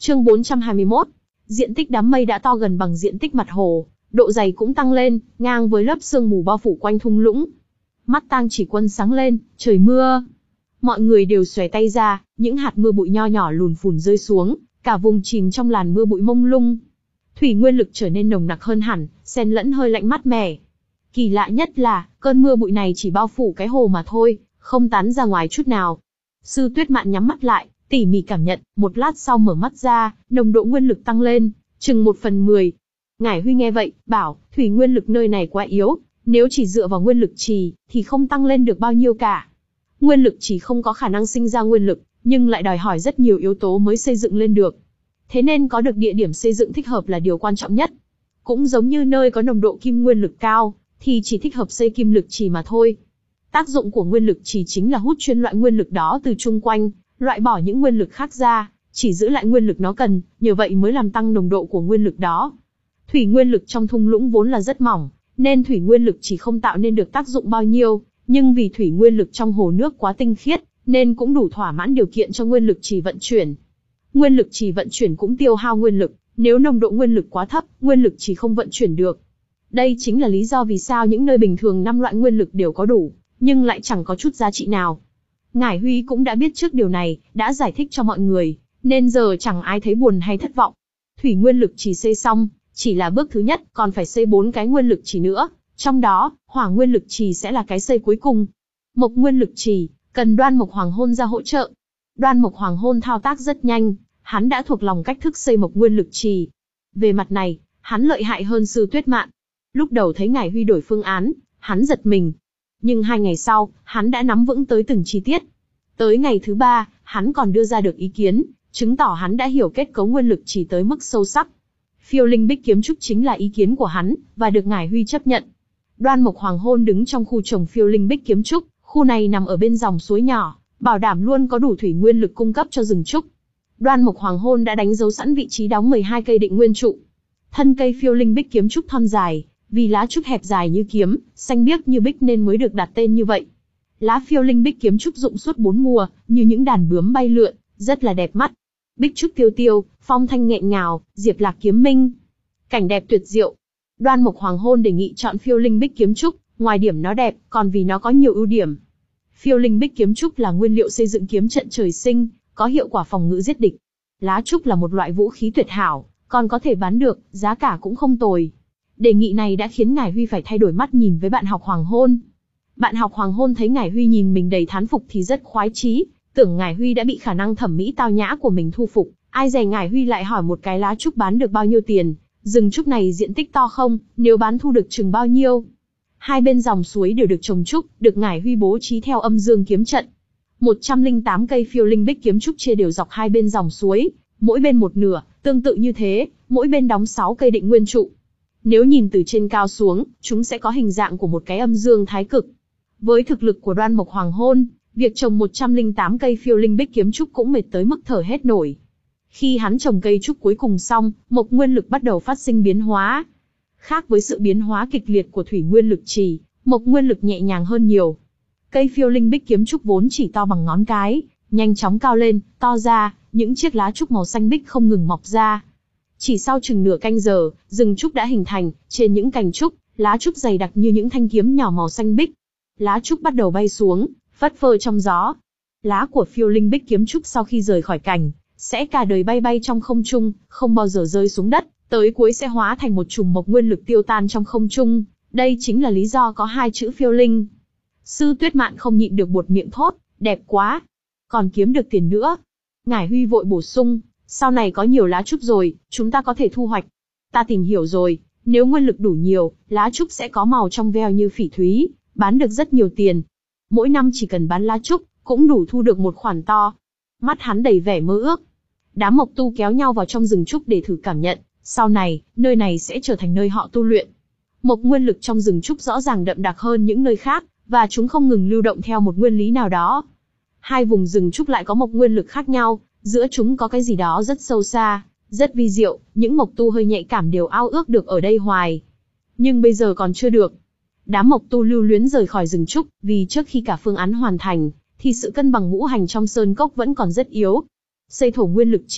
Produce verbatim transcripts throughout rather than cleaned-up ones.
Chương bốn trăm hai mươi mốt. Diện tích đám mây đã to gần bằng diện tích mặt hồ, độ dày cũng tăng lên, ngang với lớp sương mù bao phủ quanh thung lũng. Mắt Tang Chỉ Quân sáng lên, trời mưa. Mọi người đều xòe tay ra, những hạt mưa bụi nho nhỏ lùn phùn rơi xuống, cả vùng chìm trong làn mưa bụi mông lung. Thủy nguyên lực trở nên nồng nặc hơn hẳn, xen lẫn hơi lạnh mát mẻ. Kỳ lạ nhất là, cơn mưa bụi này chỉ bao phủ cái hồ mà thôi, không tán ra ngoài chút nào. Sư Tuyết Mạn nhắm mắt lại, tỉ mỉ cảm nhận, một lát sau mở mắt ra, nồng độ nguyên lực tăng lên, chừng một phần mười. Ngải Huy nghe vậy, bảo, thủy nguyên lực nơi này quá yếu, nếu chỉ dựa vào nguyên lực trì, thì không tăng lên được bao nhiêu cả. Nguyên lực trì không có khả năng sinh ra nguyên lực, nhưng lại đòi hỏi rất nhiều yếu tố mới xây dựng lên được. Thế nên có được địa điểm xây dựng thích hợp là điều quan trọng nhất. Cũng giống như nơi có nồng độ kim nguyên lực cao, thì chỉ thích hợp xây kim lực trì mà thôi. Tác dụng của nguyên lực trì chính là hút chuyên loại nguyên lực đó từ chung quanh, loại bỏ những nguyên lực khác ra, chỉ giữ lại nguyên lực nó cần, nhờ vậy mới làm tăng nồng độ của nguyên lực đó. Thủy nguyên lực trong thung lũng vốn là rất mỏng, nên thủy nguyên lực chỉ không tạo nên được tác dụng bao nhiêu, nhưng vì thủy nguyên lực trong hồ nước quá tinh khiết, nên cũng đủ thỏa mãn điều kiện cho nguyên lực trì vận chuyển. Nguyên lực trì vận chuyển cũng tiêu hao nguyên lực, nếu nồng độ nguyên lực quá thấp, nguyên lực trì không vận chuyển được. Đây chính là lý do vì sao những nơi bình thường năm loại nguyên lực đều có đủ, nhưng lại chẳng có chút giá trị nào. Ngải Huy cũng đã biết trước điều này, đã giải thích cho mọi người, nên giờ chẳng ai thấy buồn hay thất vọng. Thủy nguyên lực trì xây xong, chỉ là bước thứ nhất, còn phải xây bốn cái nguyên lực trì nữa, trong đó, hỏa nguyên lực trì sẽ là cái xây cuối cùng. Mộc nguyên lực trì, cần Đoan Mộc Hoàng Hôn ra hỗ trợ. Đoan Mộc Hoàng Hôn thao tác rất nhanh, hắn đã thuộc lòng cách thức xây mộc nguyên lực trì. Về mặt này, hắn lợi hại hơn Sư Tuyết Mạn. Lúc đầu thấy Ngải Huy đổi phương án, hắn giật mình. Nhưng hai ngày sau, hắn đã nắm vững tới từng chi tiết. Tới ngày thứ ba, hắn còn đưa ra được ý kiến, chứng tỏ hắn đã hiểu kết cấu nguyên lực trì tới mức sâu sắc. Phiêu linh bích kiếm trúc chính là ý kiến của hắn, và được Ngải Huy chấp nhận. Đoan Mộc Hoàng Hôn đứng trong khu trồng phiêu linh bích kiếm trúc, khu này nằm ở bên dòng suối nhỏ, bảo đảm luôn có đủ thủy nguyên lực cung cấp cho rừng trúc. Đoan Mộc Hoàng Hôn đã đánh dấu sẵn vị trí đóng mười hai cây định nguyên trụ. Thân cây phiêu linh bích kiếm trúc thon dài, vì lá trúc hẹp dài như kiếm, xanh biếc như bích nên mới được đặt tên như vậy. Lá phiêu linh bích kiếm trúc rụng suốt bốn mùa, như những đàn bướm bay lượn, rất là đẹp mắt. Bích trúc tiêu tiêu, phong thanh nghẹn ngào, diệp lạc kiếm minh. Cảnh đẹp tuyệt diệu. Đoan Mộc Hoàng Hôn đề nghị chọn phiêu linh bích kiếm trúc, ngoài điểm nó đẹp, còn vì nó có nhiều ưu điểm. Phiêu linh bích kiếm trúc là nguyên liệu xây dựng kiếm trận trời sinh, có hiệu quả phòng ngự giết địch. Lá trúc là một loại vũ khí tuyệt hảo, còn có thể bán được, giá cả cũng không tồi. Đề nghị này đã khiến Ngải Huy phải thay đổi mắt nhìn với bạn học Hoàng Hôn. Bạn học Hoàng Hôn thấy Ngải Huy nhìn mình đầy thán phục thì rất khoái chí, tưởng Ngải Huy đã bị khả năng thẩm mỹ tao nhã của mình thu phục. Ai dè Ngải Huy lại hỏi một cái lá trúc bán được bao nhiêu tiền, rừng trúc này diện tích to không, nếu bán thu được chừng bao nhiêu. Hai bên dòng suối đều được trồng trúc, được Ngải Huy bố trí theo âm dương kiếm trận. một trăm lẻ tám cây phiêu linh bích kiếm trúc chia đều dọc hai bên dòng suối, mỗi bên một nửa, tương tự như thế, mỗi bên đóng sáu cây định nguyên trụ. Nếu nhìn từ trên cao xuống, chúng sẽ có hình dạng của một cái âm dương thái cực. Với thực lực của Đoan Mộc Hoàng Hôn, việc trồng một trăm lẻ tám cây phiêu linh bích kiếm trúc cũng mệt tới mức thở hết nổi. Khi hắn trồng cây trúc cuối cùng xong, mộc nguyên lực bắt đầu phát sinh biến hóa. Khác với sự biến hóa kịch liệt của thủy nguyên lực trì, mộc nguyên lực nhẹ nhàng hơn nhiều. Cây phiêu linh bích kiếm trúc vốn chỉ to bằng ngón cái, nhanh chóng cao lên, to ra, những chiếc lá trúc màu xanh biếc không ngừng mọc ra. Chỉ sau chừng nửa canh giờ, rừng trúc đã hình thành, trên những cành trúc, lá trúc dày đặc như những thanh kiếm nhỏ màu xanh biếc. Lá trúc bắt đầu bay xuống, phất phơ trong gió. Lá của phiêu linh bích kiếm trúc sau khi rời khỏi cành, sẽ cả đời bay bay trong không trung, không bao giờ rơi xuống đất, tới cuối sẽ hóa thành một chùm mộc nguyên lực tiêu tan trong không trung. Đây chính là lý do có hai chữ phiêu linh. Sư Tuyết Mạn không nhịn được buột miệng thốt, đẹp quá, còn kiếm được tiền nữa. Ngải Huy vội bổ sung, sau này có nhiều lá trúc rồi, chúng ta có thể thu hoạch. Ta tìm hiểu rồi, nếu nguyên lực đủ nhiều, lá trúc sẽ có màu trong veo như phỉ thúy, bán được rất nhiều tiền. Mỗi năm chỉ cần bán lá trúc, cũng đủ thu được một khoản to. Mắt hắn đầy vẻ mơ ước. Đám mộc tu kéo nhau vào trong rừng trúc để thử cảm nhận, sau này, nơi này sẽ trở thành nơi họ tu luyện. Mộc nguyên lực trong rừng trúc rõ ràng đậm đặc hơn những nơi khác, và chúng không ngừng lưu động theo một nguyên lý nào đó. Hai vùng rừng trúc lại có mộc nguyên lực khác nhau, giữa chúng có cái gì đó rất sâu xa, rất vi diệu, những mộc tu hơi nhạy cảm đều ao ước được ở đây hoài. Nhưng bây giờ còn chưa được. Đám mộc tu lưu luyến rời khỏi rừng trúc, vì trước khi cả phương án hoàn thành, thì sự cân bằng ngũ hành trong sơn cốc vẫn còn rất yếu. Xây thổ nguyên lực trì,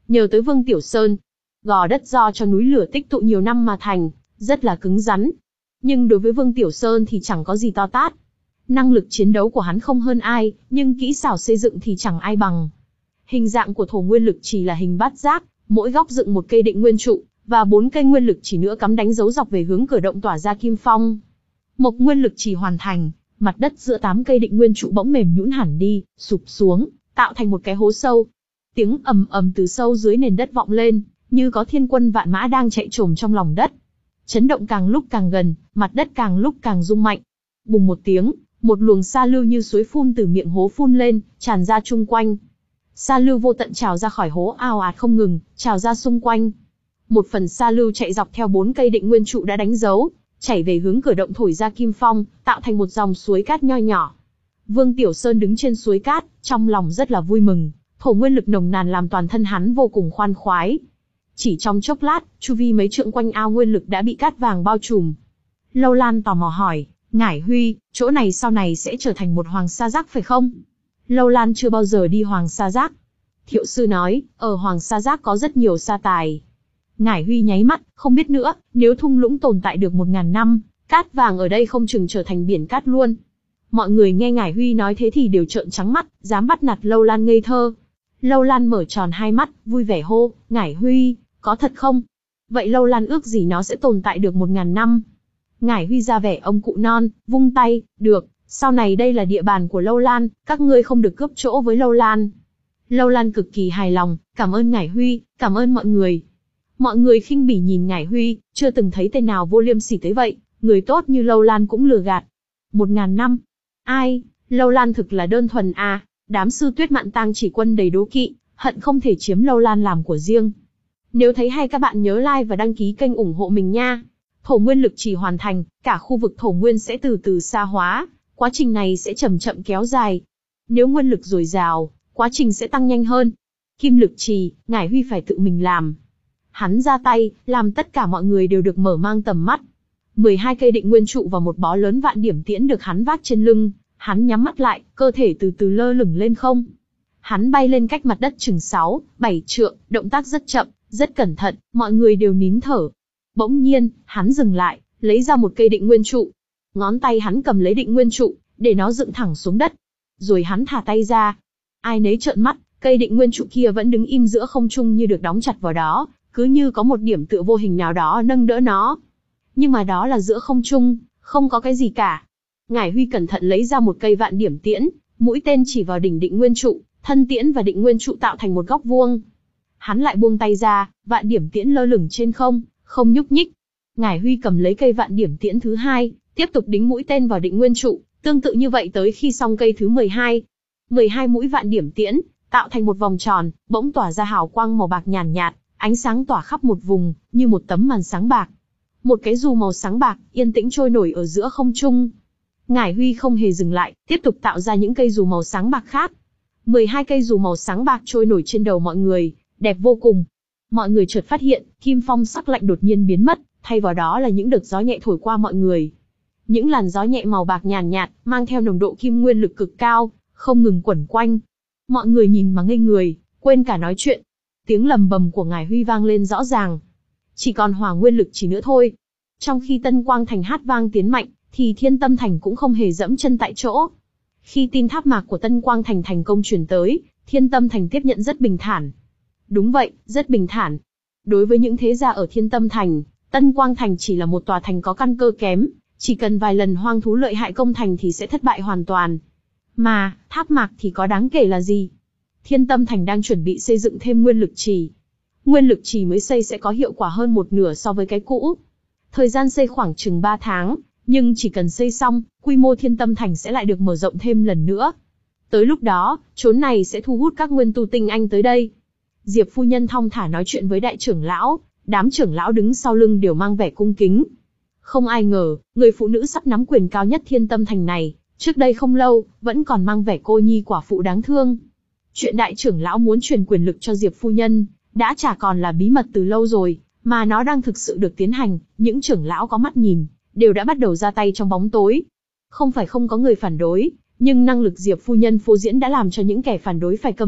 nhờ tới Vương Tiểu Sơn. Gò đất do cho núi lửa tích tụ nhiều năm mà thành, rất là cứng rắn. Nhưng đối với Vương Tiểu Sơn thì chẳng có gì to tát. Năng lực chiến đấu của hắn không hơn ai, nhưng kỹ xảo xây dựng thì chẳng ai bằng. Hình dạng của thổ nguyên lực chỉ là hình bát giác, mỗi góc dựng một cây định nguyên trụ, và bốn cây nguyên lực chỉ nữa cắm đánh dấu dọc về hướng cửa động tỏa ra kim phong. Mộc nguyên lực chỉ hoàn thành, mặt đất giữa tám cây định nguyên trụ bỗng mềm nhũn hẳn đi, sụp xuống, tạo thành một cái hố sâu. Tiếng ầm ầm từ sâu dưới nền đất vọng lên, như có thiên quân vạn mã đang chạy trồm trong lòng đất. Chấn động càng lúc càng gần, mặt đất càng lúc càng rung mạnh. Bùng một tiếng, một luồng sa lưu như suối phun từ miệng hố phun lên, tràn ra chung quanh. Sa lưu vô tận trào ra khỏi hố ào ạt không ngừng, trào ra xung quanh. Một phần sa lưu chạy dọc theo bốn cây định nguyên trụ đã đánh dấu, chảy về hướng cửa động thổi ra kim phong, tạo thành một dòng suối cát nho nhỏ. Vương Tiểu Sơn đứng trên suối cát, trong lòng rất là vui mừng, thổ nguyên lực nồng nàn làm toàn thân hắn vô cùng khoan khoái. Chỉ trong chốc lát, chu vi mấy trượng quanh ao nguyên lực đã bị cát vàng bao trùm. Lâu Lan tò mò hỏi, Ngải Huy, chỗ này sau này sẽ trở thành một Hoàng Sa Giác phải không? Lâu Lan chưa bao giờ đi Hoàng Sa Giác. Thiệu sư nói, ở Hoàng Sa Giác có rất nhiều sa tài. Ngải Huy nháy mắt, không biết nữa, nếu thung lũng tồn tại được một ngàn năm, cát vàng ở đây không chừng trở thành biển cát luôn. Mọi người nghe Ngải Huy nói thế thì đều trợn trắng mắt, dám bắt nạt Lâu Lan ngây thơ. Lâu Lan mở tròn hai mắt, vui vẻ hô, Ngải Huy, có thật không? Vậy Lâu Lan ước gì nó sẽ tồn tại được một ngàn năm? Ngải Huy ra vẻ ông cụ non, vung tay, được, sau này đây là địa bàn của Lâu Lan, các ngươi không được cướp chỗ với Lâu Lan. Lâu Lan cực kỳ hài lòng, cảm ơn Ngải Huy, cảm ơn mọi người. Mọi người khinh bỉ nhìn Ngải Huy, chưa từng thấy tên nào vô liêm sỉ tới vậy, người tốt như Lâu Lan cũng lừa gạt. Một ngàn năm. Ai, Lâu Lan thực là đơn thuần à, đám sư Tuyết Mạn Tang Chỉ Quân đầy đố kỵ, hận không thể chiếm Lâu Lan làm của riêng. Nếu thấy hay các bạn nhớ like và đăng ký kênh ủng hộ mình nha. Thổ nguyên lực chỉ hoàn thành, cả khu vực thổ nguyên sẽ từ từ sa hóa, quá trình này sẽ chậm chậm kéo dài. Nếu nguyên lực dồi dào, quá trình sẽ tăng nhanh hơn. Kim lực trì, Ngải Huy phải tự mình làm. Hắn ra tay, làm tất cả mọi người đều được mở mang tầm mắt. mười hai cây định nguyên trụ và một bó lớn vạn điểm tiễn được hắn vác trên lưng, hắn nhắm mắt lại, cơ thể từ từ lơ lửng lên không. Hắn bay lên cách mặt đất chừng sáu, bảy trượng, động tác rất chậm, rất cẩn thận, mọi người đều nín thở. Bỗng nhiên, hắn dừng lại, lấy ra một cây định nguyên trụ. Ngón tay hắn cầm lấy định nguyên trụ, để nó dựng thẳng xuống đất. Rồi hắn thả tay ra. Ai nấy trợn mắt, cây định nguyên trụ kia vẫn đứng im giữa không trung như được đóng chặt vào đó, cứ như có một điểm tựa vô hình nào đó nâng đỡ nó. Nhưng mà đó là giữa không trung, không có cái gì cả. Ngải Huy cẩn thận lấy ra một cây vạn điểm tiễn, mũi tên chỉ vào đỉnh định nguyên trụ, thân tiễn và định nguyên trụ tạo thành một góc vuông. Hắn lại buông tay ra, vạn điểm tiễn lơ lửng trên không, không nhúc nhích. Ngải Huy cầm lấy cây vạn điểm tiễn thứ hai, tiếp tục đính mũi tên vào định nguyên trụ, tương tự như vậy tới khi xong cây thứ mười hai. mười hai mũi vạn điểm tiễn, tạo thành một vòng tròn, bỗng tỏa ra hào quang màu bạc nhàn nhạt, ánh sáng tỏa khắp một vùng, như một tấm màn sáng bạc. Một cái dù màu sáng bạc, yên tĩnh trôi nổi ở giữa không trung. Ngải Huy không hề dừng lại, tiếp tục tạo ra những cây dù màu sáng bạc khác. mười hai cây dù màu sáng bạc trôi nổi trên đầu mọi người, đẹp vô cùng. Mọi người chợt phát hiện, kim phong sắc lạnh đột nhiên biến mất, thay vào đó là những đợt gió nhẹ thổi qua mọi người. Những làn gió nhẹ màu bạc nhàn nhạt, mang theo nồng độ kim nguyên lực cực cao, không ngừng quẩn quanh. Mọi người nhìn mà ngây người, quên cả nói chuyện. Tiếng lầm bầm của Ngải Huy vang lên rõ ràng. Chỉ còn hỏa nguyên lực chỉ nữa thôi. Trong khi Tân Quang Thành hát vang tiến mạnh, thì Thiên Tâm Thành cũng không hề dẫm chân tại chỗ. Khi tin tháp mạc của Tân Quang Thành thành công truyền tới, Thiên Tâm Thành tiếp nhận rất bình thản. Đúng vậy, rất bình thản. Đối với những thế gia ở Thiên Tâm Thành, Tân Quang Thành chỉ là một tòa thành có căn cơ kém, chỉ cần vài lần hoang thú lợi hại công thành thì sẽ thất bại hoàn toàn. Mà, tháp mạc thì có đáng kể là gì? Thiên Tâm Thành đang chuẩn bị xây dựng thêm nguyên lực trì. Nguyên lực trì mới xây sẽ có hiệu quả hơn một nửa so với cái cũ. Thời gian xây khoảng chừng ba tháng, nhưng chỉ cần xây xong, quy mô Thiên Tâm Thành sẽ lại được mở rộng thêm lần nữa. Tới lúc đó, chốn này sẽ thu hút các nguyên tu tinh anh tới đây. Diệp phu nhân thong thả nói chuyện với đại trưởng lão, đám trưởng lão đứng sau lưng đều mang vẻ cung kính. Không ai ngờ, người phụ nữ sắp nắm quyền cao nhất Thiên Tâm Thành này, trước đây không lâu, vẫn còn mang vẻ cô nhi quả phụ đáng thương. Chuyện đại trưởng lão muốn truyền quyền lực cho Diệp phu nhân, đã chả còn là bí mật từ lâu rồi, mà nó đang thực sự được tiến hành, những trưởng lão có mắt nhìn, đều đã bắt đầu ra tay trong bóng tối. Không phải không có người phản đối, nhưng năng lực Diệp phu nhân phô diễn đã làm cho những kẻ phản đối phải câm miệng,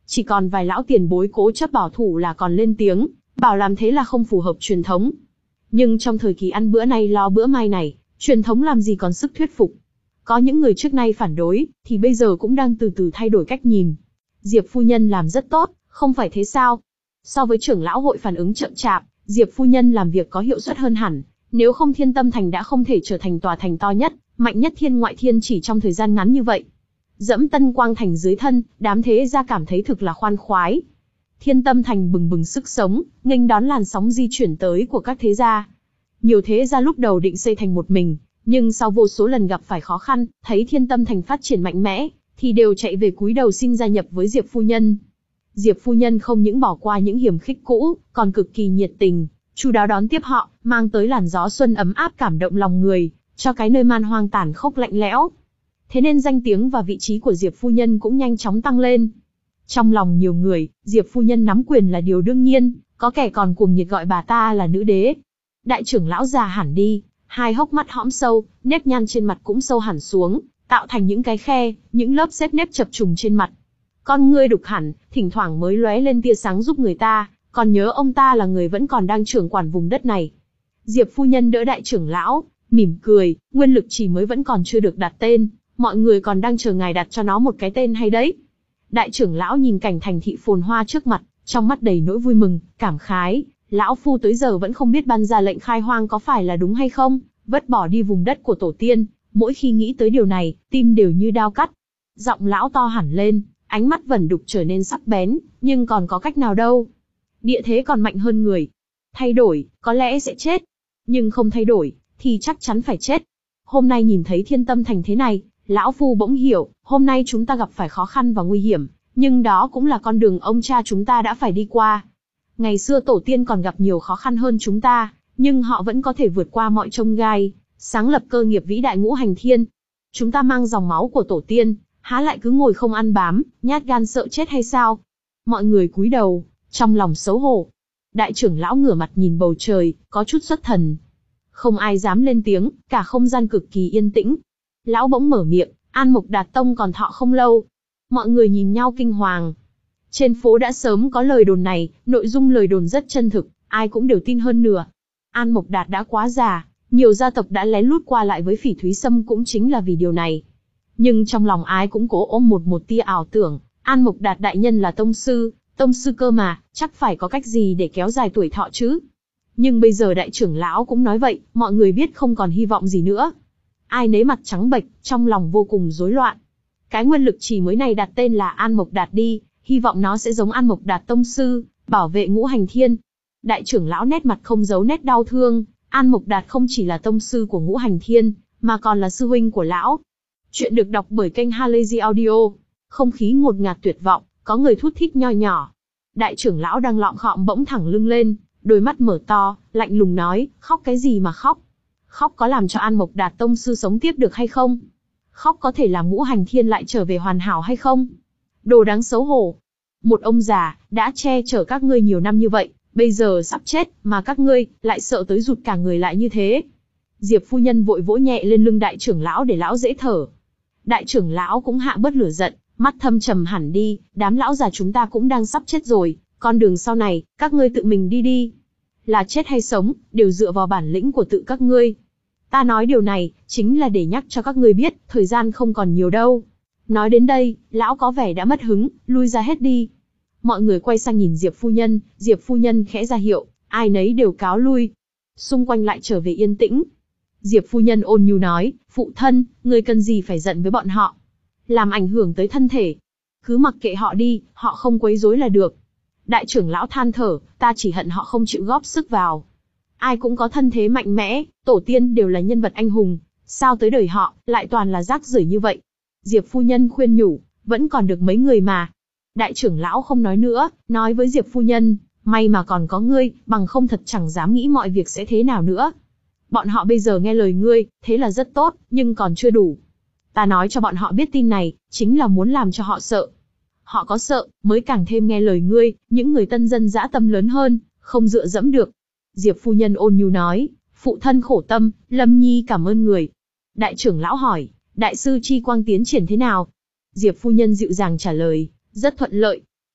Chỉ còn vài lão tiền bối cố chấp bảo thủ là còn lên tiếng, bảo làm thế là không phù hợp truyền thống. Nhưng trong thời kỳ ăn bữa nay lo bữa mai này, truyền thống làm gì còn sức thuyết phục. Có những người trước nay phản đối, thì bây giờ cũng đang từ từ thay đổi cách nhìn. Diệp phu nhân làm rất tốt, không phải thế sao? So với trưởng lão hội phản ứng chậm chạp, Diệp phu nhân làm việc có hiệu suất hơn hẳn. Nếu không Thiên Tâm Thành đã không thể trở thành tòa thành to nhất, mạnh nhất thiên ngoại thiên chỉ trong thời gian ngắn như vậy. Dẫm Tân Quang Thành dưới thân, đám thế gia cảm thấy thực là khoan khoái. Thiên Tâm Thành bừng bừng sức sống, nghênh đón làn sóng di chuyển tới của các thế gia. Nhiều thế gia lúc đầu định xây thành một mình, nhưng sau vô số lần gặp phải khó khăn, thấy Thiên Tâm Thành phát triển mạnh mẽ, thì đều chạy về cúi đầu xin gia nhập với Diệp phu nhân. Diệp phu nhân không những bỏ qua những hiểm khích cũ, còn cực kỳ nhiệt tình, chu đáo đón tiếp họ, mang tới làn gió xuân ấm áp cảm động lòng người, cho cái nơi man hoang tàn khốc lạnh lẽo. Thế nên danh tiếng và vị trí của Diệp phu nhân cũng nhanh chóng tăng lên. Trong lòng nhiều người, Diệp phu nhân nắm quyền là điều đương nhiên, có kẻ còn cuồng nhiệt gọi bà ta là nữ đế. Đại trưởng lão già hẳn đi, hai hốc mắt hõm sâu, nếp nhăn trên mặt cũng sâu hẳn xuống, tạo thành những cái khe, những lớp xếp nếp chập trùng trên mặt. Con ngươi đục hẳn, thỉnh thoảng mới lóe lên tia sáng giúp người ta, còn nhớ ông ta là người vẫn còn đang trưởng quản vùng đất này. Diệp phu nhân đỡ đại trưởng lão, mỉm cười, nguyên lực chỉ mới vẫn còn chưa được đặt tên, mọi người còn đang chờ ngài đặt cho nó một cái tên hay đấy. Đại trưởng lão nhìn cảnh thành thị phồn hoa trước mặt, trong mắt đầy nỗi vui mừng, cảm khái, lão phu tới giờ vẫn không biết ban ra lệnh khai hoang có phải là đúng hay không, vứt bỏ đi vùng đất của tổ tiên, mỗi khi nghĩ tới điều này, tim đều như đao cắt. Giọng lão to hẳn lên, ánh mắt vẩn đục trở nên sắc bén, nhưng còn có cách nào đâu. Địa thế còn mạnh hơn người. Thay đổi, có lẽ sẽ chết. Nhưng không thay đổi, thì chắc chắn phải chết. Hôm nay nhìn thấy Thiên Tâm Thành thế này, lão phu bỗng hiểu, hôm nay chúng ta gặp phải khó khăn và nguy hiểm, nhưng đó cũng là con đường ông cha chúng ta đã phải đi qua. Ngày xưa tổ tiên còn gặp nhiều khó khăn hơn chúng ta, nhưng họ vẫn có thể vượt qua mọi chông gai, sáng lập cơ nghiệp vĩ đại ngũ hành thiên. Chúng ta mang dòng máu của tổ tiên, há lại cứ ngồi không ăn bám, nhát gan sợ chết hay sao? Mọi người cúi đầu, trong lòng xấu hổ. Đại trưởng lão ngửa mặt nhìn bầu trời, có chút xuất thần. Không ai dám lên tiếng, cả không gian cực kỳ yên tĩnh. Lão bỗng mở miệng, An Mộc Đạt Tông còn thọ không lâu. Mọi người nhìn nhau kinh hoàng. Trên phố đã sớm có lời đồn này, nội dung lời đồn rất chân thực, ai cũng đều tin hơn nửa. An Mộc Đạt đã quá già, nhiều gia tộc đã lén lút qua lại với Phỉ Thúy Sâm cũng chính là vì điều này. Nhưng trong lòng ai cũng cố ôm một một tia ảo tưởng, An Mộc Đạt đại nhân là tông sư, tông sư cơ mà, chắc phải có cách gì để kéo dài tuổi thọ chứ. Nhưng bây giờ đại trưởng lão cũng nói vậy, mọi người biết không còn hy vọng gì nữa. Ai nấy mặt trắng bệch, trong lòng vô cùng rối loạn. Cái nguyên lực chỉ mới này đặt tên là An Mộc Đạt đi, hy vọng nó sẽ giống An Mộc Đạt tông sư, bảo vệ ngũ hành thiên. Đại trưởng lão nét mặt không giấu nét đau thương, An Mộc Đạt không chỉ là tông sư của ngũ hành thiên, mà còn là sư huynh của lão. Chuyện được đọc bởi kênh Halazy Audio. Không khí ngột ngạt tuyệt vọng, có người thút thít nho nhỏ. Đại trưởng lão đang lọng khọm bỗng thẳng lưng lên, đôi mắt mở to, lạnh lùng nói, khóc cái gì mà khóc? Khóc có làm cho An Mộc Đạt tông sư sống tiếp được hay không? Khóc có thể làm ngũ hành thiên lại trở về hoàn hảo hay không? Đồ đáng xấu hổ. Một ông già, đã che chở các ngươi nhiều năm như vậy, bây giờ sắp chết, mà các ngươi, lại sợ tới rụt cả người lại như thế. Diệp phu nhân vội vỗ nhẹ lên lưng đại trưởng lão để lão dễ thở. Đại trưởng lão cũng hạ bớt lửa giận, mắt thâm trầm hẳn đi, đám lão già chúng ta cũng đang sắp chết rồi, con đường sau này, các ngươi tự mình đi đi. Là chết hay sống, đều dựa vào bản lĩnh của tự các ngươi. Ta nói điều này, chính là để nhắc cho các ngươi biết, thời gian không còn nhiều đâu. Nói đến đây, lão có vẻ đã mất hứng, lui ra hết đi. Mọi người quay sang nhìn Diệp phu nhân, Diệp phu nhân khẽ ra hiệu, ai nấy đều cáo lui. Xung quanh lại trở về yên tĩnh. Diệp phu nhân ôn nhu nói, phụ thân, người cần gì phải giận với bọn họ. Làm ảnh hưởng tới thân thể. Cứ mặc kệ họ đi, họ không quấy rối là được. Đại trưởng lão than thở, ta chỉ hận họ không chịu góp sức vào. Ai cũng có thân thế mạnh mẽ, tổ tiên đều là nhân vật anh hùng, sao tới đời họ, lại toàn là rác rưởi như vậy. Diệp phu nhân khuyên nhủ, vẫn còn được mấy người mà. Đại trưởng lão không nói nữa, nói với Diệp phu nhân, may mà còn có ngươi, bằng không thật chẳng dám nghĩ mọi việc sẽ thế nào nữa. Bọn họ bây giờ nghe lời ngươi, thế là rất tốt, nhưng còn chưa đủ. Ta nói cho bọn họ biết tin này, chính là muốn làm cho họ sợ. Họ có sợ, mới càng thêm nghe lời ngươi, những người tân dân dã tâm lớn hơn, không dựa dẫm được. Diệp phu nhân ôn nhu nói, phụ thân khổ tâm, Lâm Nhi cảm ơn người. Đại trưởng lão hỏi, đại sư Chi Quang tiến triển thế nào? Diệp phu nhân dịu dàng trả lời, rất thuận lợi.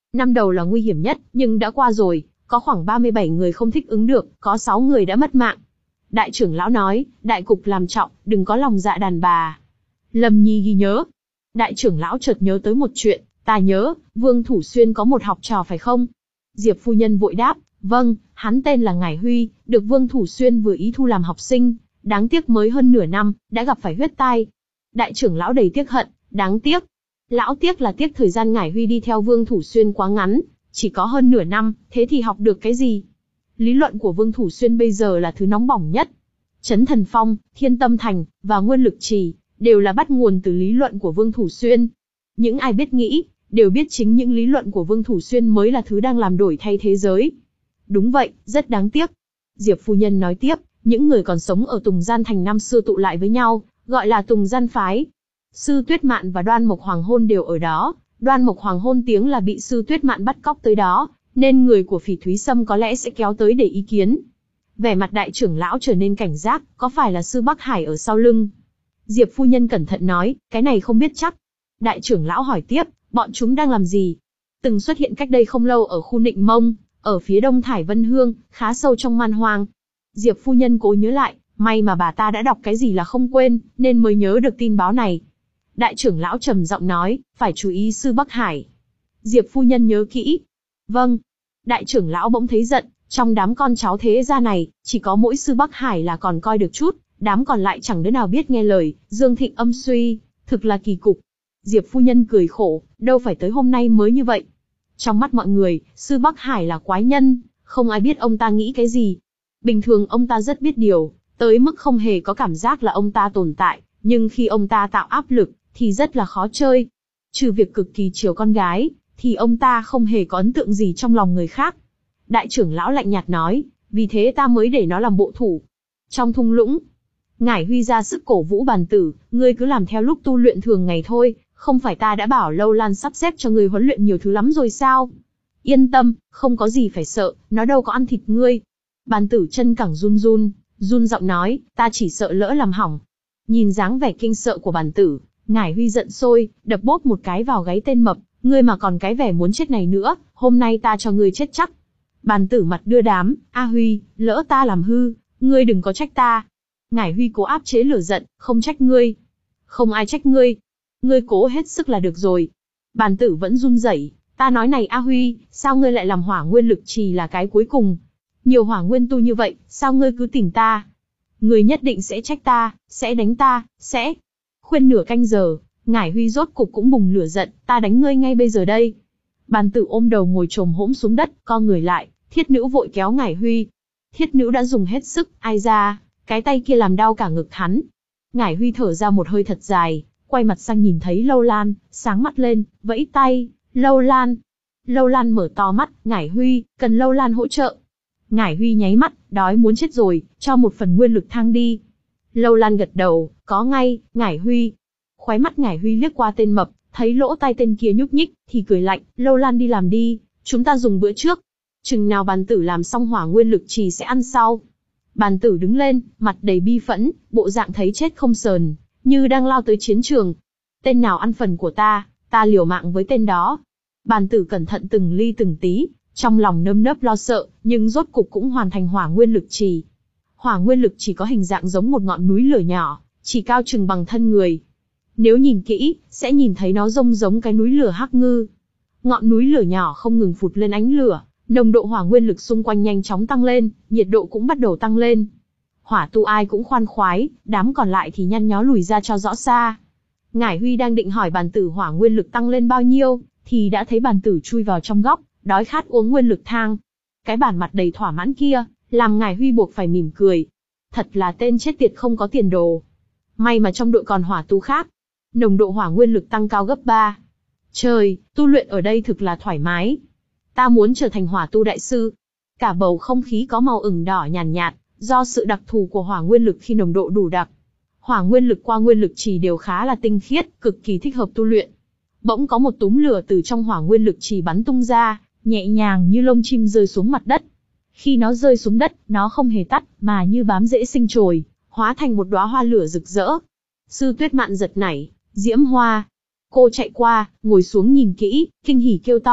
Năm đầu là nguy hiểm nhất, nhưng đã qua rồi, có khoảng ba mươi bảy người không thích ứng được, có sáu người đã mất mạng. Đại trưởng lão nói, đại cục làm trọng, đừng có lòng dạ đàn bà. Lâm Nhi ghi nhớ. Đại trưởng lão chợt nhớ tới một chuyện, ta nhớ, Vương Thủ Xuyên có một học trò phải không? Diệp phu nhân vội đáp, vâng, hắn tên là Ngải Huy, được Vương Thủ Xuyên vừa ý thu làm học sinh, đáng tiếc mới hơn nửa năm, đã gặp phải huyết tai. Đại trưởng lão đầy tiếc hận, đáng tiếc. Lão tiếc là tiếc thời gian Ngải Huy đi theo Vương Thủ Xuyên quá ngắn, chỉ có hơn nửa năm, thế thì học được cái gì? Lý luận của Vương Thủ Xuyên bây giờ là thứ nóng bỏng nhất. Chấn Thần Phong, Thiên Tâm Thành, và Nguyên Lực Trì, đều là bắt nguồn từ lý luận của Vương Thủ Xuyên. Những ai biết nghĩ, đều biết chính những lý luận của Vương Thủ Xuyên mới là thứ đang làm đổi thay thế giới. Đúng vậy, rất đáng tiếc. Diệp phu nhân nói tiếp, những người còn sống ở Tùng Gian Thành năm xưa tụ lại với nhau, gọi là Tùng Gian Phái. Sư Tuyết Mạn và Đoan Mộc Hoàng Hôn đều ở đó, Đoan Mộc Hoàng Hôn tiếng là bị Sư Tuyết Mạn bắt cóc tới đó, nên người của Phỉ Thúy Sâm có lẽ sẽ kéo tới để ý kiến. Vẻ mặt đại trưởng lão trở nên cảnh giác, có phải là Sư Bắc Hải ở sau lưng? Diệp phu nhân cẩn thận nói, cái này không biết chắc. Đại trưởng lão hỏi tiếp, bọn chúng đang làm gì? Từng xuất hiện cách đây không lâu ở khu Nịnh Mông, ở phía đông Thải Vân Hương, khá sâu trong man hoang. Diệp phu nhân cố nhớ lại, may mà bà ta đã đọc cái gì là không quên, nên mới nhớ được tin báo này. Đại trưởng lão trầm giọng nói, phải chú ý Sư Bắc Hải. Diệp phu nhân nhớ kỹ. Vâng. Đại trưởng lão bỗng thấy giận, trong đám con cháu thế gia này, chỉ có mỗi Sư Bắc Hải là còn coi được chút, đám còn lại chẳng đứa nào biết nghe lời, Dương Thịnh âm suy, thực là kỳ cục. Diệp phu nhân cười khổ, đâu phải tới hôm nay mới như vậy. Trong mắt mọi người, Sư Bắc Hải là quái nhân, không ai biết ông ta nghĩ cái gì. Bình thường ông ta rất biết điều, tới mức không hề có cảm giác là ông ta tồn tại, nhưng khi ông ta tạo áp lực, thì rất là khó chơi. Trừ việc cực kỳ chiều con gái, thì ông ta không hề có ấn tượng gì trong lòng người khác. Đại trưởng lão lạnh nhạt nói, vì thế ta mới để nó làm bộ thủ. Trong thung lũng, Ngải Huy ra sức cổ vũ Bàn Tử, ngươi cứ làm theo lúc tu luyện thường ngày thôi, không phải ta đã bảo Lâu Lan sắp xếp cho ngươi huấn luyện nhiều thứ lắm rồi sao? Yên tâm, không có gì phải sợ, nó đâu có ăn thịt ngươi. Bàn Tử chân cẳng run run, run giọng nói, ta chỉ sợ lỡ làm hỏng. Nhìn dáng vẻ kinh sợ của Bàn Tử, Ngải Huy giận sôi, đập bốp một cái vào gáy tên mập, ngươi mà còn cái vẻ muốn chết này nữa, hôm nay ta cho ngươi chết chắc. Bàn Tử mặt đưa đám, A Huy, lỡ ta làm hư, ngươi đừng có trách ta. Ngải Huy cố áp chế lửa giận, không trách ngươi. Không ai trách ngươi. Ngươi cố hết sức là được rồi. Bàn Tử vẫn run rẩy, ta nói này A Huy, sao ngươi lại làm Hỏa Nguyên Lực Trì là cái cuối cùng? Nhiều hỏa nguyên tu như vậy, sao ngươi cứ tìm ta? Ngươi nhất định sẽ trách ta, sẽ đánh ta, sẽ... Khuyên nửa canh giờ, Ngải Huy rốt cục cũng bùng lửa giận, ta đánh ngươi ngay bây giờ đây. Bàn Tử ôm đầu ngồi chồm hỗn xuống đất, co người lại, Thiết Nữ vội kéo Ngải Huy. Thiết Nữ đã dùng hết sức, ai ra, cái tay kia làm đau cả ngực hắn. Ngải Huy thở ra một hơi thật dài, quay mặt sang nhìn thấy Lâu Lan, sáng mắt lên, vẫy tay, Lâu Lan. Lâu Lan mở to mắt, Ngải Huy, cần Lâu Lan hỗ trợ. Ngải Huy nháy mắt, đói muốn chết rồi, cho một phần nguyên lực thang đi. Lâu Lan gật đầu, có ngay, Ngải Huy. Khóe mắt Ngải Huy liếc qua tên mập, thấy lỗ tai tên kia nhúc nhích, thì cười lạnh, Lâu Lan đi làm đi, chúng ta dùng bữa trước. Chừng nào Bàn Tử làm xong Hỏa Nguyên Lực Trì sẽ ăn sau. Bàn Tử đứng lên, mặt đầy bi phẫn, bộ dạng thấy chết không sờn, như đang lao tới chiến trường. Tên nào ăn phần của ta, ta liều mạng với tên đó. Bàn Tử cẩn thận từng ly từng tí, trong lòng nơm nớp lo sợ, nhưng rốt cục cũng hoàn thành Hỏa Nguyên Lực Trì. Hỏa Nguyên Lực chỉ có hình dạng giống một ngọn núi lửa nhỏ, chỉ cao chừng bằng thân người. Nếu nhìn kỹ, sẽ nhìn thấy nó rông giống cái núi lửa Hắc Ngư. Ngọn núi lửa nhỏ không ngừng phụt lên ánh lửa, nồng độ hỏa nguyên lực xung quanh nhanh chóng tăng lên, nhiệt độ cũng bắt đầu tăng lên. Hỏa tu ai cũng khoan khoái, đám còn lại thì nhăn nhó lùi ra cho rõ xa. Ngải Huy đang định hỏi Bàn Tử hỏa nguyên lực tăng lên bao nhiêu, thì đã thấy Bàn Tử chui vào trong góc, đói khát uống nguyên lực thang. Cái bản mặt đầy thỏa mãn kia, làm Ngải Huy buộc phải mỉm cười. Thật là tên chết tiệt không có tiền đồ. May mà trong đội còn hỏa tu khác. Nồng độ hỏa nguyên lực tăng cao gấp ba. Trời, tu luyện ở đây thực là thoải mái. Ta muốn trở thành hỏa tu đại sư. Cả bầu không khí có màu ửng đỏ nhàn nhạt, nhạt, do sự đặc thù của hỏa nguyên lực khi nồng độ đủ đặc. Hỏa nguyên lực qua nguyên lực trì đều khá là tinh khiết, cực kỳ thích hợp tu luyện. Bỗng có một túm lửa từ trong hỏa nguyên lực trì bắn tung ra, nhẹ nhàng như lông chim rơi xuống mặt đất. Khi nó rơi xuống đất, nó không hề tắt, mà như bám rễ sinh trồi, hóa thành một đóa hoa lửa rực rỡ. Sư Tuyết Mạn giật nảy, Diễm Hoa. Cô chạy qua, ngồi xuống nhìn kỹ, kinh hỉ kêu to,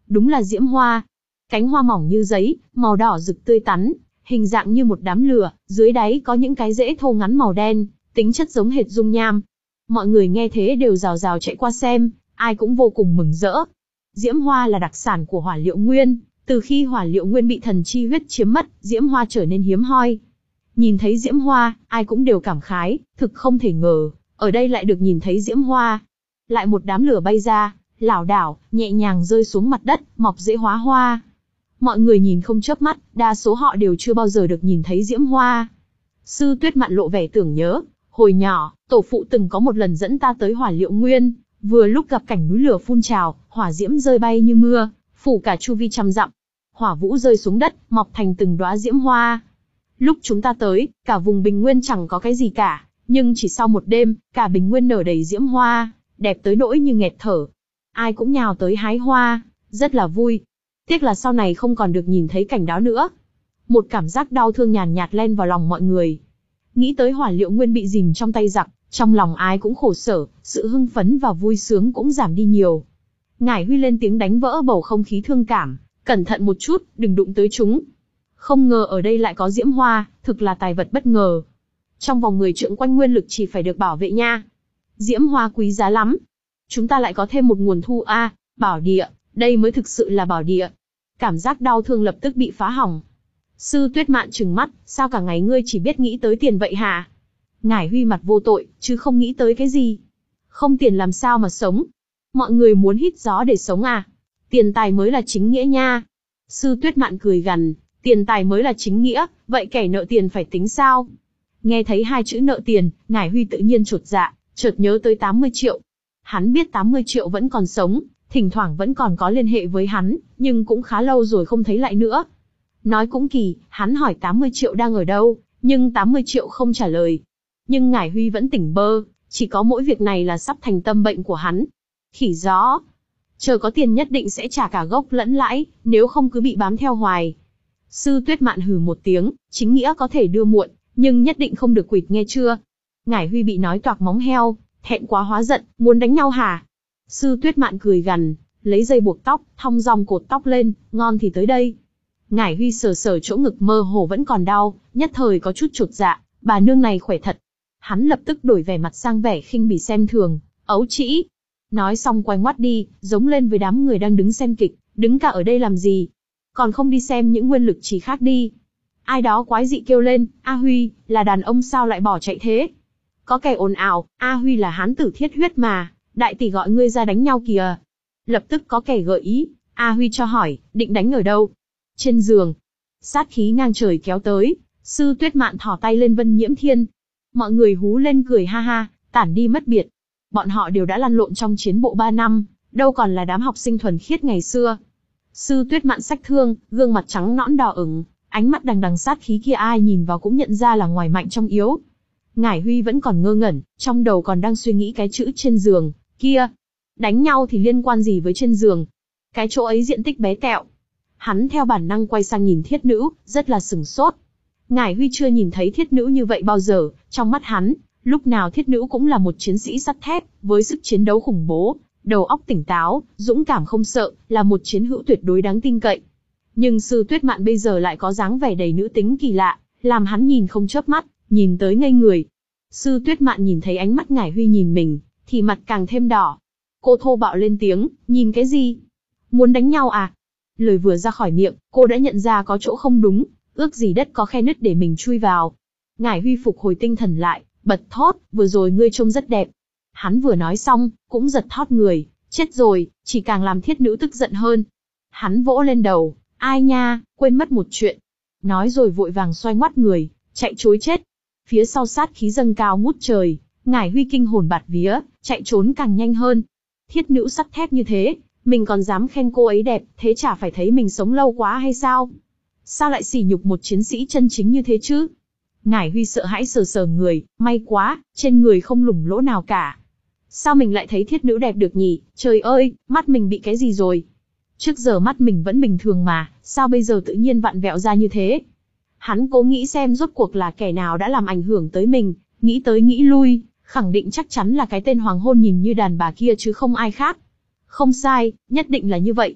Đúng là diễm hoa. Cánh hoa mỏng như giấy, màu đỏ rực tươi tắn, hình dạng như một đám lửa, dưới đáy có những cái rễ thô ngắn màu đen, tính chất giống hệt dung nham. Mọi người nghe thế đều rào rào chạy qua xem, ai cũng vô cùng mừng rỡ. Diễm hoa là đặc sản của hỏa liệu nguyên, từ khi hỏa liệu nguyên bị thần chi huyết chiếm mất, diễm hoa trở nên hiếm hoi. Nhìn thấy diễm hoa, ai cũng đều cảm khái, thực không thể ngờ, ở đây lại được nhìn thấy diễm hoa. Lại một đám lửa bay ra, lảo đảo, nhẹ nhàng rơi xuống mặt đất, mọc rễ hóa hoa. Mọi người nhìn không chớp mắt, đa số họ đều chưa bao giờ được nhìn thấy diễm hoa. Sư Tuyết Mạn lộ vẻ tưởng nhớ, hồi nhỏ, tổ phụ từng có một lần dẫn ta tới hỏa liệu nguyên, vừa lúc gặp cảnh núi lửa phun trào, hỏa diễm rơi bay như mưa, phủ cả chu vi trăm dặm. Hỏa vũ rơi xuống đất, mọc thành từng đóa diễm hoa. Lúc chúng ta tới, cả vùng bình nguyên chẳng có cái gì cả, nhưng chỉ sau một đêm, cả bình nguyên nở đầy diễm hoa, đẹp tới nỗi như nghẹt thở. Ai cũng nhào tới hái hoa, rất là vui. Tiếc là sau này không còn được nhìn thấy cảnh đó nữa. Một cảm giác đau thương nhàn nhạt len vào lòng mọi người. Nghĩ tới hỏa liệu nguyên bị dìm trong tay giặc, trong lòng ai cũng khổ sở, sự hưng phấn và vui sướng cũng giảm đi nhiều. Ngải Huy lên tiếng đánh vỡ bầu không khí thương cảm, cẩn thận một chút, đừng đụng tới chúng. Không ngờ ở đây lại có diễm hoa, thực là tài vật bất ngờ. Trong vòng mười trượng quanh nguyên lực chỉ phải được bảo vệ nha. Diễm hoa quý giá lắm. Chúng ta lại có thêm một nguồn thu a, à, bảo địa, đây mới thực sự là bảo địa. Cảm giác đau thương lập tức bị phá hỏng. Sư Tuyết Mạn trừng mắt, sao cả ngày ngươi chỉ biết nghĩ tới tiền vậy hả? Ngải Huy mặt vô tội, chứ không nghĩ tới cái gì. Không tiền làm sao mà sống? Mọi người muốn hít gió để sống à? Tiền tài mới là chính nghĩa nha. Sư Tuyết Mạn cười gằn, tiền tài mới là chính nghĩa, vậy kẻ nợ tiền phải tính sao? Nghe thấy hai chữ nợ tiền, Ngải Huy tự nhiên chột dạ, chợt nhớ tới tám mươi triệu. Hắn biết tám mươi triệu vẫn còn sống, thỉnh thoảng vẫn còn có liên hệ với hắn, nhưng cũng khá lâu rồi không thấy lại nữa. Nói cũng kỳ, hắn hỏi tám mươi triệu đang ở đâu, nhưng tám mươi triệu không trả lời. Nhưng Ngải Huy vẫn tỉnh bơ, chỉ có mỗi việc này là sắp thành tâm bệnh của hắn. Khỉ gió. Chờ có tiền nhất định sẽ trả cả gốc lẫn lãi, nếu không cứ bị bám theo hoài. Sư Tuyết Mạn hừ một tiếng, chính nghĩa có thể đưa muộn, nhưng nhất định không được quỵt nghe chưa. Ngải Huy bị nói toạc móng heo, thẹn quá hóa giận, muốn đánh nhau hả? Sư Tuyết Mạn cười gằn, lấy dây buộc tóc, thong dong cột tóc lên, ngon thì tới đây. Ngải Huy sờ sờ chỗ ngực mơ hồ vẫn còn đau, nhất thời có chút chột dạ, bà nương này khỏe thật. Hắn lập tức đổi vẻ mặt sang vẻ khinh bỉ xem thường, ấu trĩ. Nói xong quay ngoắt đi, giống lên với đám người đang đứng xem kịch, đứng cả ở đây làm gì? Còn không đi xem những nguyên lực chỉ khác đi. Ai đó quái dị kêu lên, A Huy, là đàn ông sao lại bỏ chạy thế? Có kẻ ồn ào, A Huy là hán tử thiết huyết mà, đại tỷ gọi ngươi ra đánh nhau kìa. Lập tức có kẻ gợi ý, A Huy cho hỏi, định đánh ở đâu? Trên giường. Sát khí ngang trời kéo tới, Sư Tuyết Mạn thò tay lên Vân Nhiễm Thiên. Mọi người hú lên cười ha ha, tản đi mất biệt. Bọn họ đều đã lăn lộn trong chiến bộ ba năm, đâu còn là đám học sinh thuần khiết ngày xưa. Sư Tuyết Mạn xách thương, gương mặt trắng nõn đỏ ửng, ánh mắt đằng đằng sát khí kia ai nhìn vào cũng nhận ra là ngoài mạnh trong yếu. Ngải Huy vẫn còn ngơ ngẩn, trong đầu còn đang suy nghĩ cái chữ trên giường kia. Đánh nhau thì liên quan gì với trên giường? Cái chỗ ấy diện tích bé tẹo. Hắn theo bản năng quay sang nhìn Thiết Nữ, rất là sửng sốt. Ngải Huy chưa nhìn thấy Thiết Nữ như vậy bao giờ, trong mắt hắn, lúc nào Thiết Nữ cũng là một chiến sĩ sắt thép, với sức chiến đấu khủng bố, đầu óc tỉnh táo, dũng cảm không sợ, là một chiến hữu tuyệt đối đáng tin cậy. Nhưng Sư Tuyết Mạn bây giờ lại có dáng vẻ đầy nữ tính kỳ lạ, làm hắn nhìn không chớp mắt, nhìn tới ngây người. Sư Tuyết Mạn nhìn thấy ánh mắt Ngải Huy nhìn mình, thì mặt càng thêm đỏ. Cô thô bạo lên tiếng, nhìn cái gì? Muốn đánh nhau à? Lời vừa ra khỏi miệng, cô đã nhận ra có chỗ không đúng, ước gì đất có khe nứt để mình chui vào. Ngải Huy phục hồi tinh thần lại, bật thốt, vừa rồi ngươi trông rất đẹp. Hắn vừa nói xong, cũng giật thót người, chết rồi, chỉ càng làm Thiết Nữ tức giận hơn. Hắn vỗ lên đầu, ai nha, quên mất một chuyện. Nói rồi vội vàng xoay ngoắt người, chạy trối chết. Phía sau sát khí dâng cao ngút trời, Ngải Huy kinh hồn bạt vía, chạy trốn càng nhanh hơn. Thiết Nữ sắt thép như thế, mình còn dám khen cô ấy đẹp, thế chả phải thấy mình sống lâu quá hay sao? Sao lại sỉ nhục một chiến sĩ chân chính như thế chứ? Ngải Huy sợ hãi sờ sờ người, may quá, trên người không lủng lỗ nào cả. Sao mình lại thấy Thiết Nữ đẹp được nhỉ? Trời ơi, mắt mình bị cái gì rồi? Trước giờ mắt mình vẫn bình thường mà, sao bây giờ tự nhiên vặn vẹo ra như thế? Hắn cố nghĩ xem rốt cuộc là kẻ nào đã làm ảnh hưởng tới mình, nghĩ tới nghĩ lui, khẳng định chắc chắn là cái tên hoàng hôn nhìn như đàn bà kia chứ không ai khác. Không sai, nhất định là như vậy.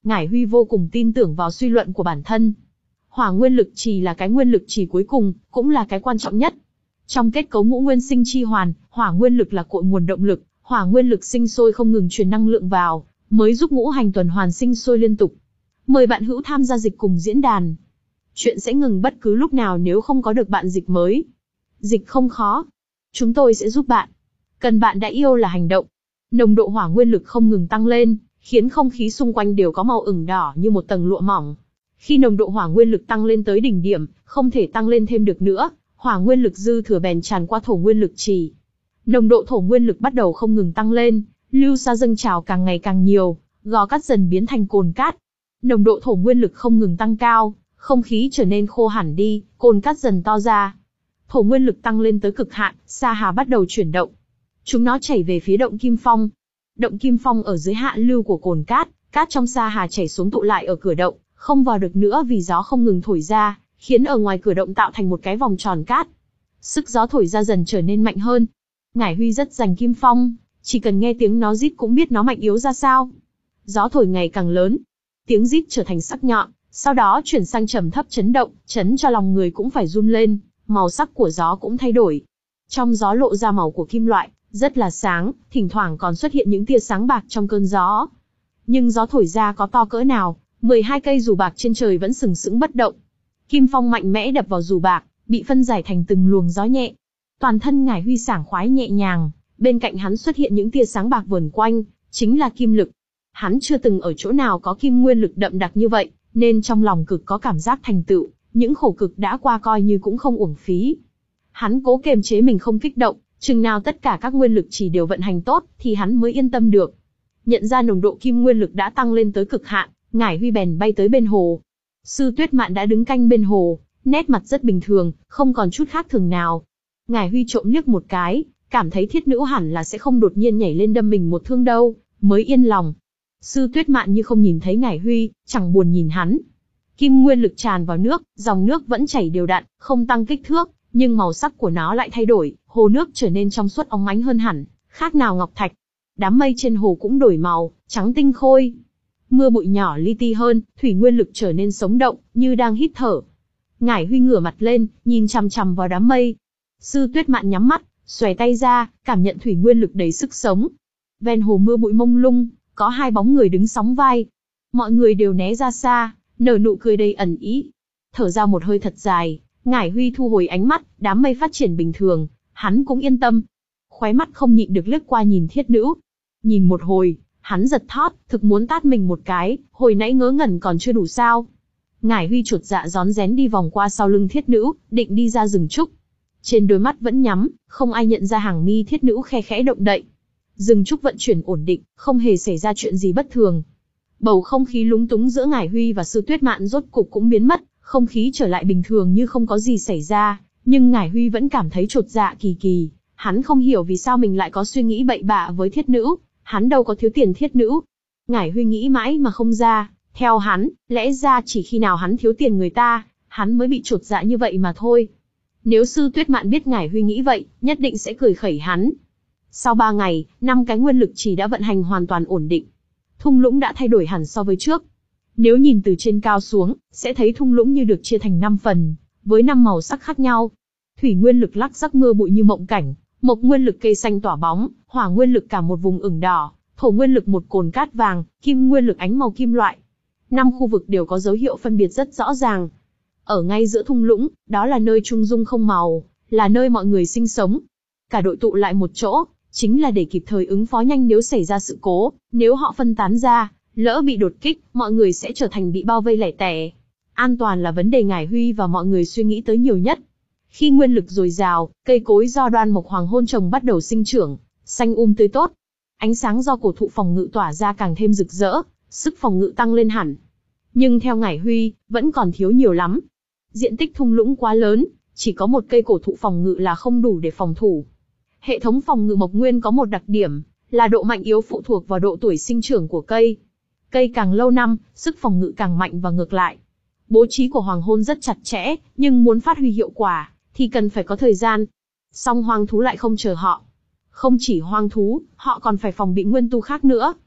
Ngải Huy vô cùng tin tưởng vào suy luận của bản thân. Hỏa nguyên lực trì là cái nguyên lực trì cuối cùng, cũng là cái quan trọng nhất. Trong kết cấu ngũ nguyên sinh chi hoàn, hỏa nguyên lực là cội nguồn động lực, hỏa nguyên lực sinh sôi không ngừng truyền năng lượng vào, mới giúp ngũ hành tuần hoàn sinh sôi liên tục. Mời bạn hữu tham gia dịch cùng diễn đàn. Chuyện sẽ ngừng bất cứ lúc nào nếu không có được bạn dịch mới. Dịch không khó. Chúng tôi sẽ giúp bạn. Cần bạn đã yêu là hành động. Nồng độ hỏa nguyên lực không ngừng tăng lên, khiến không khí xung quanh đều có màu ửng đỏ như một tầng lụa mỏng. Khi nồng độ hỏa nguyên lực tăng lên tới đỉnh điểm, không thể tăng lên thêm được nữa, hỏa nguyên lực dư thừa bèn tràn qua thổ nguyên lực trì. Nồng độ thổ nguyên lực bắt đầu không ngừng tăng lên, lưu xa dâng trào càng ngày càng nhiều, gò cát dần biến thành cồn cát. Nồng độ thổ nguyên lực không ngừng tăng cao, không khí trở nên khô hẳn đi, cồn cát dần to ra. Thổ nguyên lực tăng lên tới cực hạn, sa hà bắt đầu chuyển động. Chúng nó chảy về phía động Kim Phong. Động Kim Phong ở dưới hạ lưu của cồn cát, cát trong sa hà chảy xuống tụ lại ở cửa động, không vào được nữa vì gió không ngừng thổi ra, khiến ở ngoài cửa động tạo thành một cái vòng tròn cát. Sức gió thổi ra dần trở nên mạnh hơn. Ngải Huy rất giành Kim Phong, chỉ cần nghe tiếng nó rít cũng biết nó mạnh yếu ra sao. Gió thổi ngày càng lớn, tiếng rít trở thành sắc nhọn, sau đó chuyển sang trầm thấp chấn động, chấn cho lòng người cũng phải run lên, màu sắc của gió cũng thay đổi. Trong gió lộ ra màu của kim loại, rất là sáng, thỉnh thoảng còn xuất hiện những tia sáng bạc trong cơn gió. Nhưng gió thổi ra có to cỡ nào, mười hai cây dù bạc trên trời vẫn sừng sững bất động. Kim phong mạnh mẽ đập vào dù bạc, bị phân giải thành từng luồng gió nhẹ. Toàn thân Ngải Huy sảng khoái nhẹ nhàng, bên cạnh hắn xuất hiện những tia sáng bạc vờn quanh, chính là kim lực. Hắn chưa từng ở chỗ nào có kim nguyên lực đậm đặc như vậy, nên trong lòng cực có cảm giác thành tựu, những khổ cực đã qua coi như cũng không uổng phí. Hắn cố kiềm chế mình không kích động, chừng nào tất cả các nguyên lực chỉ đều vận hành tốt, thì hắn mới yên tâm được. Nhận ra nồng độ kim nguyên lực đã tăng lên tới cực hạn, Ngải Huy bèn bay tới bên hồ. Sư Tuyết Mạn đã đứng canh bên hồ, nét mặt rất bình thường, không còn chút khác thường nào. Ngải Huy trộm liếc một cái, cảm thấy thiết nữ hẳn là sẽ không đột nhiên nhảy lên đâm mình một thương đâu, mới yên lòng. Sư Tuyết Mạn như không nhìn thấy Ngải Huy, chẳng buồn nhìn hắn. Kim nguyên lực tràn vào nước, dòng nước vẫn chảy đều đặn, không tăng kích thước, nhưng màu sắc của nó lại thay đổi, hồ nước trở nên trong suốt óng ánh hơn hẳn, khác nào ngọc thạch. Đám mây trên hồ cũng đổi màu, trắng tinh khôi. Mưa bụi nhỏ li ti hơn, thủy nguyên lực trở nên sống động, như đang hít thở. Ngải Huy ngửa mặt lên, nhìn chằm chằm vào đám mây. Sư Tuyết Mạn nhắm mắt, xòe tay ra, cảm nhận thủy nguyên lực đầy sức sống. Ven hồ mưa bụi mông lung, có hai bóng người đứng sóng vai. Mọi người đều né ra xa, nở nụ cười đầy ẩn ý. Thở ra một hơi thật dài, Ngải Huy thu hồi ánh mắt, đám mây phát triển bình thường, hắn cũng yên tâm. Khóe mắt không nhịn được liếc qua nhìn thiết nữ. Nhìn một hồi, hắn giật thót, thực muốn tát mình một cái, hồi nãy ngớ ngẩn còn chưa đủ sao. Ngải Huy chột dạ rón rén đi vòng qua sau lưng thiết nữ, định đi ra rừng trúc. Trên đôi mắt vẫn nhắm, không ai nhận ra hàng mi thiết nữ khe khẽ động đậy. Rừng trúc vận chuyển ổn định, không hề xảy ra chuyện gì bất thường. Bầu không khí lúng túng giữa Ngải Huy và Sư Tuyết Mạn rốt cục cũng biến mất, không khí trở lại bình thường như không có gì xảy ra, nhưng Ngải Huy vẫn cảm thấy chột dạ kỳ kỳ, hắn không hiểu vì sao mình lại có suy nghĩ bậy bạ với thiết nữ, hắn đâu có thiếu tiền thiết nữ. Ngải Huy nghĩ mãi mà không ra, theo hắn, lẽ ra chỉ khi nào hắn thiếu tiền người ta, hắn mới bị chột dạ như vậy mà thôi. Nếu Sư Tuyết Mạn biết Ngải Huy nghĩ vậy, nhất định sẽ cười khẩy hắn. Sau ba ngày, năm cái nguyên lực chỉ đã vận hành hoàn toàn ổn định. Thung lũng đã thay đổi hẳn so với trước. Nếu nhìn từ trên cao xuống, sẽ thấy thung lũng như được chia thành năm phần, với năm màu sắc khác nhau. Thủy nguyên lực lắc rắc mưa bụi như mộng cảnh, mộc nguyên lực cây xanh tỏa bóng, hỏa nguyên lực cả một vùng ửng đỏ, thổ nguyên lực một cồn cát vàng, kim nguyên lực ánh màu kim loại. Năm khu vực đều có dấu hiệu phân biệt rất rõ ràng. Ở ngay giữa thung lũng, đó là nơi trung dung không màu, là nơi mọi người sinh sống. Cả đội tụ lại một chỗ, chính là để kịp thời ứng phó nhanh nếu xảy ra sự cố, nếu họ phân tán ra, lỡ bị đột kích, mọi người sẽ trở thành bị bao vây lẻ tẻ. An toàn là vấn đề Ngải Huy và mọi người suy nghĩ tới nhiều nhất. Khi nguyên lực dồi dào, cây cối do Đoan Mộc Hoàng hôn trồng bắt đầu sinh trưởng, xanh um tươi tốt. Ánh sáng do cổ thụ phòng ngự tỏa ra càng thêm rực rỡ, sức phòng ngự tăng lên hẳn. Nhưng theo Ngải Huy, vẫn còn thiếu nhiều lắm. Diện tích thung lũng quá lớn, chỉ có một cây cổ thụ phòng ngự là không đủ để phòng thủ. Hệ thống phòng ngự mộc nguyên có một đặc điểm, là độ mạnh yếu phụ thuộc vào độ tuổi sinh trưởng của cây. Cây càng lâu năm, sức phòng ngự càng mạnh và ngược lại. Bố trí của hoàng hôn rất chặt chẽ, nhưng muốn phát huy hiệu quả, thì cần phải có thời gian. Song hoang thú lại không chờ họ. Không chỉ hoang thú, họ còn phải phòng bị nguyên tu khác nữa.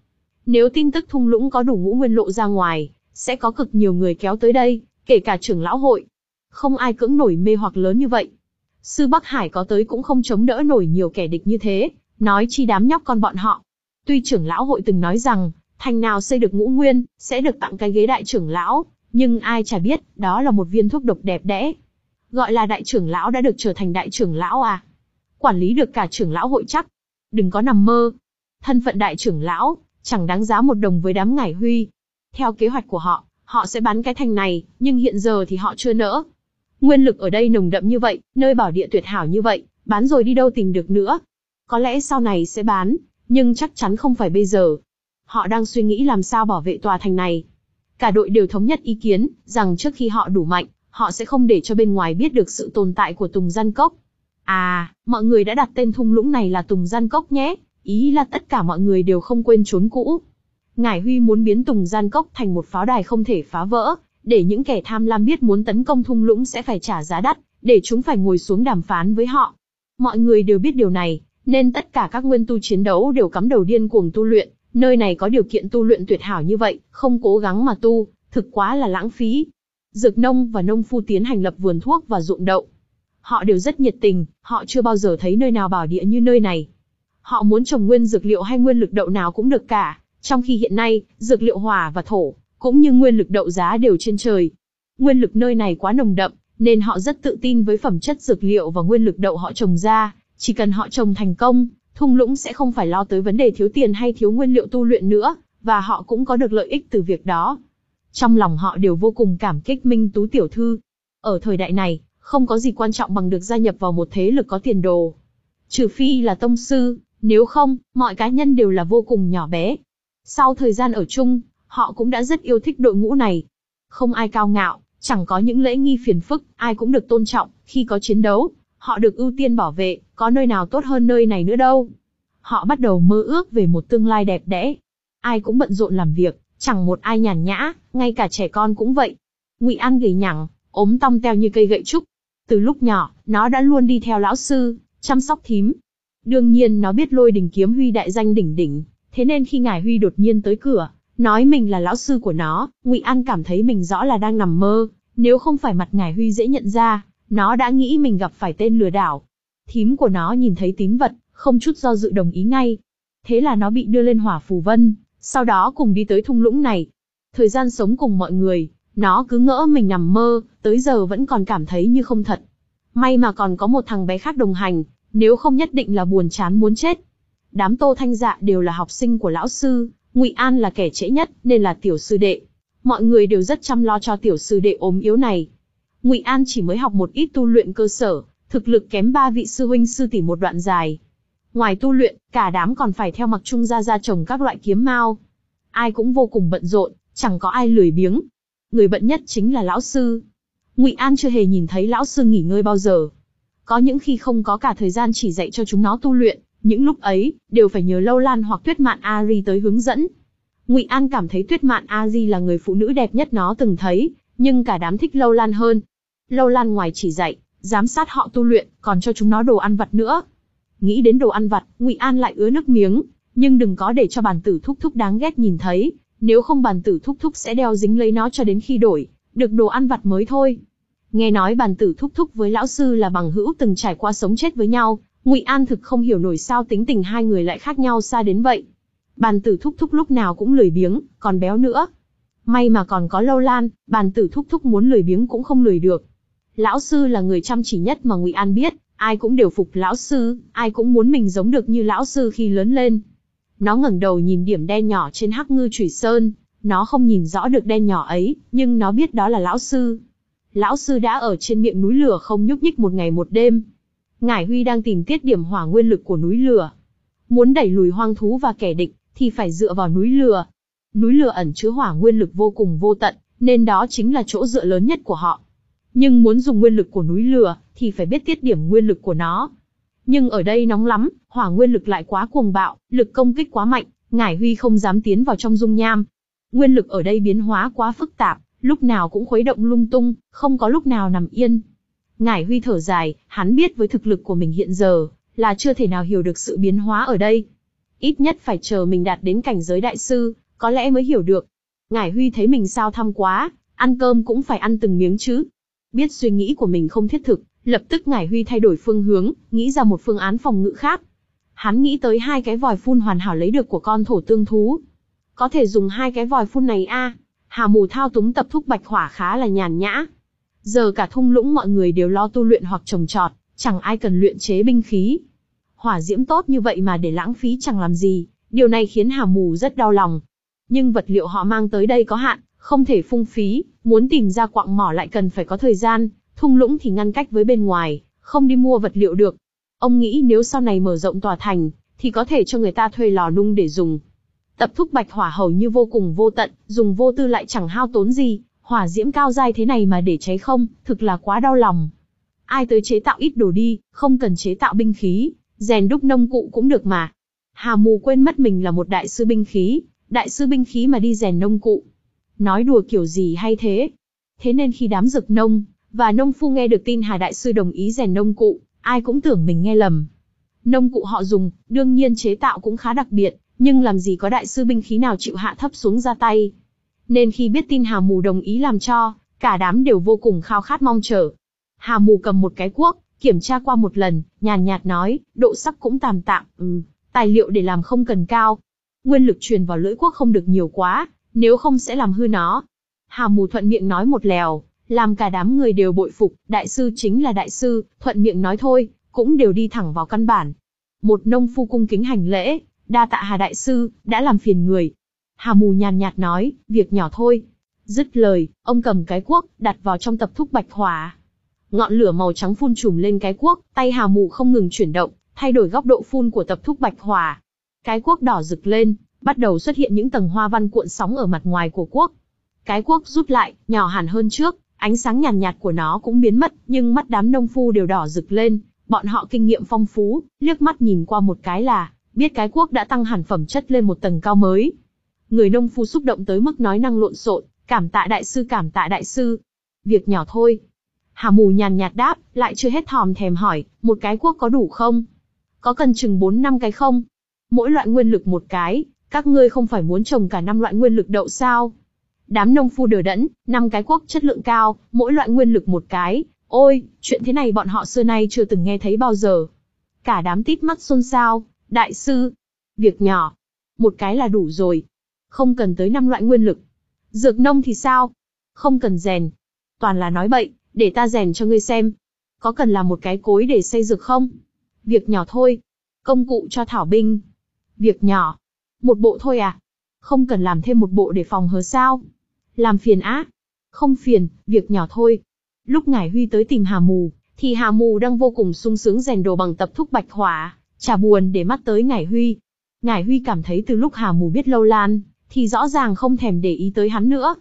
Nếu tin tức thung lũng có đủ ngũ nguyên lộ ra ngoài, sẽ có cực nhiều người kéo tới đây, kể cả trưởng lão hội. Không ai cưỡng nổi mê hoặc lớn như vậy. Sư Bắc Hải có tới cũng không chống đỡ nổi nhiều kẻ địch như thế, nói chi đám nhóc con bọn họ. Tuy trưởng lão hội từng nói rằng, thành nào xây được ngũ nguyên, sẽ được tặng cái ghế đại trưởng lão, nhưng ai chả biết, đó là một viên thuốc độc đẹp đẽ. Gọi là đại trưởng lão đã được trở thành đại trưởng lão à? Quản lý được cả trưởng lão hội chắc. Đừng có nằm mơ. Thân phận đại trưởng lão, chẳng đáng giá một đồng với đám Ngải Huy. Theo kế hoạch của họ, họ sẽ bán cái thành này, nhưng hiện giờ thì họ chưa nỡ. Nguyên lực ở đây nồng đậm như vậy, nơi bảo địa tuyệt hảo như vậy, bán rồi đi đâu tìm được nữa. Có lẽ sau này sẽ bán, nhưng chắc chắn không phải bây giờ. Họ đang suy nghĩ làm sao bảo vệ tòa thành này. Cả đội đều thống nhất ý kiến, rằng trước khi họ đủ mạnh, họ sẽ không để cho bên ngoài biết được sự tồn tại của Tùng Gian Cốc. À, mọi người đã đặt tên thung lũng này là Tùng Gian Cốc nhé, ý là tất cả mọi người đều không quên chốn cũ. Ngải Huy muốn biến Tùng Gian Cốc thành một pháo đài không thể phá vỡ, để những kẻ tham lam biết muốn tấn công thung lũng sẽ phải trả giá đắt, để chúng phải ngồi xuống đàm phán với họ. Mọi người đều biết điều này, nên tất cả các nguyên tu chiến đấu đều cắm đầu điên cuồng tu luyện. Nơi này có điều kiện tu luyện tuyệt hảo như vậy, không cố gắng mà tu, thực quá là lãng phí. Dược nông và nông phu tiến hành lập vườn thuốc và ruộng đậu. Họ đều rất nhiệt tình, họ chưa bao giờ thấy nơi nào bảo địa như nơi này. Họ muốn trồng nguyên dược liệu hay nguyên lực đậu nào cũng được cả, trong khi hiện nay, dược liệu hỏa và thổ, cũng như nguyên lực đậu giá đều trên trời. Nguyên lực nơi này quá nồng đậm, nên họ rất tự tin với phẩm chất dược liệu và nguyên lực đậu họ trồng ra, chỉ cần họ trồng thành công, thung lũng sẽ không phải lo tới vấn đề thiếu tiền hay thiếu nguyên liệu tu luyện nữa, và họ cũng có được lợi ích từ việc đó. Trong lòng họ đều vô cùng cảm kích Minh Tú tiểu thư. Ở thời đại này, không có gì quan trọng bằng được gia nhập vào một thế lực có tiền đồ. Trừ phi là tông sư, nếu không, mọi cá nhân đều là vô cùng nhỏ bé. Sau thời gian ở chung, họ cũng đã rất yêu thích đội ngũ này. Không ai cao ngạo, chẳng có những lễ nghi phiền phức, ai cũng được tôn trọng, khi có chiến đấu, họ được ưu tiên bảo vệ, có nơi nào tốt hơn nơi này nữa đâu. Họ bắt đầu mơ ước về một tương lai đẹp đẽ. Ai cũng bận rộn làm việc, chẳng một ai nhàn nhã, ngay cả trẻ con cũng vậy. Ngụy An gầy nhẳng, ốm tong teo như cây gậy trúc. Từ lúc nhỏ, nó đã luôn đi theo lão sư, chăm sóc thím. Đương nhiên nó biết Lôi Đình Kiếm Huy đại danh đỉnh đỉnh, thế nên khi Ngải Huy đột nhiên tới cửa, nói mình là lão sư của nó, Ngụy An cảm thấy mình rõ là đang nằm mơ, nếu không phải mặt Ngải Huy dễ nhận ra, nó đã nghĩ mình gặp phải tên lừa đảo. Thím của nó nhìn thấy tín vật, không chút do dự đồng ý ngay. Thế là nó bị đưa lên Hỏa Phù Vân, sau đó cùng đi tới thung lũng này. Thời gian sống cùng mọi người, nó cứ ngỡ mình nằm mơ, tới giờ vẫn còn cảm thấy như không thật. May mà còn có một thằng bé khác đồng hành, nếu không nhất định là buồn chán muốn chết. Đám Tô Thanh Dạ đều là học sinh của lão sư, Ngụy An là kẻ trễ nhất, nên là tiểu sư đệ. Mọi người đều rất chăm lo cho tiểu sư đệ ốm yếu này. Ngụy An chỉ mới học một ít tu luyện cơ sở, thực lực kém ba vị sư huynh sư tỷ một đoạn dài. Ngoài tu luyện, cả đám còn phải theo Mặc Trung gia gia trồng các loại kiếm mao. Ai cũng vô cùng bận rộn, chẳng có ai lười biếng. Người bận nhất chính là lão sư. Ngụy An chưa hề nhìn thấy lão sư nghỉ ngơi bao giờ. Có những khi không có cả thời gian chỉ dạy cho chúng nó tu luyện, những lúc ấy đều phải nhờ Lâu Lan hoặc Tuyết Mạn A Ri tới hướng dẫn. Ngụy An cảm thấy Tuyết Mạn A Ri là người phụ nữ đẹp nhất nó từng thấy, nhưng cả đám thích Lâu Lan hơn. Lâu Lan ngoài chỉ dạy, giám sát họ tu luyện, còn cho chúng nó đồ ăn vặt nữa. Nghĩ đến đồ ăn vặt, Ngụy An lại ứa nước miếng, nhưng đừng có để cho Bàn Tử Thúc Thúc đáng ghét nhìn thấy, nếu không Bàn Tử Thúc Thúc sẽ đeo dính lấy nó cho đến khi đổi được đồ ăn vặt mới thôi. Nghe nói Bàn Tử Thúc Thúc với lão sư là bằng hữu từng trải qua sống chết với nhau, Ngụy An thực không hiểu nổi sao tính tình hai người lại khác nhau xa đến vậy. Bàn Tử Thúc Thúc lúc nào cũng lười biếng, còn béo nữa. May mà còn có Lâu Lan, Bàn Tử Thúc Thúc muốn lười biếng cũng không lười được. Lão sư là người chăm chỉ nhất mà Ngụy An biết, ai cũng đều phục lão sư, ai cũng muốn mình giống được như lão sư khi lớn lên. Nó ngẩng đầu nhìn điểm đen nhỏ trên Hắc Ngư Chủy Sơn, nó không nhìn rõ được đen nhỏ ấy, nhưng nó biết đó là lão sư. Lão sư đã ở trên miệng núi lửa không nhúc nhích một ngày một đêm. Ngải Huy đang tìm tiết điểm hỏa nguyên lực của núi lửa. Muốn đẩy lùi hoang thú và kẻ địch, thì phải dựa vào núi lửa. Núi lửa ẩn chứa hỏa nguyên lực vô cùng vô tận, nên đó chính là chỗ dựa lớn nhất của họ. Nhưng muốn dùng nguyên lực của núi lửa, thì phải biết tiết điểm nguyên lực của nó. Nhưng ở đây nóng lắm, hỏa nguyên lực lại quá cuồng bạo, lực công kích quá mạnh, Ngải Huy không dám tiến vào trong dung nham. Nguyên lực ở đây biến hóa quá phức tạp, lúc nào cũng khuấy động lung tung, không có lúc nào nằm yên. Ngải Huy thở dài, hắn biết với thực lực của mình hiện giờ, là chưa thể nào hiểu được sự biến hóa ở đây. Ít nhất phải chờ mình đạt đến cảnh giới đại sư, có lẽ mới hiểu được. Ngải Huy thấy mình sao thăm quá, ăn cơm cũng phải ăn từng miếng chứ. Biết suy nghĩ của mình không thiết thực, lập tức Ngải Huy thay đổi phương hướng, nghĩ ra một phương án phòng ngự khác. Hắn nghĩ tới hai cái vòi phun hoàn hảo lấy được của con thổ tương thú. Có thể dùng hai cái vòi phun này a. À. Hà Mù thao túng tập thúc bạch hỏa khá là nhàn nhã. Giờ cả thung lũng mọi người đều lo tu luyện hoặc trồng trọt, chẳng ai cần luyện chế binh khí. Hỏa diễm tốt như vậy mà để lãng phí chẳng làm gì, điều này khiến Hà Mù rất đau lòng. Nhưng vật liệu họ mang tới đây có hạn, không thể phung phí, muốn tìm ra quặng mỏ lại cần phải có thời gian, thung lũng thì ngăn cách với bên ngoài, không đi mua vật liệu được. Ông nghĩ nếu sau này mở rộng tòa thành, thì có thể cho người ta thuê lò nung để dùng. Tập thúc bạch hỏa hầu như vô cùng vô tận, dùng vô tư lại chẳng hao tốn gì, hỏa diễm cao dai thế này mà để cháy không, thực là quá đau lòng. Ai tới chế tạo ít đồ đi, không cần chế tạo binh khí, rèn đúc nông cụ cũng được mà. Hà Mù quên mất mình là một đại sư binh khí, đại sư binh khí mà đi rèn nông cụ. Nói đùa kiểu gì hay thế? Thế nên khi đám dược nông và nông phu nghe được tin Hà đại sư đồng ý rèn nông cụ, ai cũng tưởng mình nghe lầm. Nông cụ họ dùng, đương nhiên chế tạo cũng khá đặc biệt, nhưng làm gì có đại sư binh khí nào chịu hạ thấp xuống ra tay. Nên khi biết tin Hà Mù đồng ý làm cho, cả đám đều vô cùng khao khát mong chờ. Hà Mù cầm một cái cuốc, kiểm tra qua một lần, nhàn nhạt nói, độ sắc cũng tạm tạm, ừ, tài liệu để làm không cần cao. Nguyên lực truyền vào lưỡi cuốc không được nhiều quá, nếu không sẽ làm hư nó. Hà Mù thuận miệng nói một lèo, làm cả đám người đều bội phục, đại sư chính là đại sư, thuận miệng nói thôi, cũng đều đi thẳng vào căn bản. Một nông phu cung kính hành lễ, đa tạ Hà đại sư, đã làm phiền người. Hà Mù nhàn nhạt nói, việc nhỏ thôi. Dứt lời, ông cầm cái cuốc, đặt vào trong tập thúc bạch hỏa. Ngọn lửa màu trắng phun trùm lên cái cuốc, tay Hà Mù không ngừng chuyển động, thay đổi góc độ phun của tập thúc bạch hỏa. Cái cuốc đỏ rực lên, bắt đầu xuất hiện những tầng hoa văn cuộn sóng ở mặt ngoài của cuốc. Cái cuốc rút lại, nhỏ hẳn hơn trước, ánh sáng nhàn nhạt, nhạt của nó cũng biến mất, nhưng mắt đám nông phu đều đỏ rực lên. Bọn họ kinh nghiệm phong phú, liếc mắt nhìn qua một cái là biết cái cuốc đã tăng hẳn phẩm chất lên một tầng cao mới. Người nông phu xúc động tới mức nói năng lộn xộn, cảm tạ đại sư, cảm tạ đại sư. Việc nhỏ thôi. Hà Mù nhàn nhạt đáp, lại chưa hết thòm thèm hỏi, một cái cuốc có đủ không? Có cần chừng bốn năm cái không? Mỗi loại nguyên lực một cái, các ngươi không phải muốn trồng cả năm loại nguyên lực đậu sao? Đám nông phu đờ đẫn, năm cái cuốc chất lượng cao, mỗi loại nguyên lực một cái. Ôi, chuyện thế này bọn họ xưa nay chưa từng nghe thấy bao giờ. Cả đám tít mắt xôn xao, đại sư. Việc nhỏ. Một cái là đủ rồi. Không cần tới năm loại nguyên lực. Dược nông thì sao? Không cần rèn. Toàn là nói bậy, để ta rèn cho ngươi xem. Có cần làm một cái cối để xây dược không? Việc nhỏ thôi. Công cụ cho thảo binh. Việc nhỏ. Một bộ thôi à? Không cần làm thêm một bộ để phòng hờ sao? Làm phiền á? Không phiền, việc nhỏ thôi. Lúc Ngải Huy tới tìm Hà Mù, thì Hà Mù đang vô cùng sung sướng rèn đồ bằng tập thúc bạch hỏa, chả buồn để mắt tới Ngải Huy. Ngải Huy cảm thấy từ lúc Hà Mù biết Lâu Lan, thì rõ ràng không thèm để ý tới hắn nữa.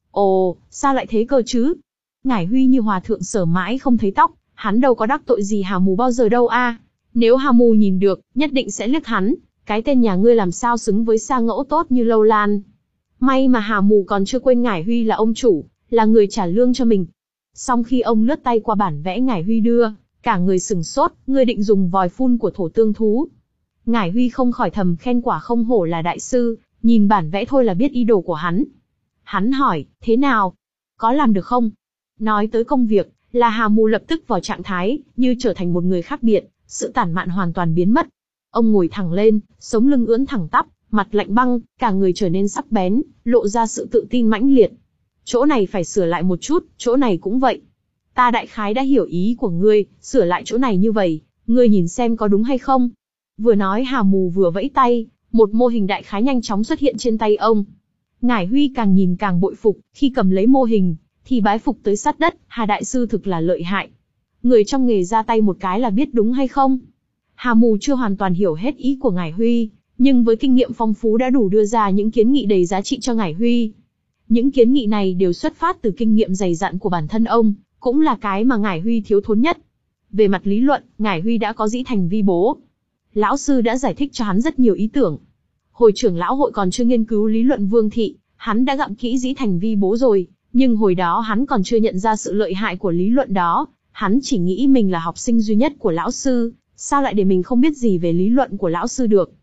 Ồ, sao lại thế cơ chứ? Ngải Huy như hòa thượng sở mãi không thấy tóc, hắn đâu có đắc tội gì Hà Mù bao giờ đâu a. À. Nếu Hà Mù nhìn được, nhất định sẽ liếc hắn, cái tên nhà ngươi làm sao xứng với sa ngẫu tốt như Lâu Lan. May mà Hà Mù còn chưa quên Ngải Huy là ông chủ, là người trả lương cho mình. Xong khi ông lướt tay qua bản vẽ Ngải Huy đưa, cả người sừng sốt, ngươi định dùng vòi phun của thổ tương thú. Ngải Huy không khỏi thầm khen quả không hổ là đại sư, nhìn bản vẽ thôi là biết ý đồ của hắn. Hắn hỏi, thế nào? Có làm được không? Nói tới công việc, là Hà Mù lập tức vào trạng thái, như trở thành một người khác biệt, sự tản mạn hoàn toàn biến mất. Ông ngồi thẳng lên, sống lưng ưỡn thẳng tắp, mặt lạnh băng, cả người trở nên sắc bén, lộ ra sự tự tin mãnh liệt. Chỗ này phải sửa lại một chút, chỗ này cũng vậy. Ta đại khái đã hiểu ý của ngươi, sửa lại chỗ này như vậy, ngươi nhìn xem có đúng hay không. Vừa nói Hà Mù vừa vẫy tay, một mô hình đại khái nhanh chóng xuất hiện trên tay ông. Ngải Huy càng nhìn càng bội phục, khi cầm lấy mô hình, thì bái phục tới sát đất, Hà đại sư thực là lợi hại. Người trong nghề ra tay một cái là biết đúng hay không. Hà Mù chưa hoàn toàn hiểu hết ý của Ngải Huy, nhưng với kinh nghiệm phong phú đã đủ đưa ra những kiến nghị đầy giá trị cho Ngải Huy. Những kiến nghị này đều xuất phát từ kinh nghiệm dày dặn của bản thân ông, cũng là cái mà Ngải Huy thiếu thốn nhất. Về mặt lý luận, Ngải Huy đã có dĩ thành vi bố. Lão sư đã giải thích cho hắn rất nhiều ý tưởng. Hồi trưởng lão hội còn chưa nghiên cứu lý luận vương thị, hắn đã gặm kỹ dĩ thành vi bố rồi, nhưng hồi đó hắn còn chưa nhận ra sự lợi hại của lý luận đó, hắn chỉ nghĩ mình là học sinh duy nhất của lão sư, sao lại để mình không biết gì về lý luận của lão sư được.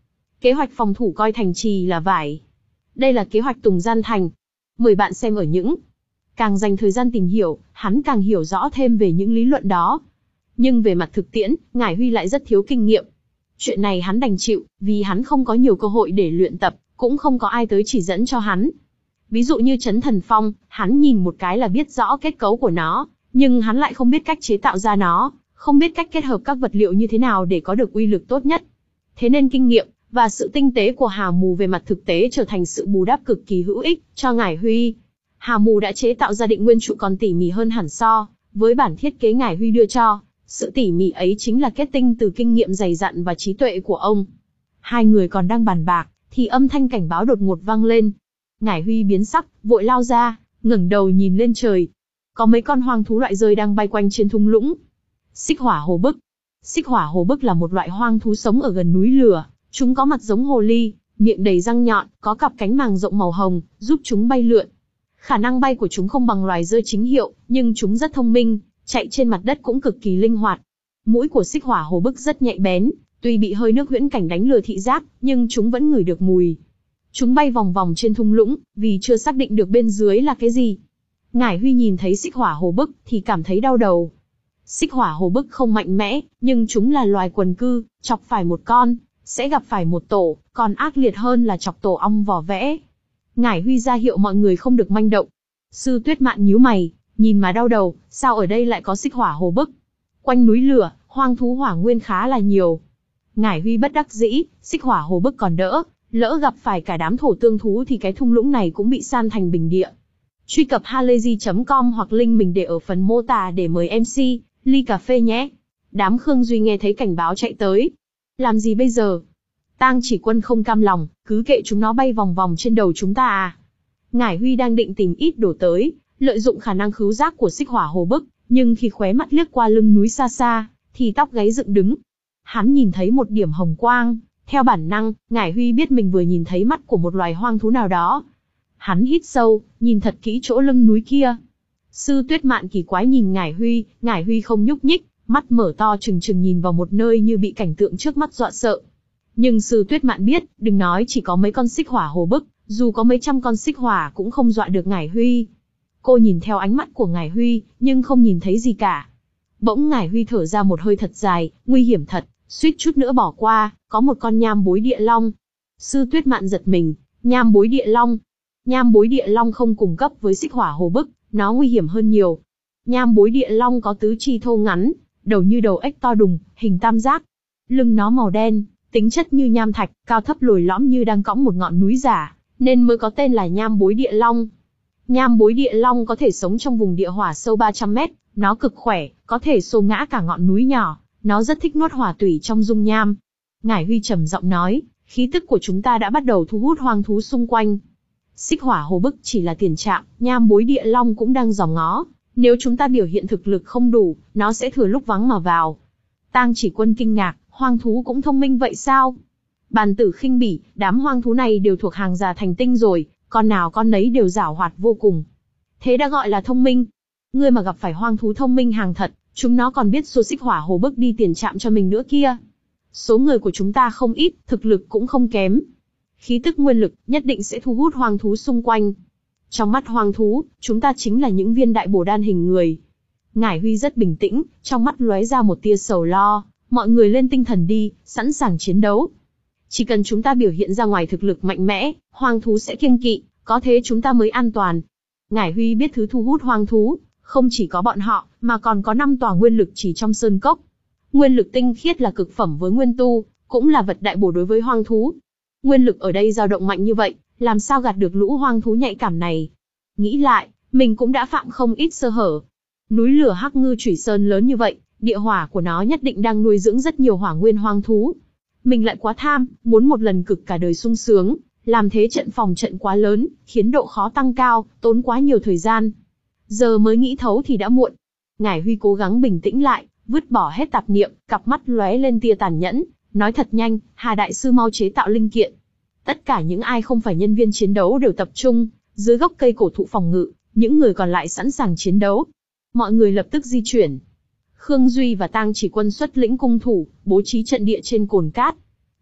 Kế hoạch phòng thủ coi thành trì là vải. Đây là kế hoạch Tùng Gian Thành. Mời bạn xem ở những. Càng dành thời gian tìm hiểu, hắn càng hiểu rõ thêm về những lý luận đó. Nhưng về mặt thực tiễn, Ngải Huy lại rất thiếu kinh nghiệm. Chuyện này hắn đành chịu, vì hắn không có nhiều cơ hội để luyện tập, cũng không có ai tới chỉ dẫn cho hắn. Ví dụ như Chấn Thần Phong, hắn nhìn một cái là biết rõ kết cấu của nó, nhưng hắn lại không biết cách chế tạo ra nó, không biết cách kết hợp các vật liệu như thế nào để có được uy lực tốt nhất. Thế nên kinh nghiệm và sự tinh tế của Hà Mù về mặt thực tế trở thành sự bù đắp cực kỳ hữu ích cho Ngải Huy. Hà Mù đã chế tạo ra định nguyên trụ còn tỉ mỉ hơn hẳn so với bản thiết kế Ngải Huy đưa cho. Sự tỉ mỉ ấy chính là kết tinh từ kinh nghiệm dày dặn và trí tuệ của ông. Hai người còn đang bàn bạc, thì âm thanh cảnh báo đột ngột vang lên. Ngải Huy biến sắc, vội lao ra, ngẩng đầu nhìn lên trời. Có mấy con hoang thú loại rơi đang bay quanh trên thung lũng. Xích hỏa hồ bức. Xích hỏa hồ bức là một loại hoang thú sống ở gần núi lửa. Chúng có mặt giống hồ ly, miệng đầy răng nhọn, có cặp cánh màng rộng màu hồng, giúp chúng bay lượn. Khả năng bay của chúng không bằng loài rơi chính hiệu, nhưng chúng rất thông minh, chạy trên mặt đất cũng cực kỳ linh hoạt. Mũi của xích hỏa hồ bức rất nhạy bén, tuy bị hơi nước huyễn cảnh đánh lừa thị giác, nhưng chúng vẫn ngửi được mùi. Chúng bay vòng vòng trên thung lũng, vì chưa xác định được bên dưới là cái gì. Ngải Huy nhìn thấy xích hỏa hồ bức thì cảm thấy đau đầu. Xích hỏa hồ bức không mạnh mẽ, nhưng chúng là loài quần cư, chọc phải một con, sẽ gặp phải một tổ, còn ác liệt hơn là chọc tổ ong vỏ vẽ. Ngải Huy ra hiệu mọi người không được manh động. Sư Tuyết Mạn nhíu mày, nhìn mà đau đầu, sao ở đây lại có xích hỏa hồ bức? Quanh núi lửa, hoang thú hỏa nguyên khá là nhiều. Ngải Huy bất đắc dĩ, xích hỏa hồ bức còn đỡ, lỡ gặp phải cả đám thổ tương thú thì cái thung lũng này cũng bị san thành bình địa. Truy cập halayzi chấm com hoặc link mình để ở phần mô tả để mời em xê, ly cà phê nhé. Đám Khương Duy nghe thấy cảnh báo chạy tới. Làm gì bây giờ? Tang Chỉ Quân không cam lòng, cứ kệ chúng nó bay vòng vòng trên đầu chúng ta à. Ngải Huy đang định tìm ít đổ tới, lợi dụng khả năng khứu giác của xích hỏa hồ bức, nhưng khi khóe mắt liếc qua lưng núi xa xa, thì tóc gáy dựng đứng. Hắn nhìn thấy một điểm hồng quang, theo bản năng, Ngải Huy biết mình vừa nhìn thấy mắt của một loài hoang thú nào đó. Hắn hít sâu, nhìn thật kỹ chỗ lưng núi kia. Sư Tuyết Mạn kỳ quái nhìn Ngải Huy, Ngải Huy không nhúc nhích, mắt mở to trừng trừng nhìn vào một nơi như bị cảnh tượng trước mắt dọa sợ. Nhưng Sư Tuyết Mạn biết, đừng nói chỉ có mấy con xích hỏa hồ bức, dù có mấy trăm con xích hỏa cũng không dọa được Ngải Huy. Cô nhìn theo ánh mắt của Ngải Huy, nhưng không nhìn thấy gì cả. Bỗng Ngải Huy thở ra một hơi thật dài, nguy hiểm thật, suýt chút nữa bỏ qua, có một con nham bối địa long. Sư Tuyết Mạn giật mình, nham bối địa long. Nham bối địa long không cùng cấp với xích hỏa hồ bức, nó nguy hiểm hơn nhiều. Nham bối địa long có tứ chi thô ngắn, đầu như đầu ếch to đùng, hình tam giác. Lưng nó màu đen, tính chất như nham thạch, cao thấp lồi lõm như đang cõng một ngọn núi giả, nên mới có tên là nham bối địa long. Nham bối địa long có thể sống trong vùng địa hỏa sâu ba trăm mét, nó cực khỏe, có thể xô ngã cả ngọn núi nhỏ, nó rất thích nuốt hỏa tủy trong dung nham. Ngải Huy trầm giọng nói, khí tức của chúng ta đã bắt đầu thu hút hoang thú xung quanh. Xích hỏa hồ bức chỉ là tiền trạm, nham bối địa long cũng đang dòm ngó. Nếu chúng ta biểu hiện thực lực không đủ, nó sẽ thừa lúc vắng mà vào. Tang Chỉ Quân kinh ngạc, hoang thú cũng thông minh vậy sao? Bàn Tử khinh bỉ, đám hoang thú này đều thuộc hàng già thành tinh rồi, con nào con nấy đều giảo hoạt vô cùng. Thế đã gọi là thông minh. Ngươi mà gặp phải hoang thú thông minh hàng thật, chúng nó còn biết xô xích hỏa hồ bức đi tiền trạm cho mình nữa kia. Số người của chúng ta không ít, thực lực cũng không kém. Khí tức nguyên lực nhất định sẽ thu hút hoang thú xung quanh. Trong mắt hoang thú, chúng ta chính là những viên đại bổ đan hình người. Ngải Huy rất bình tĩnh, trong mắt lóe ra một tia sầu lo. Mọi người lên tinh thần đi, sẵn sàng chiến đấu. Chỉ cần chúng ta biểu hiện ra ngoài thực lực mạnh mẽ, hoang thú sẽ kiêng kỵ, có thế chúng ta mới an toàn. Ngải Huy biết thứ thu hút hoang thú, không chỉ có bọn họ, mà còn có năm tòa nguyên lực chỉ trong sơn cốc. Nguyên lực tinh khiết là cực phẩm với nguyên tu, cũng là vật đại bổ đối với hoang thú. Nguyên lực ở đây dao động mạnh như vậy, làm sao gạt được lũ hoang thú nhạy cảm này? Nghĩ lại, mình cũng đã phạm không ít sơ hở. Núi lửa Hắc Ngư Chủy Sơn lớn như vậy, địa hỏa của nó nhất định đang nuôi dưỡng rất nhiều hỏa nguyên hoang thú. Mình lại quá tham, muốn một lần cực cả đời sung sướng, làm thế trận phòng trận quá lớn, khiến độ khó tăng cao, tốn quá nhiều thời gian. Giờ mới nghĩ thấu thì đã muộn. Ngải Huy cố gắng bình tĩnh lại, vứt bỏ hết tạp niệm, cặp mắt lóe lên tia tàn nhẫn, nói thật nhanh, Hà đại sư mau chế tạo linh kiện. Tất cả những ai không phải nhân viên chiến đấu đều tập trung dưới gốc cây cổ thụ phòng ngự, những người còn lại sẵn sàng chiến đấu. Mọi người lập tức di chuyển. Khương Duy và Tang Chỉ Quân xuất lĩnh cung thủ, bố trí trận địa trên cồn cát.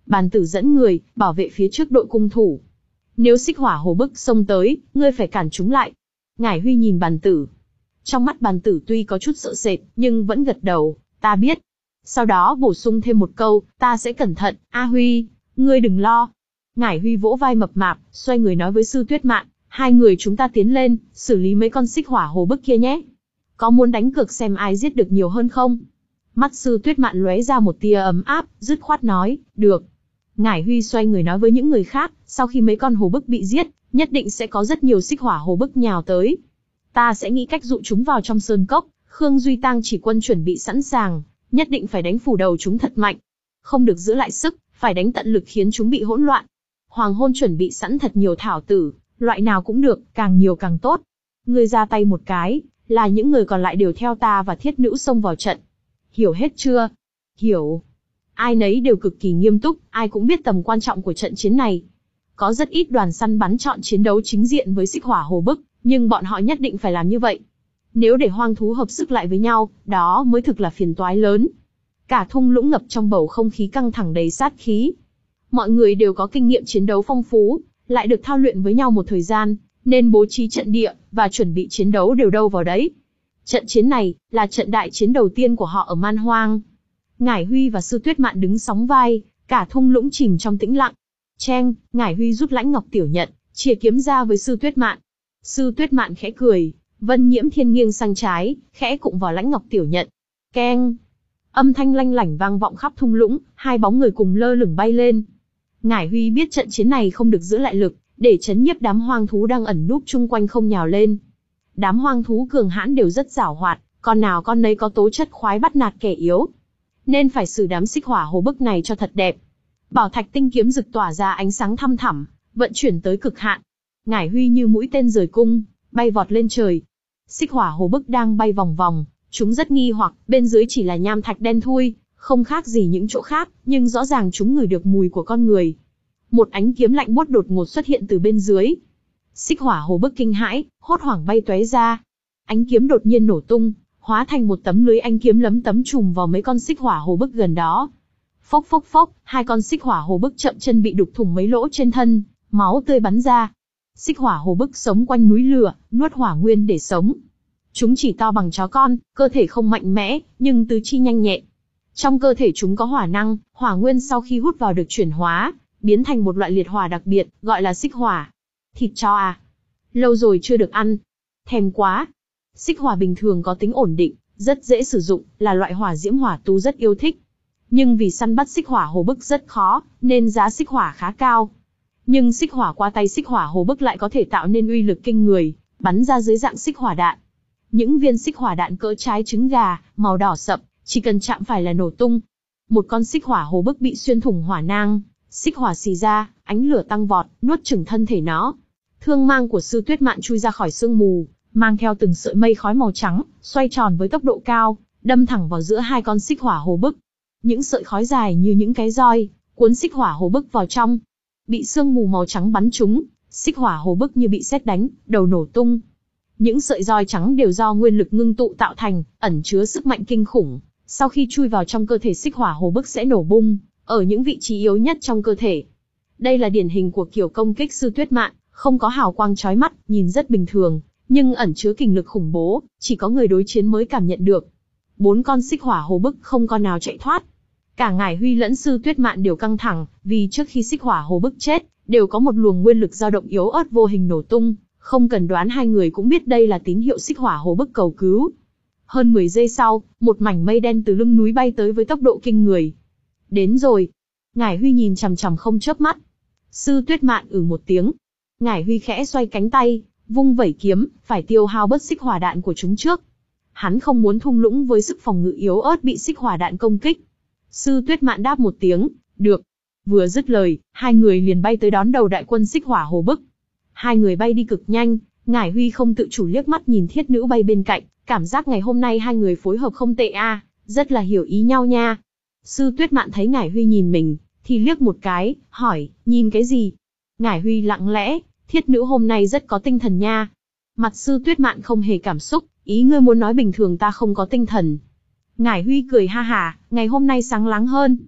Bàn tử dẫn người, bảo vệ phía trước đội cung thủ. Nếu xích hỏa hồ bức xông tới, ngươi phải cản chúng lại. Ngải Huy nhìn bàn tử. Trong mắt bàn tử tuy có chút sợ sệt, nhưng vẫn gật đầu, ta biết. Sau đó bổ sung thêm một câu, ta sẽ cẩn thận, A Huy, ngươi đừng lo. Ngải Huy vỗ vai mập mạp, xoay người nói với Sư Tuyết Mạn, hai người chúng ta tiến lên, xử lý mấy con xích hỏa hồ bức kia nhé. Có muốn đánh cược xem ai giết được nhiều hơn không? Mắt Sư Tuyết Mạn lóe ra một tia ấm áp, dứt khoát nói, được. Ngải Huy xoay người nói với những người khác, sau khi mấy con hồ bức bị giết, nhất định sẽ có rất nhiều xích hỏa hồ bức nhào tới. Ta sẽ nghĩ cách dụ chúng vào trong sơn cốc, Khương Duy Tang chỉ quân chuẩn bị sẵn sàng, nhất định phải đánh phủ đầu chúng thật mạnh. Không được giữ lại sức, phải đánh tận lực khiến chúng bị hỗn loạn. Hoàng Hôn chuẩn bị sẵn thật nhiều thảo tử, loại nào cũng được, càng nhiều càng tốt. Ngươi ra tay một cái, là những người còn lại đều theo ta và thiết nữ xông vào trận. Hiểu hết chưa? Hiểu. Ai nấy đều cực kỳ nghiêm túc, ai cũng biết tầm quan trọng của trận chiến này. Có rất ít đoàn săn bắn chọn chiến đấu chính diện với xích hỏa hồ bức, nhưng bọn họ nhất định phải làm như vậy. Nếu để hoang thú hợp sức lại với nhau, đó mới thực là phiền toái lớn. Cả thung lũng ngập trong bầu không khí căng thẳng đầy sát khí. Mọi người đều có kinh nghiệm chiến đấu phong phú, lại được thao luyện với nhau một thời gian, nên bố trí trận địa và chuẩn bị chiến đấu đều đâu vào đấy. Trận chiến này là trận đại chiến đầu tiên của họ ở Man Hoang. Ngải Huy và Sư Tuyết Mạn đứng sóng vai, cả thung lũng chìm trong tĩnh lặng. Cheng, Ngải Huy rút lãnh ngọc tiểu nhận, chìa kiếm ra với Sư Tuyết Mạn. Sư Tuyết Mạn khẽ cười, Vân Nhiễm Thiên nghiêng sang trái, khẽ cụng vào lãnh ngọc tiểu nhận. Keng! Âm thanh lanh lảnh vang vọng khắp thung lũng, hai bóng người cùng lơ lửng bay lên. Ngải Huy biết trận chiến này không được giữ lại lực, để chấn nhiếp đám hoang thú đang ẩn núp chung quanh không nhào lên. Đám hoang thú cường hãn đều rất giảo hoạt, con nào con nấy có tố chất khoái bắt nạt kẻ yếu. Nên phải xử đám xích hỏa hồ bức này cho thật đẹp. Bảo thạch tinh kiếm rực tỏa ra ánh sáng thăm thẳm, vận chuyển tới cực hạn. Ngải Huy như mũi tên rời cung, bay vọt lên trời. Xích hỏa hồ bức đang bay vòng vòng, chúng rất nghi hoặc, bên dưới chỉ là nham thạch đen thui, không khác gì những chỗ khác, nhưng rõ ràng chúng ngửi được mùi của con người. Một ánh kiếm lạnh buốt đột ngột xuất hiện từ bên dưới. Xích hỏa hồ bức kinh hãi, hốt hoảng bay tóe ra. Ánh kiếm đột nhiên nổ tung, hóa thành một tấm lưới ánh kiếm lấm tấm trùm vào mấy con xích hỏa hồ bức gần đó. Phốc phốc phốc, hai con xích hỏa hồ bức chậm chân bị đục thủng mấy lỗ trên thân, máu tươi bắn ra. Xích hỏa hồ bức sống quanh núi lửa, nuốt hỏa nguyên để sống. Chúng chỉ to bằng chó con, cơ thể không mạnh mẽ, nhưng tứ chi nhanh nhẹn. Trong cơ thể chúng có hỏa năng, hỏa nguyên sau khi hút vào được chuyển hóa, biến thành một loại liệt hỏa đặc biệt, gọi là xích hỏa. Thịt chó à? Lâu rồi chưa được ăn. Thèm quá. Xích hỏa bình thường có tính ổn định, rất dễ sử dụng, là loại hỏa diễm hỏa tu rất yêu thích. Nhưng vì săn bắt xích hỏa hồ bức rất khó, nên giá xích hỏa khá cao. Nhưng xích hỏa qua tay xích hỏa hồ bức lại có thể tạo nên uy lực kinh người, bắn ra dưới dạng xích hỏa đạn. Những viên xích hỏa đạn cỡ trái trứng gà, màu đỏ sậm, chỉ cần chạm phải là nổ tung. Một con xích hỏa hồ bức bị xuyên thủng hỏa nang, xích hỏa xì ra, ánh lửa tăng vọt, nuốt chửng thân thể nó. Thương mang của Sư Tuyết Mạn chui ra khỏi sương mù, mang theo từng sợi mây khói màu trắng, xoay tròn với tốc độ cao, đâm thẳng vào giữa hai con xích hỏa hồ bức. Những sợi khói dài như những cái roi, cuốn xích hỏa hồ bức vào trong. Bị sương mù màu trắng bắn trúng, xích hỏa hồ bức như bị sét đánh, đầu nổ tung. Những sợi roi trắng đều do nguyên lực ngưng tụ tạo thành, ẩn chứa sức mạnh kinh khủng. Sau khi chui vào trong cơ thể xích hỏa hồ bức sẽ nổ bung, ở những vị trí yếu nhất trong cơ thể. Đây là điển hình của kiểu công kích Sư Tuyết Mạn, không có hào quang chói mắt, nhìn rất bình thường, nhưng ẩn chứa kình lực khủng bố, chỉ có người đối chiến mới cảm nhận được. Bốn con xích hỏa hồ bức không con nào chạy thoát. Cả Ngải Huy lẫn Sư Tuyết Mạn đều căng thẳng, vì trước khi xích hỏa hồ bức chết, đều có một luồng nguyên lực dao động yếu ớt vô hình nổ tung, không cần đoán hai người cũng biết đây là tín hiệu xích hỏa hồ bức cầu cứu. Hơn mười giây sau, một mảnh mây đen từ lưng núi bay tới với tốc độ kinh người. Đến rồi. Ngải Huy nhìn chằm chằm không chớp mắt. Sư Tuyết Mạn ử một tiếng. Ngải Huy khẽ xoay cánh tay, vung vẩy kiếm, phải tiêu hao bớt xích hỏa đạn của chúng trước. Hắn không muốn thung lũng với sức phòng ngự yếu ớt bị xích hỏa đạn công kích. Sư Tuyết Mạn đáp một tiếng, được. Vừa dứt lời, hai người liền bay tới đón đầu đại quân xích hỏa hồ bức. Hai người bay đi cực nhanh, Ngải Huy không tự chủ liếc mắt nhìn thiết nữ bay bên cạnh, cảm giác ngày hôm nay hai người phối hợp không tệ a, rất là hiểu ý nhau nha. Sư Tuyết Mạn thấy Ngải Huy nhìn mình, thì liếc một cái, hỏi, nhìn cái gì? Ngải Huy lặng lẽ, thiết nữ hôm nay rất có tinh thần nha. Mặt Sư Tuyết Mạn không hề cảm xúc, ý ngươi muốn nói bình thường ta không có tinh thần. Ngải Huy cười ha hả, ngày hôm nay sáng láng hơn.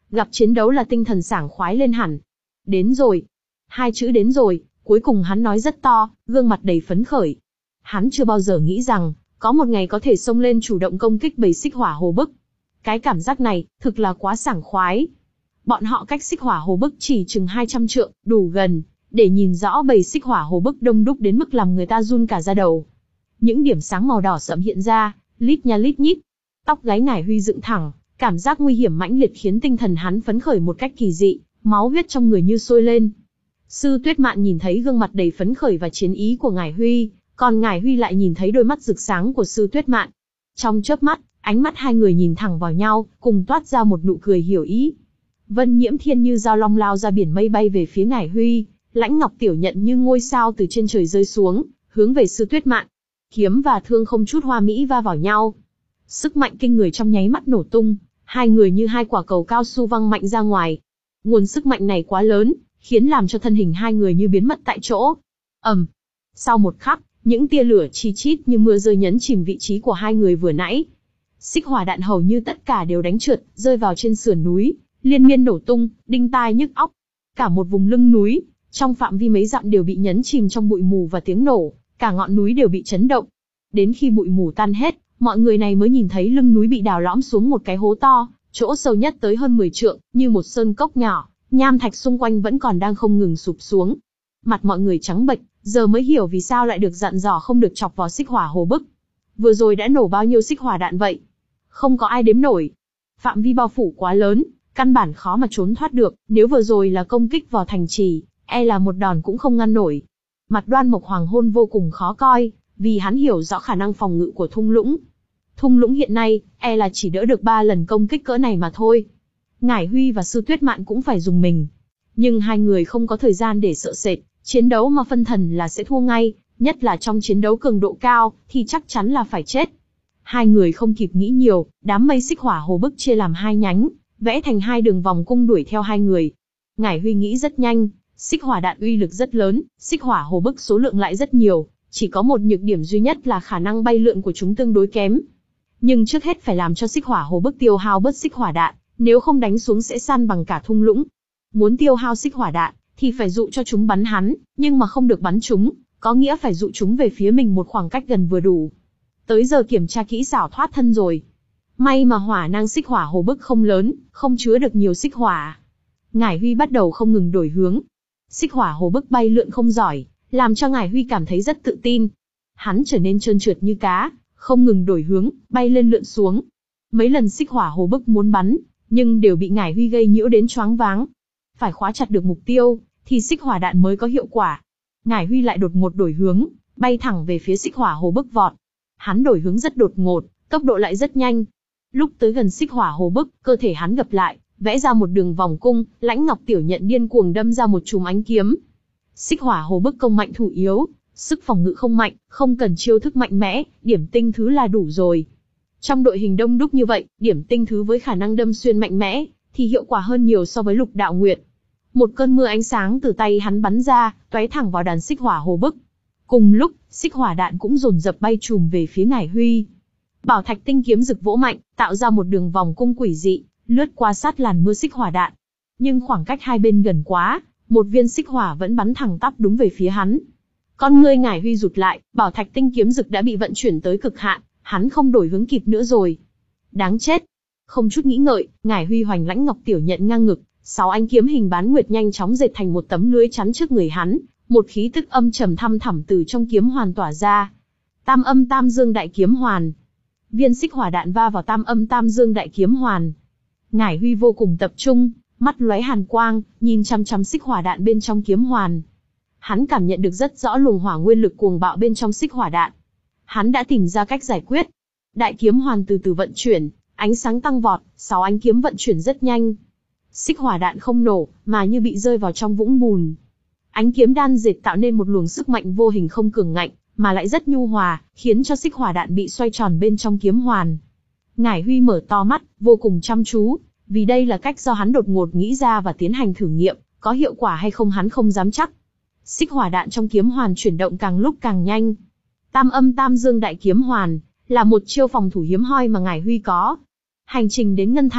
gặp chiến đấu là tinh thần sảng khoái lên hẳn. Đến rồi. Hai chữ đến rồi, cuối cùng hắn nói rất to, gương mặt đầy phấn khởi. Hắn chưa bao giờ nghĩ rằng, có một ngày có thể xông lên chủ động công kích bầy xích hỏa hồ bức. Cái cảm giác này, thực là quá sảng khoái. Bọn họ cách xích hỏa hồ bức chỉ chừng hai trăm trượng, đủ gần, để nhìn rõ bầy xích hỏa hồ bức đông đúc đến mức làm người ta run cả da đầu. Những điểm sáng màu đỏ sẫm hiện ra, lít nha lít nhít. Tóc gáy Ngải Huy dựng thẳng, cảm giác nguy hiểm mãnh liệt khiến tinh thần hắn phấn khởi một cách kỳ dị, máu huyết trong người như sôi lên. Sư Tuyết Mạn nhìn thấy gương mặt đầy phấn khởi và chiến ý của Ngải Huy, còn Ngải Huy lại nhìn thấy đôi mắt rực sáng của Sư Tuyết Mạn. Trong chớp mắt, ánh mắt hai người nhìn thẳng vào nhau, cùng toát ra một nụ cười hiểu ý. Vân Nhiễm Thiên như dao long lao ra biển mây bay về phía Ngải Huy, Lãnh Ngọc Tiểu Nhận như ngôi sao từ trên trời rơi xuống, hướng về Sư Tuyết Mạn. Kiếm và thương không chút hoa mỹ va vào nhau. Sức mạnh kinh người trong nháy mắt nổ tung, hai người như hai quả cầu cao su văng mạnh ra ngoài. Nguồn sức mạnh này quá lớn, khiến làm cho thân hình hai người như biến mất tại chỗ. ầm, sau một khắc, những tia lửa chi chít như mưa rơi nhấn chìm vị trí của hai người vừa nãy. Xích hỏa đạn hầu như tất cả đều đánh trượt, rơi vào trên sườn núi, liên miên nổ tung, đinh tai nhức óc. Cả một vùng lưng núi, trong phạm vi mấy dặm đều bị nhấn chìm trong bụi mù và tiếng nổ, cả ngọn núi đều bị chấn động. Đến khi bụi mù tan hết, mọi người này mới nhìn thấy lưng núi bị đào lõm xuống một cái hố to, chỗ sâu nhất tới hơn mười trượng, như một sơn cốc nhỏ, nham thạch xung quanh vẫn còn đang không ngừng sụp xuống. Mặt mọi người trắng bệch, giờ mới hiểu vì sao lại được dặn dò không được chọc vào xích hỏa hồ bức. Vừa rồi đã nổ bao nhiêu xích hỏa đạn vậy? Không có ai đếm nổi. Phạm vi bao phủ quá lớn, căn bản khó mà trốn thoát được, nếu vừa rồi là công kích vào thành trì, e là một đòn cũng không ngăn nổi. Mặt Đoan Mộc Hoàng Hôn vô cùng khó coi, vì hắn hiểu rõ khả năng phòng ngự của thung lũng. Thung lũng hiện nay, e là chỉ đỡ được ba lần công kích cỡ này mà thôi. Ngải Huy và Sư Tuyết Mạn cũng phải dùng mình. Nhưng hai người không có thời gian để sợ sệt, chiến đấu mà phân thần là sẽ thua ngay, nhất là trong chiến đấu cường độ cao, thì chắc chắn là phải chết. Hai người không kịp nghĩ nhiều, đám mây xích hỏa hồ bức chia làm hai nhánh, vẽ thành hai đường vòng cung đuổi theo hai người. Ngải Huy nghĩ rất nhanh, xích hỏa đạn uy lực rất lớn, xích hỏa hồ bức số lượng lại rất nhiều, chỉ có một nhược điểm duy nhất là khả năng bay lượn của chúng tương đối kém. Nhưng trước hết phải làm cho xích hỏa hồ bức tiêu hao bớt xích hỏa đạn, nếu không đánh xuống sẽ san bằng cả thung lũng. Muốn tiêu hao xích hỏa đạn, thì phải dụ cho chúng bắn hắn, nhưng mà không được bắn chúng, có nghĩa phải dụ chúng về phía mình một khoảng cách gần vừa đủ. Tới giờ kiểm tra kỹ xảo thoát thân rồi. May mà hỏa năng xích hỏa hồ bức không lớn, không chứa được nhiều xích hỏa. Ngải Huy bắt đầu không ngừng đổi hướng. Xích hỏa hồ bức bay lượn không giỏi, làm cho Ngải Huy cảm thấy rất tự tin. Hắn trở nên trơn trượt như cá, không ngừng đổi hướng, bay lên lượn xuống. Mấy lần xích hỏa hồ bức muốn bắn, nhưng đều bị Ngải Huy gây nhiễu đến choáng váng. Phải khóa chặt được mục tiêu, thì xích hỏa đạn mới có hiệu quả. Ngải Huy lại đột ngột đổi hướng, bay thẳng về phía xích hỏa hồ bức vọt. Hắn đổi hướng rất đột ngột, tốc độ lại rất nhanh. Lúc tới gần xích hỏa hồ bức, cơ thể hắn gập lại, vẽ ra một đường vòng cung, Lãnh Ngọc Tiểu Nhận điên cuồng đâm ra một chùm ánh kiếm. Xích hỏa hồ bức công mạnh thủ yếu, sức phòng ngự không mạnh, không cần chiêu thức mạnh mẽ, điểm tinh thứ là đủ rồi. Trong đội hình đông đúc như vậy, điểm tinh thứ với khả năng đâm xuyên mạnh mẽ, thì hiệu quả hơn nhiều so với Lục Đạo Nguyệt. Một cơn mưa ánh sáng từ tay hắn bắn ra, tóe thẳng vào đàn xích hỏa hồ bức. Cùng lúc, xích hỏa đạn cũng dồn dập bay trùm về phía Ngải Huy. Bảo thạch tinh kiếm rực vỗ mạnh, tạo ra một đường vòng cung quỷ dị, lướt qua sát làn mưa xích hỏa đạn. Nhưng khoảng cách hai bên gần quá, một viên xích hỏa vẫn bắn thẳng tắp đúng về phía hắn. Con ngươi Ngải Huy rụt lại, bảo thạch tinh kiếm rực đã bị vận chuyển tới cực hạn, hắn không đổi hướng kịp nữa rồi. Đáng chết! Không chút nghĩ ngợi, Ngải Huy hoành Lãnh Ngọc Tiểu Nhận ngang ngực, sáu ánh kiếm hình bán nguyệt nhanh chóng dệt thành một tấm lưới chắn trước người hắn, một khí tức âm trầm thăm thẳm từ trong kiếm hoàn tỏa ra. Tam âm tam dương đại kiếm hoàn. Viên xích hỏa đạn va vào tam âm tam dương đại kiếm hoàn. Ngải Huy vô cùng tập trung, mắt lóe hàn quang, nhìn chăm chăm xích hỏa đạn bên trong kiếm hoàn. Hắn cảm nhận được rất rõ luồng hỏa nguyên lực cuồng bạo bên trong xích hỏa đạn. Hắn đã tìm ra cách giải quyết. Đại kiếm hoàn từ từ vận chuyển, ánh sáng tăng vọt, sáu ánh kiếm vận chuyển rất nhanh. Xích hỏa đạn không nổ, mà như bị rơi vào trong vũng bùn. Ánh kiếm đan dệt tạo nên một luồng sức mạnh vô hình không cường ngạnh, mà lại rất nhu hòa, khiến cho xích hỏa đạn bị xoay tròn bên trong kiếm hoàn. Ngải Huy mở to mắt, vô cùng chăm chú, vì đây là cách do hắn đột ngột nghĩ ra và tiến hành thử nghiệm, có hiệu quả hay không hắn không dám chắc. Xích hỏa đạn trong kiếm hoàn chuyển động càng lúc càng nhanh. Tam âm tam dương đại kiếm hoàn là một chiêu phòng thủ hiếm hoi mà Ngải Huy có. Hành trình đến Ngân Thành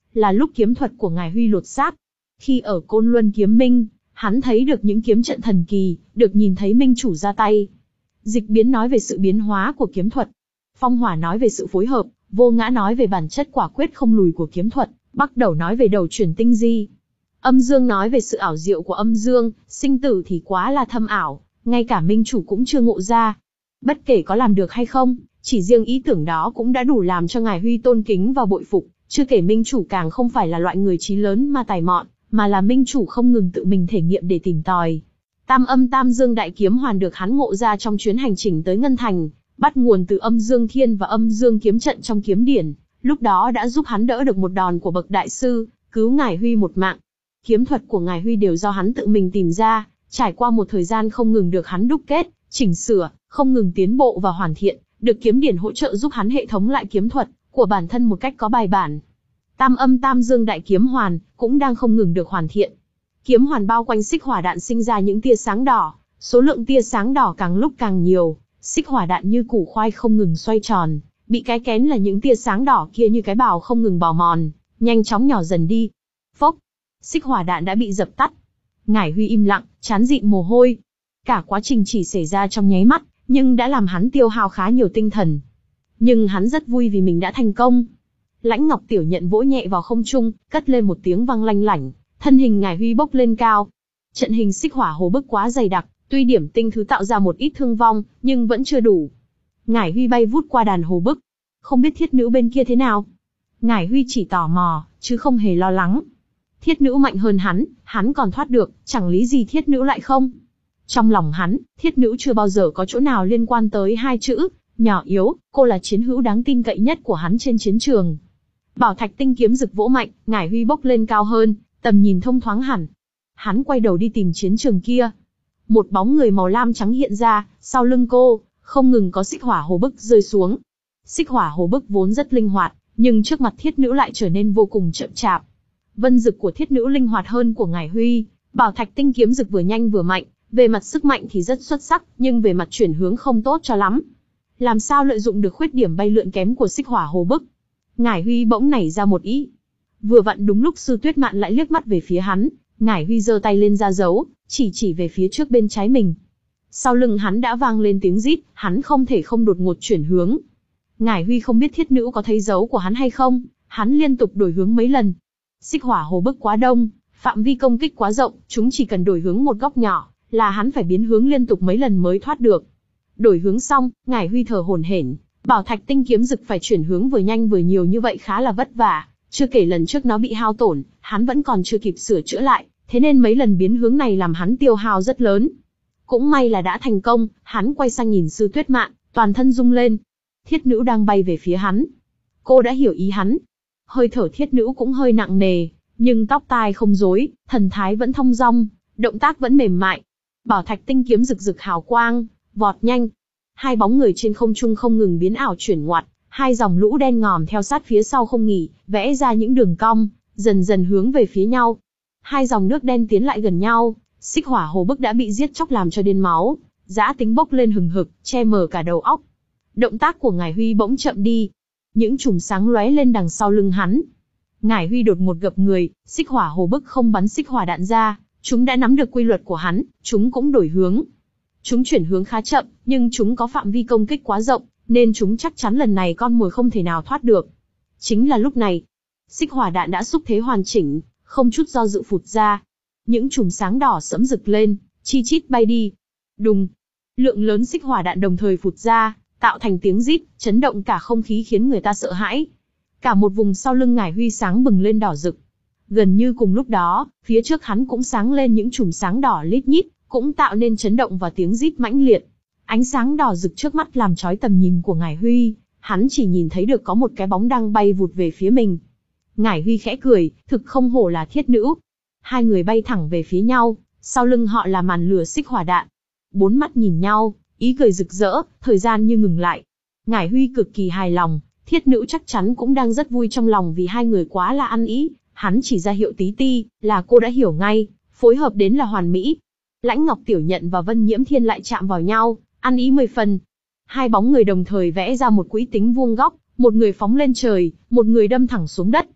là lúc kiếm thuật của Ngải Huy lột xác. Khi ở Côn Luân Kiếm Minh, hắn thấy được những kiếm trận thần kỳ, được nhìn thấy minh chủ ra tay. Dịch Biến nói về sự biến hóa của kiếm thuật. Phong Hỏa nói về sự phối hợp, Vô Ngã nói về bản chất quả quyết không lùi của kiếm thuật, Bắc Đầu nói về đầu chuyển tinh di. Âm Dương nói về sự ảo diệu của âm dương, sinh tử thì quá là thâm ảo, ngay cả minh chủ cũng chưa ngộ ra. Bất kể có làm được hay không, chỉ riêng ý tưởng đó cũng đã đủ làm cho Ngải Huy tôn kính và bội phục, chưa kể minh chủ càng không phải là loại người trí lớn mà tài mọn, mà là minh chủ không ngừng tự mình thể nghiệm để tìm tòi. Tam âm tam dương đại kiếm hoàn được hắn ngộ ra trong chuyến hành trình tới Ngân Thành, bắt nguồn từ âm dương thiên và âm dương kiếm trận trong kiếm điển, lúc đó đã giúp hắn đỡ được một đòn của bậc đại sư, cứu Ngải Huy một mạng. Kiếm thuật của Ngải Huy đều do hắn tự mình tìm ra, trải qua một thời gian không ngừng được hắn đúc kết, chỉnh sửa, không ngừng tiến bộ và hoàn thiện, được kiếm điển hỗ trợ giúp hắn hệ thống lại kiếm thuật của bản thân một cách có bài bản. Tam âm tam dương đại kiếm hoàn cũng đang không ngừng được hoàn thiện. Kiếm hoàn bao quanh xích hỏa đạn sinh ra những tia sáng đỏ, số lượng tia sáng đỏ càng lúc càng nhiều, xích hỏa đạn như củ khoai không ngừng xoay tròn, bị cái kén là những tia sáng đỏ kia như cái bào không ngừng bào mòn, nhanh chóng nhỏ dần đi. Phốc, xích hỏa đạn đã bị dập tắt. Ngải Huy im lặng, trán dịn mồ hôi. Cả quá trình chỉ xảy ra trong nháy mắt, nhưng đã làm hắn tiêu hao khá nhiều tinh thần. Nhưng hắn rất vui vì mình đã thành công. Lãnh Ngọc Tiểu Nhận vỗ nhẹ vào không trung, cất lên một tiếng vang lanh lảnh, thân hình Ngải Huy bốc lên cao. Trận hình xích hỏa hồ bức quá dày đặc, tuy điểm tinh thứ tạo ra một ít thương vong, nhưng vẫn chưa đủ. Ngải Huy bay vút qua đàn hồ bức. Không biết thiết nữ bên kia thế nào? Ngải Huy chỉ tò mò, chứ không hề lo lắng. Thiết nữ mạnh hơn hắn, hắn còn thoát được, chẳng lý gì thiết nữ lại không. Trong lòng hắn, thiết nữ chưa bao giờ có chỗ nào liên quan tới hai chữ, nhỏ yếu, cô là chiến hữu đáng tin cậy nhất của hắn trên chiến trường. Bảo thạch tinh kiếm rực vỗ mạnh, Ngải Huy bốc lên cao hơn, tầm nhìn thông thoáng hẳn. Hắn quay đầu đi tìm chiến trường kia. Một bóng người màu lam trắng hiện ra, sau lưng cô, không ngừng có xích hỏa hồ bức rơi xuống. Xích hỏa hồ bức vốn rất linh hoạt, nhưng trước mặt thiết nữ lại trở nên vô cùng chậm chạp. Vân dực của thiết nữ linh hoạt hơn của Ngải Huy, bảo thạch tinh kiếm rực vừa nhanh vừa mạnh, về mặt sức mạnh thì rất xuất sắc, nhưng về mặt chuyển hướng không tốt cho lắm. Làm sao lợi dụng được khuyết điểm bay lượn kém của xích hỏa hồ bức? Ngải Huy bỗng nảy ra một ý. Vừa vặn đúng lúc Sư Tuyết Mạn lại liếc mắt về phía hắn, Ngải Huy giơ tay lên ra dấu, chỉ chỉ về phía trước bên trái mình. Sau lưng hắn đã vang lên tiếng rít, hắn không thể không đột ngột chuyển hướng. Ngải Huy không biết thiết nữ có thấy dấu của hắn hay không, hắn liên tục đổi hướng mấy lần. Xích hỏa hồ bức quá đông, phạm vi công kích quá rộng, chúng chỉ cần đổi hướng một góc nhỏ, là hắn phải biến hướng liên tục mấy lần mới thoát được. Đổi hướng xong, Ngải Huy thở hổn hển, bảo thạch tinh kiếm rực phải chuyển hướng vừa nhanh vừa nhiều như vậy khá là vất vả, chưa kể lần trước nó bị hao tổn, hắn vẫn còn chưa kịp sửa chữa lại, thế nên mấy lần biến hướng này làm hắn tiêu hao rất lớn. Cũng may là đã thành công, hắn quay sang nhìn Sư Tuyết Mạn, toàn thân rung lên. Thiết nữ đang bay về phía hắn. Cô đã hiểu ý hắn. Hơi thở thiết nữ cũng hơi nặng nề, nhưng tóc tai không rối, thần thái vẫn thong dong, động tác vẫn mềm mại. Bảo thạch tinh kiếm rực rực hào quang, vọt nhanh. Hai bóng người trên không trung không ngừng biến ảo chuyển ngoặt, hai dòng lũ đen ngòm theo sát phía sau không nghỉ, vẽ ra những đường cong, dần dần hướng về phía nhau. Hai dòng nước đen tiến lại gần nhau, xích hỏa hồ bức đã bị giết chóc làm cho điên máu, dã tính bốc lên hừng hực, che mờ cả đầu óc. Động tác của Ngải Huy bỗng chậm đi. Những chùm sáng lóe lên đằng sau lưng hắn. Ngải Huy đột ngột gập người, xích hỏa hồ bức không bắn xích hỏa đạn ra, chúng đã nắm được quy luật của hắn, chúng cũng đổi hướng. Chúng chuyển hướng khá chậm, nhưng chúng có phạm vi công kích quá rộng, nên chúng chắc chắn lần này con mồi không thể nào thoát được. Chính là lúc này, xích hỏa đạn đã xúc thế hoàn chỉnh, không chút do dự phụt ra. Những chùm sáng đỏ sẫm rực lên, chi chít bay đi. Đùng, lượng lớn xích hỏa đạn đồng thời phụt ra, tạo thành tiếng rít, chấn động cả không khí khiến người ta sợ hãi. Cả một vùng sau lưng Ngải Huy sáng bừng lên đỏ rực. Gần như cùng lúc đó, phía trước hắn cũng sáng lên những chùm sáng đỏ lít nhít, cũng tạo nên chấn động và tiếng rít mãnh liệt. Ánh sáng đỏ rực trước mắt làm chói tầm nhìn của Ngải Huy, hắn chỉ nhìn thấy được có một cái bóng đang bay vụt về phía mình. Ngải Huy khẽ cười, thực không hổ là thiết nữ. Hai người bay thẳng về phía nhau, sau lưng họ là màn lửa xích hỏa đạn. Bốn mắt nhìn nhau, ý cười rực rỡ, thời gian như ngừng lại. Ngải Huy cực kỳ hài lòng, thiết nữ chắc chắn cũng đang rất vui trong lòng vì hai người quá là ăn ý. Hắn chỉ ra hiệu tí ti, là cô đã hiểu ngay, phối hợp đến là hoàn mỹ. Lãnh Ngọc Tiểu Nhận và Vân Nhiễm Thiên lại chạm vào nhau, ăn ý mười phần. Hai bóng người đồng thời vẽ ra một quỹ tính vuông góc, một người phóng lên trời, một người đâm thẳng xuống đất.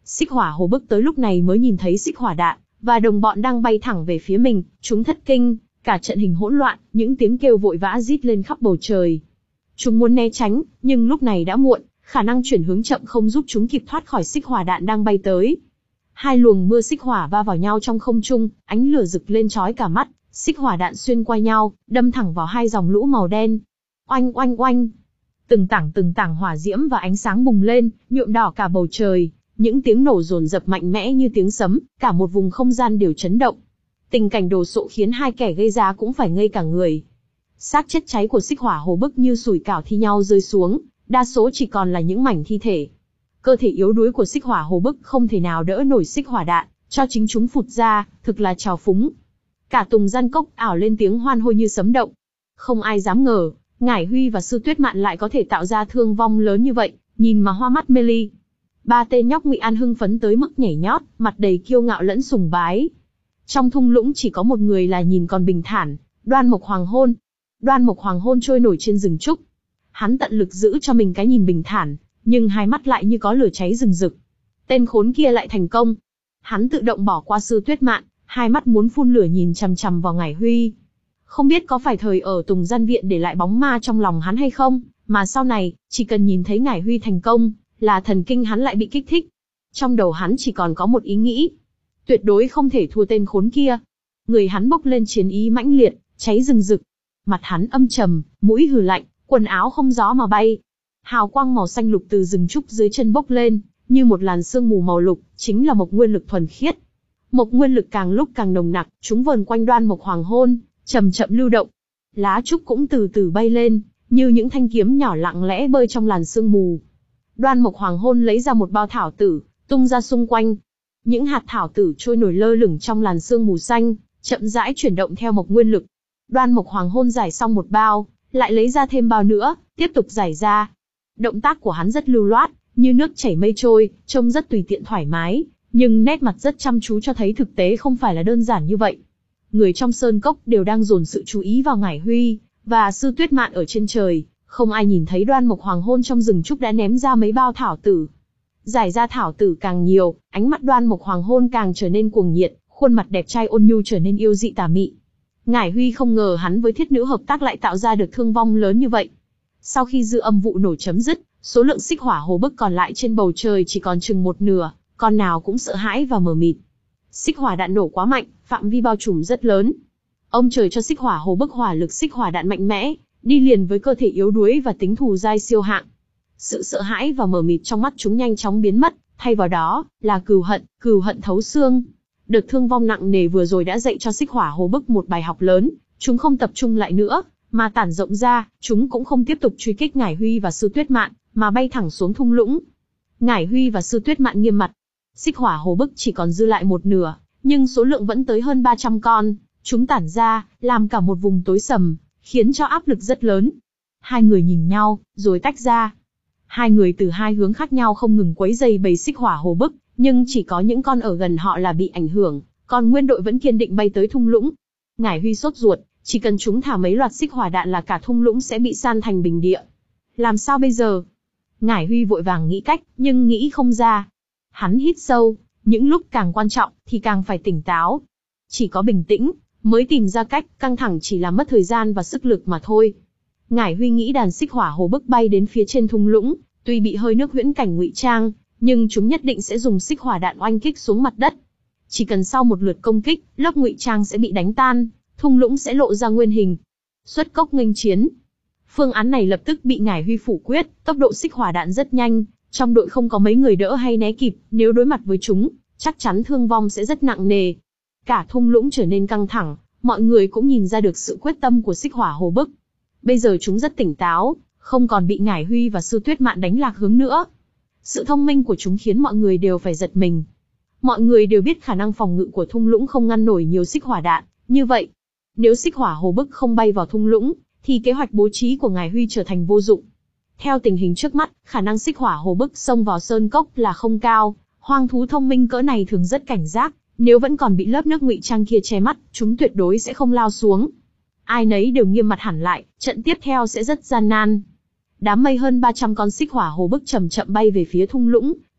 Xích hỏa hồ bức tới lúc này mới nhìn thấy xích hỏa đạn và đồng bọn đang bay thẳng về phía mình, chúng thất kinh, cả trận hình hỗn loạn, những tiếng kêu vội vã rít lên khắp bầu trời. Chúng muốn né tránh, nhưng lúc này đã muộn, khả năng chuyển hướng chậm không giúp chúng kịp thoát khỏi xích hỏa đạn đang bay tới. Hai luồng mưa xích hỏa va vào nhau trong không trung, ánh lửa rực lên chói cả mắt, xích hỏa đạn xuyên qua nhau, đâm thẳng vào hai dòng lũ màu đen. Oanh oanh oanh, từng tảng từng tảng hỏa diễm và ánh sáng bùng lên, nhuộm đỏ cả bầu trời. Những tiếng nổ dồn dập mạnh mẽ như tiếng sấm, cả một vùng không gian đều chấn động. Tình cảnh đồ sộ khiến hai kẻ gây ra cũng phải ngây cả người. Xác chết cháy của xích hỏa hồ bức như sủi cảo thi nhau rơi xuống, đa số chỉ còn là những mảnh thi thể. Cơ thể yếu đuối của xích hỏa hồ bức không thể nào đỡ nổi xích hỏa đạn, cho chính chúng phụt ra, thực là trào phúng. Cả Tùng Gian Cốc ảo lên tiếng hoan hô như sấm động. Không ai dám ngờ, Ngải Huy và Sư Tuyết Mạn lại có thể tạo ra thương vong lớn như vậy, nhìn mà hoa mắt mê ly. Ba tên nhóc Ngụy An hưng phấn tới mức nhảy nhót, mặt đầy kiêu ngạo lẫn sùng bái. Trong thung lũng chỉ có một người là nhìn còn bình thản, Đoan Mộc Hoàng Hôn. Đoan Mộc Hoàng Hôn trôi nổi trên rừng trúc. Hắn tận lực giữ cho mình cái nhìn bình thản, nhưng hai mắt lại như có lửa cháy rừng rực. Tên khốn kia lại thành công. Hắn tự động bỏ qua Sư Tuyết Mạn, hai mắt muốn phun lửa nhìn chằm chằm vào Ngải Huy. Không biết có phải thời ở Tùng Gian Viện để lại bóng ma trong lòng hắn hay không, mà sau này, chỉ cần nhìn thấy Ngải Huy thành công, là thần kinh hắn lại bị kích thích. Trong đầu hắn chỉ còn có một ý nghĩ. Tuyệt đối không thể thua tên khốn kia. Người hắn bốc lên chiến ý mãnh liệt, cháy rừng rực. Mặt hắn âm trầm, mũi hừ lạnh, quần áo không gió mà bay. Hào quang màu xanh lục từ rừng trúc dưới chân bốc lên, như một làn sương mù màu lục, chính là mộc nguyên lực thuần khiết. Mộc nguyên lực càng lúc càng nồng nặc, chúng vờn quanh Đoan Mộc Hoàng Hôn, chậm chậm lưu động. Lá trúc cũng từ từ bay lên, như những thanh kiếm nhỏ lặng lẽ bơi trong làn sương mù. Đoan Mộc Hoàng Hôn lấy ra một bao thảo tử, tung ra xung quanh. Những hạt thảo tử trôi nổi lơ lửng trong làn sương mù xanh, chậm rãi chuyển động theo mộc nguyên lực. Đoan Mộc Hoàng Hôn giải xong một bao, lại lấy ra thêm bao nữa, tiếp tục giải ra. Động tác của hắn rất lưu loát, như nước chảy mây trôi, trông rất tùy tiện thoải mái, nhưng nét mặt rất chăm chú cho thấy thực tế không phải là đơn giản như vậy. Người trong sơn cốc đều đang dồn sự chú ý vào Ngải Huy và Sư Tuyết Mạn ở trên trời, không ai nhìn thấy Đoan Mộc Hoàng Hôn trong rừng trúc đã ném ra mấy bao thảo tử. Giải ra thảo tử càng nhiều, ánh mắt Đoan Mộc Hoàng Hôn càng trở nên cuồng nhiệt, khuôn mặt đẹp trai ôn nhu trở nên yêu dị tà mị. Ngải Huy không ngờ hắn với thiết nữ hợp tác lại tạo ra được thương vong lớn như vậy. Sau khi dư âm vụ nổ chấm dứt, số lượng xích hỏa hồ bức còn lại trên bầu trời chỉ còn chừng một nửa, con nào cũng sợ hãi và mờ mịt. Xích hỏa đạn nổ quá mạnh, phạm vi bao trùm rất lớn. Ông trời cho xích hỏa hồ bức hỏa lực xích hỏa đạn mạnh mẽ, đi liền với cơ thể yếu đuối và tính thù dai siêu hạng. Sự sợ hãi và mờ mịt trong mắt chúng nhanh chóng biến mất, thay vào đó là cừu hận, cừu hận thấu xương. Đợt thương vong nặng nề vừa rồi đã dạy cho xích hỏa hồ bức một bài học lớn, chúng không tập trung lại nữa, mà tản rộng ra, chúng cũng không tiếp tục truy kích Ngải Huy và Sư Tuyết Mạn, mà bay thẳng xuống thung lũng. Ngải Huy và Sư Tuyết Mạn nghiêm mặt. Xích hỏa hồ bức chỉ còn dư lại một nửa, nhưng số lượng vẫn tới hơn ba trăm con, chúng tản ra, làm cả một vùng tối sầm, khiến cho áp lực rất lớn. Hai người nhìn nhau, rồi tách ra. Hai người từ hai hướng khác nhau không ngừng quấy rầy bầy xích hỏa hồ bức, nhưng chỉ có những con ở gần họ là bị ảnh hưởng, còn nguyên đội vẫn kiên định bay tới thung lũng. Ngải Huy sốt ruột, chỉ cần chúng thả mấy loạt xích hỏa đạn là cả thung lũng sẽ bị san thành bình địa. Làm sao bây giờ? Ngải Huy vội vàng nghĩ cách, nhưng nghĩ không ra. Hắn hít sâu, những lúc càng quan trọng thì càng phải tỉnh táo. Chỉ có bình tĩnh mới tìm ra cách, căng thẳng chỉ làm mất thời gian và sức lực mà thôi. Ngải Huy nghĩ đàn xích hỏa hồ bức bay đến phía trên thung lũng, tuy bị hơi nước huyễn cảnh ngụy trang, nhưng chúng nhất định sẽ dùng xích hỏa đạn oanh kích xuống mặt đất. Chỉ cần sau một lượt công kích, lớp ngụy trang sẽ bị đánh tan, thung lũng sẽ lộ ra nguyên hình. Xuất cốc nghênh chiến. Phương án này lập tức bị Ngải Huy phủ quyết, tốc độ xích hỏa đạn rất nhanh, trong đội không có mấy người đỡ hay né kịp, nếu đối mặt với chúng, chắc chắn thương vong sẽ rất nặng nề. Cả thung lũng trở nên căng thẳng, mọi người cũng nhìn ra được sự quyết tâm của xích hỏa hồ bức. Bây giờ chúng rất tỉnh táo, không còn bị Ngải Huy và Sư Tuyết Mạn đánh lạc hướng nữa. Sự thông minh của chúng khiến mọi người đều phải giật mình. Mọi người đều biết khả năng phòng ngự của thung lũng không ngăn nổi nhiều xích hỏa đạn, như vậy, nếu xích hỏa hồ bức không bay vào thung lũng, thì kế hoạch bố trí của Ngải Huy trở thành vô dụng. Theo tình hình trước mắt, khả năng xích hỏa hồ bức xông vào sơn cốc là không cao, hoang thú thông minh cỡ này thường rất cảnh giác, nếu vẫn còn bị lớp nước ngụy trang kia che mắt, chúng tuyệt đối sẽ không lao xuống. Ai nấy đều nghiêm mặt hẳn lại, trận tiếp theo sẽ rất gian nan. Đám mây hơn ba trăm con xích hỏa hồ bức chậm chậm bay về phía thung lũng,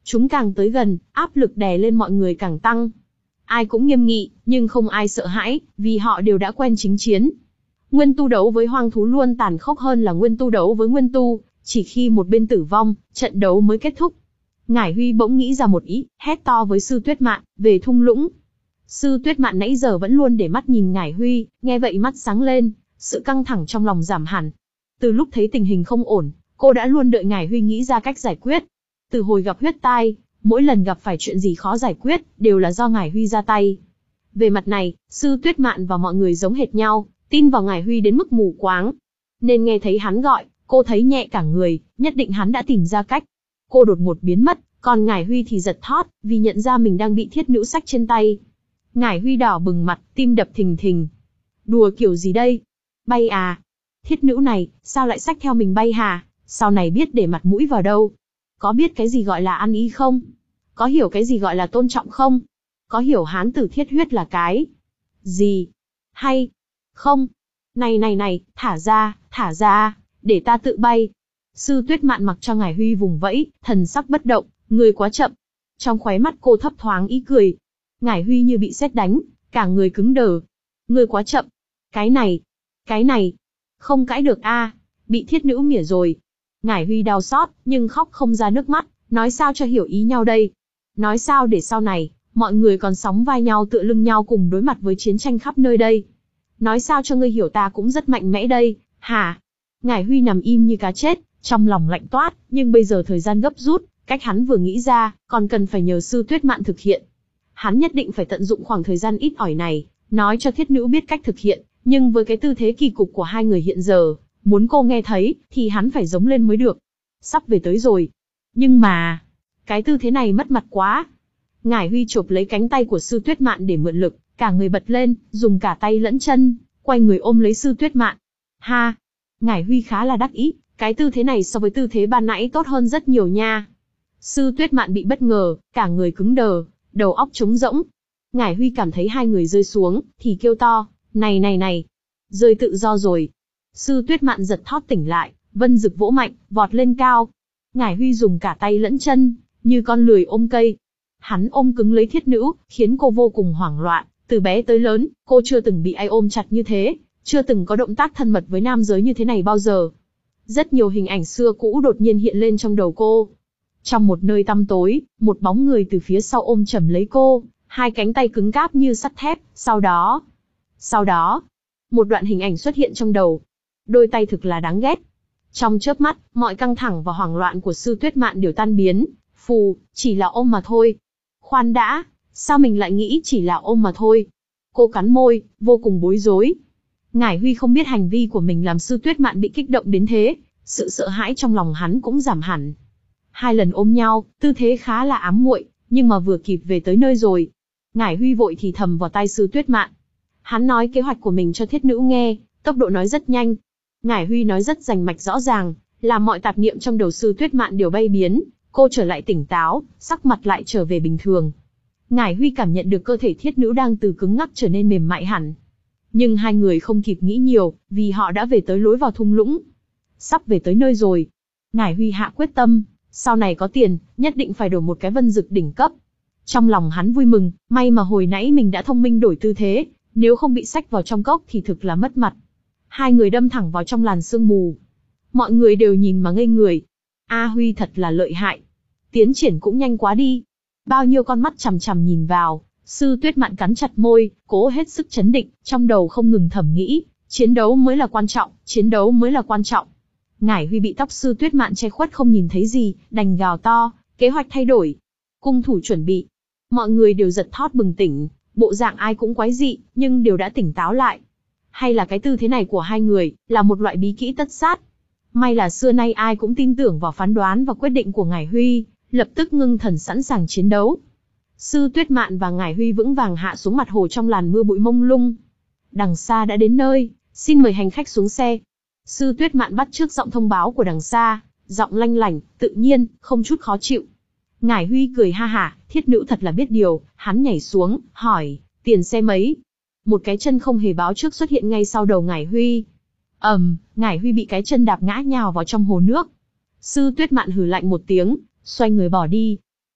Chúng càng tới gần, áp lực đè lên mọi người càng tăng. Ai cũng nghiêm nghị, nhưng không ai sợ hãi, vì họ đều đã quen chính chiến. Nguyên tu đấu với hoang thú luôn tàn khốc hơn là nguyên tu đấu với nguyên tu, chỉ khi một bên tử vong, trận đấu mới kết thúc. Ngải Huy bỗng nghĩ ra một ý, hét to với Sư Tuyết Mạn, về thung lũng. Sư Tuyết Mạn nãy giờ vẫn luôn để mắt nhìn Ngải Huy, nghe vậy mắt sáng lên, sự căng thẳng trong lòng giảm hẳn. Từ lúc thấy tình hình không ổn, cô đã luôn đợi Ngải Huy nghĩ ra cách giải quyết. Từ hồi gặp huyết tai, mỗi lần gặp phải chuyện gì khó giải quyết, đều là do Ngải Huy ra tay. Về mặt này, Sư Tuyết Mạn và mọi người giống hệt nhau, tin vào Ngải Huy đến mức mù quáng. Nên nghe thấy hắn gọi, cô thấy nhẹ cả người, nhất định hắn đã tìm ra cách. Cô đột ngột biến mất, còn Ngải Huy thì giật thót, vì nhận ra mình đang bị thiết nữ xách trên tay. Ngải Huy đỏ bừng mặt, tim đập thình thình. Đùa kiểu gì đây? Bay à? Thiết nữ này, sao lại xách theo mình bay hả? Sau này biết để mặt mũi vào đâu? Có biết cái gì gọi là ăn ý không? Có hiểu cái gì gọi là tôn trọng không? Có hiểu hán tử thiết huyết là cái gì? Hay không? Này này này, thả ra, thả ra, để ta tự bay. Sư Tuyết Mạn mặc cho Ngải Huy vùng vẫy, thần sắc bất động, người quá chậm. Trong khóe mắt cô thấp thoáng ý cười. Ngải Huy như bị sét đánh, cả người cứng đờ. Người quá chậm. Cái này, cái này, không cãi được a, bị thiết nữ mỉa rồi. Ngải Huy đau xót, nhưng khóc không ra nước mắt, nói sao cho hiểu ý nhau đây? Nói sao để sau này, mọi người còn sóng vai nhau tựa lưng nhau cùng đối mặt với chiến tranh khắp nơi đây? Nói sao cho ngươi hiểu ta cũng rất mạnh mẽ đây, hả? Ngải Huy nằm im như cá chết, trong lòng lạnh toát, nhưng bây giờ thời gian gấp rút, cách hắn vừa nghĩ ra, còn cần phải nhờ Sư Tuyết Mạn thực hiện. Hắn nhất định phải tận dụng khoảng thời gian ít ỏi này, nói cho thiết nữ biết cách thực hiện, nhưng với cái tư thế kỳ cục của hai người hiện giờ, muốn cô nghe thấy, thì hắn phải giống lên mới được. Sắp về tới rồi. Nhưng mà, cái tư thế này mất mặt quá. Ngải Huy chộp lấy cánh tay của Sư Tuyết Mạn để mượn lực, cả người bật lên, dùng cả tay lẫn chân, quay người ôm lấy Sư Tuyết Mạn. Ha! Ngải Huy khá là đắc ý, cái tư thế này so với tư thế ban nãy tốt hơn rất nhiều nha. Sư Tuyết Mạn bị bất ngờ, cả người cứng đờ, đầu óc trống rỗng. Ngải Huy cảm thấy hai người rơi xuống, thì kêu to, này này này, rơi tự do rồi. Sư Tuyết Mạn giật thót tỉnh lại, vân rực vỗ mạnh, vọt lên cao. Ngải Huy dùng cả tay lẫn chân, như con lười ôm cây. Hắn ôm cứng lấy thiết nữ, khiến cô vô cùng hoảng loạn. Từ bé tới lớn, cô chưa từng bị ai ôm chặt như thế, chưa từng có động tác thân mật với nam giới như thế này bao giờ. Rất nhiều hình ảnh xưa cũ đột nhiên hiện lên trong đầu cô. Trong một nơi tăm tối, một bóng người từ phía sau ôm chầm lấy cô, hai cánh tay cứng cáp như sắt thép, sau đó... Sau đó, một đoạn hình ảnh xuất hiện trong đầu. Đôi tay thực là đáng ghét. Trong chớp mắt, mọi căng thẳng và hoảng loạn của Sư Tuyết Mạn đều tan biến. Phù, chỉ là ôm mà thôi. Khoan đã, sao mình lại nghĩ chỉ là ôm mà thôi? Cô cắn môi, vô cùng bối rối. Ngải Huy không biết hành vi của mình làm Sư Tuyết Mạn bị kích động đến thế, sự sợ hãi trong lòng hắn cũng giảm hẳn. Hai lần ôm nhau, tư thế khá là ám muội, nhưng mà vừa kịp về tới nơi rồi. Ngải Huy vội thì thầm vào tai Sư Tuyết Mạn. Hắn nói kế hoạch của mình cho thiết nữ nghe, tốc độ nói rất nhanh. Ngải Huy nói rất rành mạch rõ ràng, làm mọi tạp niệm trong đầu Sư Tuyết Mạn đều bay biến, cô trở lại tỉnh táo, sắc mặt lại trở về bình thường. Ngải Huy cảm nhận được cơ thể thiết nữ đang từ cứng ngắc trở nên mềm mại hẳn. Nhưng hai người không kịp nghĩ nhiều, vì họ đã về tới lối vào thung lũng. Sắp về tới nơi rồi. Ngải Huy hạ quyết tâm, sau này có tiền, nhất định phải đổi một cái vân dực đỉnh cấp. Trong lòng hắn vui mừng, may mà hồi nãy mình đã thông minh đổi tư thế, nếu không bị xách vào trong cốc thì thực là mất mặt. Hai người đâm thẳng vào trong làn sương mù. Mọi người đều nhìn mà ngây người. A Huy thật là lợi hại. Tiến triển cũng nhanh quá đi. Bao nhiêu con mắt chằm chằm nhìn vào. Sư Tuyết Mạn cắn chặt môi, cố hết sức chấn định, trong đầu không ngừng thầm nghĩ, chiến đấu mới là quan trọng, chiến đấu mới là quan trọng. Ngải Huy bị tóc Sư Tuyết Mạn che khuất không nhìn thấy gì, đành gào to, kế hoạch thay đổi. Cung thủ chuẩn bị. Mọi người đều giật thót bừng tỉnh, bộ dạng ai cũng quái dị, nhưng đều đã tỉnh táo lại. Hay là cái tư thế này của hai người, là một loại bí kỹ tất sát. May là xưa nay ai cũng tin tưởng vào phán đoán và quyết định của Ngải Huy, lập tức ngưng thần sẵn sàng chiến đấu. Sư Tuyết Mạn và Ngải Huy vững vàng hạ xuống mặt hồ trong làn mưa bụi mông lung. Đằng xa đã đến nơi, xin mời hành khách xuống xe. Sư Tuyết Mạn bắt chước giọng thông báo của đằng xa, giọng lanh lảnh, tự nhiên, không chút khó chịu. Ngải Huy cười ha hả, thiết nữ thật là biết điều, hắn nhảy xuống, hỏi, tiền xe mấy? Một cái chân không hề báo trước xuất hiện ngay sau đầu Ngải Huy. ầm, um, Ngải Huy bị cái chân đạp ngã nhào vào trong hồ nước. Sư Tuyết Mạn hừ lạnh một tiếng, xoay người bỏ đi.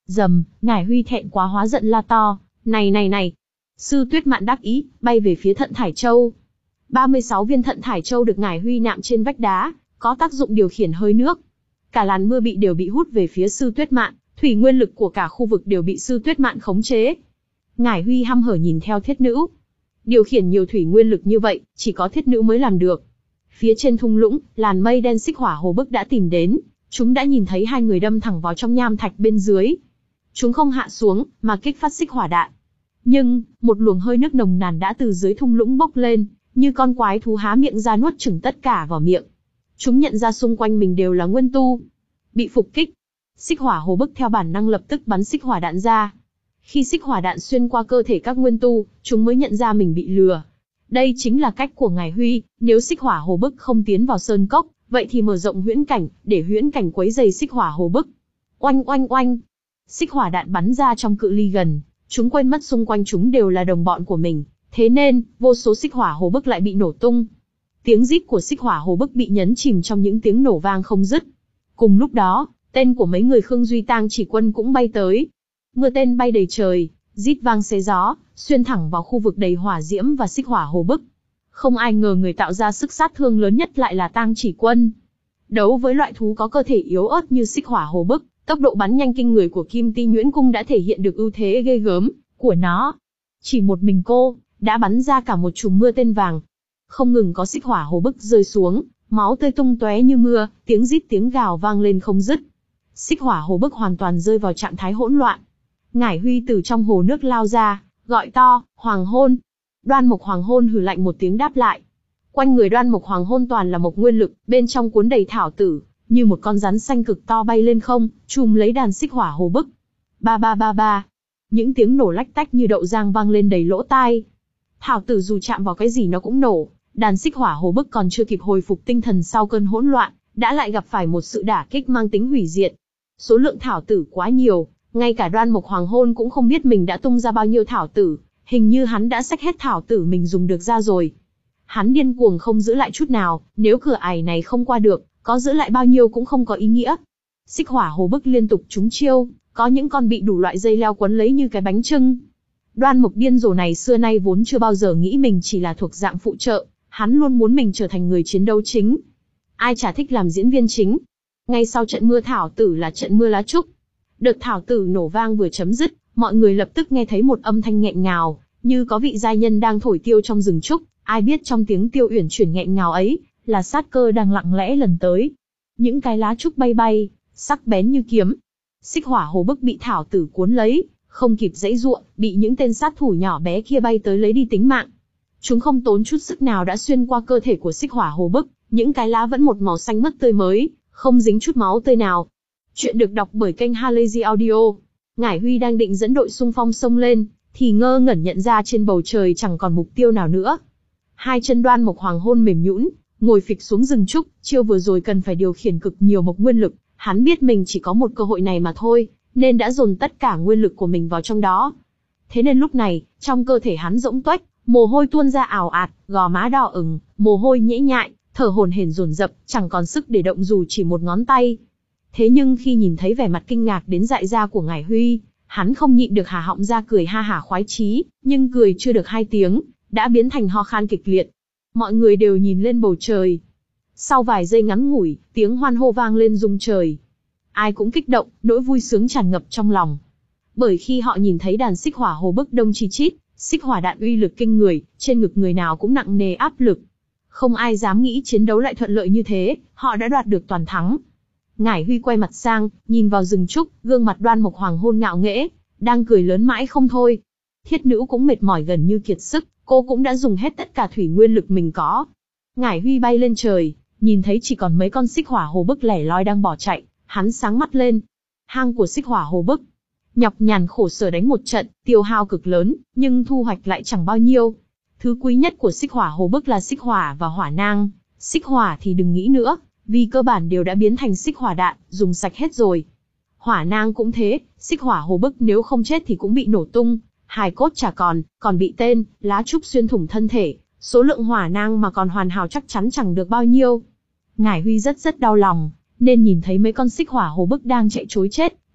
Dầm, Ngải Huy thẹn quá hóa giận la to, này này này. Sư Tuyết Mạn đắc ý, bay về phía Thận Thải Châu. ba mươi sáu viên Thận Thải Châu được Ngải Huy nạm trên vách đá, có tác dụng điều khiển hơi nước. Cả làn mưa bị đều bị hút về phía Sư Tuyết Mạn, thủy nguyên lực của cả khu vực đều bị Sư Tuyết Mạn khống chế. Ngải Huy hăm hở nhìn theo Thiết Nữ. Điều khiển nhiều thủy nguyên lực như vậy, chỉ có Thiết Nữ mới làm được. Phía trên thung lũng, làn mây đen xích hỏa hồ bức đã tìm đến, chúng đã nhìn thấy hai người đâm thẳng vào trong nham thạch bên dưới. Chúng không hạ xuống, mà kích phát xích hỏa đạn. Nhưng, một luồng hơi nước nồng nàn đã từ dưới thung lũng bốc lên, như con quái thú há miệng ra nuốt chửng tất cả vào miệng. Chúng nhận ra xung quanh mình đều là nguyên tu. Bị phục kích. Xích hỏa hồ bức theo bản năng lập tức bắn xích hỏa đạn ra. Khi xích hỏa đạn xuyên qua cơ thể các nguyên tu, chúng mới nhận ra mình bị lừa. Đây chính là cách của Ngải Huy, nếu xích hỏa hồ bức không tiến vào sơn cốc, vậy thì mở rộng huyễn cảnh, để huyễn cảnh quấy dày xích hỏa hồ bức. Oanh oanh oanh. Xích hỏa đạn bắn ra trong cự ly gần, chúng quên mất xung quanh chúng đều là đồng bọn của mình, thế nên, vô số xích hỏa hồ bức lại bị nổ tung. Tiếng rít của xích hỏa hồ bức bị nhấn chìm trong những tiếng nổ vang không dứt. Cùng lúc đó, tên của mấy người Khương Duy Tang Chỉ Quân cũng bay tới. Mưa tên bay đầy trời, rít vang xé gió, xuyên thẳng vào khu vực đầy hỏa diễm và xích hỏa hồ bức. Không ai ngờ người tạo ra sức sát thương lớn nhất lại là Tang Chỉ Quân. Đấu với loại thú có cơ thể yếu ớt như xích hỏa hồ bức, tốc độ bắn nhanh kinh người của Kim Ti Nhuyễn Cung đã thể hiện được ưu thế ghê gớm của nó. Chỉ một mình cô đã bắn ra cả một chùm mưa tên vàng. Không ngừng có xích hỏa hồ bức rơi xuống, máu tươi tung tóe như mưa, tiếng rít tiếng gào vang lên không dứt. Xích hỏa hồ bức hoàn toàn rơi vào trạng thái hỗn loạn. Ngải Huy từ trong hồ nước lao ra, gọi to, Hoàng Hôn. Đoan Mộc Hoàng Hôn hừ lạnh một tiếng đáp lại. Quanh người Đoan Mộc Hoàng Hôn toàn là mộc nguyên lực, bên trong cuốn đầy thảo tử, như một con rắn xanh cực to bay lên không, chùm lấy đàn xích hỏa hồ bức. Ba ba ba ba. Những tiếng nổ lách tách như đậu giang vang lên đầy lỗ tai. Thảo tử dù chạm vào cái gì nó cũng nổ, đàn xích hỏa hồ bức còn chưa kịp hồi phục tinh thần sau cơn hỗn loạn, đã lại gặp phải một sự đả kích mang tính hủy diệt. Số lượng thảo tử quá nhiều, ngay cả Đoan Mộc Hoàng Hôn cũng không biết mình đã tung ra bao nhiêu thảo tử, hình như hắn đã xách hết thảo tử mình dùng được ra rồi. Hắn điên cuồng không giữ lại chút nào, nếu cửa ải này không qua được, có giữ lại bao nhiêu cũng không có ý nghĩa. Xích hỏa hồ bức liên tục trúng chiêu, có những con bị đủ loại dây leo quấn lấy như cái bánh chưng. Đoan Mộc điên rồ này xưa nay vốn chưa bao giờ nghĩ mình chỉ là thuộc dạng phụ trợ, hắn luôn muốn mình trở thành người chiến đấu chính. Ai chả thích làm diễn viên chính. Ngay sau trận mưa thảo tử là trận mưa lá trúc. Đợt thảo tử nổ vang vừa chấm dứt, mọi người lập tức nghe thấy một âm thanh nghẹn ngào, như có vị giai nhân đang thổi tiêu trong rừng trúc. Ai biết trong tiếng tiêu uyển chuyển nghẹn ngào ấy, là sát cơ đang lặng lẽ lần tới. Những cái lá trúc bay bay, sắc bén như kiếm. Xích hỏa hồ bức bị thảo tử cuốn lấy, không kịp giãy giụa, bị những tên sát thủ nhỏ bé kia bay tới lấy đi tính mạng. Chúng không tốn chút sức nào đã xuyên qua cơ thể của xích hỏa hồ bức, những cái lá vẫn một màu xanh mướt tươi mới, không dính chút máu tươi nào. Chuyện được đọc bởi kênh Halazy Audio. Ngải Huy đang định dẫn đội xung phong xông lên, thì ngơ ngẩn nhận ra trên bầu trời chẳng còn mục tiêu nào nữa. Hai chân Đoan Mộc Hoàng Hôn mềm nhũn, ngồi phịch xuống rừng trúc, chiêu vừa rồi cần phải điều khiển cực nhiều mộc nguyên lực, hắn biết mình chỉ có một cơ hội này mà thôi, nên đã dồn tất cả nguyên lực của mình vào trong đó. Thế nên lúc này, trong cơ thể hắn rỗng tuếch, mồ hôi tuôn ra ào ạt, gò má đỏ ửng, mồ hôi nhễ nhại, thở hổn hển dồn dập, chẳng còn sức để động dù chỉ một ngón tay. Thế nhưng khi nhìn thấy vẻ mặt kinh ngạc đến dại ra của Ngải Huy, hắn không nhịn được há họng ra cười ha hả khoái chí, nhưng cười chưa được hai tiếng, đã biến thành ho khan kịch liệt. Mọi người đều nhìn lên bầu trời. Sau vài giây ngắn ngủi, tiếng hoan hô vang lên rung trời. Ai cũng kích động, nỗi vui sướng tràn ngập trong lòng. Bởi khi họ nhìn thấy đàn xích hỏa hồ bức đông chi chít, xích hỏa đạn uy lực kinh người, trên ngực người nào cũng nặng nề áp lực. Không ai dám nghĩ chiến đấu lại thuận lợi như thế, họ đã đoạt được toàn thắng. Ngải Huy quay mặt sang, nhìn vào rừng trúc, gương mặt Đoan Mộc Hoàng Hôn ngạo nghễ, đang cười lớn mãi không thôi. Thiết Nữ cũng mệt mỏi gần như kiệt sức, cô cũng đã dùng hết tất cả thủy nguyên lực mình có. Ngải Huy bay lên trời, nhìn thấy chỉ còn mấy con xích hỏa hồ bức lẻ loi đang bỏ chạy, hắn sáng mắt lên. Hang của xích hỏa hồ bức, nhọc nhằn khổ sở đánh một trận, tiêu hao cực lớn, nhưng thu hoạch lại chẳng bao nhiêu. Thứ quý nhất của xích hỏa hồ bức là xích hỏa và hỏa nang. Xích hỏa thì đừng nghĩ nữa, vì cơ bản đều đã biến thành xích hỏa đạn, dùng sạch hết rồi. Hỏa nang cũng thế, xích hỏa hồ bức nếu không chết thì cũng bị nổ tung, hài cốt chả còn, còn bị tên, lá trúc xuyên thủng thân thể, số lượng hỏa nang mà còn hoàn hảo chắc chắn chẳng được bao nhiêu. Ngải Huy rất rất đau lòng, nên nhìn thấy mấy con xích hỏa hồ bức đang chạy trối chết,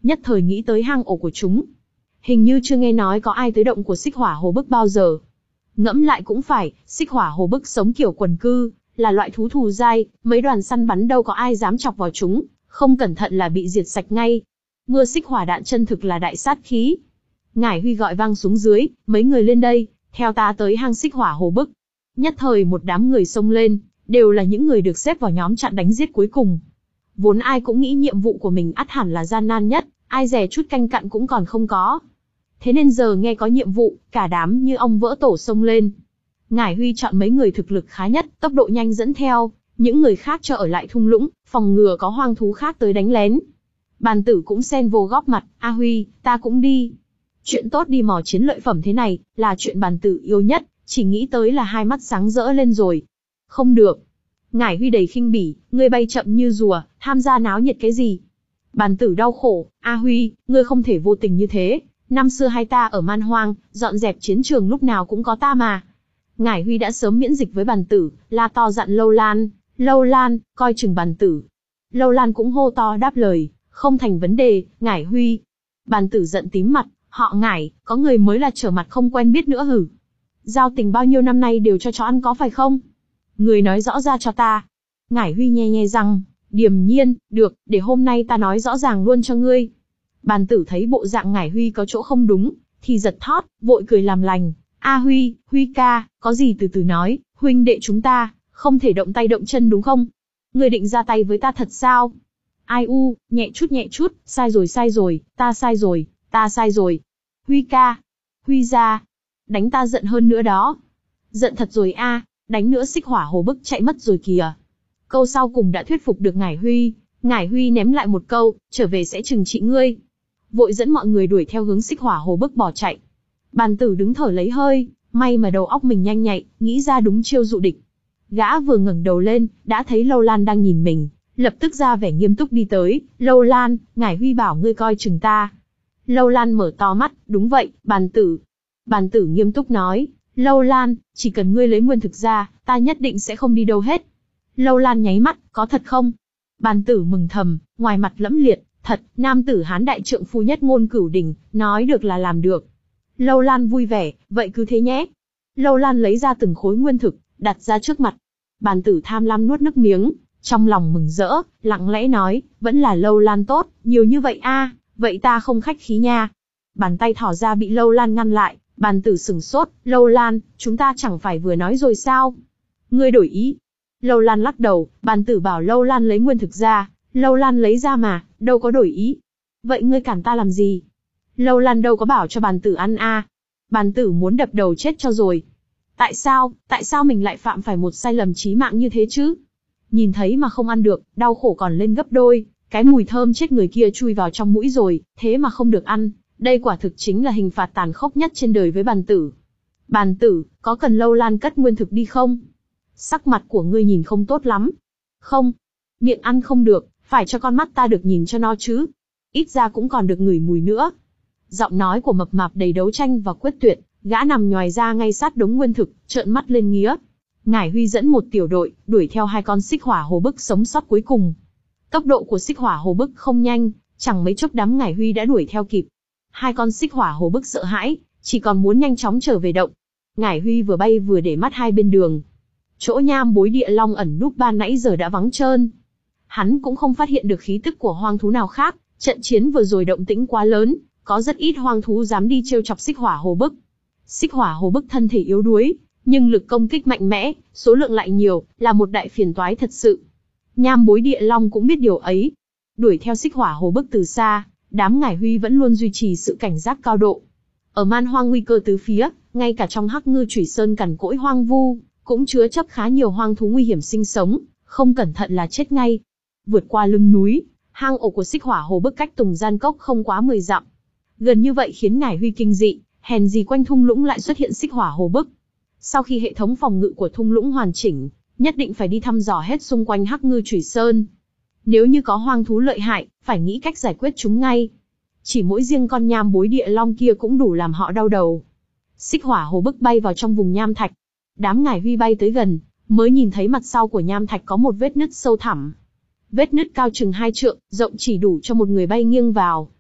nhất thời nghĩ tới hang ổ của chúng. Hình như chưa nghe nói có ai tới động của xích hỏa hồ bức bao giờ. Ngẫm lại cũng phải, xích hỏa hồ bức sống kiểu quần cư, là loại thú thù dai, mấy đoàn săn bắn đâu có ai dám chọc vào chúng, không cẩn thận là bị diệt sạch ngay. Mưa xích hỏa đạn chân thực là đại sát khí. Ngải Huy gọi vang xuống dưới, mấy người lên đây, theo ta tới hang xích hỏa hồ bức. Nhất thời một đám người xông lên, đều là những người được xếp vào nhóm chặn đánh giết cuối cùng. Vốn ai cũng nghĩ nhiệm vụ của mình ắt hẳn là gian nan nhất, ai dè chút canh cặn cũng còn không có. Thế nên giờ nghe có nhiệm vụ, cả đám như ong vỡ tổ xông lên. Ngải Huy chọn mấy người thực lực khá nhất, tốc độ nhanh dẫn theo, những người khác cho ở lại thung lũng, phòng ngừa có hoang thú khác tới đánh lén. Bàn tử cũng xen vô góp mặt, A Huy, ta cũng đi. Chuyện tốt đi mò chiến lợi phẩm thế này, là chuyện bàn tử yêu nhất, chỉ nghĩ tới là hai mắt sáng rỡ lên rồi. Không được. Ngải Huy đầy khinh bỉ, ngươi bay chậm như rùa, tham gia náo nhiệt cái gì? Bàn tử đau khổ, A Huy, ngươi không thể vô tình như thế. Năm xưa hai ta ở man hoang, dọn dẹp chiến trường lúc nào cũng có ta mà. Ngải Huy đã sớm miễn dịch với bàn tử, la to dặn Lâu Lan, Lâu Lan, coi chừng bàn tử. Lâu Lan cũng hô to đáp lời, không thành vấn đề, Ngải Huy. Bàn tử giận tím mặt, họ Ngải, có người mới là trở mặt không quen biết nữa hử. Giao tình bao nhiêu năm nay đều cho chó ăn có phải không? Người nói rõ ra cho ta. Ngải Huy nhe nhe răng, điềm nhiên, được, để hôm nay ta nói rõ ràng luôn cho ngươi. Bàn tử thấy bộ dạng Ngải Huy có chỗ không đúng, thì giật thót, vội cười làm lành. A Huy, Huy ca, có gì từ từ nói, huynh đệ chúng ta, không thể động tay động chân đúng không? Ngươi định ra tay với ta thật sao? Ai u, nhẹ chút nhẹ chút, sai rồi sai rồi, ta sai rồi, ta sai rồi. Huy ca, Huy ra, đánh ta giận hơn nữa đó. Giận thật rồi a, đánh nữa xích hỏa hồ bức chạy mất rồi kìa. Câu sau cùng đã thuyết phục được Ngải Huy, Ngải Huy ném lại một câu, trở về sẽ trừng trị ngươi. Vội dẫn mọi người đuổi theo hướng xích hỏa hồ bức bỏ chạy. Bàn tử đứng thở lấy hơi, may mà đầu óc mình nhanh nhạy, nghĩ ra đúng chiêu dụ địch. Gã vừa ngẩng đầu lên, đã thấy Lâu Lan đang nhìn mình, lập tức ra vẻ nghiêm túc đi tới. Lâu Lan, Ngải Huy bảo ngươi coi chừng ta. Lâu Lan mở to mắt, đúng vậy, bàn tử. Bàn tử nghiêm túc nói, Lâu Lan, chỉ cần ngươi lấy nguyên thực ra, ta nhất định sẽ không đi đâu hết. Lâu Lan nháy mắt, có thật không? Bàn tử mừng thầm, ngoài mặt lẫm liệt, thật, nam tử Hán đại trượng phu nhất ngôn cửu đỉnh, nói được là làm được. Lâu Lan vui vẻ, vậy cứ thế nhé. Lâu Lan lấy ra từng khối nguyên thực, đặt ra trước mặt. Bàn tử tham lam nuốt nước miếng, trong lòng mừng rỡ, lặng lẽ nói, vẫn là Lâu Lan tốt, nhiều như vậy a, vậy ta không khách khí nha. Bàn tay thỏ ra bị Lâu Lan ngăn lại, bàn tử sừng sốt, Lâu Lan, chúng ta chẳng phải vừa nói rồi sao? Ngươi đổi ý. Lâu Lan lắc đầu, bàn tử bảo Lâu Lan lấy nguyên thực ra, Lâu Lan lấy ra mà, đâu có đổi ý. Vậy ngươi cản ta làm gì? Lâu Lan đâu có bảo cho bàn tử ăn a. À. Bàn tử muốn đập đầu chết cho rồi. Tại sao, tại sao mình lại phạm phải một sai lầm chí mạng như thế chứ? Nhìn thấy mà không ăn được, đau khổ còn lên gấp đôi, cái mùi thơm chết người kia chui vào trong mũi rồi, thế mà không được ăn, đây quả thực chính là hình phạt tàn khốc nhất trên đời với bàn tử. Bàn tử, có cần Lâu Lan cất nguyên thực đi không? Sắc mặt của ngươi nhìn không tốt lắm. Không, miệng ăn không được, phải cho con mắt ta được nhìn cho no chứ. Ít ra cũng còn được ngửi mùi nữa. Giọng nói của mập mạp đầy đấu tranh và quyết tuyệt, gã nằm nhoài ra ngay sát đống nguyên thực, trợn mắt lên nghía. Ngải Huy dẫn một tiểu đội, đuổi theo hai con xích hỏa hồ bức sống sót cuối cùng. Tốc độ của xích hỏa hồ bức không nhanh, chẳng mấy chốc đám Ngải Huy đã đuổi theo kịp. Hai con xích hỏa hồ bức sợ hãi, chỉ còn muốn nhanh chóng trở về động. Ngải Huy vừa bay vừa để mắt hai bên đường. Chỗ nham bối địa long ẩn núp ban nãy giờ đã vắng trơn. Hắn cũng không phát hiện được khí tức của hoang thú nào khác, trận chiến vừa rồi động tĩnh quá lớn, có rất ít hoang thú dám đi trêu chọc xích hỏa hồ bức. Xích hỏa hồ bức thân thể yếu đuối, nhưng lực công kích mạnh mẽ, số lượng lại nhiều, là một đại phiền toái thật sự. Nham bối địa long cũng biết điều ấy. Đuổi theo xích hỏa hồ bức từ xa, đám Ngải Huy vẫn luôn duy trì sự cảnh giác cao độ. Ở man hoang nguy cơ tứ phía, ngay cả trong hắc ngư chủy sơn cằn cỗi hoang vu, cũng chứa chấp khá nhiều hoang thú nguy hiểm sinh sống, không cẩn thận là chết ngay. Vượt qua lưng núi, hang ổ của xích hỏa hồ bức cách Tùng Gian Cốc không quá mười dặm. Gần như vậy khiến Ngải Huy kinh dị, hèn gì quanh thung lũng lại xuất hiện xích hỏa hồ bức. Sau khi hệ thống phòng ngự của thung lũng hoàn chỉnh, nhất định phải đi thăm dò hết xung quanh hắc ngư chủy sơn. Nếu như có hoang thú lợi hại, phải nghĩ cách giải quyết chúng ngay. Chỉ mỗi riêng con nham bối địa long kia cũng đủ làm họ đau đầu. Xích hỏa hồ bức bay vào trong vùng nham thạch. Đám Ngải Huy bay tới gần, mới nhìn thấy mặt sau của nham thạch có một vết nứt sâu thẳm. Vết nứt cao chừng hai trượng, rộng chỉ đủ cho một người bay nghiêng vào.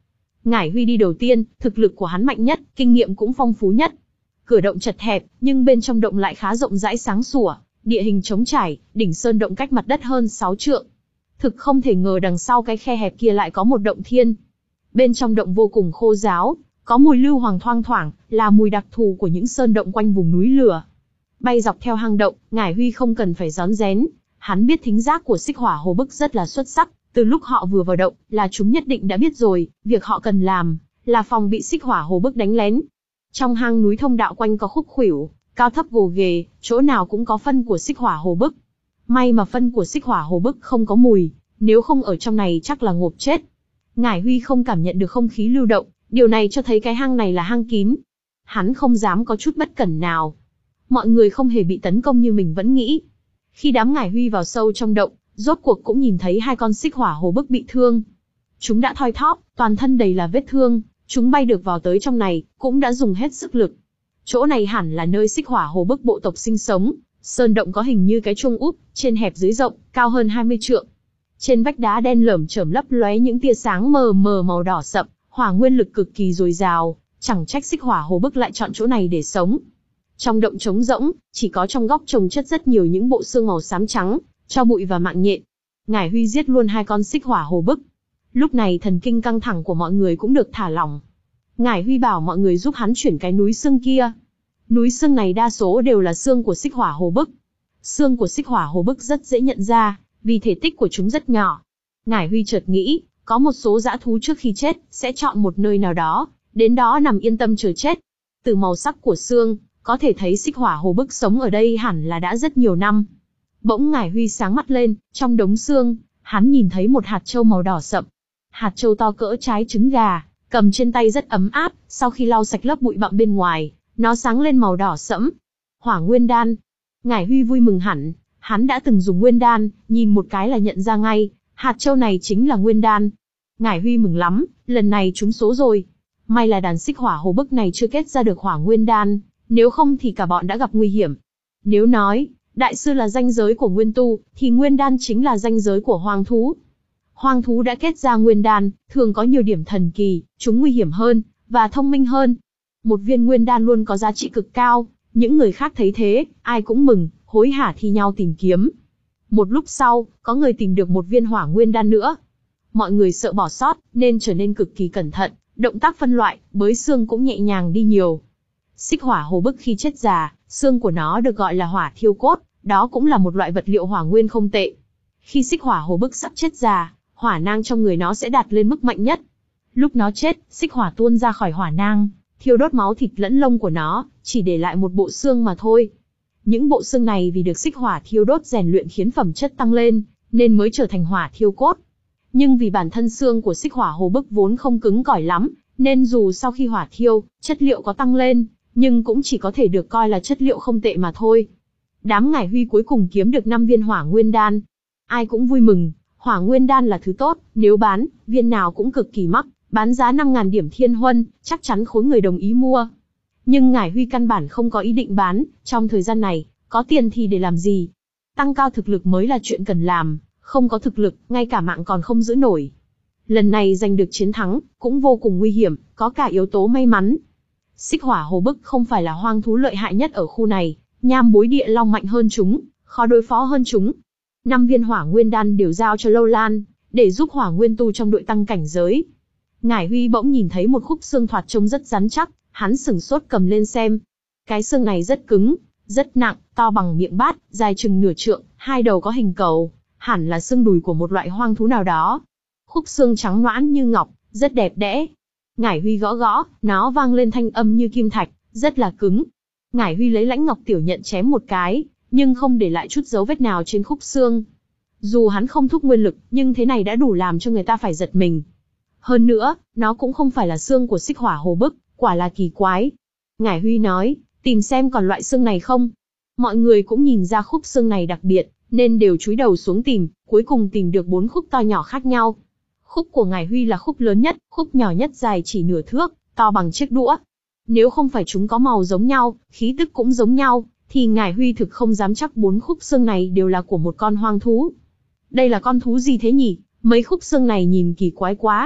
Ngải Huy đi đầu tiên, thực lực của hắn mạnh nhất, kinh nghiệm cũng phong phú nhất. Cửa động chật hẹp, nhưng bên trong động lại khá rộng rãi sáng sủa, địa hình trống trải, đỉnh sơn động cách mặt đất hơn sáu trượng. Thực không thể ngờ đằng sau cái khe hẹp kia lại có một động thiên. Bên trong động vô cùng khô ráo, có mùi lưu hoàng thoang thoảng, là mùi đặc thù của những sơn động quanh vùng núi lửa. Bay dọc theo hang động, Ngải Huy không cần phải rón rén, hắn biết thính giác của Xích Hỏa Hồ Bức rất là xuất sắc, từ lúc họ vừa vào động, là chúng nhất định đã biết rồi, việc họ cần làm là phòng bị Xích Hỏa Hồ Bức đánh lén. Trong hang núi thông đạo quanh có khúc khuỷu, cao thấp gồ ghề, chỗ nào cũng có phân của Xích Hỏa Hồ Bức. May mà phân của Xích Hỏa Hồ Bức không có mùi, nếu không ở trong này chắc là ngộp chết. Ngải Huy không cảm nhận được không khí lưu động, điều này cho thấy cái hang này là hang kín. Hắn không dám có chút bất cẩn nào. Mọi người không hề bị tấn công như mình vẫn nghĩ. Khi đám Ngải Huy vào sâu trong động, rốt cuộc cũng nhìn thấy hai con Xích Hỏa Hồ Bức bị thương. Chúng đã thoi thóp, toàn thân đầy là vết thương, chúng bay được vào tới trong này, cũng đã dùng hết sức lực. Chỗ này hẳn là nơi Xích Hỏa Hồ Bức bộ tộc sinh sống. Sơn động có hình như cái chuông úp, trên hẹp dưới rộng, cao hơn hai mươi trượng. Trên vách đá đen lởm chởm lấp lóe những tia sáng mờ mờ màu đỏ sậm, hỏa nguyên lực cực kỳ dồi dào, chẳng trách Xích Hỏa Hồ Bức lại chọn chỗ này để sống. Trong động trống rỗng, chỉ có trong góc chồng chất rất nhiều những bộ xương màu xám trắng, tro bụi và mạng nhện. Ngải Huy giết luôn hai con Xích Hỏa Hồ Bức. Lúc này thần kinh căng thẳng của mọi người cũng được thả lỏng. Ngải Huy bảo mọi người giúp hắn chuyển cái núi xương kia. Núi xương này đa số đều là xương của Xích Hỏa Hồ Bức. Xương của Xích Hỏa Hồ Bức rất dễ nhận ra, vì thể tích của chúng rất nhỏ. Ngải Huy chợt nghĩ, có một số dã thú trước khi chết, sẽ chọn một nơi nào đó, đến đó nằm yên tâm chờ chết. Từ màu sắc của xương, có thể thấy Xích Hỏa Hồ Bức sống ở đây hẳn là đã rất nhiều năm. Bỗng Ngải Huy sáng mắt lên, trong đống xương, hắn nhìn thấy một hạt châu màu đỏ sậm. Hạt châu to cỡ trái trứng gà, cầm trên tay rất ấm áp, sau khi lau sạch lớp bụi bặm bên ngoài, nó sáng lên màu đỏ sẫm. Hỏa Nguyên Đan. Ngải Huy vui mừng hẳn, hắn đã từng dùng Nguyên Đan, nhìn một cái là nhận ra ngay, hạt châu này chính là Nguyên Đan. Ngải Huy mừng lắm, lần này trúng số rồi. May là đàn Xích Hỏa Hồ Bức này chưa kết ra được Hỏa Nguyên Đan, nếu không thì cả bọn đã gặp nguy hiểm. Nếu nói, đại sư là ranh giới của nguyên tu, thì Nguyên Đan chính là ranh giới của hoang thú. Hoang thú đã kết ra Nguyên Đan, thường có nhiều điểm thần kỳ, chúng nguy hiểm hơn, và thông minh hơn. Một viên Nguyên Đan luôn có giá trị cực cao, những người khác thấy thế, ai cũng mừng, hối hả thi nhau tìm kiếm. Một lúc sau, có người tìm được một viên Hỏa Nguyên Đan nữa. Mọi người sợ bỏ sót, nên trở nên cực kỳ cẩn thận, động tác phân loại, bới xương cũng nhẹ nhàng đi nhiều. Xích Hỏa Hồ Bức khi chết già, xương của nó được gọi là hỏa thiêu cốt, đó cũng là một loại vật liệu hỏa nguyên không tệ. Khi Xích Hỏa Hồ Bức sắp chết già, hỏa nang trong người nó sẽ đạt lên mức mạnh nhất. Lúc nó chết, xích hỏa tuôn ra khỏi hỏa nang, thiêu đốt máu thịt lẫn lông của nó, chỉ để lại một bộ xương mà thôi. Những bộ xương này vì được xích hỏa thiêu đốt rèn luyện khiến phẩm chất tăng lên, nên mới trở thành hỏa thiêu cốt. Nhưng vì bản thân xương của Xích Hỏa Hồ Bức vốn không cứng cỏi lắm, nên dù sau khi hỏa thiêu, chất liệu có tăng lên, nhưng cũng chỉ có thể được coi là chất liệu không tệ mà thôi. Đám Ngải Huy cuối cùng kiếm được năm viên Hỏa Nguyên Đan. Ai cũng vui mừng, Hỏa Nguyên Đan là thứ tốt, nếu bán, viên nào cũng cực kỳ mắc, bán giá năm nghìn điểm thiên huân, chắc chắn khối người đồng ý mua. Nhưng Ngải Huy căn bản không có ý định bán, trong thời gian này, có tiền thì để làm gì? Tăng cao thực lực mới là chuyện cần làm, không có thực lực, ngay cả mạng còn không giữ nổi. Lần này giành được chiến thắng, cũng vô cùng nguy hiểm, có cả yếu tố may mắn. Xích Hỏa Hồ Bức không phải là hoang thú lợi hại nhất ở khu này, nham bối địa long mạnh hơn chúng, khó đối phó hơn chúng. Năm viên Hỏa Nguyên Đan đều giao cho Lâu Lan, để giúp Hỏa Nguyên tu trong đội tăng cảnh giới. Ngải Huy bỗng nhìn thấy một khúc xương thoạt trông rất rắn chắc, hắn sửng sốt cầm lên xem. Cái xương này rất cứng, rất nặng, to bằng miệng bát, dài chừng nửa trượng, hai đầu có hình cầu, hẳn là xương đùi của một loại hoang thú nào đó. Khúc xương trắng nõn như ngọc, rất đẹp đẽ. Ngải Huy gõ gõ, nó vang lên thanh âm như kim thạch, rất là cứng. Ngải Huy lấy lãnh ngọc tiểu nhận chém một cái, nhưng không để lại chút dấu vết nào trên khúc xương. Dù hắn không thúc nguyên lực, nhưng thế này đã đủ làm cho người ta phải giật mình. Hơn nữa, nó cũng không phải là xương của Xích Hỏa Hồ Bức, quả là kỳ quái. Ngải Huy nói, tìm xem còn loại xương này không. Mọi người cũng nhìn ra khúc xương này đặc biệt, nên đều chúi đầu xuống tìm, cuối cùng tìm được bốn khúc to nhỏ khác nhau. Khúc của Ngải Huy là khúc lớn nhất, khúc nhỏ nhất dài chỉ nửa thước, to bằng chiếc đũa. Nếu không phải chúng có màu giống nhau, khí tức cũng giống nhau, thì Ngải Huy thực không dám chắc bốn khúc xương này đều là của một con hoang thú. Đây là con thú gì thế nhỉ? Mấy khúc xương này nhìn kỳ quái quá.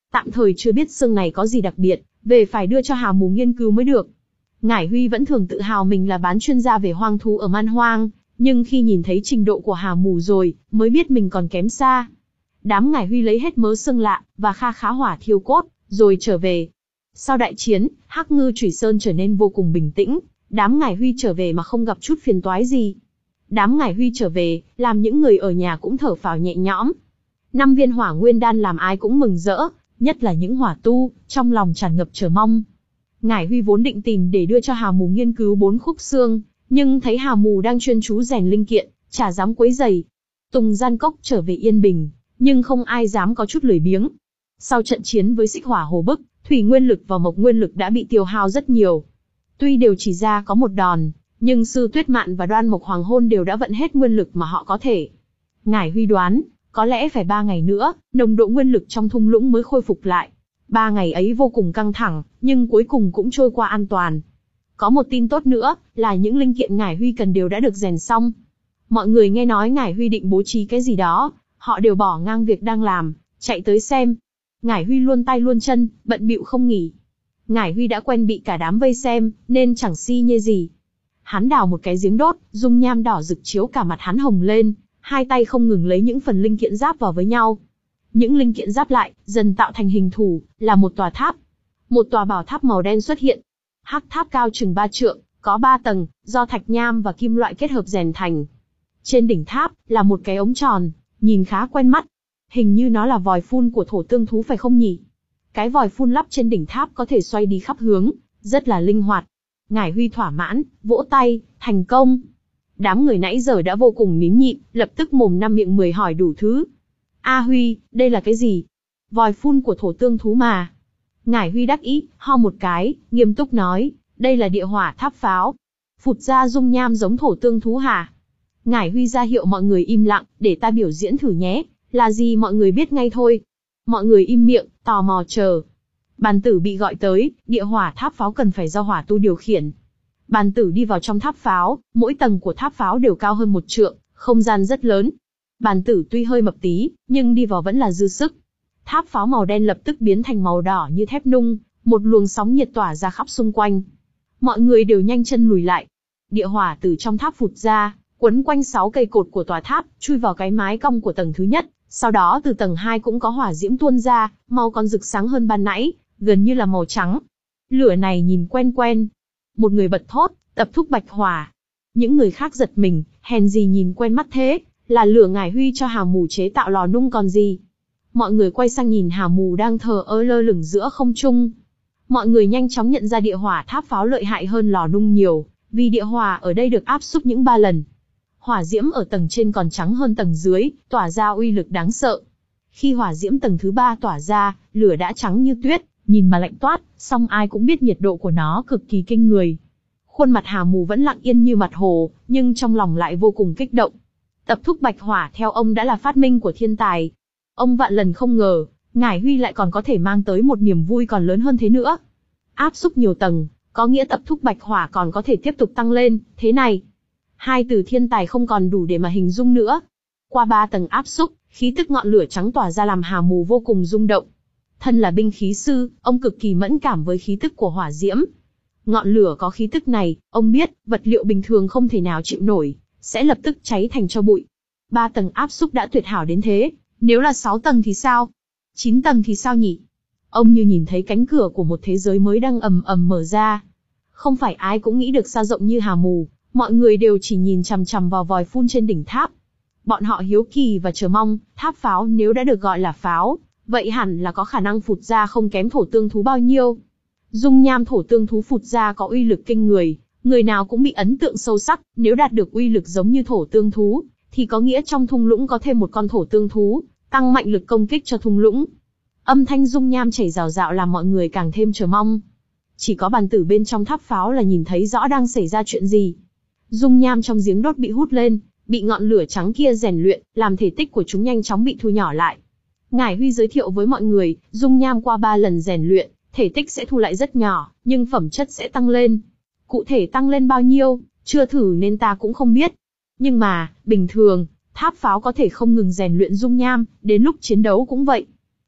Tạm thời chưa biết xương này có gì đặc biệt, về phải đưa cho Hà Mù nghiên cứu mới được. Ngải Huy vẫn thường tự hào mình là bán chuyên gia về hoang thú ở Man Hoang, nhưng khi nhìn thấy trình độ của Hà Mù rồi, mới biết mình còn kém xa. Đám Ngải Huy lấy hết mớ xương lạ, và kha khá hỏa thiêu cốt, rồi trở về. Sau đại chiến, Hắc Ngư Chủy Sơn trở nên vô cùng bình tĩnh, đám Ngải Huy trở về mà không gặp chút phiền toái gì. Đám Ngải Huy trở về, làm những người ở nhà cũng thở phào nhẹ nhõm. Năm viên hỏa nguyên đan làm ai cũng mừng rỡ, nhất là những hỏa tu, trong lòng tràn ngập chờ mong. Ngải Huy vốn định tìm để đưa cho Hà Mù nghiên cứu bốn khúc xương, nhưng thấy Hà Mù đang chuyên chú rèn linh kiện, chả dám quấy rầy. Tùng Gian Cốc trở về yên bình, nhưng không ai dám có chút lười biếng. Sau trận chiến với Xích Hỏa Hồ Bức, thủy nguyên lực và mộc nguyên lực đã bị tiêu hao rất nhiều. Tuy đều chỉ ra có một đòn, nhưng Sư Tuyết Mạn và Đoan Mộc Hoàng Hôn đều đã vận hết nguyên lực mà họ có thể. Ngải Huy đoán, có lẽ phải ba ngày nữa, nồng độ nguyên lực trong thung lũng mới khôi phục lại. Ba ngày ấy vô cùng căng thẳng, nhưng cuối cùng cũng trôi qua an toàn. Có một tin tốt nữa, là những linh kiện Ngải Huy cần đều đã được rèn xong. Mọi người nghe nói Ngải Huy định bố trí cái gì đó, họ đều bỏ ngang việc đang làm, chạy tới xem. Ngải Huy luôn tay luôn chân, bận bịu không nghỉ. Ngải Huy đã quen bị cả đám vây xem, nên chẳng si nhê gì. Hắn đào một cái giếng đốt, dung nham đỏ rực chiếu cả mặt hắn hồng lên, hai tay không ngừng lấy những phần linh kiện giáp vào với nhau. Những linh kiện giáp lại, dần tạo thành hình thù, là một tòa tháp. Một tòa bảo tháp màu đen xuất hiện. Hắc tháp cao chừng ba trượng, có ba tầng, do thạch nham và kim loại kết hợp rèn thành. Trên đỉnh tháp, là một cái ống tròn, nhìn khá quen mắt. Hình như nó là vòi phun của thổ tương thú phải không nhỉ? Cái vòi phun lắp trên đỉnh tháp có thể xoay đi khắp hướng, rất là linh hoạt. Ngải Huy thỏa mãn, vỗ tay, thành công. Đám người nãy giờ đã vô cùng nín nhịn, lập tức mồm năm miệng mười hỏi đủ thứ. A Huy, đây là cái gì? Vòi phun của thổ tương thú mà. Ngải Huy đắc ý, ho một cái, nghiêm túc nói, đây là địa hỏa tháp pháo. Phụt ra dung nham giống thổ tương thú hả? Ngải Huy ra hiệu mọi người im lặng, để ta biểu diễn thử nhé, là gì mọi người biết ngay thôi. Mọi người im miệng, tò mò chờ. Bàn tử bị gọi tới, địa hỏa tháp pháo cần phải do hỏa tu điều khiển. Bàn tử đi vào trong tháp pháo, mỗi tầng của tháp pháo đều cao hơn một trượng, không gian rất lớn. Bàn tử tuy hơi mập tí, nhưng đi vào vẫn là dư sức. Tháp pháo màu đen lập tức biến thành màu đỏ như thép nung, một luồng sóng nhiệt tỏa ra khắp xung quanh. Mọi người đều nhanh chân lùi lại. Địa hỏa từ trong tháp phụt ra, quấn quanh sáu cây cột của tòa tháp, chui vào cái mái cong của tầng thứ nhất. Sau đó từ tầng hai cũng có hỏa diễm tuôn ra, màu còn rực sáng hơn ban nãy, gần như là màu trắng. Lửa này nhìn quen quen. Một người bật thốt, tập thúc bạch hỏa. Những người khác giật mình, hèn gì nhìn quen mắt thế, là lửa Ngải Huy cho Hà Mù chế tạo lò nung còn gì. Mọi người quay sang nhìn Hà Mù đang thờ ơ lơ lửng giữa không trung. Mọi người nhanh chóng nhận ra địa hỏa tháp pháo lợi hại hơn lò nung nhiều, vì địa hỏa ở đây được áp xúc những ba lần. Hỏa diễm ở tầng trên còn trắng hơn tầng dưới, tỏa ra uy lực đáng sợ. Khi hỏa diễm tầng thứ ba tỏa ra, lửa đã trắng như tuyết, nhìn mà lạnh toát, song ai cũng biết nhiệt độ của nó cực kỳ kinh người. Khuôn mặt Hà Mù vẫn lặng yên như mặt hồ, nhưng trong lòng lại vô cùng kích động. Tập thúc bạch hỏa theo ông đã là phát minh của thiên tài. Ông vạn lần không ngờ, Ngải Huy lại còn có thể mang tới một niềm vui còn lớn hơn thế nữa. Áp xúc nhiều tầng, có nghĩa tập thúc bạch hỏa còn có thể tiếp tục tăng lên, thế này. Hai từ thiên tài không còn đủ để mà hình dung nữa. Qua ba tầng áp xúc, khí tức ngọn lửa trắng tỏa ra làm Hà Mù vô cùng rung động. Thân là binh khí sư, ông cực kỳ mẫn cảm với khí tức của hỏa diễm. Ngọn lửa có khí tức này, ông biết, vật liệu bình thường không thể nào chịu nổi, sẽ lập tức cháy thành tro bụi. Ba tầng áp xúc đã tuyệt hảo đến thế, nếu là sáu tầng thì sao? Chín tầng thì sao nhỉ? Ông như nhìn thấy cánh cửa của một thế giới mới đang ầm ầm mở ra. Không phải ai cũng nghĩ được xa rộng như Hà Mù, mọi người đều chỉ nhìn chằm chằm vào vòi phun trên đỉnh tháp. Bọn họ hiếu kỳ và chờ mong, tháp pháo nếu đã được gọi là pháo, vậy hẳn là có khả năng phụt ra không kém thổ tương thú bao nhiêu. Dung nham thổ tương thú phụt ra có uy lực kinh người, người nào cũng bị ấn tượng sâu sắc, nếu đạt được uy lực giống như thổ tương thú, thì có nghĩa trong thung lũng có thêm một con thổ tương thú, tăng mạnh lực công kích cho thung lũng. Âm thanh dung nham chảy rào rạo làm mọi người càng thêm chờ mong. Chỉ có bàn tử bên trong tháp pháo là nhìn thấy rõ đang xảy ra chuyện gì. Dung nham trong giếng đốt bị hút lên, bị ngọn lửa trắng kia rèn luyện, làm thể tích của chúng nhanh chóng bị thu nhỏ lại. Ngải Huy giới thiệu với mọi người, dung nham qua ba lần rèn luyện, thể tích sẽ thu lại rất nhỏ, nhưng phẩm chất sẽ tăng lên. Cụ thể tăng lên bao nhiêu, chưa thử nên ta cũng không biết. Nhưng mà, bình thường, tháp pháo có thể không ngừng rèn luyện dung nham, đến lúc chiến đấu cũng vậy.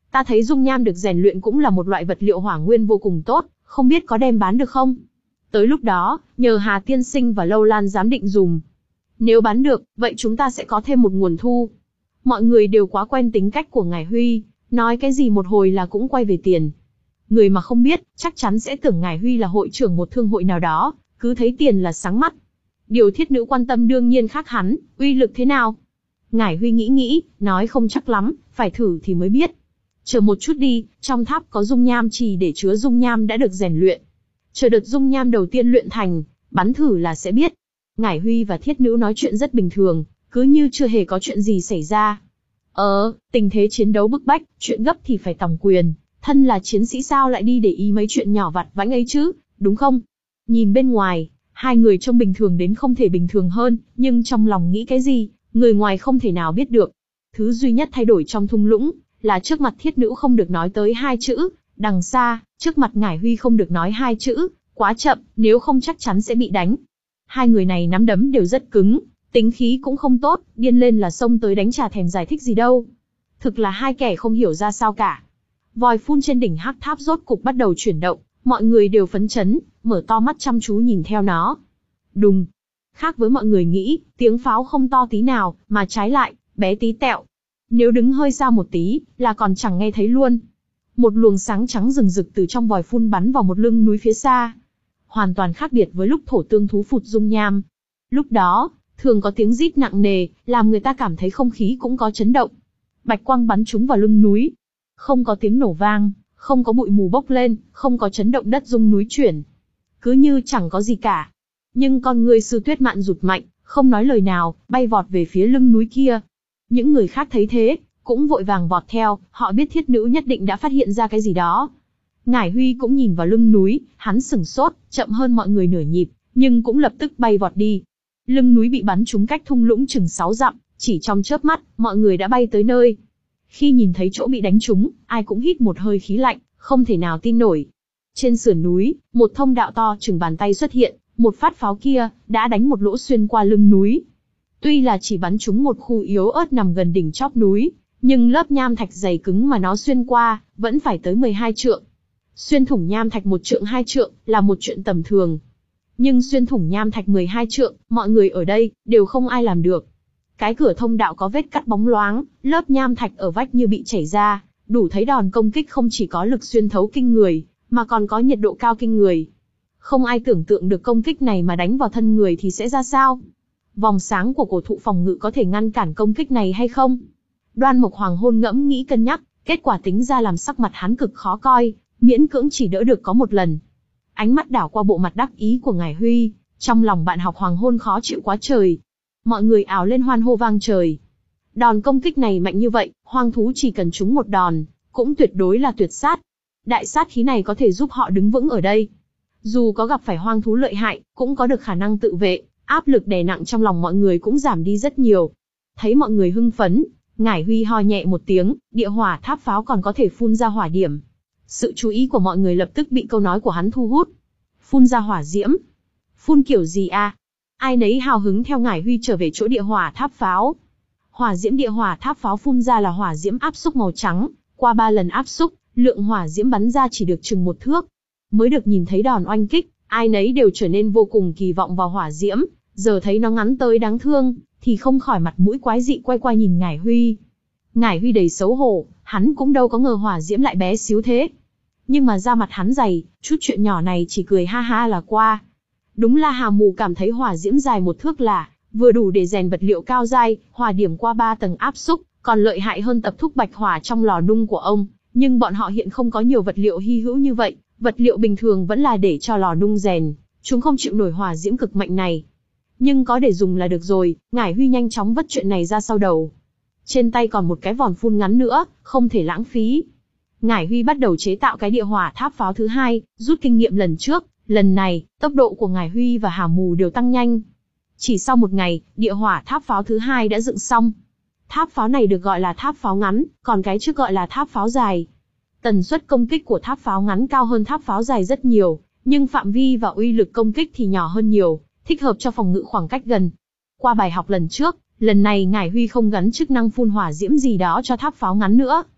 Ta thấy dung nham được rèn luyện cũng là một loại vật liệu hỏa nguyên vô cùng tốt, không biết có đem bán được không? Tới lúc đó, nhờ Hà tiên sinh và Lâu Lan giám định dùm. Nếu bán được, vậy chúng ta sẽ có thêm một nguồn thu. Mọi người đều quá quen tính cách của ngài Huy, nói cái gì một hồi là cũng quay về tiền. Người mà không biết, chắc chắn sẽ tưởng ngài Huy là hội trưởng một thương hội nào đó, cứ thấy tiền là sáng mắt. Điều thiết nữ quan tâm đương nhiên khác hắn, uy lực thế nào? Ngải Huy nghĩ nghĩ, nói không chắc lắm, phải thử thì mới biết. Chờ một chút đi, trong tháp có dung nham trì để chứa dung nham đã được rèn luyện. Chờ đợt dung nham đầu tiên luyện thành, bắn thử là sẽ biết. Ngải Huy và thiết nữ nói chuyện rất bình thường, cứ như chưa hề có chuyện gì xảy ra. Ờ, tình thế chiến đấu bức bách, chuyện gấp thì phải tòng quyền, thân là chiến sĩ sao lại đi để ý mấy chuyện nhỏ vặt vãnh ấy chứ, đúng không? Nhìn bên ngoài, hai người trông bình thường đến không thể bình thường hơn, nhưng trong lòng nghĩ cái gì, người ngoài không thể nào biết được. Thứ duy nhất thay đổi trong thung lũng, là trước mặt thiết nữ không được nói tới hai chữ, đằng xa, trước mặt Ngải Huy không được nói hai chữ, quá chậm, nếu không chắc chắn sẽ bị đánh. Hai người này nắm đấm đều rất cứng, tính khí cũng không tốt, điên lên là xông tới đánh chả thèm giải thích gì đâu. Thực là hai kẻ không hiểu ra sao cả. Vòi phun trên đỉnh hắc tháp rốt cục bắt đầu chuyển động, mọi người đều phấn chấn, mở to mắt chăm chú nhìn theo nó. Đùng. Khác với mọi người nghĩ, tiếng pháo không to tí nào, mà trái lại, bé tí tẹo. Nếu đứng hơi xa một tí, là còn chẳng nghe thấy luôn. Một luồng sáng trắng rừng rực từ trong vòi phun bắn vào một lưng núi phía xa. Hoàn toàn khác biệt với lúc thổ tương thú phụt dung nham. Lúc đó, thường có tiếng rít nặng nề, làm người ta cảm thấy không khí cũng có chấn động. Bạch quang bắn trúng vào lưng núi. Không có tiếng nổ vang, không có bụi mù bốc lên, không có chấn động đất rung núi chuyển. Cứ như chẳng có gì cả. Nhưng con người Sư Tuyết Mạn rụt mạnh, không nói lời nào, bay vọt về phía lưng núi kia. Những người khác thấy thế, cũng vội vàng vọt theo, họ biết thiết nữ nhất định đã phát hiện ra cái gì đó. Ngải Huy cũng nhìn vào lưng núi, hắn sửng sốt, chậm hơn mọi người nửa nhịp, nhưng cũng lập tức bay vọt đi. Lưng núi bị bắn trúng cách thung lũng chừng sáu dặm, chỉ trong chớp mắt, mọi người đã bay tới nơi. Khi nhìn thấy chỗ bị đánh trúng, ai cũng hít một hơi khí lạnh, không thể nào tin nổi. Trên sườn núi, một thông đạo to chừng bàn tay xuất hiện, một phát pháo kia đã đánh một lỗ xuyên qua lưng núi. Tuy là chỉ bắn trúng một khu yếu ớt nằm gần đỉnh chóp núi, nhưng lớp nham thạch dày cứng mà nó xuyên qua, vẫn phải tới mười hai trượng. Xuyên thủng nham thạch một trượng hai trượng, là một chuyện tầm thường. Nhưng xuyên thủng nham thạch mười hai trượng, mọi người ở đây, đều không ai làm được. Cái cửa thông đạo có vết cắt bóng loáng, lớp nham thạch ở vách như bị chảy ra, đủ thấy đòn công kích không chỉ có lực xuyên thấu kinh người, mà còn có nhiệt độ cao kinh người. Không ai tưởng tượng được công kích này mà đánh vào thân người thì sẽ ra sao. Vòng sáng của cổ thụ phòng ngự có thể ngăn cản công kích này hay không? Đoan Mộc Hoàng hôn ngẫm nghĩ cân nhắc, kết quả tính ra làm sắc mặt hắn cực khó coi, miễn cưỡng chỉ đỡ được có một lần. Ánh mắt đảo qua bộ mặt đắc ý của Ngải Huy, trong lòng bạn học Hoàng hôn khó chịu quá trời. Mọi người ào lên hoan hô vang trời. Đòn công kích này mạnh như vậy, hoang thú chỉ cần trúng một đòn, cũng tuyệt đối là tuyệt sát. Đại sát khí này có thể giúp họ đứng vững ở đây. Dù có gặp phải hoang thú lợi hại, cũng có được khả năng tự vệ, áp lực đè nặng trong lòng mọi người cũng giảm đi rất nhiều. Thấy mọi người hưng phấn, Ngải Huy ho nhẹ một tiếng, địa hỏa tháp pháo còn có thể phun ra hỏa điểm. Sự chú ý của mọi người lập tức bị câu nói của hắn thu hút. Phun ra hỏa diễm? Phun kiểu gì à? Ai nấy hào hứng theo Ngải Huy trở về chỗ địa hỏa tháp pháo. Hỏa diễm địa hỏa tháp pháo phun ra là hỏa diễm áp xúc màu trắng, qua ba lần áp xúc, lượng hỏa diễm bắn ra chỉ được chừng một thước. Mới được nhìn thấy đòn oanh kích, ai nấy đều trở nên vô cùng kỳ vọng vào hỏa diễm, giờ thấy nó ngắn tới đáng thương, thì không khỏi mặt mũi quái dị quay qua nhìn Ngải Huy. Ngải Huy đầy xấu hổ, hắn cũng đâu có ngờ hỏa diễm lại bé xíu thế. Nhưng mà da mặt hắn dày, chút chuyện nhỏ này chỉ cười ha ha là qua. Đúng là Hà Mù cảm thấy hỏa diễm dài một thước là vừa đủ để rèn vật liệu cao dai, hỏa điểm qua ba tầng áp xúc, còn lợi hại hơn tập thúc bạch hỏa trong lò nung của ông. Nhưng bọn họ hiện không có nhiều vật liệu hy hữu như vậy, vật liệu bình thường vẫn là để cho lò nung rèn, chúng không chịu nổi hỏa diễm cực mạnh này. Nhưng có để dùng là được rồi, Ngải Huy nhanh chóng vất chuyện này ra sau đầu. Trên tay còn một cái vòm phun ngắn nữa, không thể lãng phí. Ngải Huy bắt đầu chế tạo cái địa hỏa tháp pháo thứ hai, rút kinh nghiệm lần trước, lần này, tốc độ của Ngải Huy và Hà Mù đều tăng nhanh. Chỉ sau một ngày, địa hỏa tháp pháo thứ hai đã dựng xong. Tháp pháo này được gọi là tháp pháo ngắn, còn cái trước gọi là tháp pháo dài. Tần suất công kích của tháp pháo ngắn cao hơn tháp pháo dài rất nhiều, nhưng phạm vi và uy lực công kích thì nhỏ hơn nhiều, thích hợp cho phòng ngự khoảng cách gần. Qua bài học lần trước, lần này Ngải Huy không gắn chức năng phun hỏa diễm gì đó cho tháp pháo ngắn nữa.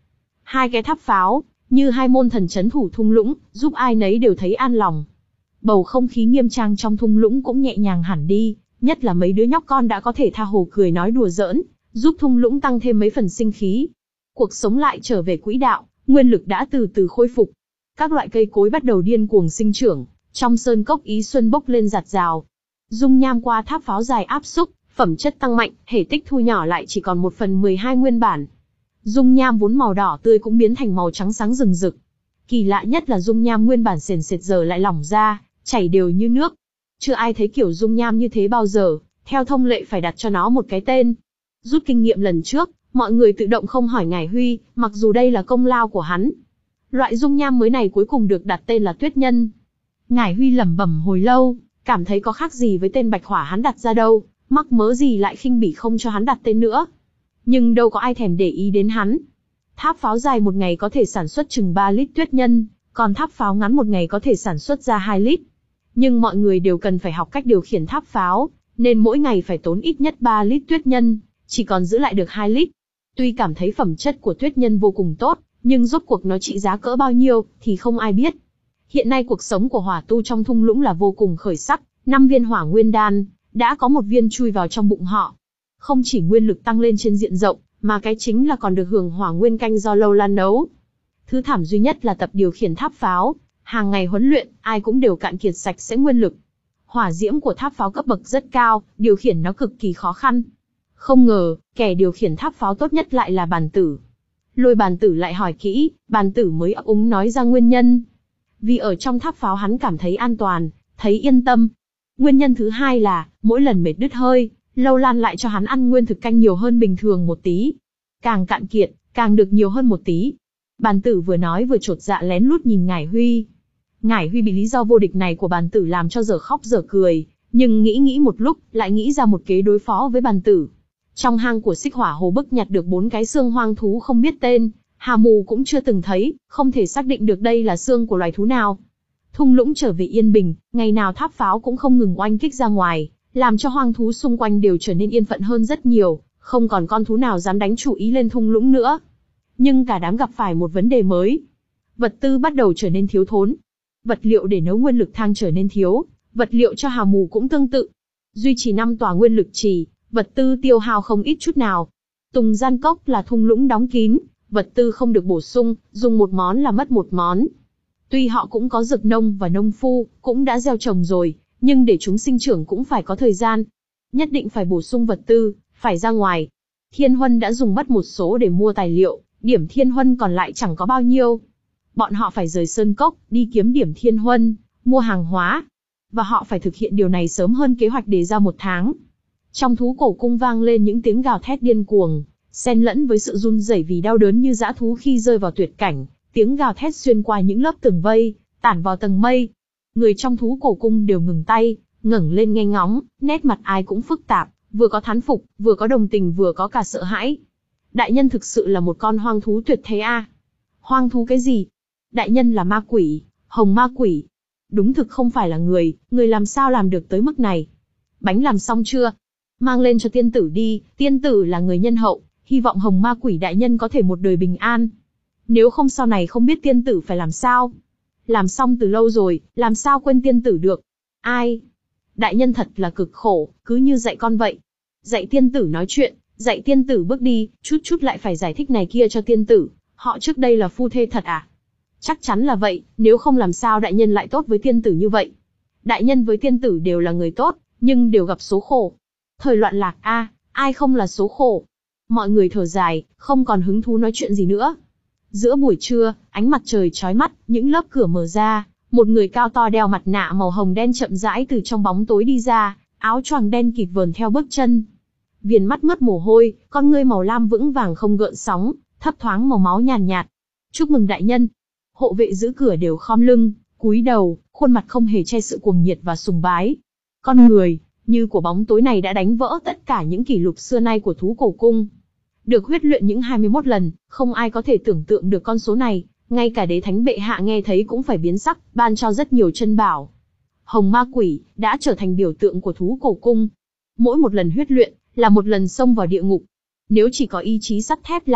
Hai cái tháp pháo, như hai môn thần trấn thủ thung lũng, giúp ai nấy đều thấy an lòng. Bầu không khí nghiêm trang trong thung lũng cũng nhẹ nhàng hẳn đi, nhất là mấy đứa nhóc con đã có thể tha hồ cười nói đùa giỡn, giúp thung lũng tăng thêm mấy phần sinh khí. Cuộc sống lại trở về quỹ đạo, nguyên lực đã từ từ khôi phục. Các loại cây cối bắt đầu điên cuồng sinh trưởng, trong sơn cốc ý xuân bốc lên rạt rào. Dung nham qua tháp pháo dài áp xúc, phẩm chất tăng mạnh, thể tích thu nhỏ lại chỉ còn một phần mười hai nguyên bản. Dung nham vốn màu đỏ tươi cũng biến thành màu trắng sáng rừng rực. Kỳ lạ nhất là dung nham nguyên bản sền sệt giờ lại lỏng ra, chảy đều như nước. Chưa ai thấy kiểu dung nham như thế bao giờ, theo thông lệ phải đặt cho nó một cái tên. Rút kinh nghiệm lần trước, mọi người tự động không hỏi Ngải Huy, mặc dù đây là công lao của hắn. Loại dung nham mới này cuối cùng được đặt tên là Tuyết Nhân. Ngải Huy lẩm bẩm hồi lâu, cảm thấy có khác gì với tên Bạch Hỏa hắn đặt ra đâu, mắc mớ gì lại khinh bỉ không cho hắn đặt tên nữa. Nhưng đâu có ai thèm để ý đến hắn. Tháp pháo dài một ngày có thể sản xuất chừng ba lít Tuyết Nhân, còn tháp pháo ngắn một ngày có thể sản xuất ra hai lít. Nhưng mọi người đều cần phải học cách điều khiển tháp pháo, nên mỗi ngày phải tốn ít nhất ba lít Tuyết Nhân, chỉ còn giữ lại được hai lít. Tuy cảm thấy phẩm chất của Tuyết Nhân vô cùng tốt, nhưng rốt cuộc nó trị giá cỡ bao nhiêu thì không ai biết. Hiện nay cuộc sống của hỏa tu trong thung lũng là vô cùng khởi sắc, năm viên hỏa nguyên đan, đã có một viên chui vào trong bụng họ. Không chỉ nguyên lực tăng lên trên diện rộng, mà cái chính là còn được hưởng hỏa nguyên canh do Lâu Lan nấu. Thứ thảm duy nhất là tập điều khiển tháp pháo, hàng ngày huấn luyện, ai cũng đều cạn kiệt sạch sẽ nguyên lực. Hỏa diễm của tháp pháo cấp bậc rất cao, điều khiển nó cực kỳ khó khăn. Không ngờ, kẻ điều khiển tháp pháo tốt nhất lại là Bàn Tử. Lôi Bàn Tử lại hỏi kỹ, Bàn Tử mới ấp úng nói ra nguyên nhân. Vì ở trong tháp pháo hắn cảm thấy an toàn, thấy yên tâm. Nguyên nhân thứ hai là, mỗi lần mệt đứt hơi, Lâu Lan lại cho hắn ăn nguyên thực canh nhiều hơn bình thường một tí. Càng cạn kiệt, càng được nhiều hơn một tí. Bàn Tử vừa nói vừa chột dạ lén lút nhìn Ngải Huy. Ngải Huy bị lý do vô địch này của Bàn Tử làm cho dở khóc dở cười, nhưng nghĩ nghĩ một lúc, lại nghĩ ra một kế đối phó với Bàn Tử. Trong hang của Xích Hỏa Hồ Bức nhặt được bốn cái xương hoang thú không biết tên, Hà Mù cũng chưa từng thấy, không thể xác định được đây là xương của loài thú nào. Thung lũng trở về yên bình, ngày nào tháp pháo cũng không ngừng oanh kích ra ngoài, làm cho hoang thú xung quanh đều trở nên yên phận hơn rất nhiều, không còn con thú nào dám đánh chủ ý lên thung lũng nữa. Nhưng cả đám gặp phải một vấn đề mới. Vật tư bắt đầu trở nên thiếu thốn. Vật liệu để nấu nguyên lực thang trở nên thiếu, vật liệu cho Hà Mù cũng tương tự. Duy trì năm tòa nguyên lực trì, vật tư tiêu hao không ít chút nào. Tùng Gian Cốc là thung lũng đóng kín, vật tư không được bổ sung, dùng một món là mất một món. Tuy họ cũng có dược nông và nông phu, cũng đã gieo trồng rồi, nhưng để chúng sinh trưởng cũng phải có thời gian. Nhất định phải bổ sung vật tư, phải ra ngoài. Thiên Huân đã dùng mất một số để mua tài liệu, điểm Thiên Huân còn lại chẳng có bao nhiêu. Bọn họ phải rời Sơn Cốc, đi kiếm điểm Thiên Huân, mua hàng hóa. Và họ phải thực hiện điều này sớm hơn kế hoạch đề ra một tháng. Trong thú cổ cung vang lên những tiếng gào thét điên cuồng, xen lẫn với sự run rẩy vì đau đớn như dã thú khi rơi vào tuyệt cảnh. Tiếng gào thét xuyên qua những lớp tường vây, tản vào tầng mây. Người trong thú cổ cung đều ngừng tay, ngẩng lên nghe ngóng, nét mặt ai cũng phức tạp, vừa có thán phục, vừa có đồng tình vừa có cả sợ hãi. Đại nhân thực sự là một con hoang thú tuyệt thế a. À? Hoang thú cái gì? Đại nhân là ma quỷ, hồng ma quỷ. Đúng thực không phải là người, người làm sao làm được tới mức này? Bánh làm xong chưa? Mang lên cho tiên tử đi, tiên tử là người nhân hậu, hy vọng hồng ma quỷ đại nhân có thể một đời bình an. Nếu không sau này không biết tiên tử phải làm sao. Làm xong từ lâu rồi, làm sao quên tiên tử được. Ai? Đại nhân thật là cực khổ, cứ như dạy con vậy. Dạy tiên tử nói chuyện, dạy tiên tử bước đi, chút chút lại phải giải thích này kia cho tiên tử. Họ trước đây là phu thê thật à? Chắc chắn là vậy, nếu không làm sao đại nhân lại tốt với tiên tử như vậy. Đại nhân với tiên tử đều là người tốt, nhưng đều gặp số khổ. Thời loạn lạc a, à, ai không là số khổ. Mọi người thở dài, không còn hứng thú nói chuyện gì nữa. Giữa buổi trưa, ánh mặt trời chói mắt, những lớp cửa mở ra, một người cao to đeo mặt nạ màu hồng đen chậm rãi từ trong bóng tối đi ra, áo choàng đen kịt vờn theo bước chân. Viền mắt mướt mồ hôi, con ngươi màu lam vững vàng không gợn sóng, thấp thoáng màu máu nhàn nhạt, nhạt. Chúc mừng đại nhân. Hộ vệ giữ cửa đều khom lưng, cúi đầu, khuôn mặt không hề che sự cuồng nhiệt và sùng bái. Con người, như của bóng tối này đã đánh vỡ tất cả những kỷ lục xưa nay của thú cổ cung. Được huyết luyện những hai mươi mốt lần, không ai có thể tưởng tượng được con số này, ngay cả đế thánh bệ hạ nghe thấy cũng phải biến sắc, ban cho rất nhiều chân bảo. Hồng ma quỷ, đã trở thành biểu tượng của thú cổ cung. Mỗi một lần huyết luyện, là một lần xông vào địa ngục. Nếu chỉ có ý chí sắt thép là,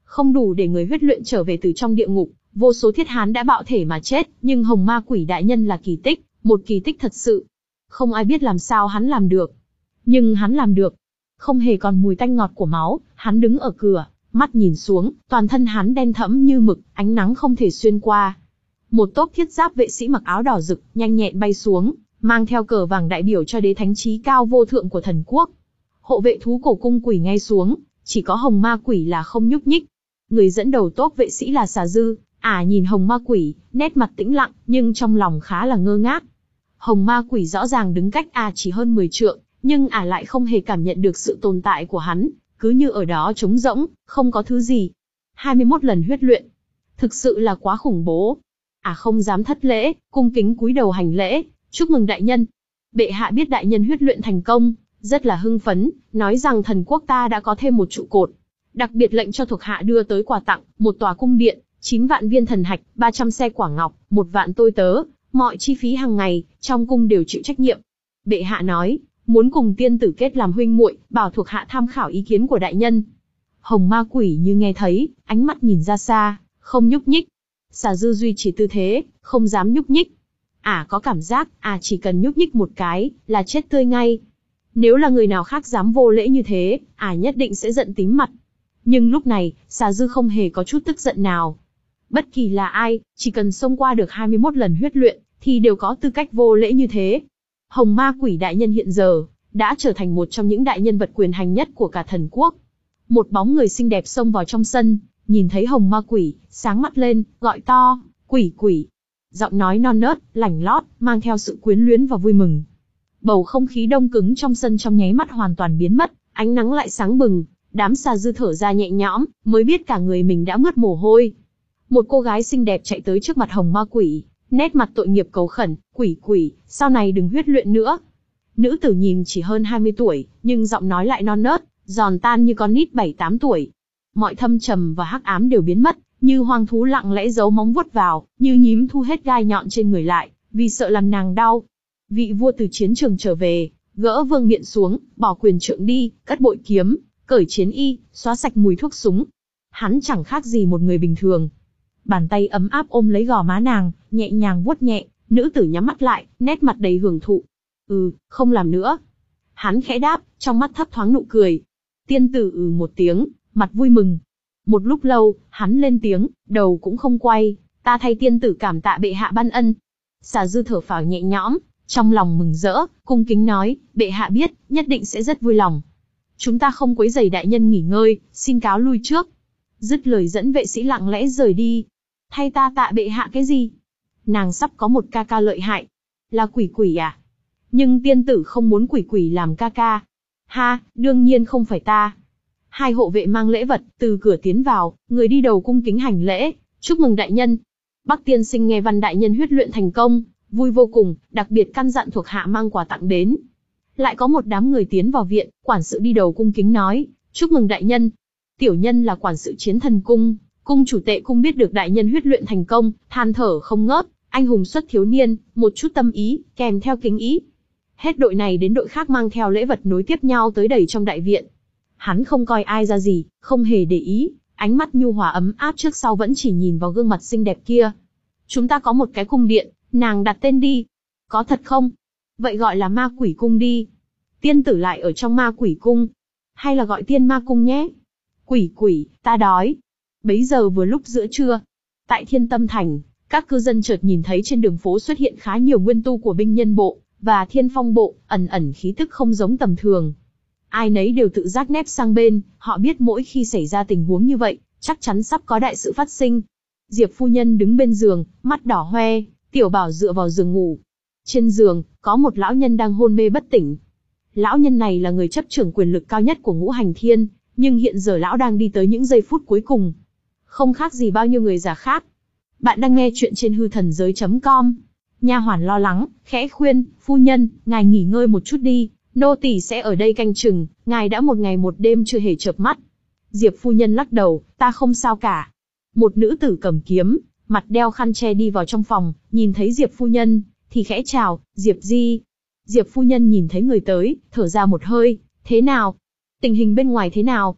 Không đủ để người huyết luyện trở về từ trong địa ngục, vô số thiết hán đã bạo thể mà chết, nhưng Hồng Ma Quỷ đại nhân là kỳ tích, một kỳ tích thật sự. Không ai biết làm sao hắn làm được. Nhưng hắn làm được. Không hề còn mùi tanh ngọt của máu, hắn đứng ở cửa, mắt nhìn xuống, toàn thân hắn đen thẫm như mực, ánh nắng không thể xuyên qua. Một tốp thiết giáp vệ sĩ mặc áo đỏ rực, nhanh nhẹn bay xuống, mang theo cờ vàng đại biểu cho đế thánh chí cao vô thượng của thần quốc. Hộ vệ thú cổ cung quỳ ngay xuống, chỉ có Hồng Ma Quỷ là không nhúc nhích. Người dẫn đầu tốp vệ sĩ là Xà Dư, ả à, nhìn Hồng Ma Quỷ, nét mặt tĩnh lặng, nhưng trong lòng khá là ngơ ngác. Hồng Ma Quỷ rõ ràng đứng cách ả à chỉ hơn mười trượng, nhưng ả à lại không hề cảm nhận được sự tồn tại của hắn, cứ như ở đó trống rỗng, không có thứ gì. hai mươi mốt lần huyết luyện, thực sự là quá khủng bố. Ả à không dám thất lễ, cung kính cúi đầu hành lễ, chúc mừng đại nhân. Bệ hạ biết đại nhân huyết luyện thành công, rất là hưng phấn, nói rằng thần quốc ta đã có thêm một trụ cột. Đặc biệt lệnh cho thuộc hạ đưa tới quà tặng, một tòa cung điện, chín vạn viên thần hạch, ba trăm xe quả ngọc, một vạn tôi tớ, mọi chi phí hàng ngày, trong cung đều chịu trách nhiệm. Bệ hạ nói, muốn cùng tiên tử kết làm huynh muội, bảo thuộc hạ tham khảo ý kiến của đại nhân. Hồng Ma Quỷ như nghe thấy, ánh mắt nhìn ra xa, không nhúc nhích. Xà Dư duy trì tư thế, không dám nhúc nhích. Ả à, có cảm giác, à chỉ cần nhúc nhích một cái, là chết tươi ngay. Nếu là người nào khác dám vô lễ như thế, Ả à, nhất định sẽ giận tím mặt. Nhưng lúc này, Xà Dư không hề có chút tức giận nào. Bất kỳ là ai, chỉ cần xông qua được hai mươi mốt lần huyết luyện, thì đều có tư cách vô lễ như thế. Hồng Ma Quỷ đại nhân hiện giờ, đã trở thành một trong những đại nhân vật quyền hành nhất của cả thần quốc. Một bóng người xinh đẹp xông vào trong sân, nhìn thấy Hồng Ma Quỷ, sáng mắt lên, gọi to, quỷ quỷ. Giọng nói non nớt, lảnh lót, mang theo sự quyến luyến và vui mừng. Bầu không khí đông cứng trong sân trong nháy mắt hoàn toàn biến mất, ánh nắng lại sáng bừng, đám Xà Dư thở ra nhẹ nhõm, mới biết cả người mình đã mướt mồ hôi. Một cô gái xinh đẹp chạy tới trước mặt Hồng Ma Quỷ, nét mặt tội nghiệp cầu khẩn, quỷ quỷ, sau này đừng huyết luyện nữa. Nữ tử nhìn chỉ hơn hai mươi tuổi, nhưng giọng nói lại non nớt, giòn tan như con nít bảy tám tuổi. Mọi thâm trầm và hắc ám đều biến mất, như hoang thú lặng lẽ giấu móng vuốt vào, như nhím thu hết gai nhọn trên người lại, vì sợ làm nàng đau. Vị vua từ chiến trường trở về, gỡ vương miện xuống, bỏ quyền trượng đi, cất bội kiếm, cởi chiến y, xóa sạch mùi thuốc súng. Hắn chẳng khác gì một người bình thường. Bàn tay ấm áp ôm lấy gò má nàng, nhẹ nhàng vuốt nhẹ, nữ tử nhắm mắt lại, nét mặt đầy hưởng thụ. Ừ, không làm nữa. Hắn khẽ đáp, trong mắt thấp thoáng nụ cười. Tiên tử ừ một tiếng, mặt vui mừng. Một lúc lâu, hắn lên tiếng, đầu cũng không quay, ta thay tiên tử cảm tạ bệ hạ ban ân. Xà Dư thở phào nhẹ nhõm, trong lòng mừng rỡ, cung kính nói, bệ hạ biết, nhất định sẽ rất vui lòng. Chúng ta không quấy rầy đại nhân nghỉ ngơi, xin cáo lui trước. Dứt lời dẫn vệ sĩ lặng lẽ rời đi. Thay ta tạ bệ hạ cái gì? Nàng sắp có một ca ca lợi hại. Là quỷ quỷ à? Nhưng tiên tử không muốn quỷ quỷ làm ca ca. Ha, đương nhiên không phải ta. Hai hộ vệ mang lễ vật, từ cửa tiến vào, người đi đầu cung kính hành lễ, chúc mừng đại nhân. Bắc tiên sinh nghe văn đại nhân huyết luyện thành công, vui vô cùng, đặc biệt căn dặn thuộc hạ mang quà tặng đến. Lại có một đám người tiến vào viện, quản sự đi đầu cung kính nói, chúc mừng đại nhân. Tiểu nhân là quản sự Chiến Thần Cung, cung chủ Tệ Cung biết được đại nhân huyết luyện thành công, than thở không ngớt, anh hùng xuất thiếu niên, một chút tâm ý, kèm theo kính ý. Hết đội này đến đội khác mang theo lễ vật nối tiếp nhau tới đầy trong đại viện. Hắn không coi ai ra gì, không hề để ý, ánh mắt nhu hòa ấm áp trước sau vẫn chỉ nhìn vào gương mặt xinh đẹp kia. Chúng ta có một cái cung điện, nàng đặt tên đi. Có thật không? Vậy gọi là Ma Quỷ Cung đi. Tiên tử lại ở trong Ma Quỷ Cung. Hay là gọi Tiên Ma Cung nhé? Quỷ quỷ, ta đói. Bấy giờ vừa lúc giữa trưa. Tại Thiên Tâm Thành, các cư dân chợt nhìn thấy trên đường phố xuất hiện khá nhiều nguyên tu của binh nhân bộ và thiên phong bộ, ẩn ẩn khí tức không giống tầm thường. Ai nấy đều tự giác nép sang bên, họ biết mỗi khi xảy ra tình huống như vậy, chắc chắn sắp có đại sự phát sinh. Diệp phu nhân đứng bên giường, mắt đỏ hoe, Tiểu Bảo dựa vào giường ngủ. Trên giường, có một lão nhân đang hôn mê bất tỉnh. Lão nhân này là người chấp trưởng quyền lực cao nhất của Ngũ Hành Thiên, nhưng hiện giờ lão đang đi tới những giây phút cuối cùng. Không khác gì bao nhiêu người già khác. Bạn đang nghe chuyện trên hư thần giới chấm com. Nha hoàn lo lắng, khẽ khuyên, phu nhân, ngài nghỉ ngơi một chút đi, nô tỳ sẽ ở đây canh chừng, ngài đã một ngày một đêm chưa hề chợp mắt. Diệp phu nhân lắc đầu, ta không sao cả. Một nữ tử cầm kiếm, mặt đeo khăn che đi vào trong phòng, nhìn thấy Diệp phu nhân, thì khẽ chào, Diệp Di. Diệp phu nhân nhìn thấy người tới, thở ra một hơi, thế nào? Tình hình bên ngoài thế nào?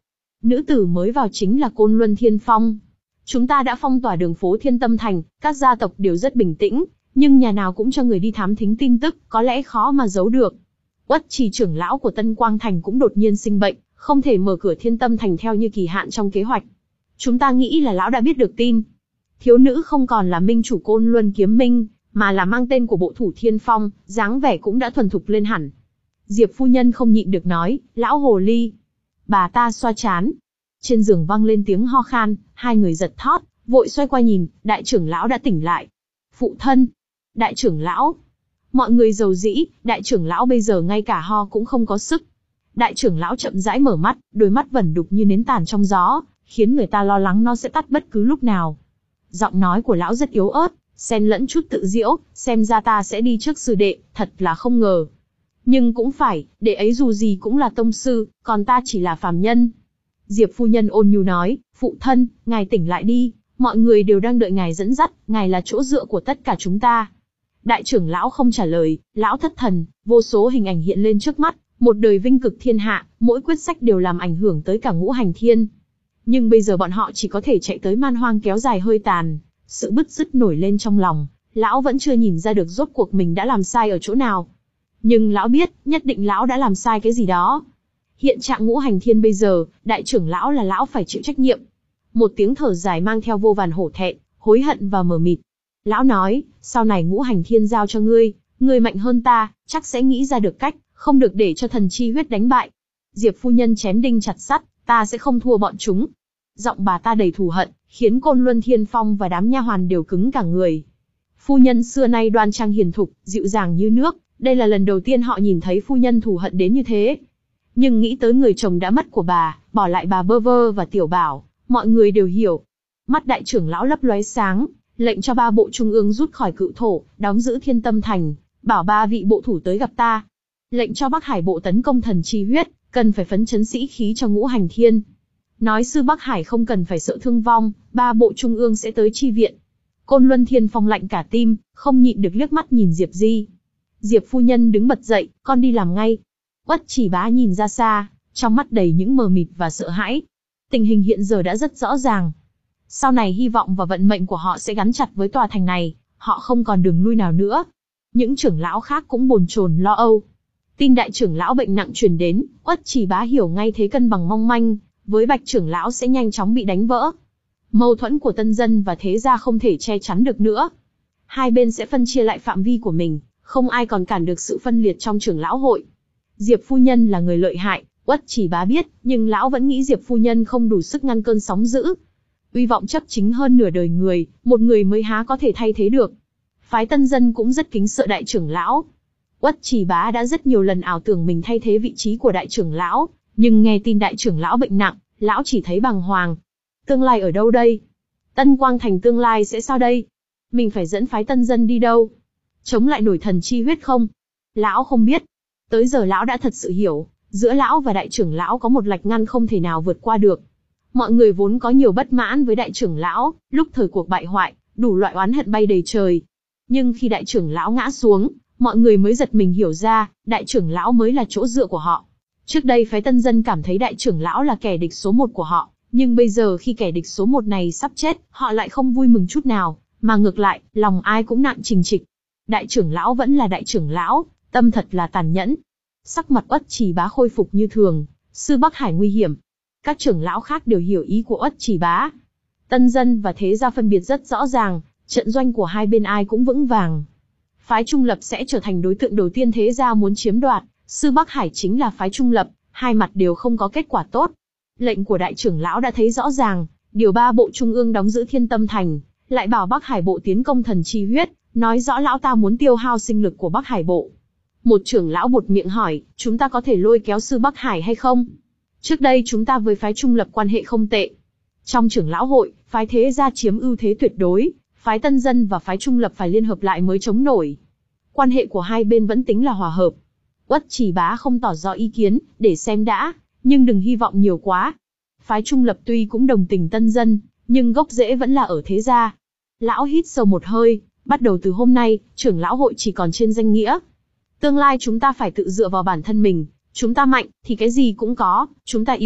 Nữ tử mới vào chính là Côn Luân Thiên Phong. Chúng ta đã phong tỏa đường phố Thiên Tâm Thành, các gia tộc đều rất bình tĩnh, nhưng nhà nào cũng cho người đi thám thính tin tức, có lẽ khó mà giấu được. Uất Trì trưởng lão của Tân Quang Thành cũng đột nhiên sinh bệnh, không thể mở cửa Thiên Tâm Thành theo như kỳ hạn trong kế hoạch. Chúng ta nghĩ là lão đã biết được tin. Thiếu nữ không còn là minh chủ Côn Luân Kiếm Minh, mà là mang tên của bộ thủ Thiên Phong, dáng vẻ cũng đã thuần thục lên hẳn. Diệp phu nhân không nhịn được nói, lão hồ ly. Bà ta xoa chán. Trên giường vang lên tiếng ho khan, hai người giật thót, vội xoay qua nhìn, đại trưởng lão đã tỉnh lại. Phụ thân. Đại trưởng lão. Mọi người rầu rĩ, đại trưởng lão bây giờ ngay cả ho cũng không có sức. Đại trưởng lão chậm rãi mở mắt, đôi mắt vẩn đục như nến tàn trong gió, khiến người ta lo lắng nó sẽ tắt bất cứ lúc nào. Giọng nói của lão rất yếu ớt, xen lẫn chút tự giễu, xem ra ta sẽ đi trước sư đệ, thật là không ngờ. Nhưng cũng phải, đệ ấy dù gì cũng là tông sư, còn ta chỉ là phàm nhân. Diệp phu nhân ôn nhu nói, phụ thân, ngài tỉnh lại đi, mọi người đều đang đợi ngài dẫn dắt, ngài là chỗ dựa của tất cả chúng ta. Đại trưởng lão không trả lời, lão thất thần, vô số hình ảnh hiện lên trước mắt, một đời vinh cực thiên hạ, mỗi quyết sách đều làm ảnh hưởng tới cả ngũ hành thiên. Nhưng bây giờ bọn họ chỉ có thể chạy tới man hoang kéo dài hơi tàn, sự bứt rứt nổi lên trong lòng, lão vẫn chưa nhìn ra được rốt cuộc mình đã làm sai ở chỗ nào. Nhưng lão biết, nhất định lão đã làm sai cái gì đó. Hiện trạng ngũ hành thiên bây giờ, đại trưởng lão là lão phải chịu trách nhiệm. Một tiếng thở dài mang theo vô vàn hổ thẹn, hối hận và mờ mịt. Lão nói, sau này ngũ hành thiên giao cho ngươi, ngươi mạnh hơn ta, chắc sẽ nghĩ ra được cách, không được để cho thần chi huyết đánh bại. Diệp phu nhân chém đinh chặt sắt, ta sẽ không thua bọn chúng. Giọng bà ta đầy thù hận, khiến Côn Luân Thiên Phong và đám nha hoàn đều cứng cả người. Phu nhân xưa nay đoan trang hiền thục, dịu dàng như nước, đây là lần đầu tiên họ nhìn thấy phu nhân thù hận đến như thế. Nhưng nghĩ tới người chồng đã mất của bà, bỏ lại bà bơ vơ và tiểu bảo, mọi người đều hiểu. Mắt đại trưởng lão lấp lóe sáng, lệnh cho ba bộ trung ương rút khỏi cự thổ, đóng giữ Thiên Tâm Thành, bảo ba vị bộ thủ tới gặp ta. Lệnh cho Bắc Hải bộ tấn công thần chi huyết, cần phải phấn chấn sĩ khí cho ngũ hành thiên. Nói sư Bắc Hải không cần phải sợ thương vong, ba bộ trung ương sẽ tới chi viện. Côn Luân Thiên Phong lạnh cả tim, không nhịn được liếc mắt nhìn Diệp Di. Diệp phu nhân đứng bật dậy, con đi làm ngay. Uất Chỉ Bá nhìn ra xa, trong mắt đầy những mờ mịt và sợ hãi. Tình hình hiện giờ đã rất rõ ràng. Sau này hy vọng và vận mệnh của họ sẽ gắn chặt với tòa thành này, họ không còn đường lui nào nữa. Những trưởng lão khác cũng bồn chồn lo âu. Tin đại trưởng lão bệnh nặng truyền đến, Uất Chỉ Bá hiểu ngay thế cân bằng mong manh, với Bạch trưởng lão sẽ nhanh chóng bị đánh vỡ. Mâu thuẫn của tân dân và thế gia không thể che chắn được nữa. Hai bên sẽ phân chia lại phạm vi của mình, không ai còn cản được sự phân liệt trong trưởng lão hội. Diệp phu nhân là người lợi hại, Uất Chỉ Bá biết, nhưng lão vẫn nghĩ Diệp phu nhân không đủ sức ngăn cơn sóng dữ. Uy vọng chấp chính hơn nửa đời người, một người mới há có thể thay thế được. Phái tân dân cũng rất kính sợ đại trưởng lão. Uất Chỉ Bá đã rất nhiều lần ảo tưởng mình thay thế vị trí của đại trưởng lão, nhưng nghe tin đại trưởng lão bệnh nặng, lão chỉ thấy bàng hoàng. Tương lai ở đâu đây? Tân Quang Thành tương lai sẽ sao đây? Mình phải dẫn phái tân dân đi đâu? Chống lại nổi thần chi huyết không? Lão không biết. Tới giờ lão đã thật sự hiểu, giữa lão và đại trưởng lão có một lạch ngăn không thể nào vượt qua được. Mọi người vốn có nhiều bất mãn với đại trưởng lão, lúc thời cuộc bại hoại, đủ loại oán hận bay đầy trời. Nhưng khi đại trưởng lão ngã xuống, mọi người mới giật mình hiểu ra, đại trưởng lão mới là chỗ dựa của họ. Trước đây phái tân dân cảm thấy đại trưởng lão là kẻ địch số một của họ, nhưng bây giờ khi kẻ địch số một này sắp chết, họ lại không vui mừng chút nào, mà ngược lại, lòng ai cũng nặng trình trịch. Đại trưởng lão vẫn là đại trưởng lão, tâm thật là tàn nhẫn. Sắc mặt Uất Chỉ Bá khôi phục như thường, sư Bắc Hải nguy hiểm. Các trưởng lão khác đều hiểu ý của Uất Chỉ Bá. Tân dân và thế gia phân biệt rất rõ ràng, trận doanh của hai bên ai cũng vững vàng. Phái trung lập sẽ trở thành đối tượng đầu tiên thế gia muốn chiếm đoạt, sư Bắc Hải chính là phái trung lập, hai mặt đều không có kết quả tốt. Lệnh của đại trưởng lão đã thấy rõ ràng, điều ba bộ trung ương đóng giữ Thiên Tâm Thành, lại bảo Bắc Hải bộ tiến công thần chi huyết, nói rõ lão ta muốn tiêu hao sinh lực của Bắc Hải bộ. Một trưởng lão buột miệng hỏi, chúng ta có thể lôi kéo sư Bắc Hải hay không? Trước đây chúng ta với phái trung lập quan hệ không tệ. Trong trưởng lão hội, phái thế gia chiếm ưu thế tuyệt đối, phái tân dân và phái trung lập phải liên hợp lại mới chống nổi. Quan hệ của hai bên vẫn tính là hòa hợp. Uất Chỉ Bá không tỏ rõ ý kiến, để xem đã, nhưng đừng hy vọng nhiều quá. Phái trung lập tuy cũng đồng tình tân dân, nhưng gốc rễ vẫn là ở thế gia. Lão hít sâu một hơi, bắt đầu từ hôm nay, trưởng lão hội chỉ còn trên danh nghĩa. Tương lai chúng ta phải tự dựa vào bản thân mình, chúng ta mạnh, thì cái gì cũng có, chúng ta yếu,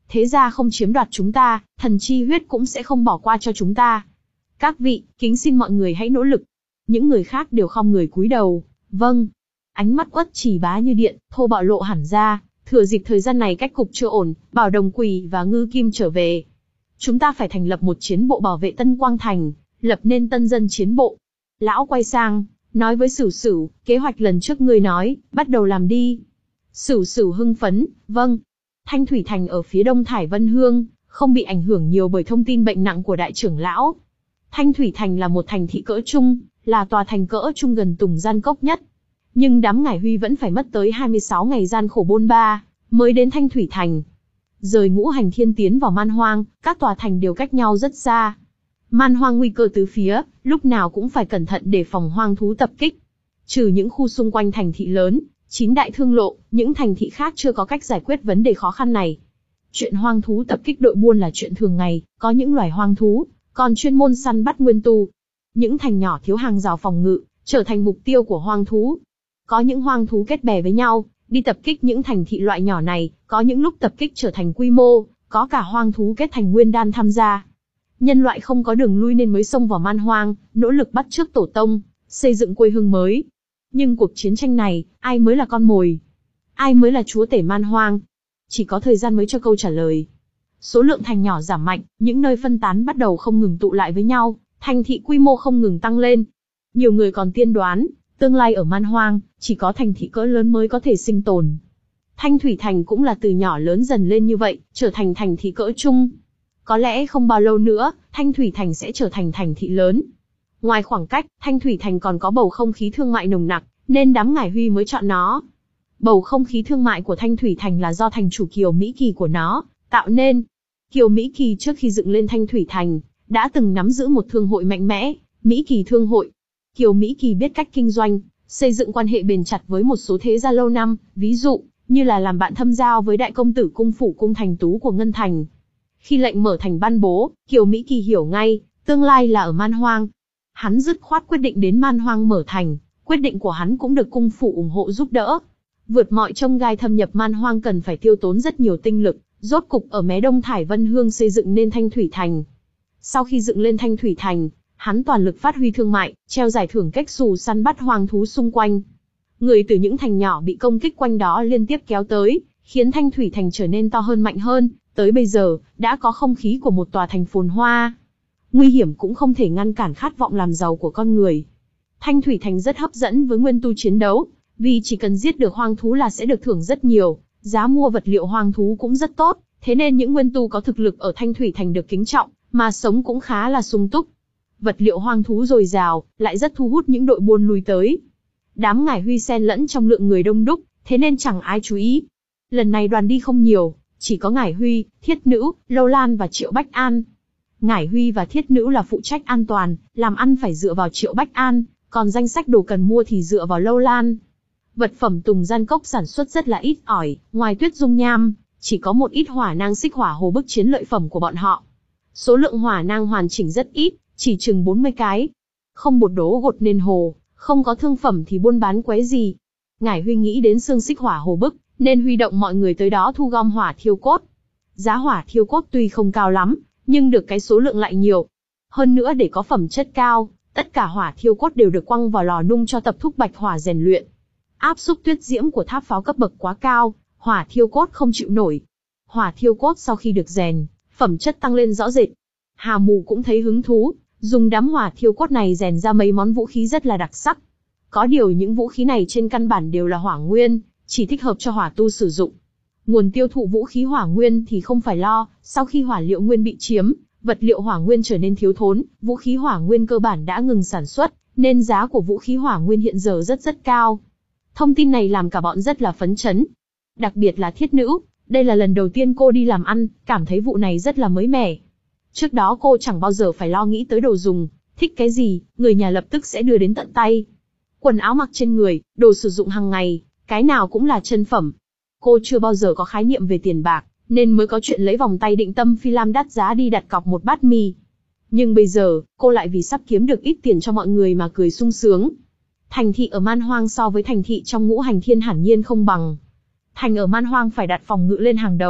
thế gia không chiếm đoạt chúng ta, thần chi huyết cũng sẽ không bỏ qua cho chúng ta. Các vị, kính xin mọi người hãy nỗ lực. Những người khác đều khom người cúi đầu. Vâng. Ánh mắt Uất Trì Bá như điện, thô bạo lộ hẳn ra, thừa dịp thời gian này cách cục chưa ổn, bảo Đồng Quỷ và Ngư Kim trở về. Chúng ta phải thành lập một chiến bộ bảo vệ Tân Quang Thành, lập nên tân dân chiến bộ. Lão quay sang, nói với Sửu Sửu, kế hoạch lần trước ngươi nói, bắt đầu làm đi. Sửu Sửu hưng phấn, vâng. Thanh Thủy Thành ở phía đông Thải Vân Hương, không bị ảnh hưởng nhiều bởi thông tin bệnh nặng của đại trưởng lão. Thanh Thủy Thành là một thành thị cỡ trung, là tòa thành cỡ trung gần Tùng Gian Cốc nhất. Nhưng đám Ngải Huy vẫn phải mất tới hai mươi sáu ngày gian khổ bôn ba, mới đến Thanh Thủy Thành. Rời Ngũ Hành Thiên tiến vào Man Hoang, các tòa thành đều cách nhau rất xa. Man Hoang nguy cơ tứ phía, lúc nào cũng phải cẩn thận để phòng hoang thú tập kích. Trừ những khu xung quanh thành thị lớn, chín đại thương lộ, những thành thị khác chưa có cách giải quyết vấn đề khó khăn này. Chuyện hoang thú tập kích đội buôn là chuyện thường ngày, có những loài hoang thú, còn chuyên môn săn bắt nguyên tu. Những thành nhỏ thiếu hàng rào phòng ngự, trở thành mục tiêu của hoang thú. Có những hoang thú kết bè với nhau, đi tập kích những thành thị loại nhỏ này, có những lúc tập kích trở thành quy mô, có cả hoang thú kết thành nguyên đan tham gia. Nhân loại không có đường lui nên mới xông vào Man Hoang, nỗ lực bắt chước tổ tông, xây dựng quê hương mới. Nhưng cuộc chiến tranh này, ai mới là con mồi? Ai mới là chúa tể Man Hoang? Chỉ có thời gian mới cho câu trả lời. Số lượng thành nhỏ giảm mạnh, những nơi phân tán bắt đầu không ngừng tụ lại với nhau, thành thị quy mô không ngừng tăng lên. Nhiều người còn tiên đoán, tương lai ở Man Hoang, chỉ có thành thị cỡ lớn mới có thể sinh tồn. Thanh Thủy Thành cũng là từ nhỏ lớn dần lên như vậy, trở thành thành thị cỡ trung. Có lẽ không bao lâu nữa, Thanh Thủy Thành sẽ trở thành thành thị lớn. Ngoài khoảng cách, Thanh Thủy Thành còn có bầu không khí thương mại nồng nặc, nên đám Ngải Huy mới chọn nó. Bầu không khí thương mại của Thanh Thủy Thành là do thành chủ Kiều Mỹ Kỳ của nó tạo nên. Kiều Mỹ Kỳ trước khi dựng lên Thanh Thủy Thành, đã từng nắm giữ một thương hội mạnh mẽ, Mỹ Kỳ Thương hội. Kiều Mỹ Kỳ biết cách kinh doanh, xây dựng quan hệ bền chặt với một số thế gia lâu năm, ví dụ như là làm bạn thâm giao với đại công tử cung phủ cung Thành Tú của Ngân Thành. Khi lệnh mở thành ban bố, Kiều Mỹ Kỳ hiểu ngay, tương lai là ở Man Hoang. Hắn dứt khoát quyết định đến Man Hoang mở thành, quyết định của hắn cũng được cung phủ ủng hộ giúp đỡ. Vượt mọi chông gai thâm nhập Man Hoang cần phải tiêu tốn rất nhiều tinh lực, rốt cục ở mé đông Thải Vân Hương xây dựng nên Thanh Thủy Thành. Sau khi dựng lên Thanh Thủy Thành, hắn toàn lực phát huy thương mại, treo giải thưởng cách xù săn bắt hoang thú xung quanh. Người từ những thành nhỏ bị công kích quanh đó liên tiếp kéo tới, khiến Thanh Thủy Thành trở nên to hơn mạnh hơn, tới bây giờ, đã có không khí của một tòa thành phồn hoa. Nguy hiểm cũng không thể ngăn cản khát vọng làm giàu của con người. Thanh Thủy Thành rất hấp dẫn với nguyên tu chiến đấu, vì chỉ cần giết được hoang thú là sẽ được thưởng rất nhiều, giá mua vật liệu hoang thú cũng rất tốt, thế nên những nguyên tu có thực lực ở Thanh Thủy Thành được kính trọng, mà sống cũng khá là sung túc. Vật liệu hoang thú dồi dào, lại rất thu hút những đội buôn lui tới. Đám Ngải Huy xen lẫn trong lượng người đông đúc, thế nên chẳng ai chú ý. Lần này đoàn đi không nhiều, chỉ có Ngải Huy, Thiết Nữ, Lâu Lan và Triệu Bách An. Ngải Huy và Thiết Nữ là phụ trách an toàn, làm ăn phải dựa vào Triệu Bách An, còn danh sách đồ cần mua thì dựa vào Lâu Lan. Vật phẩm Tùng Gian Cốc sản xuất rất là ít ỏi, ngoài tuyết dung nham, chỉ có một ít hỏa nang xích hỏa hồ bức chiến lợi phẩm của bọn họ. Số lượng hỏa nang hoàn chỉnh rất ít, chỉ chừng bốn mươi cái. Không bột đố gột nên hồ, không có thương phẩm thì buôn bán quế gì. Ngải Huy nghĩ đến xương xích hỏa hồ bức, nên huy động mọi người tới đó thu gom hỏa thiêu cốt. Giá hỏa thiêu cốt tuy không cao lắm, nhưng được cái số lượng lại nhiều. Hơn nữa để có phẩm chất cao, tất cả hỏa thiêu cốt đều được quăng vào lò nung cho tập thúc bạch hỏa rèn luyện. Áp xúc tuyết diễm của tháp pháo cấp bậc quá cao, hỏa thiêu cốt không chịu nổi. Hỏa thiêu cốt sau khi được rèn, phẩm chất tăng lên rõ rệt. Hà Mù cũng thấy hứng thú, dùng đám hỏa thiêu cốt này rèn ra mấy món vũ khí rất là đặc sắc. Có điều những vũ khí này trên căn bản đều là hỏa nguyên, chỉ thích hợp cho hỏa tu sử dụng. Nguồn tiêu thụ vũ khí hỏa nguyên thì không phải lo, sau khi hỏa liệu nguyên bị chiếm, vật liệu hỏa nguyên trở nên thiếu thốn, vũ khí hỏa nguyên cơ bản đã ngừng sản xuất, nên giá của vũ khí hỏa nguyên hiện giờ rất rất cao. Thông tin này làm cả bọn rất là phấn chấn. Đặc biệt là Thiết Nữ, đây là lần đầu tiên cô đi làm ăn, cảm thấy vụ này rất là mới mẻ. Trước đó cô chẳng bao giờ phải lo nghĩ tới đồ dùng, thích cái gì, người nhà lập tức sẽ đưa đến tận tay. Quần áo mặc trên người, đồ sử dụng hàng ngày, cái nào cũng là chân phẩm. Cô chưa bao giờ có khái niệm về tiền bạc, nên mới có chuyện lấy vòng tay định tâm phi lam đắt giá đi đặt cọc một bát mì. Nhưng bây giờ, cô lại vì sắp kiếm được ít tiền cho mọi người mà cười sung sướng. Thành thị ở Man Hoang so với thành thị trong Ngũ Hành Thiên hẳn nhiên không bằng. Thành ở Man Hoang phải đặt phòng ngự lên hàng đầu,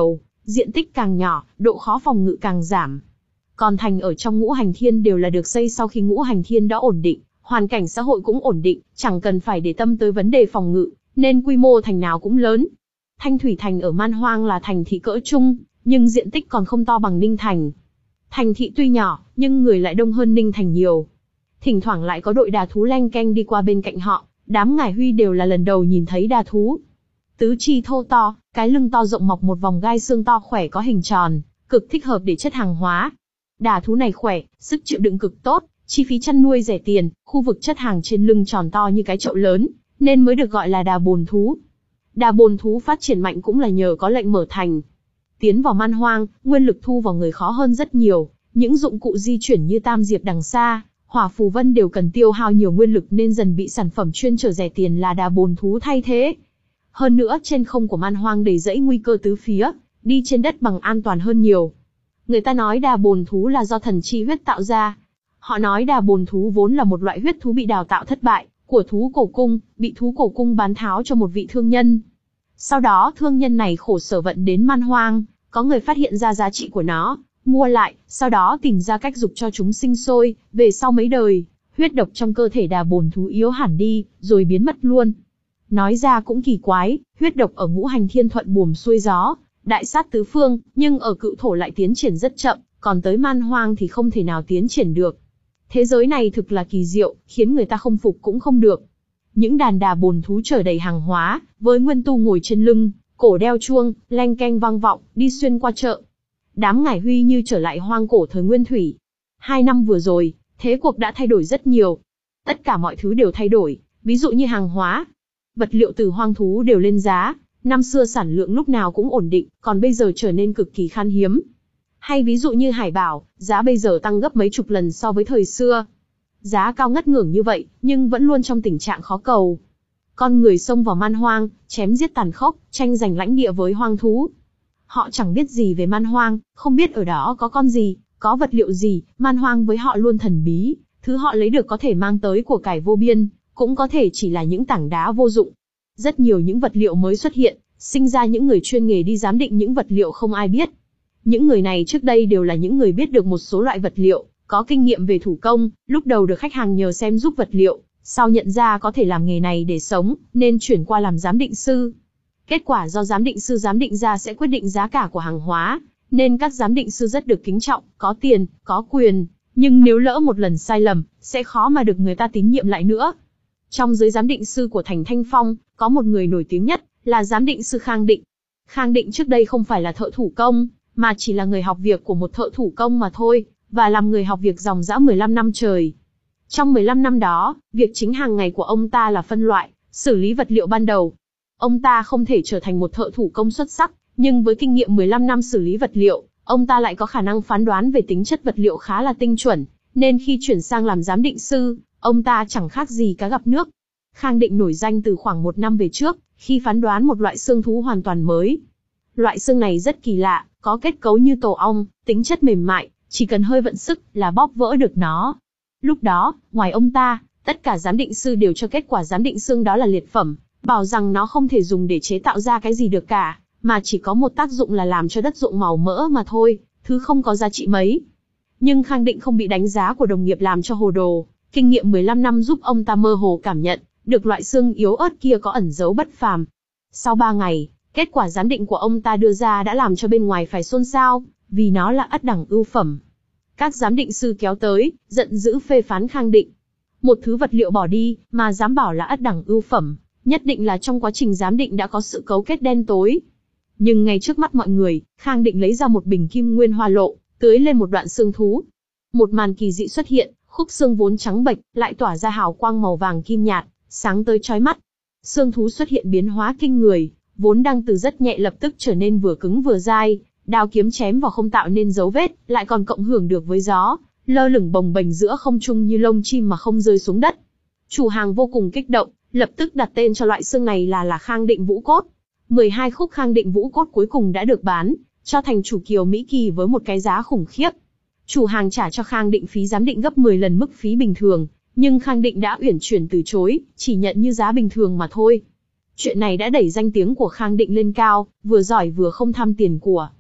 diện tích càng nhỏ, độ khó phòng ngự càng giảm. Còn thành ở trong Ngũ Hành Thiên đều là được xây sau khi Ngũ Hành Thiên đã ổn định, hoàn cảnh xã hội cũng ổn định, chẳng cần phải để tâm tới vấn đề phòng ngự, nên quy mô thành nào cũng lớn. Thanh Thủy Thành ở Man Hoang là thành thị cỡ trung, nhưng diện tích còn không to bằng Ninh Thành. Thành thị tuy nhỏ, nhưng người lại đông hơn Ninh Thành nhiều. Thỉnh thoảng lại có đội đà thú leng keng đi qua bên cạnh họ, đám Ngải Huy đều là lần đầu nhìn thấy đà thú. Tứ chi thô to, cái lưng to rộng mọc một vòng gai xương to khỏe có hình tròn, cực thích hợp để chất hàng hóa. Đà thú này khỏe, sức chịu đựng cực tốt, chi phí chăn nuôi rẻ tiền, khu vực chất hàng trên lưng tròn to như cái chậu lớn, nên mới được gọi là đà bồn thú. Đà bồn thú phát triển mạnh cũng là nhờ có lệnh mở thành. Tiến vào Man Hoang, nguyên lực thu vào người khó hơn rất nhiều, những dụng cụ di chuyển như tam diệp đằng xa, hỏa phù vân đều cần tiêu hao nhiều nguyên lực nên dần bị sản phẩm chuyên trở rẻ tiền là đà bồn thú thay thế. Hơn nữa trên không của Man Hoang đầy rẫy nguy cơ tứ phía, đi trên đất bằng an toàn hơn nhiều. Người ta nói đà bồn thú là do thần chi huyết tạo ra. Họ nói đà bồn thú vốn là một loại huyết thú bị đào tạo thất bại, của thú cổ cung, bị thú cổ cung bán tháo cho một vị thương nhân. Sau đó thương nhân này khổ sở vận đến Man Hoang, có người phát hiện ra giá trị của nó, mua lại, sau đó tìm ra cách dục cho chúng sinh sôi, về sau mấy đời, huyết độc trong cơ thể đà bồn thú yếu hẳn đi, rồi biến mất luôn. Nói ra cũng kỳ quái, huyết độc ở Ngũ Hành Thiên thuận buồm xuôi gió, đại sát tứ phương, nhưng ở Cựu Thổ lại tiến triển rất chậm, còn tới Man Hoang thì không thể nào tiến triển được. Thế giới này thực là kỳ diệu, khiến người ta không phục cũng không được. Những đàn đà bồn thú chở đầy hàng hóa, với Nguyên Tu ngồi trên lưng, cổ đeo chuông, leng keng vang vọng, đi xuyên qua chợ. Đám Ngải Huy như trở lại hoang cổ thời Nguyên Thủy. Hai năm vừa rồi, thế cuộc đã thay đổi rất nhiều. Tất cả mọi thứ đều thay đổi, ví dụ như hàng hóa. Vật liệu từ hoang thú đều lên giá, năm xưa sản lượng lúc nào cũng ổn định, còn bây giờ trở nên cực kỳ khan hiếm. Hay ví dụ như hải bảo, giá bây giờ tăng gấp mấy chục lần so với thời xưa. Giá cao ngất ngưởng như vậy, nhưng vẫn luôn trong tình trạng khó cầu. Con người xông vào Man Hoang, chém giết tàn khốc, tranh giành lãnh địa với hoang thú. Họ chẳng biết gì về Man Hoang, không biết ở đó có con gì, có vật liệu gì, Man Hoang với họ luôn thần bí, thứ họ lấy được có thể mang tới của cải vô biên, cũng có thể chỉ là những tảng đá vô dụng. Rất nhiều những vật liệu mới xuất hiện, sinh ra những người chuyên nghề đi giám định những vật liệu không ai biết. Những người này trước đây đều là những người biết được một số loại vật liệu, có kinh nghiệm về thủ công, lúc đầu được khách hàng nhờ xem giúp vật liệu, sau nhận ra có thể làm nghề này để sống, nên chuyển qua làm giám định sư. Kết quả do giám định sư giám định ra sẽ quyết định giá cả của hàng hóa, nên các giám định sư rất được kính trọng, có tiền, có quyền, nhưng nếu lỡ một lần sai lầm, sẽ khó mà được người ta tín nhiệm lại nữa. Trong giới giám định sư của thành Thanh Phong, có một người nổi tiếng nhất, là giám định sư Khang Định. Khang Định trước đây không phải là thợ thủ công, mà chỉ là người học việc của một thợ thủ công mà thôi, và làm người học việc dòng dã mười lăm năm trời. Trong mười lăm năm đó, việc chính hàng ngày của ông ta là phân loại, xử lý vật liệu ban đầu. Ông ta không thể trở thành một thợ thủ công xuất sắc, nhưng với kinh nghiệm mười lăm năm xử lý vật liệu, ông ta lại có khả năng phán đoán về tính chất vật liệu khá là tinh chuẩn, nên khi chuyển sang làm giám định sư, ông ta chẳng khác gì cá gặp nước. Khang Định nổi danh từ khoảng một năm về trước, khi phán đoán một loại xương thú hoàn toàn mới. Loại xương này rất kỳ lạ, có kết cấu như tổ ong, tính chất mềm mại, chỉ cần hơi vận sức là bóp vỡ được nó. Lúc đó, ngoài ông ta, tất cả giám định sư đều cho kết quả giám định xương đó là liệt phẩm, bảo rằng nó không thể dùng để chế tạo ra cái gì được cả, mà chỉ có một tác dụng là làm cho đất ruộng màu mỡ mà thôi, thứ không có giá trị mấy. Nhưng Khang Định không bị đánh giá của đồng nghiệp làm cho hồ đồ, kinh nghiệm mười lăm năm giúp ông ta mơ hồ cảm nhận được loại xương yếu ớt kia có ẩn dấu bất phàm. Sau ba ngày, kết quả giám định của ông ta đưa ra đã làm cho bên ngoài phải xôn xao, vì nó là ất đẳng ưu phẩm. Các giám định sư kéo tới, giận dữ phê phán Khang Định. Một thứ vật liệu bỏ đi, mà dám bảo là ất đẳng ưu phẩm, nhất định là trong quá trình giám định đã có sự cấu kết đen tối. Nhưng ngay trước mắt mọi người, Khang Định lấy ra một bình kim nguyên hoa lộ, tưới lên một đoạn xương thú. Một màn kỳ dị xuất hiện, khúc xương vốn trắng bệch, lại tỏa ra hào quang màu vàng kim nhạt, sáng tới chói mắt. Xương thú xuất hiện biến hóa kinh người, vốn đang từ rất nhẹ lập tức trở nên vừa cứng vừa dai, đao kiếm chém vào không tạo nên dấu vết, lại còn cộng hưởng được với gió, lơ lửng bồng bềnh giữa không trung như lông chim mà không rơi xuống đất. Chủ hàng vô cùng kích động, lập tức đặt tên cho loại xương này là là Khang Định Vũ Cốt. mười hai khúc Khang Định Vũ Cốt cuối cùng đã được bán cho thành chủ Kiều Mỹ Kỳ với một cái giá khủng khiếp. Chủ hàng trả cho Khang Định phí giám định gấp mười lần mức phí bình thường, nhưng Khang Định đã uyển chuyển từ chối, chỉ nhận như giá bình thường mà thôi. Chuyện này đã đẩy danh tiếng của Khang Định lên cao, vừa giỏi vừa không tham tiền của.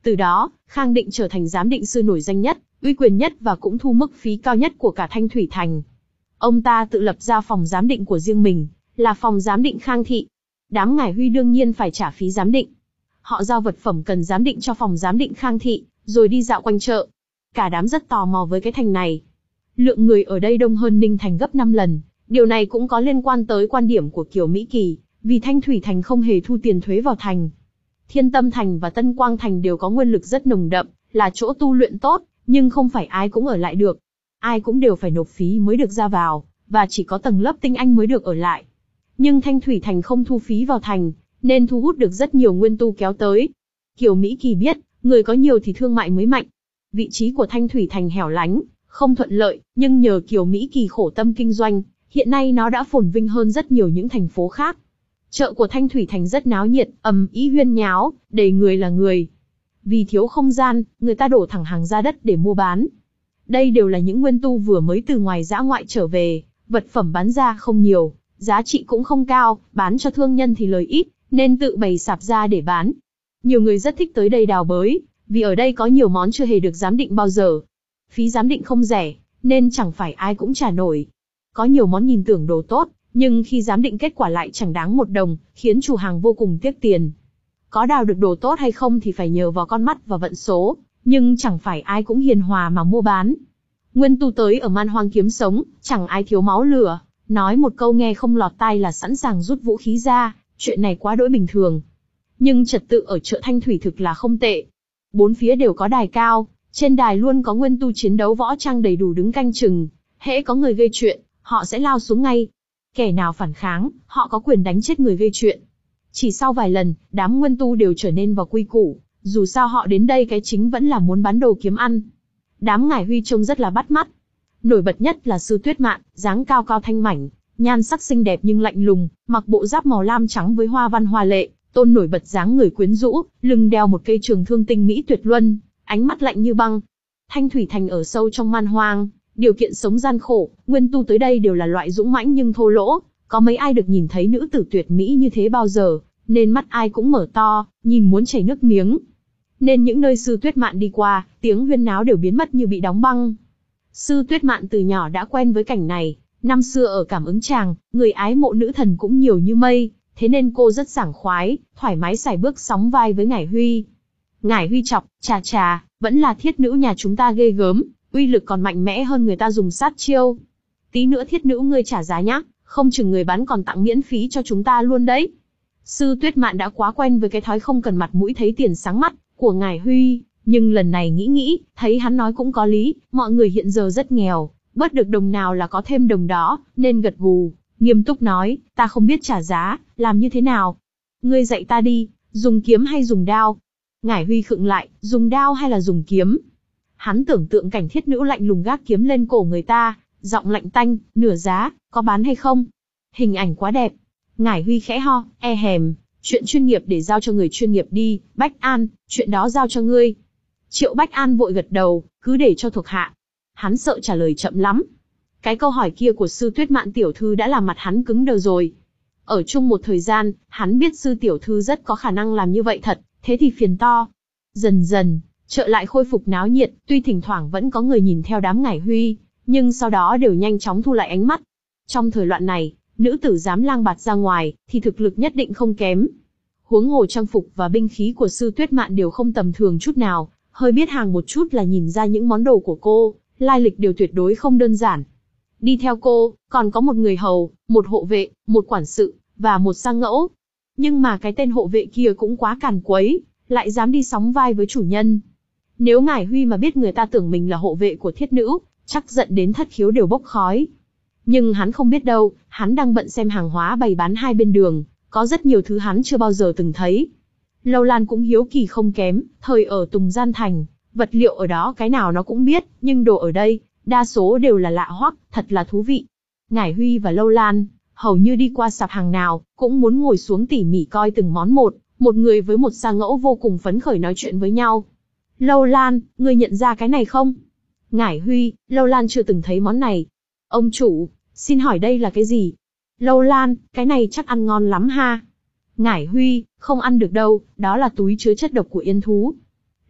Từ đó, Khang Định trở thành giám định sư nổi danh nhất, uy quyền nhất và cũng thu mức phí cao nhất của cả Thanh Thủy Thành. Ông ta tự lập ra phòng giám định của riêng mình, là phòng giám định Khang Thị. Đám Ngải Huy đương nhiên phải trả phí giám định. Họ giao vật phẩm cần giám định cho phòng giám định Khang Thị, rồi đi dạo quanh chợ. Cả đám rất tò mò với cái thành này. Lượng người ở đây đông hơn Ninh Thành gấp năm lần. Điều này cũng có liên quan tới quan điểm của Kiều Mỹ Kỳ, vì Thanh Thủy Thành không hề thu tiền thuế vào thành. Thiên Tâm Thành và Tân Quang Thành đều có nguyên lực rất nồng đậm, là chỗ tu luyện tốt, nhưng không phải ai cũng ở lại được. Ai cũng đều phải nộp phí mới được ra vào, và chỉ có tầng lớp tinh anh mới được ở lại. Nhưng Thanh Thủy Thành không thu phí vào thành, nên thu hút được rất nhiều nguyên tu kéo tới. Kiều Mỹ Kỳ biết, người có nhiều thì thương mại mới mạnh. Vị trí của Thanh Thủy Thành hẻo lánh, không thuận lợi, nhưng nhờ Kiều Mỹ Kỳ khổ tâm kinh doanh, hiện nay nó đã phồn vinh hơn rất nhiều những thành phố khác. Chợ của Thanh Thủy Thành rất náo nhiệt, ầm ĩ huyên nháo, đầy người là người. Vì thiếu không gian, người ta đổ thẳng hàng ra đất để mua bán. Đây đều là những nguyên tu vừa mới từ ngoài dã ngoại trở về, vật phẩm bán ra không nhiều, giá trị cũng không cao, bán cho thương nhân thì lời ít, nên tự bày sạp ra để bán. Nhiều người rất thích tới đây đào bới, vì ở đây có nhiều món chưa hề được giám định bao giờ. Phí giám định không rẻ, nên chẳng phải ai cũng trả nổi. Có nhiều món nhìn tưởng đồ tốt, nhưng khi giám định kết quả lại chẳng đáng một đồng, khiến chủ hàng vô cùng tiếc tiền. Có đào được đồ tốt hay không thì phải nhờ vào con mắt và vận số, nhưng chẳng phải ai cũng hiền hòa mà mua bán. Nguyên tu tới ở man hoang kiếm sống, chẳng ai thiếu máu lửa, nói một câu nghe không lọt tai là sẵn sàng rút vũ khí ra, chuyện này quá đỗi bình thường. Nhưng trật tự ở chợ Thanh Thủy thực là không tệ. Bốn phía đều có đài cao, trên đài luôn có nguyên tu chiến đấu võ trang đầy đủ đứng canh chừng, hễ có người gây chuyện, họ sẽ lao xuống ngay. Kẻ nào phản kháng, họ có quyền đánh chết người gây chuyện. Chỉ sau vài lần, đám nguyên tu đều trở nên vào quy củ, dù sao họ đến đây cái chính vẫn là muốn bán đồ kiếm ăn. Đám Ngải Huy trông rất là bắt mắt. Nổi bật nhất là Sư Tuyết Mạn, dáng cao cao thanh mảnh, nhan sắc xinh đẹp nhưng lạnh lùng, mặc bộ giáp màu lam trắng với hoa văn hoa lệ, tôn nổi bật dáng người quyến rũ, lưng đeo một cây trường thương tinh mỹ tuyệt luân, ánh mắt lạnh như băng. Thanh Thủy Thành ở sâu trong man hoang, điều kiện sống gian khổ, nguyên tu tới đây đều là loại dũng mãnh nhưng thô lỗ, có mấy ai được nhìn thấy nữ tử tuyệt mỹ như thế bao giờ, nên mắt ai cũng mở to, nhìn muốn chảy nước miếng. Nên những nơi Sư Tuyết Mạn đi qua, tiếng huyên náo đều biến mất như bị đóng băng. Sư Tuyết Mạn từ nhỏ đã quen với cảnh này, năm xưa ở Cảm Ứng Tràng, người ái mộ nữ thần cũng nhiều như mây, thế nên cô rất sảng khoái, thoải mái sải bước sóng vai với Ngải Huy. Ngải Huy chọc, chà chà, vẫn là thiết nữ nhà chúng ta ghê gớm, uy lực còn mạnh mẽ hơn người ta dùng sát chiêu. Tí nữa thiết nữ ngươi trả giá nhá, không chừng người bán còn tặng miễn phí cho chúng ta luôn đấy. Sư Tuyết Mạn đã quá quen với cái thói không cần mặt mũi thấy tiền sáng mắt của Ngải Huy, nhưng lần này nghĩ nghĩ, thấy hắn nói cũng có lý, mọi người hiện giờ rất nghèo, bớt được đồng nào là có thêm đồng đó, nên gật gù, nghiêm túc nói, ta không biết trả giá, làm như thế nào? Ngươi dạy ta đi, dùng kiếm hay dùng đao? Ngải Huy khựng lại, dùng đao hay là dùng kiếm? Hắn tưởng tượng cảnh thiết nữ lạnh lùng gác kiếm lên cổ người ta, giọng lạnh tanh, nửa giá, có bán hay không? Hình ảnh quá đẹp. Ngải Huy khẽ ho, e hèm, chuyện chuyên nghiệp để giao cho người chuyên nghiệp đi, Bách An, chuyện đó giao cho ngươi. Triệu Bách An vội gật đầu, cứ để cho thuộc hạ. Hắn sợ trả lời chậm lắm. Cái câu hỏi kia của Sư Tuyết Mạn tiểu thư đã làm mặt hắn cứng đờ rồi. Ở chung một thời gian, hắn biết Sư tiểu thư rất có khả năng làm như vậy thật, thế thì phiền to. Dần dần, chợ lại khôi phục náo nhiệt, tuy thỉnh thoảng vẫn có người nhìn theo đám Ngải Huy, nhưng sau đó đều nhanh chóng thu lại ánh mắt. Trong thời loạn này, nữ tử dám lang bạt ra ngoài, thì thực lực nhất định không kém. Huống hồ trang phục và binh khí của Sư Tuyết Mạn đều không tầm thường chút nào, hơi biết hàng một chút là nhìn ra những món đồ của cô, lai lịch đều tuyệt đối không đơn giản. Đi theo cô, còn có một người hầu, một hộ vệ, một quản sự, và một sang ngẫu. Nhưng mà cái tên hộ vệ kia cũng quá càn quấy, lại dám đi sóng vai với chủ nhân. Nếu Ngải Huy mà biết người ta tưởng mình là hộ vệ của thiết nữ, chắc giận đến thất khiếu đều bốc khói. Nhưng hắn không biết đâu, hắn đang bận xem hàng hóa bày bán hai bên đường, có rất nhiều thứ hắn chưa bao giờ từng thấy. Lâu Lan cũng hiếu kỳ không kém, thời ở Tùng Gian Thành, vật liệu ở đó cái nào nó cũng biết, nhưng đồ ở đây, đa số đều là lạ hoắc, thật là thú vị. Ngải Huy và Lâu Lan, hầu như đi qua sạp hàng nào, cũng muốn ngồi xuống tỉ mỉ coi từng món một, một người với một sang ngẫu vô cùng phấn khởi nói chuyện với nhau. Lâu Lan, ngươi nhận ra cái này không? Ngải Huy, Lâu Lan chưa từng thấy món này. Ông chủ, xin hỏi đây là cái gì? Lâu Lan, cái này chắc ăn ngon lắm ha. Ngải Huy, không ăn được đâu, đó là túi chứa chất độc của yên thú.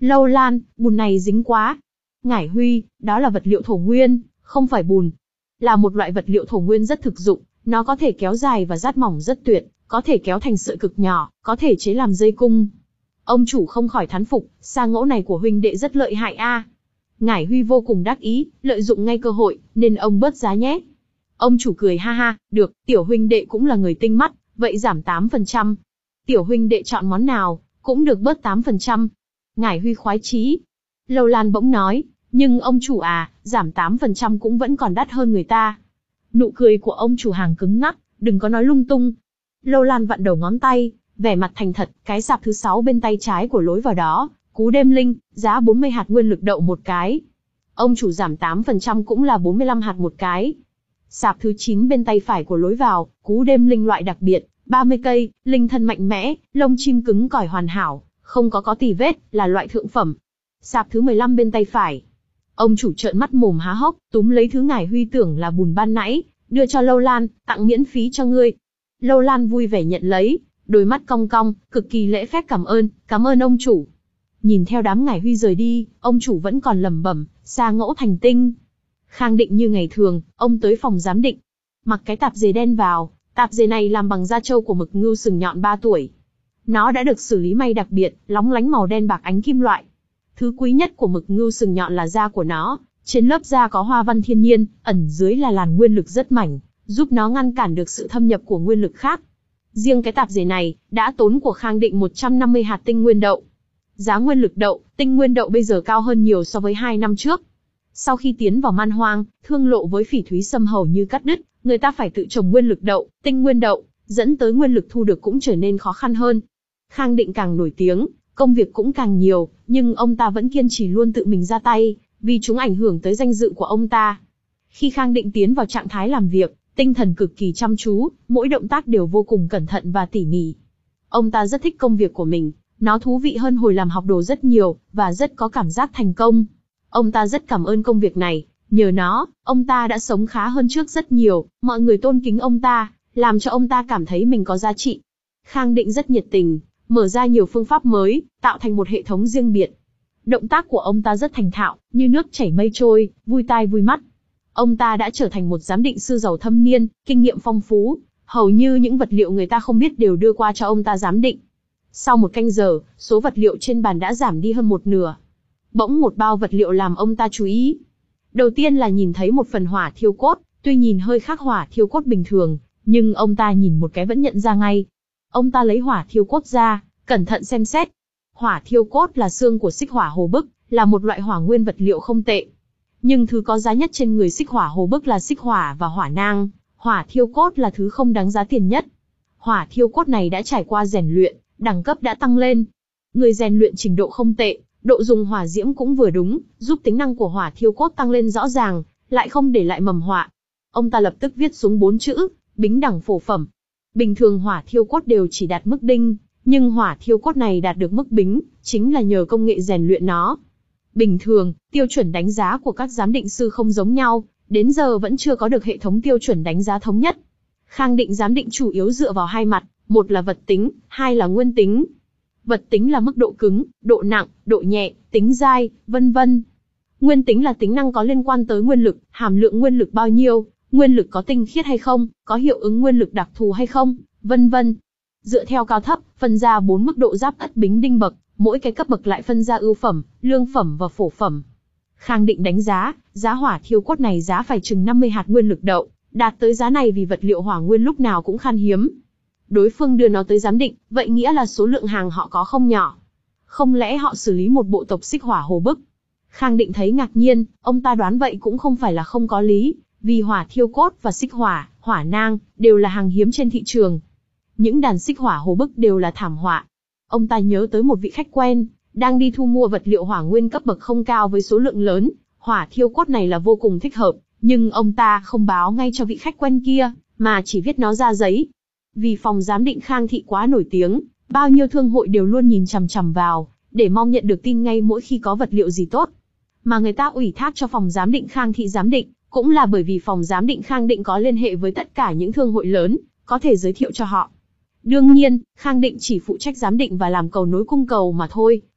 Lâu Lan, bùn này dính quá. Ngải Huy, đó là vật liệu thổ nguyên, không phải bùn. Là một loại vật liệu thổ nguyên rất thực dụng, nó có thể kéo dài và rát mỏng rất tuyệt, có thể kéo thành sợi cực nhỏ, có thể chế làm dây cung. Ông chủ không khỏi thán phục, sa ngẫu này của huynh đệ rất lợi hại a. Ngải Huy vô cùng đắc ý, lợi dụng ngay cơ hội, nên ông bớt giá nhé. Ông chủ cười ha ha, được, tiểu huynh đệ cũng là người tinh mắt, vậy giảm tám phần trăm. Tiểu huynh đệ chọn món nào, cũng được bớt tám phần trăm. Ngải Huy khoái chí. Lâu Lan bỗng nói, nhưng ông chủ à, giảm tám phần trăm cũng vẫn còn đắt hơn người ta. Nụ cười của ông chủ hàng cứng ngắc, đừng có nói lung tung. Lâu Lan vặn đầu ngón tay, vẻ mặt thành thật, cái sạp thứ sáu bên tay trái của lối vào đó, Cú Đêm Linh, giá bốn mươi hạt nguyên lực đậu một cái. Ông chủ giảm tám phần trăm cũng là bốn mươi lăm hạt một cái. Sạp thứ chín bên tay phải của lối vào, Cú Đêm Linh loại đặc biệt, ba mươi cây, linh thân mạnh mẽ, lông chim cứng cỏi hoàn hảo, không có có tì vết, là loại thượng phẩm. Sạp thứ mười lăm bên tay phải. Ông chủ trợn mắt mồm há hốc, túm lấy thứ Ngải Huy tưởng là bùn ban nãy, đưa cho Lâu Lan, tặng miễn phí cho ngươi. Lâu Lan vui vẻ nhận lấy, đôi mắt cong cong, cực kỳ lễ phép cảm ơn, cảm ơn ông chủ. Nhìn theo đám Ngải Huy rời đi, ông chủ vẫn còn lẩm bẩm, sa ngẫu thành tinh. Khang Định như ngày thường, ông tới phòng giám định, mặc cái tạp dề đen vào, tạp dề này làm bằng da trâu của mực ngưu sừng nhọn ba tuổi. Nó đã được xử lý may đặc biệt, lóng lánh màu đen bạc ánh kim loại. Thứ quý nhất của mực ngưu sừng nhọn là da của nó, trên lớp da có hoa văn thiên nhiên, ẩn dưới là làn nguyên lực rất mảnh, giúp nó ngăn cản được sự thâm nhập của nguyên lực khác. Riêng cái tạp dề này, đã tốn của Khang Định một trăm năm mươi hạt tinh nguyên đậu. Giá nguyên lực đậu, tinh nguyên đậu bây giờ cao hơn nhiều so với hai năm trước. Sau khi tiến vào man hoang, thương lộ với phỉ thúy sâm hầu như cắt đứt, người ta phải tự trồng nguyên lực đậu, tinh nguyên đậu, dẫn tới nguyên lực thu được cũng trở nên khó khăn hơn. Khang Định càng nổi tiếng, công việc cũng càng nhiều, nhưng ông ta vẫn kiên trì luôn tự mình ra tay, vì chúng ảnh hưởng tới danh dự của ông ta. Khi Khang Định tiến vào trạng thái làm việc, tinh thần cực kỳ chăm chú, mỗi động tác đều vô cùng cẩn thận và tỉ mỉ. Ông ta rất thích công việc của mình, nó thú vị hơn hồi làm học đồ rất nhiều, và rất có cảm giác thành công. Ông ta rất cảm ơn công việc này, nhờ nó, ông ta đã sống khá hơn trước rất nhiều, mọi người tôn kính ông ta, làm cho ông ta cảm thấy mình có giá trị. Khang Định rất nhiệt tình, mở ra nhiều phương pháp mới, tạo thành một hệ thống riêng biệt. Động tác của ông ta rất thành thạo, như nước chảy mây trôi, vui tai vui mắt. Ông ta đã trở thành một giám định sư giàu thâm niên, kinh nghiệm phong phú, hầu như những vật liệu người ta không biết đều đưa qua cho ông ta giám định. Sau một canh giờ, số vật liệu trên bàn đã giảm đi hơn một nửa. Bỗng một bao vật liệu làm ông ta chú ý. Đầu tiên là nhìn thấy một phần hỏa thiêu cốt, tuy nhìn hơi khác hỏa thiêu cốt bình thường, nhưng ông ta nhìn một cái vẫn nhận ra ngay. Ông ta lấy hỏa thiêu cốt ra, cẩn thận xem xét. Hỏa thiêu cốt là xương của xích hỏa hồ bức, là một loại hỏa nguyên vật liệu không tệ. Nhưng thứ có giá nhất trên người xích hỏa hồ bức là xích hỏa và hỏa nang, hỏa thiêu cốt là thứ không đáng giá tiền nhất. Hỏa thiêu cốt này đã trải qua rèn luyện, đẳng cấp đã tăng lên. Người rèn luyện trình độ không tệ, độ dùng hỏa diễm cũng vừa đúng, giúp tính năng của hỏa thiêu cốt tăng lên rõ ràng, lại không để lại mầm họa. Ông ta lập tức viết xuống bốn chữ, bính đẳng phổ phẩm. Bình thường hỏa thiêu cốt đều chỉ đạt mức đinh, nhưng hỏa thiêu cốt này đạt được mức bính, chính là nhờ công nghệ rèn luyện nó. Bình thường, tiêu chuẩn đánh giá của các giám định sư không giống nhau, đến giờ vẫn chưa có được hệ thống tiêu chuẩn đánh giá thống nhất. Khang Định giám định chủ yếu dựa vào hai mặt, một là vật tính, hai là nguyên tính. Vật tính là mức độ cứng, độ nặng, độ nhẹ, tính dai, vân vân. Nguyên tính là tính năng có liên quan tới nguyên lực, hàm lượng nguyên lực bao nhiêu, nguyên lực có tinh khiết hay không, có hiệu ứng nguyên lực đặc thù hay không, vân vân. Dựa theo cao thấp, phân ra bốn mức độ giáp ất bính đinh bậc, mỗi cái cấp bậc lại phân ra ưu phẩm, lương phẩm và phổ phẩm. Khang Định đánh giá, giá hỏa thiêu cốt này giá phải chừng năm mươi hạt nguyên lực đậu, đạt tới giá này vì vật liệu hỏa nguyên lúc nào cũng khan hiếm. Đối phương đưa nó tới giám định, vậy nghĩa là số lượng hàng họ có không nhỏ. Không lẽ họ xử lý một bộ tộc xích hỏa hồ bức? Khang Định thấy ngạc nhiên, ông ta đoán vậy cũng không phải là không có lý, vì hỏa thiêu cốt và xích hỏa, hỏa nang, đều là hàng hiếm trên thị trường. Những đàn xích hỏa hồ bức đều là thảm họa. Ông ta nhớ tới một vị khách quen, đang đi thu mua vật liệu hỏa nguyên cấp bậc không cao với số lượng lớn, hỏa thiêu cốt này là vô cùng thích hợp, nhưng ông ta không báo ngay cho vị khách quen kia, mà chỉ viết nó ra giấy. Vì phòng giám định Khang Thị quá nổi tiếng, bao nhiêu thương hội đều luôn nhìn chằm chằm vào, để mong nhận được tin ngay mỗi khi có vật liệu gì tốt. Mà người ta ủy thác cho phòng giám định Khang Thị giám định, cũng là bởi vì phòng giám định Khang Định có liên hệ với tất cả những thương hội lớn, có thể giới thiệu cho họ. Đương nhiên, Khang Định chỉ phụ trách giám định và làm cầu nối cung cầu mà thôi,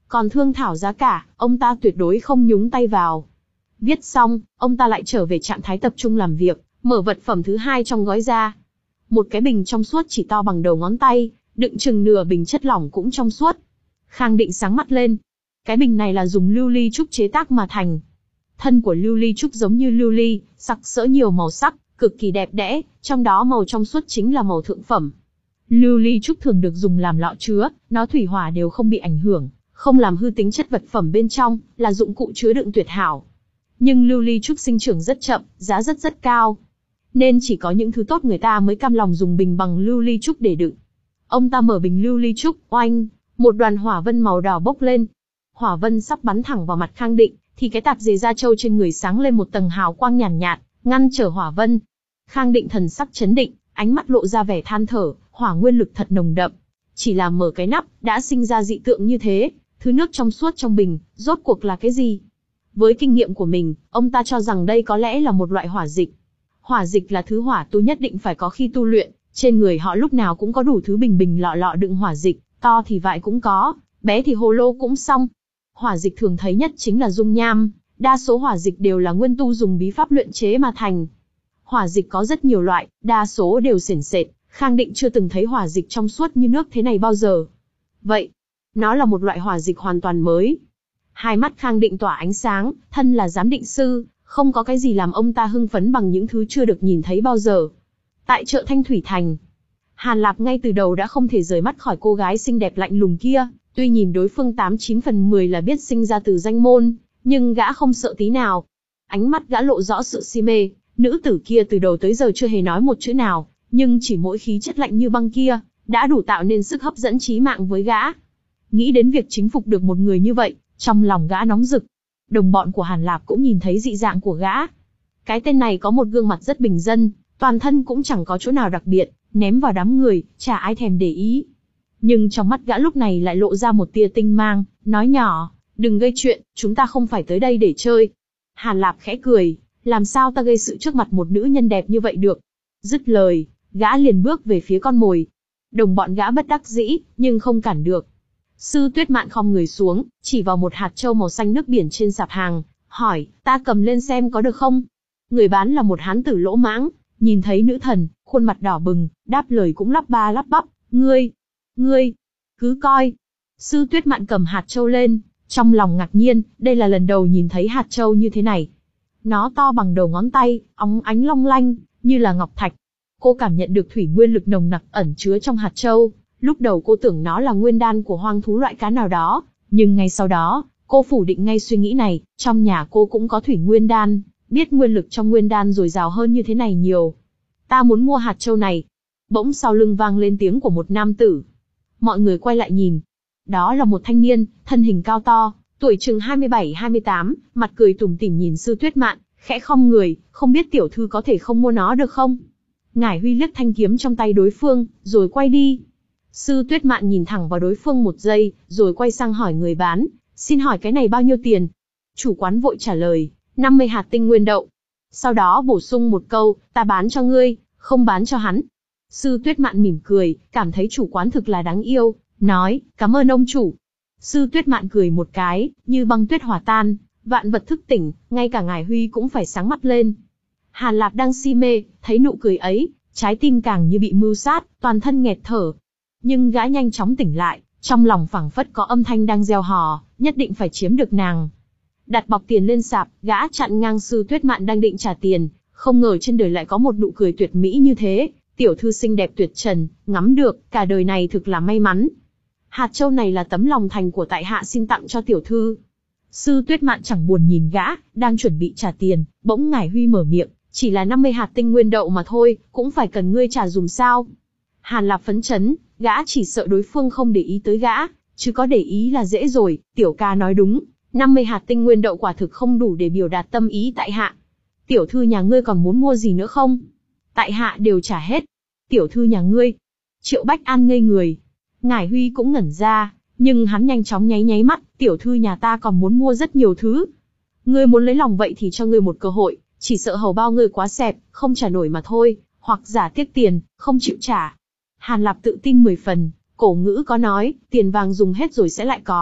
Còn thương thảo giá cả, ông ta tuyệt đối không nhúng tay vào. Viết xong, ông ta lại trở về trạng thái tập trung làm việc, mở vật phẩm thứ hai trong gói ra. Một cái bình trong suốt chỉ to bằng đầu ngón tay, đựng chừng nửa bình chất lỏng cũng trong suốt. Khang Định sáng mắt lên. Cái bình này là dùng lưu ly trúc chế tác mà thành. Thân của lưu ly trúc giống như lưu ly, sặc sỡ nhiều màu sắc, cực kỳ đẹp đẽ, trong đó màu trong suốt chính là màu thượng phẩm. Lưu ly trúc thường được dùng làm lọ chứa, nó thủy hỏa đều không bị ảnh hưởng, không làm hư tính chất vật phẩm bên trong, là dụng cụ chứa đựng tuyệt hảo. Nhưng lưu ly trúc sinh trưởng rất chậm, giá rất rất cao. Nên chỉ có những thứ tốt người ta mới cam lòng dùng bình bằng lưu ly trúc để đựng. Ông ta mở bình lưu ly trúc, oanh, một đoàn hỏa vân màu đỏ bốc lên. Hỏa vân sắp bắn thẳng vào mặt Khang Định, thì cái tạp dề da trâu trên người sáng lên một tầng hào quang nhàn nhạt, nhạt, ngăn trở hỏa vân. Khang Định thần sắc chấn định, ánh mắt lộ ra vẻ than thở, hỏa nguyên lực thật nồng đậm. Chỉ là mở cái nắp, đã sinh ra dị tượng như thế, thứ nước trong suốt trong bình, rốt cuộc là cái gì? Với kinh nghiệm của mình, ông ta cho rằng đây có lẽ là một loại hỏa dịch. Hỏa dịch là thứ hỏa tu nhất định phải có khi tu luyện, trên người họ lúc nào cũng có đủ thứ bình bình lọ lọ đựng hỏa dịch, to thì vại cũng có, bé thì hồ lô cũng xong. Hỏa dịch thường thấy nhất chính là dung nham, đa số hỏa dịch đều là nguyên tu dùng bí pháp luyện chế mà thành. Hỏa dịch có rất nhiều loại, đa số đều sền sệt, Khang Định chưa từng thấy hỏa dịch trong suốt như nước thế này bao giờ. Vậy, nó là một loại hỏa dịch hoàn toàn mới. Hai mắt Khang Định tỏa ánh sáng, thân là giám định sư, không có cái gì làm ông ta hưng phấn bằng những thứ chưa được nhìn thấy bao giờ. Tại chợ Thanh Thủy Thành, Hàn Lạp ngay từ đầu đã không thể rời mắt khỏi cô gái xinh đẹp lạnh lùng kia, tuy nhìn đối phương tám chín phần mười là biết sinh ra từ danh môn, nhưng gã không sợ tí nào. Ánh mắt gã lộ rõ sự si mê, nữ tử kia từ đầu tới giờ chưa hề nói một chữ nào, nhưng chỉ mỗi khí chất lạnh như băng kia, đã đủ tạo nên sức hấp dẫn chí mạng với gã. Nghĩ đến việc chính phục được một người như vậy, trong lòng gã nóng rực. Đồng bọn của Hàn Lạp cũng nhìn thấy dị dạng của gã. Cái tên này có một gương mặt rất bình dân, toàn thân cũng chẳng có chỗ nào đặc biệt, ném vào đám người, chả ai thèm để ý. Nhưng trong mắt gã lúc này lại lộ ra một tia tinh mang, nói nhỏ, đừng gây chuyện, chúng ta không phải tới đây để chơi. Hàn Lạp khẽ cười, làm sao ta gây sự trước mặt một nữ nhân đẹp như vậy được. Dứt lời, gã liền bước về phía con mồi. Đồng bọn gã bất đắc dĩ, nhưng không cản được. Sư Tuyết Mạn khom người xuống, chỉ vào một hạt châu màu xanh nước biển trên sạp hàng, hỏi, ta cầm lên xem có được không? Người bán là một hán tử lỗ mãng, nhìn thấy nữ thần, khuôn mặt đỏ bừng, đáp lời cũng lắp ba lắp bắp, ngươi, ngươi, cứ coi. Sư Tuyết Mạn cầm hạt châu lên, trong lòng ngạc nhiên, đây là lần đầu nhìn thấy hạt châu như thế này. Nó to bằng đầu ngón tay, óng ánh long lanh, như là ngọc thạch. Cô cảm nhận được thủy nguyên lực nồng nặc ẩn chứa trong hạt châu. Lúc đầu cô tưởng nó là nguyên đan của hoang thú loại cá nào đó, nhưng ngay sau đó, cô phủ định ngay suy nghĩ này, trong nhà cô cũng có thủy nguyên đan, biết nguyên lực trong nguyên đan dồi dào hơn như thế này nhiều. Ta muốn mua hạt châu này. Bỗng sau lưng vang lên tiếng của một nam tử. Mọi người quay lại nhìn. Đó là một thanh niên, thân hình cao to, tuổi chừng hai mươi bảy hai mươi tám, mặt cười tủm tỉm nhìn Sư Tuyết Mạn, khẽ khom người, không biết tiểu thư có thể không mua nó được không? Ngải Huy liếc thanh kiếm trong tay đối phương, rồi quay đi. Sư Tuyết Mạn nhìn thẳng vào đối phương một giây, rồi quay sang hỏi người bán, xin hỏi cái này bao nhiêu tiền? Chủ quán vội trả lời, năm mươi hạt tinh nguyên đậu. Sau đó bổ sung một câu, ta bán cho ngươi, không bán cho hắn. Sư Tuyết Mạn mỉm cười, cảm thấy chủ quán thực là đáng yêu, nói, cảm ơn ông chủ. Sư Tuyết Mạn cười một cái, như băng tuyết hòa tan, vạn vật thức tỉnh, ngay cả Ngải Huy cũng phải sáng mắt lên. Hàn Lạp đang si mê, thấy nụ cười ấy, trái tim càng như bị mưu sát, toàn thân nghẹt thở. Nhưng gã nhanh chóng tỉnh lại, trong lòng phảng phất có âm thanh đang gieo hò, nhất định phải chiếm được nàng. Đặt bọc tiền lên sạp, gã chặn ngang Sư Tuyết Mạn đang định trả tiền, không ngờ trên đời lại có một nụ cười tuyệt mỹ như thế, tiểu thư xinh đẹp tuyệt trần, ngắm được, cả đời này thực là may mắn. Hạt châu này là tấm lòng thành của tại hạ xin tặng cho tiểu thư. Sư Tuyết Mạn chẳng buồn nhìn gã, đang chuẩn bị trả tiền, bỗng Ngải Huy mở miệng, chỉ là năm mươi hạt tinh nguyên đậu mà thôi, cũng phải cần ngươi trả dùm sao? Hàn Lạp phấn chấn, gã chỉ sợ đối phương không để ý tới gã, chứ có để ý là dễ rồi, tiểu ca nói đúng, năm mươi hạt tinh nguyên đậu quả thực không đủ để biểu đạt tâm ý tại hạ. Tiểu thư nhà ngươi còn muốn mua gì nữa không? Tại hạ đều trả hết. Tiểu thư nhà ngươi. Triệu Bách An ngây người. Ngải Huy cũng ngẩn ra, nhưng hắn nhanh chóng nháy nháy mắt, tiểu thư nhà ta còn muốn mua rất nhiều thứ. Ngươi muốn lấy lòng vậy thì cho ngươi một cơ hội, chỉ sợ hầu bao ngươi quá xẹp, không trả nổi mà thôi, hoặc giả tiếc tiền, không chịu trả. Hàn Lạp tự tin mười phần, cổ ngữ có nói, tiền vàng dùng hết rồi sẽ lại có,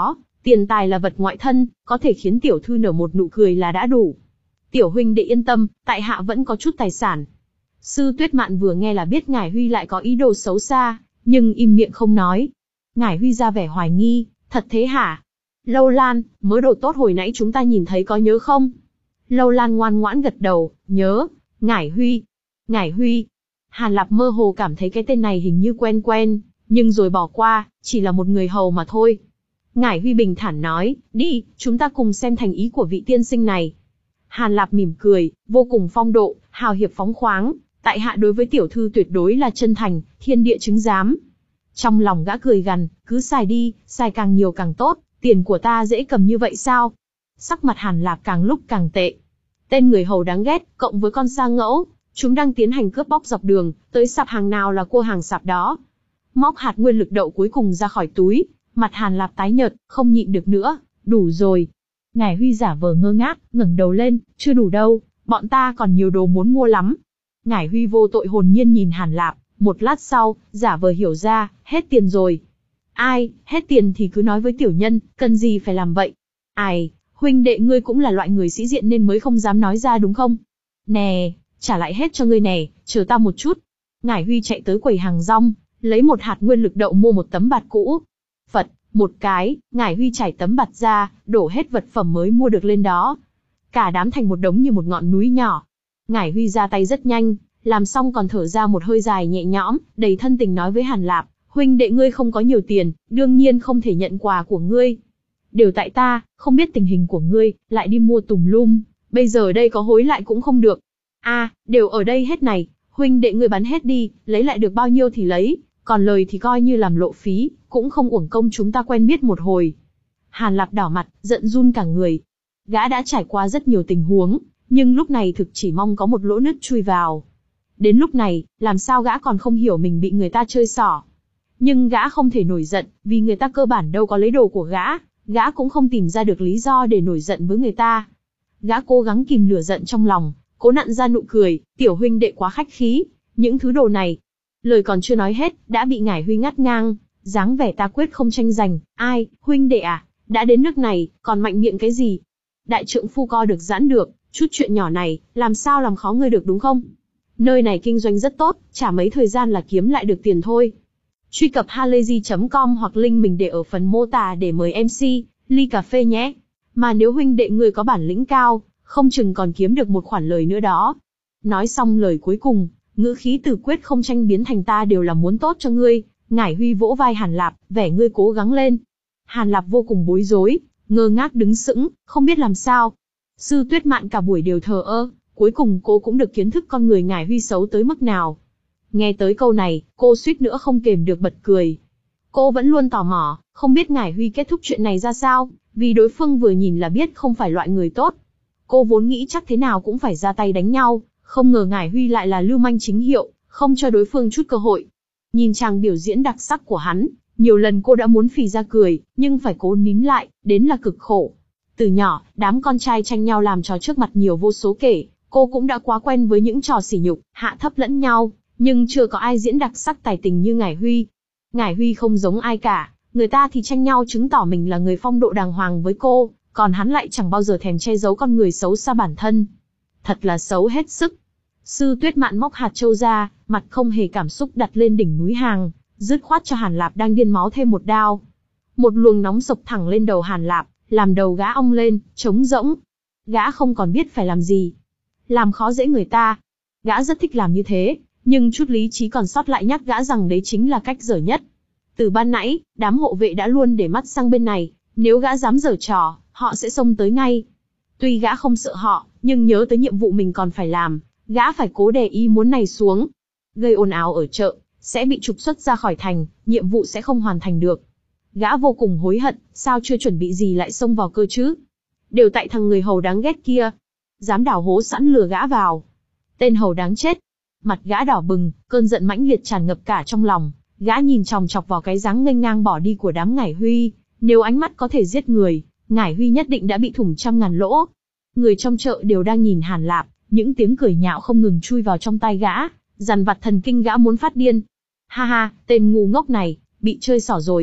Tiền tài là vật ngoại thân, có thể khiến tiểu thư nở một nụ cười là đã đủ. Tiểu huynh đệ yên tâm, tại hạ vẫn có chút tài sản. Sư Tuyết Mạn vừa nghe là biết Ngải Huy lại có ý đồ xấu xa, nhưng im miệng không nói. Ngải Huy ra vẻ hoài nghi, thật thế hả? Lâu Lan, mớ đồ tốt hồi nãy chúng ta nhìn thấy có nhớ không? Lâu Lan ngoan ngoãn gật đầu, nhớ. Ngải Huy. Ngải Huy. Hàn Lạp mơ hồ cảm thấy cái tên này hình như quen quen, nhưng rồi bỏ qua, chỉ là một người hầu mà thôi. Ngải Huy bình thản nói, đi, chúng ta cùng xem thành ý của vị tiên sinh này. Hàn Lạp mỉm cười, vô cùng phong độ, hào hiệp phóng khoáng, tại hạ đối với tiểu thư tuyệt đối là chân thành, thiên địa chứng giám. Trong lòng gã cười gằn, cứ xài đi, xài càng nhiều càng tốt, tiền của ta dễ cầm như vậy sao? Sắc mặt Hàn Lạp càng lúc càng tệ. Tên người hầu đáng ghét, cộng với con sa ngẫu, chúng đang tiến hành cướp bóc dọc đường, tới sạp hàng nào là cua hàng sạp đó. Móc hạt nguyên lực đậu cuối cùng ra khỏi túi, mặt Hàn Lạp tái nhợt, không nhịn được nữa, đủ rồi. Ngải Huy giả vờ ngơ ngác, ngẩng đầu lên, chưa đủ đâu, bọn ta còn nhiều đồ muốn mua lắm. Ngải Huy vô tội hồn nhiên nhìn Hàn Lạp, một lát sau, giả vờ hiểu ra, hết tiền rồi. Ai, hết tiền thì cứ nói với tiểu nhân, cần gì phải làm vậy? Ai, huynh đệ ngươi cũng là loại người sĩ diện nên mới không dám nói ra đúng không? Nè, trả lại hết cho ngươi nè, chờ ta một chút. Ngải Huy chạy tới quầy hàng rong, lấy một hạt nguyên lực đậu mua một tấm bạt cũ. Phật, một cái, Ngải Huy trải tấm bạt ra, đổ hết vật phẩm mới mua được lên đó. Cả đám thành một đống như một ngọn núi nhỏ. Ngải Huy ra tay rất nhanh, làm xong còn thở ra một hơi dài nhẹ nhõm, đầy thân tình nói với Hàn Lạp, huynh đệ ngươi không có nhiều tiền, đương nhiên không thể nhận quà của ngươi. Đều tại ta, không biết tình hình của ngươi, lại đi mua tùm lum, bây giờ đây có hối lại cũng không được. A, à, đều ở đây hết này, huynh đệ ngươi bán hết đi, lấy lại được bao nhiêu thì lấy, còn lời thì coi như làm lộ phí, cũng không uổng công chúng ta quen biết một hồi. Hàn Lạp đỏ mặt, giận run cả người. Gã đã trải qua rất nhiều tình huống, nhưng lúc này thực chỉ mong có một lỗ nứt chui vào. Đến lúc này, làm sao gã còn không hiểu mình bị người ta chơi xỏ. Nhưng gã không thể nổi giận, vì người ta cơ bản đâu có lấy đồ của gã, gã cũng không tìm ra được lý do để nổi giận với người ta. Gã cố gắng kìm lửa giận trong lòng, cố nặn ra nụ cười, tiểu huynh đệ quá khách khí, những thứ đồ này. Lời còn chưa nói hết, đã bị Ngải Huy ngắt ngang, dáng vẻ ta quyết không tranh giành, ai, huynh đệ à, đã đến nước này, còn mạnh miệng cái gì? Đại trượng phu co được giãn được, chút chuyện nhỏ này, làm sao làm khó ngươi được đúng không? Nơi này kinh doanh rất tốt, chả mấy thời gian là kiếm lại được tiền thôi. Truy cập halayzi chấm com hoặc link mình để ở phần mô tả để mời em xê, ly cà phê nhé. Mà nếu huynh đệ ngươi có bản lĩnh cao, không chừng còn kiếm được một khoản lời nữa đó. Nói xong lời cuối cùng, ngữ khí từ quyết không tranh biến thành ta đều là muốn tốt cho ngươi. Ngải Huy vỗ vai Hàn Lạp, vẻ ngươi cố gắng lên. Hàn Lạp vô cùng bối rối, ngơ ngác đứng sững, không biết làm sao. Sư Tuyết Mạn cả buổi đều thờ ơ, cuối cùng cô cũng được kiến thức con người Ngải Huy xấu tới mức nào. Nghe tới câu này, cô suýt nữa không kềm được bật cười. Cô vẫn luôn tò mò, không biết Ngải Huy kết thúc chuyện này ra sao, vì đối phương vừa nhìn là biết không phải loại người tốt. Cô vốn nghĩ chắc thế nào cũng phải ra tay đánh nhau, không ngờ Ngải Huy lại là lưu manh chính hiệu, không cho đối phương chút cơ hội. Nhìn chàng biểu diễn đặc sắc của hắn, nhiều lần cô đã muốn phì ra cười, nhưng phải cố nín lại, đến là cực khổ. Từ nhỏ, đám con trai tranh nhau làm trò trước mặt nhiều vô số kể, cô cũng đã quá quen với những trò sỉ nhục, hạ thấp lẫn nhau, nhưng chưa có ai diễn đặc sắc tài tình như Ngải Huy. Ngải Huy không giống ai cả, người ta thì tranh nhau chứng tỏ mình là người phong độ đàng hoàng với cô, còn hắn lại chẳng bao giờ thèm che giấu con người xấu xa bản thân. Thật là xấu hết sức. Sư Tuyết Mạn móc hạt châu ra, mặt không hề cảm xúc đặt lên đỉnh núi hàng, dứt khoát cho Hàn Lạp đang điên máu thêm một đao. Một luồng nóng sộc thẳng lên đầu Hàn Lạp, làm đầu gã ong lên, trống rỗng. Gã không còn biết phải làm gì. Làm khó dễ người ta. Gã rất thích làm như thế, nhưng chút lý trí còn sót lại nhắc gã rằng đấy chính là cách dở nhất. Từ ban nãy, đám hộ vệ đã luôn để mắt sang bên này, nếu gã dám giở trò, họ sẽ xông tới ngay. Tuy gã không sợ họ, nhưng nhớ tới nhiệm vụ mình còn phải làm, gã phải cố đè ý muốn này xuống. Gây ồn ào ở chợ, sẽ bị trục xuất ra khỏi thành, nhiệm vụ sẽ không hoàn thành được. Gã vô cùng hối hận, sao chưa chuẩn bị gì lại xông vào cơ chứ? Đều tại thằng người hầu đáng ghét kia. Dám đào hố sẵn lừa gã vào. Tên hầu đáng chết. Mặt gã đỏ bừng, cơn giận mãnh liệt tràn ngập cả trong lòng. Gã nhìn chòng chọc vào cái dáng nghênh ngang bỏ đi của đám Ngải Huy. Nếu ánh mắt có thể giết người, Ngải Huy nhất định đã bị thủng trăm ngàn lỗ. Người trong chợ đều đang nhìn Hàn Lạp, những tiếng cười nhạo không ngừng chui vào trong tai gã, dằn vặt thần kinh gã muốn phát điên. Ha ha, tên ngu ngốc này, bị chơi xỏ rồi.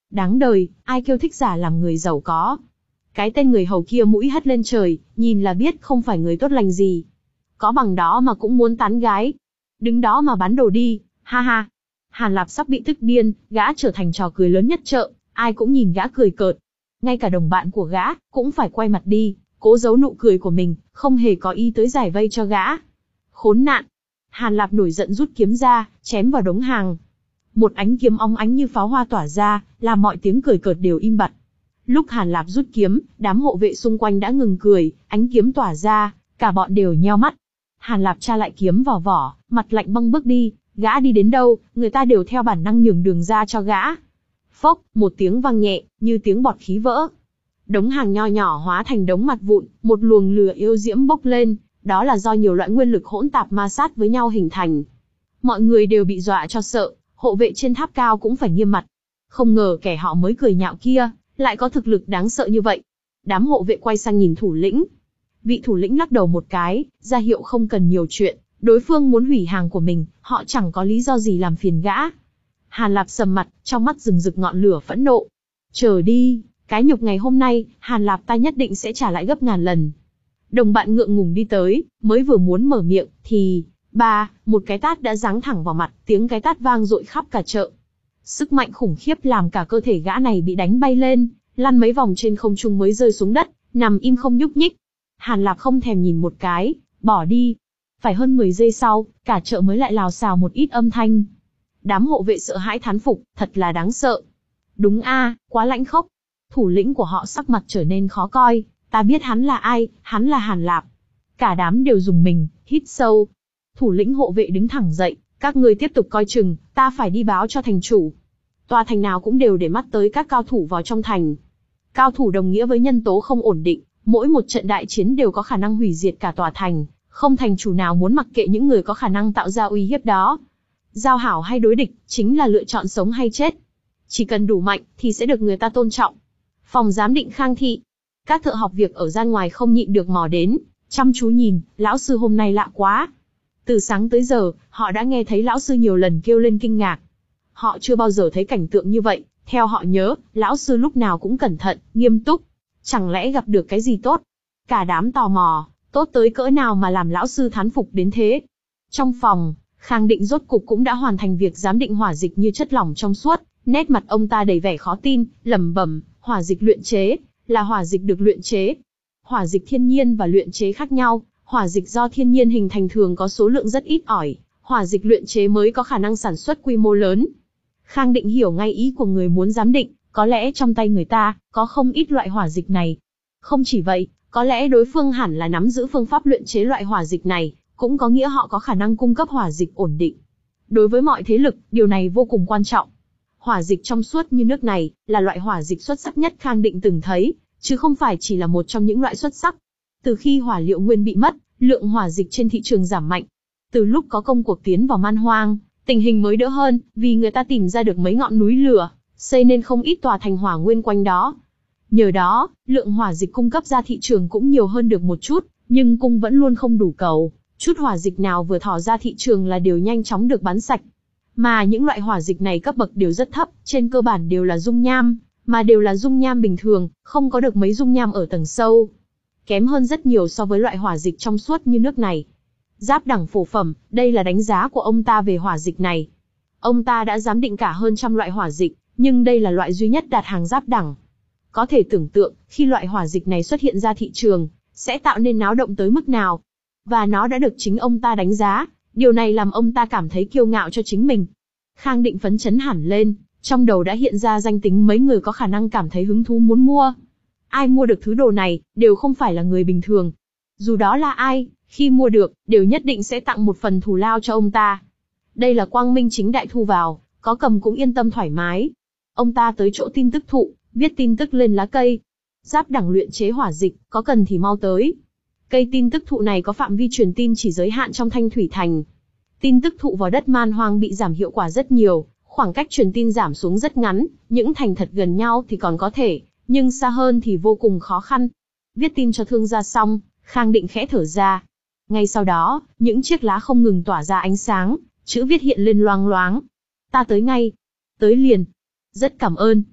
Đáng đời, ai kêu thích giả làm người giàu có. Cái tên người hầu kia mũi hất lên trời, nhìn là biết không phải người tốt lành gì. Có bằng đó mà cũng muốn tán gái. Đứng đó mà bán đồ đi, ha ha. Hàn Lạp sắp bị tức điên, gã trở thành trò cười lớn nhất chợ, ai cũng nhìn gã cười cợt. Ngay cả đồng bạn của gã, cũng phải quay mặt đi, cố giấu nụ cười của mình, không hề có ý tới giải vây cho gã. Khốn nạn! Hàn Lạp nổi giận rút kiếm ra, chém vào đống hàng. Một ánh kiếm óng ánh như pháo hoa tỏa ra, làm mọi tiếng cười cợt đều im bặt. Lúc Hàn Lạp rút kiếm, đám hộ vệ xung quanh đã ngừng cười, ánh kiếm tỏa ra, cả bọn đều nheo mắt. Hàn Lạp tra lại kiếm vào vỏ, mặt lạnh băng bước đi, gã đi đến đâu, người ta đều theo bản năng nhường đường ra cho gã. Phốc, một tiếng vang nhẹ, như tiếng bọt khí vỡ. Đống hàng nho nhỏ hóa thành đống mặt vụn, một luồng lửa yêu diễm bốc lên, đó là do nhiều loại nguyên lực hỗn tạp ma sát với nhau hình thành. Mọi người đều bị dọa cho sợ, hộ vệ trên tháp cao cũng phải nghiêm mặt. Không ngờ kẻ họ mới cười nhạo kia, lại có thực lực đáng sợ như vậy. Đám hộ vệ quay sang nhìn thủ lĩnh. Vị thủ lĩnh lắc đầu một cái, ra hiệu không cần nhiều chuyện, đối phương muốn hủy hàng của mình, họ chẳng có lý do gì làm phiền gã. Hàn Lạp sầm mặt, trong mắt rừng rực ngọn lửa phẫn nộ. Chờ đi, cái nhục ngày hôm nay, Hàn Lạp ta nhất định sẽ trả lại gấp ngàn lần. Đồng bạn ngượng ngùng đi tới, mới vừa muốn mở miệng, thì, ba, một cái tát đã giáng thẳng vào mặt, tiếng cái tát vang dội khắp cả chợ. Sức mạnh khủng khiếp làm cả cơ thể gã này bị đánh bay lên, lăn mấy vòng trên không trung mới rơi xuống đất, nằm im không nhúc nhích. Hàn Lạp không thèm nhìn một cái, bỏ đi. Phải hơn mười giây sau, cả chợ mới lại lào xào một ít âm thanh. Đám hộ vệ sợ hãi thán phục, thật là đáng sợ. Đúng a, quá lãnh khốc. Thủ lĩnh của họ sắc mặt trở nên khó coi, ta biết hắn là ai, hắn là Hàn Lạp. Cả đám đều rùng mình, hít sâu. Thủ lĩnh hộ vệ đứng thẳng dậy, các ngươi tiếp tục coi chừng, ta phải đi báo cho thành chủ. Tòa thành nào cũng đều để mắt tới các cao thủ vào trong thành. Cao thủ đồng nghĩa với nhân tố không ổn định, mỗi một trận đại chiến đều có khả năng hủy diệt cả tòa thành, không thành chủ nào muốn mặc kệ những người có khả năng tạo ra uy hiếp đó. Giao hảo hay đối địch, chính là lựa chọn sống hay chết. Chỉ cần đủ mạnh, thì sẽ được người ta tôn trọng. Phòng giám định Khang Thị. Các thợ học việc ở gian ngoài không nhịn được mò đến, chăm chú nhìn, lão sư hôm nay lạ quá. Từ sáng tới giờ, họ đã nghe thấy lão sư nhiều lần kêu lên kinh ngạc. Họ chưa bao giờ thấy cảnh tượng như vậy, theo họ nhớ, lão sư lúc nào cũng cẩn thận, nghiêm túc. Chẳng lẽ gặp được cái gì tốt? Cả đám tò mò, tốt tới cỡ nào mà làm lão sư thán phục đến thế? Trong phòng, Khang Định rốt cục cũng đã hoàn thành việc giám định hỏa dịch như chất lỏng trong suốt, nét mặt ông ta đầy vẻ khó tin, lẩm bẩm, hỏa dịch luyện chế, là hỏa dịch được luyện chế. Hỏa dịch thiên nhiên và luyện chế khác nhau, hỏa dịch do thiên nhiên hình thành thường có số lượng rất ít ỏi, hỏa dịch luyện chế mới có khả năng sản xuất quy mô lớn. Khang Định hiểu ngay ý của người muốn giám định, có lẽ trong tay người ta có không ít loại hỏa dịch này. Không chỉ vậy, có lẽ đối phương hẳn là nắm giữ phương pháp luyện chế loại hỏa dịch này, cũng có nghĩa họ có khả năng cung cấp hỏa dịch ổn định. Đối với mọi thế lực, điều này vô cùng quan trọng. Hỏa dịch trong suốt như nước này, là loại hỏa dịch xuất sắc nhất Khang Định từng thấy, chứ không phải chỉ là một trong những loại xuất sắc. Từ khi hỏa liệu nguyên bị mất, lượng hỏa dịch trên thị trường giảm mạnh. Từ lúc có công cuộc tiến vào man hoang, tình hình mới đỡ hơn, vì người ta tìm ra được mấy ngọn núi lửa, xây nên không ít tòa thành hỏa nguyên quanh đó. Nhờ đó, lượng hỏa dịch cung cấp ra thị trường cũng nhiều hơn được một chút, nhưng cung vẫn luôn không đủ cầu. Chút hỏa dịch nào vừa thỏ ra thị trường là đều nhanh chóng được bán sạch. Mà những loại hỏa dịch này cấp bậc đều rất thấp, trên cơ bản đều là dung nham, mà đều là dung nham bình thường, không có được mấy dung nham ở tầng sâu. Kém hơn rất nhiều so với loại hỏa dịch trong suốt như nước này. Giáp đẳng phổ phẩm, đây là đánh giá của ông ta về hỏa dịch này. Ông ta đã giám định cả hơn trăm loại hỏa dịch, nhưng đây là loại duy nhất đạt hàng giáp đẳng. Có thể tưởng tượng, khi loại hỏa dịch này xuất hiện ra thị trường, sẽ tạo nên náo động tới mức nào. Và nó đã được chính ông ta đánh giá, điều này làm ông ta cảm thấy kiêu ngạo cho chính mình. Khang Định phấn chấn hẳn lên, trong đầu đã hiện ra danh tính mấy người có khả năng cảm thấy hứng thú muốn mua. Ai mua được thứ đồ này, đều không phải là người bình thường. Dù đó là ai, khi mua được, đều nhất định sẽ tặng một phần thù lao cho ông ta. Đây là quang minh chính đại thu vào, có cầm cũng yên tâm thoải mái. Ông ta tới chỗ tin tức thụ, viết tin tức lên lá cây. Giáp đẳng luyện chế hỏa dịch, có cần thì mau tới. Cây tin tức thụ này có phạm vi truyền tin chỉ giới hạn trong Thanh Thủy Thành. Tin tức thụ vào đất man hoang bị giảm hiệu quả rất nhiều, khoảng cách truyền tin giảm xuống rất ngắn, những thành thật gần nhau thì còn có thể, nhưng xa hơn thì vô cùng khó khăn. Viết tin cho thương gia xong, Khang Định khẽ thở ra. Ngay sau đó, những chiếc lá không ngừng tỏa ra ánh sáng, chữ viết hiện lên loang loáng. Ta tới ngay. Tới liền. Rất cảm ơn.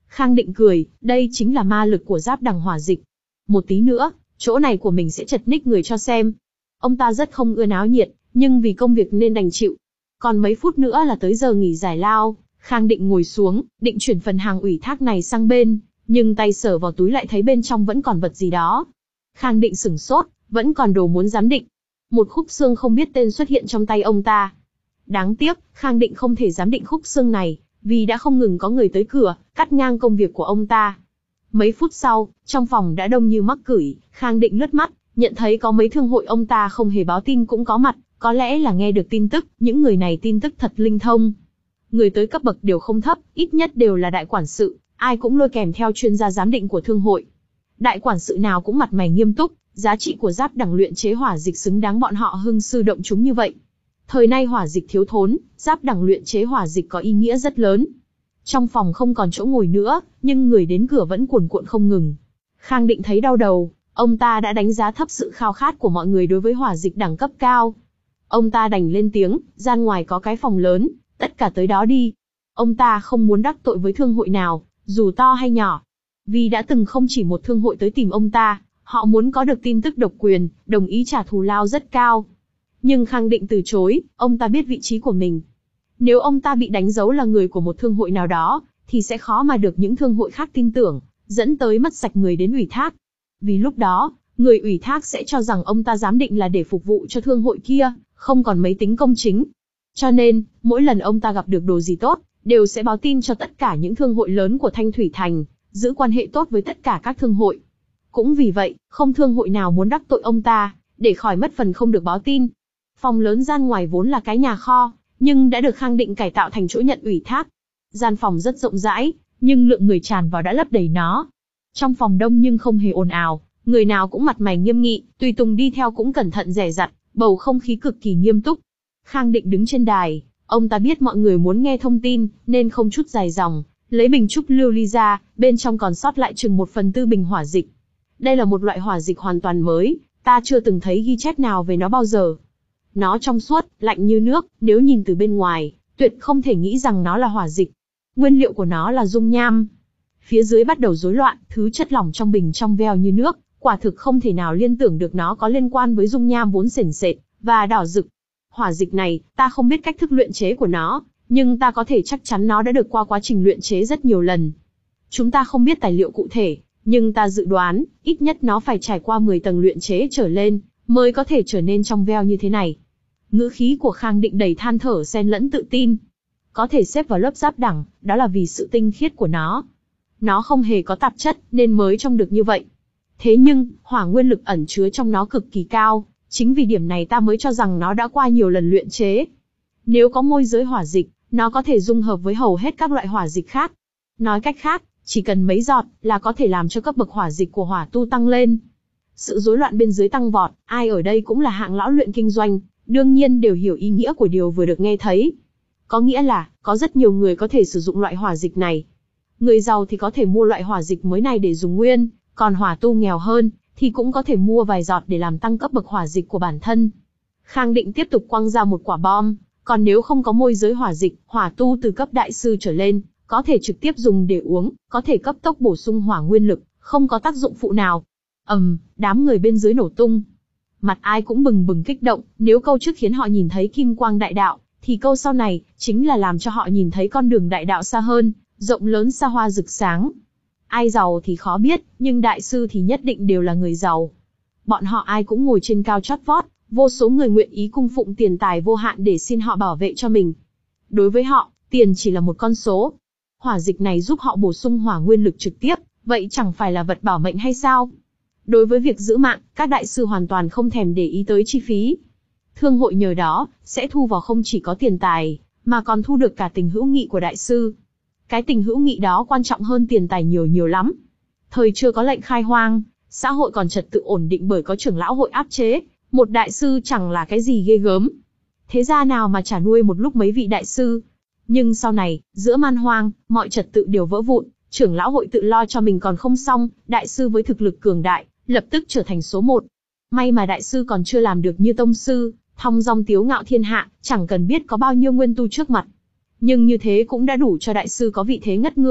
Khang Định cười, đây chính là ma lực của giáp đằng hỏa dịch. Một tí nữa, chỗ này của mình sẽ chật ních người cho xem. Ông ta rất không ưa náo nhiệt, nhưng vì công việc nên đành chịu. Còn mấy phút nữa là tới giờ nghỉ giải lao, Khang Định ngồi xuống, định chuyển phần hàng ủy thác này sang bên, nhưng tay sờ vào túi lại thấy bên trong vẫn còn vật gì đó. Khang Định sửng sốt, vẫn còn đồ muốn giám định. Một khúc xương không biết tên xuất hiện trong tay ông ta. Đáng tiếc, Khang Định không thể giám định khúc xương này, vì đã không ngừng có người tới cửa, cắt ngang công việc của ông ta. Mấy phút sau, trong phòng đã đông như mắc cửi, Khang Định lướt mắt, nhận thấy có mấy thương hội ông ta không hề báo tin cũng có mặt, có lẽ là nghe được tin tức, những người này tin tức thật linh thông. Người tới cấp bậc đều không thấp, ít nhất đều là đại quản sự, ai cũng lôi kèm theo chuyên gia giám định của thương hội. Đại quản sự nào cũng mặt mày nghiêm túc, giá trị của giáp đẳng luyện chế hỏa dịch xứng đáng bọn họ hưng sư động chúng như vậy. Thời nay hỏa dịch thiếu thốn, giáp đẳng luyện chế hỏa dịch có ý nghĩa rất lớn. Trong phòng không còn chỗ ngồi nữa, nhưng người đến cửa vẫn cuồn cuộn không ngừng. Khang Định thấy đau đầu, ông ta đã đánh giá thấp sự khao khát của mọi người đối với hỏa dịch đẳng cấp cao. Ông ta đành lên tiếng, gian ngoài có cái phòng lớn, tất cả tới đó đi. Ông ta không muốn đắc tội với thương hội nào, dù to hay nhỏ. Vì đã từng không chỉ một thương hội tới tìm ông ta, họ muốn có được tin tức độc quyền, đồng ý trả thù lao rất cao. Nhưng Khang Định từ chối, ông ta biết vị trí của mình. Nếu ông ta bị đánh dấu là người của một thương hội nào đó, thì sẽ khó mà được những thương hội khác tin tưởng, dẫn tới mất sạch người đến ủy thác. Vì lúc đó, người ủy thác sẽ cho rằng ông ta giám định là để phục vụ cho thương hội kia, không còn mấy tính công chính. Cho nên, mỗi lần ông ta gặp được đồ gì tốt, đều sẽ báo tin cho tất cả những thương hội lớn của Thanh Thủy Thành, giữ quan hệ tốt với tất cả các thương hội. Cũng vì vậy, không thương hội nào muốn đắc tội ông ta, để khỏi mất phần không được báo tin. Phòng lớn gian ngoài vốn là cái nhà kho, nhưng đã được Khang Định cải tạo thành chỗ nhận ủy thác. Gian phòng rất rộng rãi, nhưng lượng người tràn vào đã lấp đầy nó. Trong phòng đông nhưng không hề ồn ào, người nào cũng mặt mày nghiêm nghị, tùy tùng đi theo cũng cẩn thận dè dặt, bầu không khí cực kỳ nghiêm túc. Khang Định đứng trên đài, ông ta biết mọi người muốn nghe thông tin, nên không chút dài dòng, lấy bình trúc lưu ly ra, bên trong còn sót lại chừng một phần tư bình hỏa dịch. Đây là một loại hỏa dịch hoàn toàn mới, ta chưa từng thấy ghi chép nào về nó bao giờ. Nó trong suốt, lạnh như nước, nếu nhìn từ bên ngoài, tuyệt không thể nghĩ rằng nó là hỏa dịch. Nguyên liệu của nó là dung nham. Phía dưới bắt đầu rối loạn, thứ chất lỏng trong bình trong veo như nước, quả thực không thể nào liên tưởng được nó có liên quan với dung nham vốn sền sệt và đỏ rực. Hỏa dịch này, ta không biết cách thức luyện chế của nó, nhưng ta có thể chắc chắn nó đã được qua quá trình luyện chế rất nhiều lần. Chúng ta không biết tài liệu cụ thể, nhưng ta dự đoán, ít nhất nó phải trải qua mười tầng luyện chế trở lên, mới có thể trở nên trong veo như thế này. Ngữ khí của Khang Định đầy than thở xen lẫn tự tin. Có thể xếp vào lớp giáp đẳng, đó là vì sự tinh khiết của nó. Nó không hề có tạp chất, nên mới trông được như vậy. Thế nhưng, hỏa nguyên lực ẩn chứa trong nó cực kỳ cao, chính vì điểm này ta mới cho rằng nó đã qua nhiều lần luyện chế. Nếu có môi giới hỏa dịch, nó có thể dung hợp với hầu hết các loại hỏa dịch khác. Nói cách khác, chỉ cần mấy giọt là có thể làm cho cấp bậc hỏa dịch của hỏa tu tăng lên. Sự rối loạn bên dưới tăng vọt, ai ở đây cũng là hạng lão luyện kinh doanh, đương nhiên đều hiểu ý nghĩa của điều vừa được nghe thấy. Có nghĩa là, có rất nhiều người có thể sử dụng loại hỏa dịch này. Người giàu thì có thể mua loại hỏa dịch mới này để dùng nguyên, còn hỏa tu nghèo hơn, thì cũng có thể mua vài giọt để làm tăng cấp bậc hỏa dịch của bản thân. Khang Định tiếp tục quăng ra một quả bom, còn nếu không có môi giới hỏa dịch, hỏa tu từ cấp đại sư trở lên, có thể trực tiếp dùng để uống, có thể cấp tốc bổ sung hỏa nguyên lực, không có tác dụng phụ nào. Ầm, um, đám người bên dưới nổ tung. Mặt ai cũng bừng bừng kích động, nếu câu trước khiến họ nhìn thấy kim quang đại đạo, thì câu sau này, chính là làm cho họ nhìn thấy con đường đại đạo xa hơn, rộng lớn xa hoa rực sáng. Ai giàu thì khó biết, nhưng đại sư thì nhất định đều là người giàu. Bọn họ ai cũng ngồi trên cao chót vót, vô số người nguyện ý cung phụng tiền tài vô hạn để xin họ bảo vệ cho mình. Đối với họ, tiền chỉ là một con số. Hỏa dịch này giúp họ bổ sung hỏa nguyên lực trực tiếp, vậy chẳng phải là vật bảo mệnh hay sao? Đối với việc giữ mạng, các đại sư hoàn toàn không thèm để ý tới chi phí. Thương hội nhờ đó, sẽ thu vào không chỉ có tiền tài, mà còn thu được cả tình hữu nghị của đại sư. Cái tình hữu nghị đó quan trọng hơn tiền tài nhiều nhiều lắm. Thời chưa có lệnh khai hoang, xã hội còn trật tự ổn định bởi có trưởng lão hội áp chế, một đại sư chẳng là cái gì ghê gớm. Thế gia nào mà chả nuôi một lúc mấy vị đại sư. Nhưng sau này, giữa man hoang, mọi trật tự đều vỡ vụn, trưởng lão hội tự lo cho mình còn không xong, đại sư với thực lực cường đại, lập tức trở thành số một. May mà đại sư còn chưa làm được như tông sư, thong dong tiếu ngạo thiên hạ, chẳng cần biết có bao nhiêu nguyên tu trước mặt. Nhưng như thế cũng đã đủ cho đại sư có vị thế ngất ngưởng,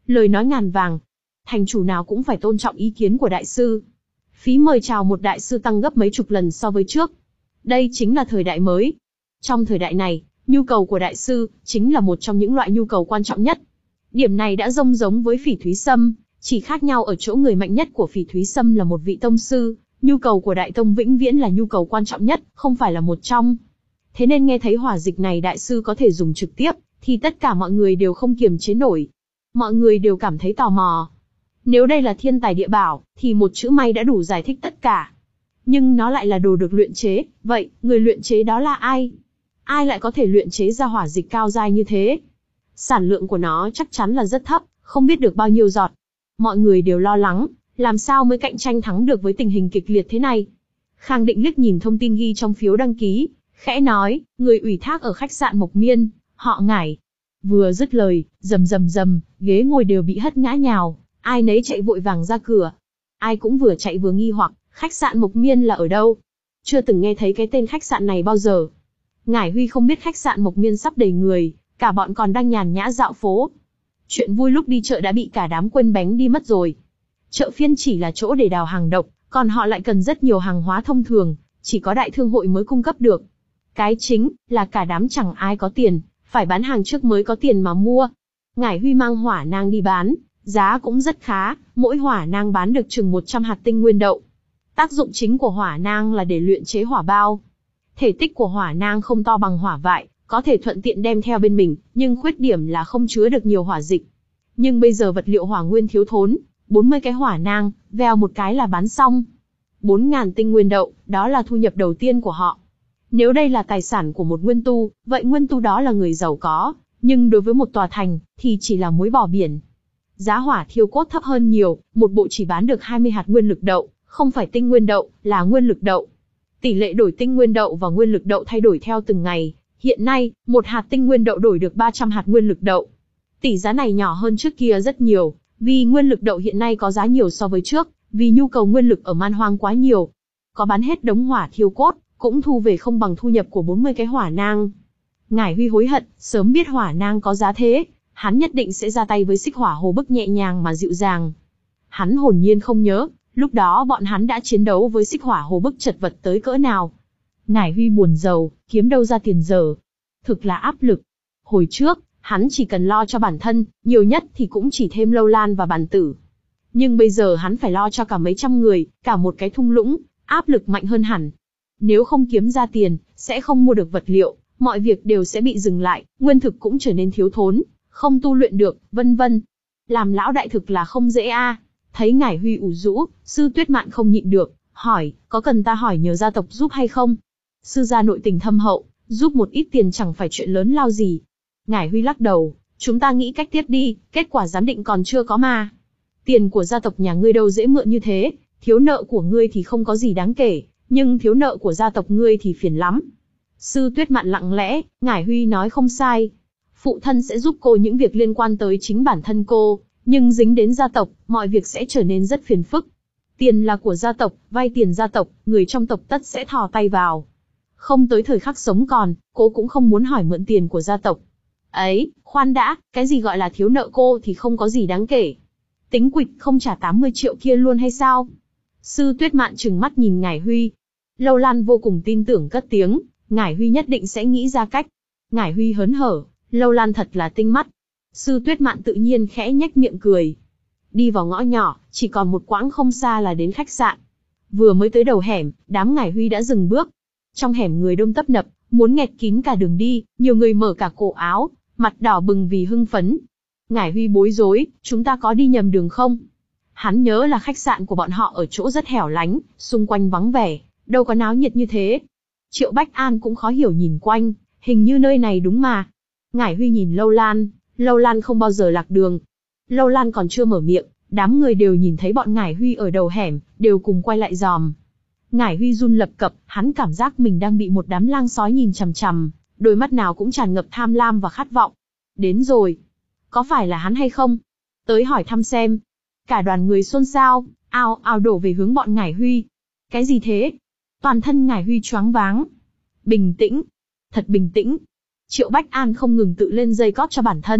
lời nói ngàn vàng. Thành chủ nào cũng phải tôn trọng ý kiến của đại sư. Phí mời chào một đại sư tăng gấp mấy chục lần so với trước. Đây chính là thời đại mới. Trong thời đại này, nhu cầu của đại sư chính là một trong những loại nhu cầu quan trọng nhất. Điểm này đã giống giống với Phỉ Thúy Sâm, chỉ khác nhau ở chỗ người mạnh nhất của Phỉ Thúy Sâm là một vị tông sư, nhu cầu của đại tông vĩnh viễn là nhu cầu quan trọng nhất, không phải là một trong. Thế nên nghe thấy hỏa dịch này đại sư có thể dùng trực tiếp, thì tất cả mọi người đều không kiềm chế nổi. Mọi người đều cảm thấy tò mò. Nếu đây là thiên tài địa bảo, thì một chữ may đã đủ giải thích tất cả. Nhưng nó lại là đồ được luyện chế, vậy, người luyện chế đó là ai? Ai lại có thể luyện chế ra hỏa dịch cao giai như thế? Sản lượng của nó chắc chắn là rất thấp, không biết được bao nhiêu giọt. Mọi người đều lo lắng, làm sao mới cạnh tranh thắng được với tình hình kịch liệt thế này? Khang Định liếc nhìn thông tin ghi trong phiếu đăng ký, khẽ nói, người ủy thác ở khách sạn Mộc Miên, họ Ngải. Vừa dứt lời, rầm rầm rầm, ghế ngồi đều bị hất ngã nhào, ai nấy chạy vội vàng ra cửa. Ai cũng vừa chạy vừa nghi hoặc, khách sạn Mộc Miên là ở đâu? Chưa từng nghe thấy cái tên khách sạn này bao giờ. Ngải Huy không biết khách sạn Mộc Miên sắp đầy người, cả bọn còn đang nhàn nhã dạo phố. Chuyện vui lúc đi chợ đã bị cả đám quên bánh đi mất rồi. Chợ phiên chỉ là chỗ để đào hàng độc, còn họ lại cần rất nhiều hàng hóa thông thường, chỉ có đại thương hội mới cung cấp được. Cái chính là cả đám chẳng ai có tiền, phải bán hàng trước mới có tiền mà mua. Ngải Huy mang hỏa nang đi bán, giá cũng rất khá, mỗi hỏa nang bán được chừng một trăm hạt tinh nguyên đậu. Tác dụng chính của hỏa nang là để luyện chế hỏa bao. Thể tích của hỏa nang không to bằng hỏa vại, có thể thuận tiện đem theo bên mình, nhưng khuyết điểm là không chứa được nhiều hỏa dịch. Nhưng bây giờ vật liệu hỏa nguyên thiếu thốn, bốn mươi cái hỏa nang, vèo một cái là bán xong. bốn ngàn tinh nguyên đậu, đó là thu nhập đầu tiên của họ. Nếu đây là tài sản của một nguyên tu, vậy nguyên tu đó là người giàu có, nhưng đối với một tòa thành, thì chỉ là muối bỏ biển. Giá hỏa thiêu cốt thấp hơn nhiều, một bộ chỉ bán được hai mươi hạt nguyên lực đậu, không phải tinh nguyên đậu, là nguyên lực đậu. Tỷ lệ đổi tinh nguyên đậu và nguyên lực đậu thay đổi theo từng ngày. Hiện nay, một hạt tinh nguyên đậu đổi được ba trăm hạt nguyên lực đậu. Tỷ giá này nhỏ hơn trước kia rất nhiều, vì nguyên lực đậu hiện nay có giá nhiều so với trước, vì nhu cầu nguyên lực ở man hoang quá nhiều. Có bán hết đống hỏa thiêu cốt, cũng thu về không bằng thu nhập của bốn mươi cái hỏa nang. Ngải Huy hối hận, sớm biết hỏa nang có giá thế, hắn nhất định sẽ ra tay với xích hỏa hồ bức nhẹ nhàng mà dịu dàng. Hắn hồn nhiên không nhớ, lúc đó bọn hắn đã chiến đấu với xích hỏa hồ bức chật vật tới cỡ nào. Ngải Huy buồn rầu, kiếm đâu ra tiền giờ. Thực là áp lực. Hồi trước, hắn chỉ cần lo cho bản thân, nhiều nhất thì cũng chỉ thêm Lâu Lan và Bàn Tử. Nhưng bây giờ hắn phải lo cho cả mấy trăm người, cả một cái thung lũng, áp lực mạnh hơn hẳn. Nếu không kiếm ra tiền, sẽ không mua được vật liệu, mọi việc đều sẽ bị dừng lại, nguyên thực cũng trở nên thiếu thốn, không tu luyện được, vân vân. Làm lão đại thực là không dễ a. À. Thấy Ngải Huy ủ rũ, Sư Tuyết Mạn không nhịn được, hỏi, có cần ta hỏi nhờ gia tộc giúp hay không? Sư gia nội tình thâm hậu, giúp một ít tiền chẳng phải chuyện lớn lao gì. Ngải Huy lắc đầu, chúng ta nghĩ cách tiếp đi, kết quả giám định còn chưa có mà. Tiền của gia tộc nhà ngươi đâu dễ mượn như thế, thiếu nợ của ngươi thì không có gì đáng kể, nhưng thiếu nợ của gia tộc ngươi thì phiền lắm. Sư Tuyết Mạn lặng lẽ, Ngải Huy nói không sai. Phụ thân sẽ giúp cô những việc liên quan tới chính bản thân cô, nhưng dính đến gia tộc, mọi việc sẽ trở nên rất phiền phức. Tiền là của gia tộc, vay tiền gia tộc, người trong tộc tất sẽ thò tay vào. Không tới thời khắc sống còn, cô cũng không muốn hỏi mượn tiền của gia tộc. Ấy, khoan đã, cái gì gọi là thiếu nợ cô thì không có gì đáng kể. Tính quỵt không trả tám mươi triệu kia luôn hay sao? Sư Tuyết Mạn trừng mắt nhìn Ngải Huy. Lâu Lan vô cùng tin tưởng cất tiếng, Ngải Huy nhất định sẽ nghĩ ra cách. Ngải Huy hớn hở, Lâu Lan thật là tinh mắt. Sư Tuyết Mạn tự nhiên khẽ nhếch miệng cười. Đi vào ngõ nhỏ, chỉ còn một quãng không xa là đến khách sạn. Vừa mới tới đầu hẻm, đám Ngải Huy đã dừng bước. Trong hẻm người đông tấp nập, muốn nghẹt kín cả đường đi, nhiều người mở cả cổ áo, mặt đỏ bừng vì hưng phấn. Ngải Huy bối rối, chúng ta có đi nhầm đường không? Hắn nhớ là khách sạn của bọn họ ở chỗ rất hẻo lánh, xung quanh vắng vẻ, đâu có náo nhiệt như thế. Triệu Bách An cũng khó hiểu nhìn quanh, hình như nơi này đúng mà. Ngải Huy nhìn Lâu Lan, Lâu Lan không bao giờ lạc đường. Lâu Lan còn chưa mở miệng, đám người đều nhìn thấy bọn Ngải Huy ở đầu hẻm, đều cùng quay lại dòm. Ngải Huy run lập cập, hắn cảm giác mình đang bị một đám lang sói nhìn chằm chằm, đôi mắt nào cũng tràn ngập tham lam và khát vọng. Đến rồi. Có phải là hắn hay không? Tới hỏi thăm xem. Cả đoàn người xôn xao, ào ào đổ về hướng bọn Ngải Huy. Cái gì thế? Toàn thân Ngải Huy choáng váng. Bình tĩnh. Thật bình tĩnh. Triệu Bách An không ngừng tự lên dây cót cho bản thân,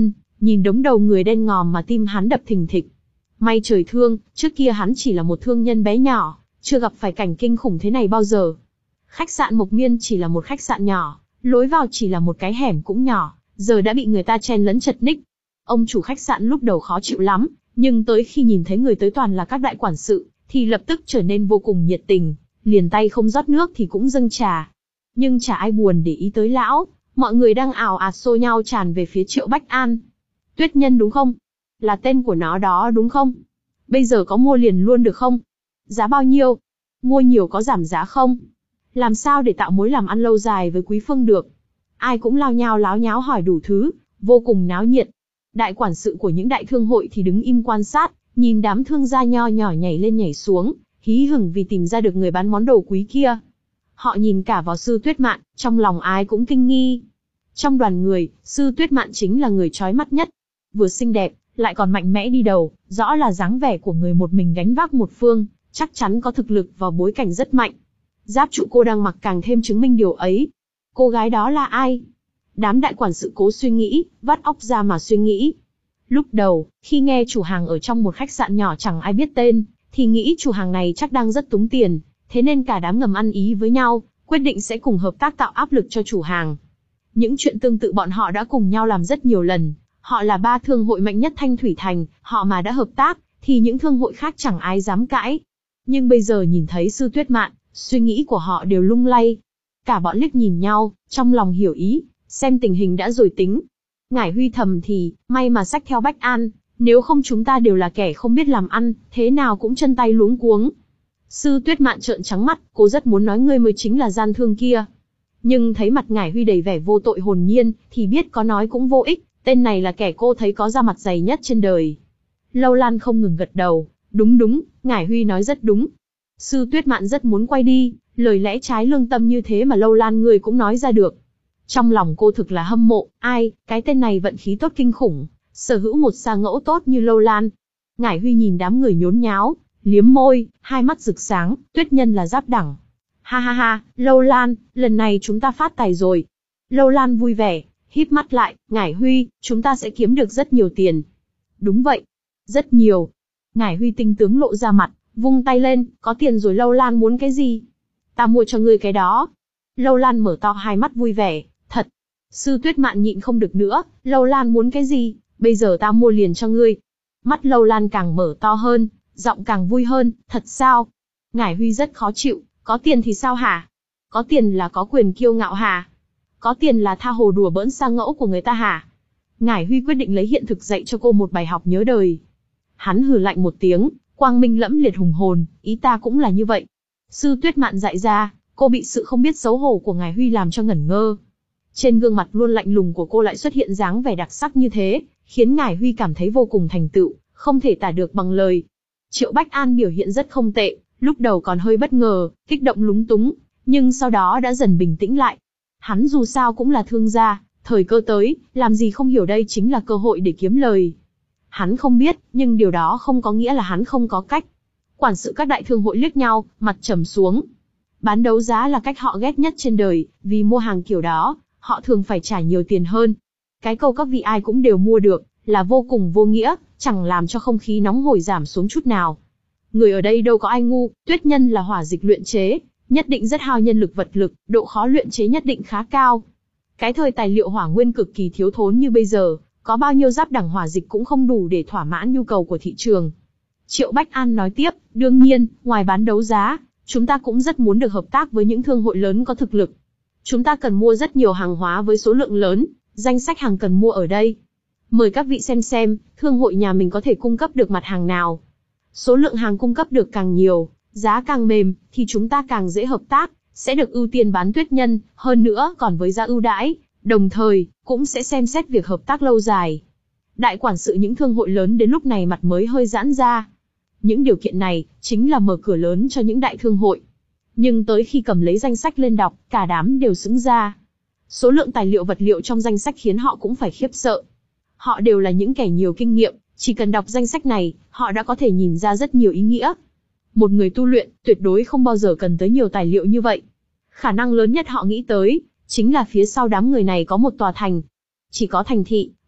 nhìn đống đầu người đen ngòm mà tim hắn đập thình thịch. May trời thương, trước kia hắn chỉ là một thương nhân bé nhỏ, chưa gặp phải cảnh kinh khủng thế này bao giờ. Khách sạn Mộc Miên chỉ là một khách sạn nhỏ, lối vào chỉ là một cái hẻm cũng nhỏ, giờ đã bị người ta chen lấn chật ních. Ông chủ khách sạn lúc đầu khó chịu lắm, nhưng tới khi nhìn thấy người tới toàn là các đại quản sự, thì lập tức trở nên vô cùng nhiệt tình, liền tay không rót nước thì cũng dâng trà. Nhưng chả ai buồn để ý tới lão, mọi người đang ào ạt xô nhau tràn về phía Triệu Bách An. Tuyết Nhân đúng không? Là tên của nó đó đúng không? Bây giờ có mua liền luôn được không? Giá bao nhiêu? Mua nhiều có giảm giá không? Làm sao để tạo mối làm ăn lâu dài với Quý Phương được? Ai cũng lao nhao láo nháo hỏi đủ thứ, vô cùng náo nhiệt. Đại quản sự của những đại thương hội thì đứng im quan sát, nhìn đám thương gia nho nhỏ nhảy lên nhảy xuống, hí hửng vì tìm ra được người bán món đồ quý kia. Họ nhìn cả vào Sư Tuyết Mạn, trong lòng ai cũng kinh nghi. Trong đoàn người, Sư Tuyết Mạn chính là người chói mắt nhất. Vừa xinh đẹp, lại còn mạnh mẽ đi đầu, rõ là dáng vẻ của người một mình gánh vác một phương, chắc chắn có thực lực và bối cảnh rất mạnh. Giáp trụ cô đang mặc càng thêm chứng minh điều ấy. Cô gái đó là ai? Đám đại quản sự cố suy nghĩ, vắt óc ra mà suy nghĩ. Lúc đầu, khi nghe chủ hàng ở trong một khách sạn nhỏ chẳng ai biết tên, thì nghĩ chủ hàng này chắc đang rất túng tiền, thế nên cả đám ngầm ăn ý với nhau, quyết định sẽ cùng hợp tác tạo áp lực cho chủ hàng. Những chuyện tương tự bọn họ đã cùng nhau làm rất nhiều lần, họ là ba thương hội mạnh nhất Thanh Thủy Thành, họ mà đã hợp tác, thì những thương hội khác chẳng ai dám cãi. Nhưng bây giờ nhìn thấy Sư Tuyết Mạn, suy nghĩ của họ đều lung lay. Cả bọn liếc nhìn nhau, trong lòng hiểu ý, xem tình hình đã rồi tính. Ngải Huy thầm thì, may mà xách theo Bách An, nếu không chúng ta đều là kẻ không biết làm ăn, thế nào cũng chân tay luống cuống. Sư Tuyết Mạn trợn trắng mắt, cô rất muốn nói ngươi mới chính là gian thương kia. Nhưng thấy mặt Ngải Huy đầy vẻ vô tội hồn nhiên, thì biết có nói cũng vô ích, tên này là kẻ cô thấy có da mặt dày nhất trên đời. Lâu Lan không ngừng gật đầu, đúng đúng, Ngải Huy nói rất đúng. Sư Tuyết Mạn rất muốn quay đi, lời lẽ trái lương tâm như thế mà Lâu Lan người cũng nói ra được. Trong lòng cô thực là hâm mộ, ai, cái tên này vận khí tốt kinh khủng, sở hữu một sa ngẫu tốt như Lâu Lan. Ngải Huy nhìn đám người nhốn nháo, liếm môi, hai mắt rực sáng, Tuyết Nhân là giáp đẳng. Ha ha ha, Lâu Lan, lần này chúng ta phát tài rồi. Lâu Lan vui vẻ, híp mắt lại, Ngải Huy, chúng ta sẽ kiếm được rất nhiều tiền. Đúng vậy, rất nhiều. Ngải Huy tinh tướng lộ ra mặt, vung tay lên, có tiền rồi. Lâu Lan muốn cái gì? Ta mua cho ngươi cái đó. Lâu Lan mở to hai mắt vui vẻ, thật. Sư Tuyết Mạn nhịn không được nữa, Lâu Lan muốn cái gì, bây giờ ta mua liền cho ngươi. Mắt Lâu Lan càng mở to hơn, giọng càng vui hơn, thật sao? Ngải Huy rất khó chịu, có tiền thì sao hả? Có tiền là có quyền kiêu ngạo hả? Có tiền là tha hồ đùa bỡn sa ngẫu của người ta hả? Ngải Huy quyết định lấy hiện thực dạy cho cô một bài học nhớ đời. Hắn hừ lạnh một tiếng, quang minh lẫm liệt hùng hồn, ý ta cũng là như vậy. Sư Tuyết Mạn dạy ra, cô bị sự không biết xấu hổ của Ngải Huy làm cho ngẩn ngơ. Trên gương mặt luôn lạnh lùng của cô lại xuất hiện dáng vẻ đặc sắc như thế, khiến Ngải Huy cảm thấy vô cùng thành tựu, không thể tả được bằng lời. Triệu Bách An biểu hiện rất không tệ, lúc đầu còn hơi bất ngờ, kích động lúng túng, nhưng sau đó đã dần bình tĩnh lại. Hắn dù sao cũng là thương gia, thời cơ tới, làm gì không hiểu đây chính là cơ hội để kiếm lời. Hắn không biết, nhưng điều đó không có nghĩa là hắn không có cách. Quản sự các đại thương hội liếc nhau, mặt trầm xuống. Bán đấu giá là cách họ ghét nhất trên đời, vì mua hàng kiểu đó, họ thường phải trả nhiều tiền hơn. Cái câu các vị ai cũng đều mua được, là vô cùng vô nghĩa, chẳng làm cho không khí nóng hổi giảm xuống chút nào. Người ở đây đâu có ai ngu, Tuyết Nhân là hỏa dịch luyện chế, nhất định rất hao nhân lực vật lực, độ khó luyện chế nhất định khá cao. Cái thời tài liệu hỏa nguyên cực kỳ thiếu thốn như bây giờ, có bao nhiêu giáp đẳng hỏa dịch cũng không đủ để thỏa mãn nhu cầu của thị trường. Triệu Bách An nói tiếp, đương nhiên, ngoài bán đấu giá, chúng ta cũng rất muốn được hợp tác với những thương hội lớn có thực lực. Chúng ta cần mua rất nhiều hàng hóa với số lượng lớn, danh sách hàng cần mua ở đây. Mời các vị xem xem, thương hội nhà mình có thể cung cấp được mặt hàng nào. Số lượng hàng cung cấp được càng nhiều, giá càng mềm, thì chúng ta càng dễ hợp tác, sẽ được ưu tiên bán Tuyết Nhân, hơn nữa còn với giá ưu đãi, đồng thời, cũng sẽ xem xét việc hợp tác lâu dài. Đại quản sự những thương hội lớn đến lúc này mặt mới hơi giãn ra. Những điều kiện này, chính là mở cửa lớn cho những đại thương hội. Nhưng tới khi cầm lấy danh sách lên đọc, cả đám đều sững ra. Số lượng tài liệu vật liệu trong danh sách khiến họ cũng phải khiếp sợ. Họ đều là những kẻ nhiều kinh nghiệm, chỉ cần đọc danh sách này, họ đã có thể nhìn ra rất nhiều ý nghĩa. Một người tu luyện, tuyệt đối không bao giờ cần tới nhiều tài liệu như vậy. Khả năng lớn nhất họ nghĩ tới, chính là phía sau đám người này có một tòa thành. Chỉ có thành thị,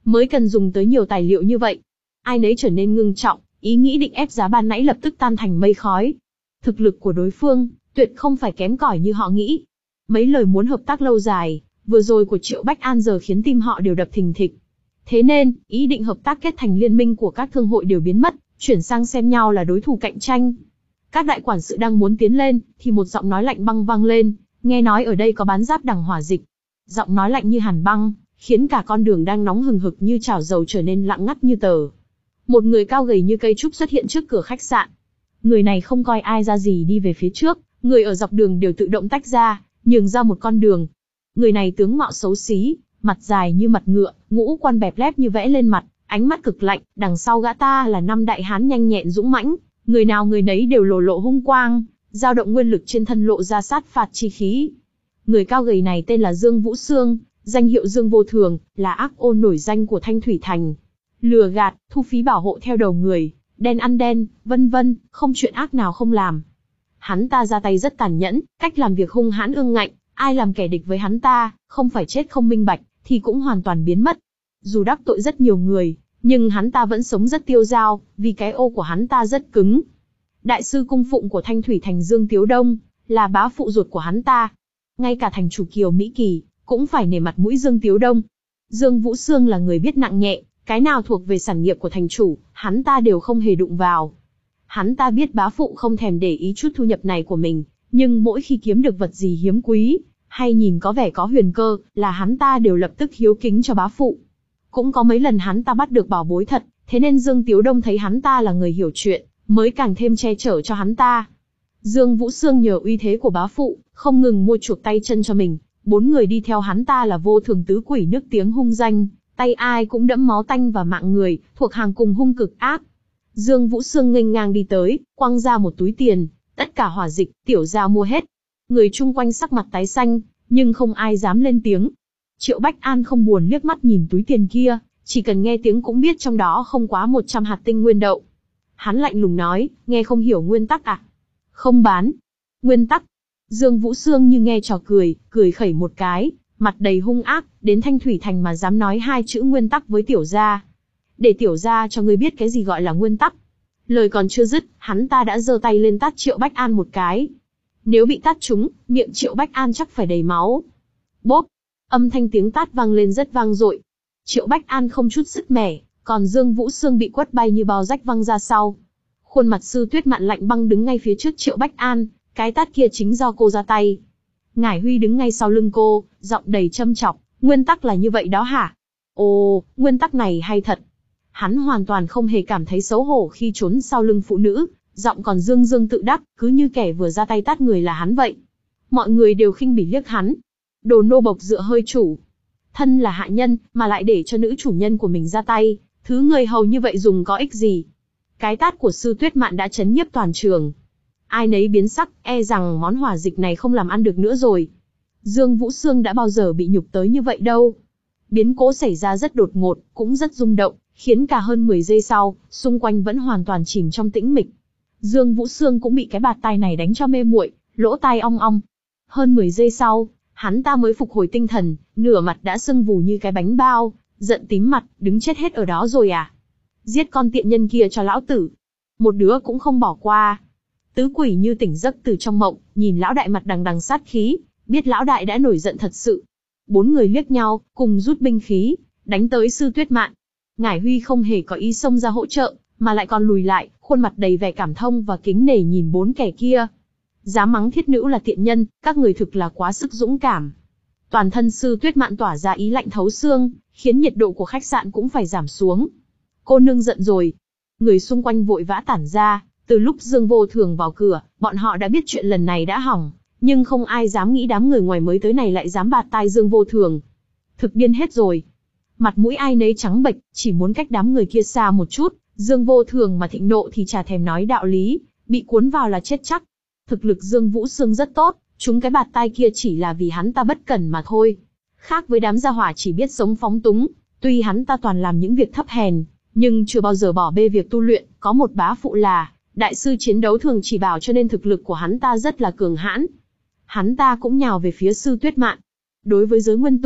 mới cần dùng tới nhiều tài liệu như vậy. Ai nấy trở nên ngưng trọng, ý nghĩ định ép giá ban nãy lập tức tan thành mây khói. Thực lực của đối phương, tuyệt không phải kém cỏi như họ nghĩ. Mấy lời muốn hợp tác lâu dài, vừa rồi của Triệu Bách An giờ khiến tim họ đều đập thình thịch. Thế nên, ý định hợp tác kết thành liên minh của các thương hội đều biến mất, chuyển sang xem nhau là đối thủ cạnh tranh. Các đại quản sự đang muốn tiến lên, thì một giọng nói lạnh băng vang lên, nghe nói ở đây có bán giáp đằng hỏa dịch. Giọng nói lạnh như hàn băng, khiến cả con đường đang nóng hừng hực như chảo dầu trở nên lặng ngắt như tờ. Một người cao gầy như cây trúc xuất hiện trước cửa khách sạn. Người này không coi ai ra gì đi về phía trước, người ở dọc đường đều tự động tách ra, nhường ra một con đường. Người này tướng mạo xấu xí, mặt dài như mặt ngựa, ngũ quan bẹp lép như vẽ lên mặt, ánh mắt cực lạnh, đằng sau gã ta là năm đại hán nhanh nhẹn dũng mãnh, người nào người nấy đều lộ lộ hung quang, dao động nguyên lực trên thân lộ ra sát phạt chi khí. Người cao gầy này tên là Dương Vũ Xương, danh hiệu Dương Vô Thường, là ác ôn nổi danh của Thanh Thủy Thành. Lừa gạt, thu phí bảo hộ theo đầu người, đen ăn đen, vân vân, không chuyện ác nào không làm. Hắn ta ra tay rất tàn nhẫn, cách làm việc hung hãn ương ngạnh, ai làm kẻ địch với hắn ta, không phải chết không minh bạch, thì cũng hoàn toàn biến mất. Dù đắc tội rất nhiều người, nhưng hắn ta vẫn sống rất tiêu dao, vì cái ô của hắn ta rất cứng. Đại sư cung phụng của Thanh Thủy Thành Dương Tiếu Đông, là bá phụ ruột của hắn ta. Ngay cả thành chủ Kiều Mỹ Kỳ, cũng phải nể mặt mũi Dương Tiếu Đông. Dương Vũ Xương là người biết nặng nhẹ, cái nào thuộc về sản nghiệp của thành chủ, hắn ta đều không hề đụng vào. Hắn ta biết bá phụ không thèm để ý chút thu nhập này của mình, nhưng mỗi khi kiếm được vật gì hiếm quý, hay nhìn có vẻ có huyền cơ, là hắn ta đều lập tức hiếu kính cho bá phụ. Cũng có mấy lần hắn ta bắt được bảo bối thật, thế nên Dương Tiếu Đông thấy hắn ta là người hiểu chuyện, mới càng thêm che chở cho hắn ta. Dương Vũ Xương nhờ uy thế của bá phụ, không ngừng mua chuộc tay chân cho mình, bốn người đi theo hắn ta là Vô Thường tứ quỷ nước tiếng hung danh, tay ai cũng đẫm máu tanh và mạng người, thuộc hàng cùng hung cực ác. Dương Vũ Xương nghênh ngang đi tới, quăng ra một túi tiền, tất cả hỏa dịch, tiểu gia mua hết. Người chung quanh sắc mặt tái xanh, nhưng không ai dám lên tiếng. Triệu Bách An không buồn liếc mắt nhìn túi tiền kia, chỉ cần nghe tiếng cũng biết trong đó không quá một trăm hạt tinh nguyên đậu. Hắn lạnh lùng nói, nghe không hiểu nguyên tắc à? Không bán. Nguyên tắc. Dương Vũ Xương như nghe trò cười, cười khẩy một cái, mặt đầy hung ác, đến Thanh Thủy Thành mà dám nói hai chữ nguyên tắc với tiểu gia. Để tiểu gia cho ngươi biết cái gì gọi là nguyên tắc. Lời còn chưa dứt, hắn ta đã giơ tay lên tát Triệu Bách An một cái. Nếu bị tát trúng, miệng Triệu Bách An chắc phải đầy máu. Bốp, âm thanh tiếng tát vang lên rất vang dội. Triệu Bách An không chút sức mẻ, còn Dương Vũ Xương bị quất bay như bao rách văng ra sau. Khuôn mặt Sư Tuyết Mạn lạnh băng đứng ngay phía trước Triệu Bách An, cái tát kia chính do cô ra tay. Ngải Huy đứng ngay sau lưng cô, giọng đầy châm chọc, nguyên tắc là như vậy đó hả? Ồ, nguyên tắc này hay thật. Hắn hoàn toàn không hề cảm thấy xấu hổ khi trốn sau lưng phụ nữ, giọng còn dương dương tự đắc, cứ như kẻ vừa ra tay tát người là hắn vậy. Mọi người đều khinh bỉ liếc hắn. Đồ nô bộc dựa hơi chủ. Thân là hạ nhân, mà lại để cho nữ chủ nhân của mình ra tay, thứ người hầu như vậy dùng có ích gì? Cái tát của Sư Tuyết Mạn đã chấn nhiếp toàn trường. Ai nấy biến sắc, e rằng món hỏa dịch này không làm ăn được nữa rồi. Dương Vũ Xương đã bao giờ bị nhục tới như vậy đâu. Biến cố xảy ra rất đột ngột, cũng rất rung động, khiến cả hơn mười giây sau, xung quanh vẫn hoàn toàn chìm trong tĩnh mịch. Dương Vũ Xương cũng bị cái bạt tai này đánh cho mê muội, lỗ tai ong ong. Hơn mười giây sau, hắn ta mới phục hồi tinh thần, nửa mặt đã sưng vù như cái bánh bao, giận tím mặt, đứng chết hết ở đó rồi à? Giết con tiện nhân kia cho lão tử. Một đứa cũng không bỏ qua. Tứ quỷ như tỉnh giấc từ trong mộng, nhìn lão đại mặt đằng đằng sát khí, biết lão đại đã nổi giận thật sự. Bốn người liếc nhau, cùng rút binh khí, đánh tới Sư Tuyết Mạn. Ngải Huy không hề có ý xông ra hỗ trợ, mà lại còn lùi lại, khuôn mặt đầy vẻ cảm thông và kính nể nhìn bốn kẻ kia. Dám mắng thiết nữ là tiện nhân, các người thực là quá sức dũng cảm. Toàn thân Sư Tuyết Mạn tỏa ra ý lạnh thấu xương, khiến nhiệt độ của khách sạn cũng phải giảm xuống. Cô nương giận rồi. Người xung quanh vội vã tản ra, từ lúc Dương Vô Thường vào cửa, bọn họ đã biết chuyện lần này đã hỏng, nhưng không ai dám nghĩ đám người ngoài mới tới này lại dám bạt tai Dương Vô Thường. Thực điên hết rồi. Mặt mũi ai nấy trắng bệch, chỉ muốn cách đám người kia xa một chút. Dương Vô Thường mà thịnh nộ thì chả thèm nói đạo lý, bị cuốn vào là chết chắc. Thực lực Dương Vũ Xương rất tốt, chúng cái bạt tai kia chỉ là vì hắn ta bất cẩn mà thôi. Khác với đám gia hỏa chỉ biết sống phóng túng, tuy hắn ta toàn làm những việc thấp hèn, nhưng chưa bao giờ bỏ bê việc tu luyện. Có một bá phụ là đại sư chiến đấu thường chỉ bảo, cho nên thực lực của hắn ta rất là cường hãn. Hắn ta cũng nhào về phía Sư Tuyết Mạn. Đối với giới nguyên tu,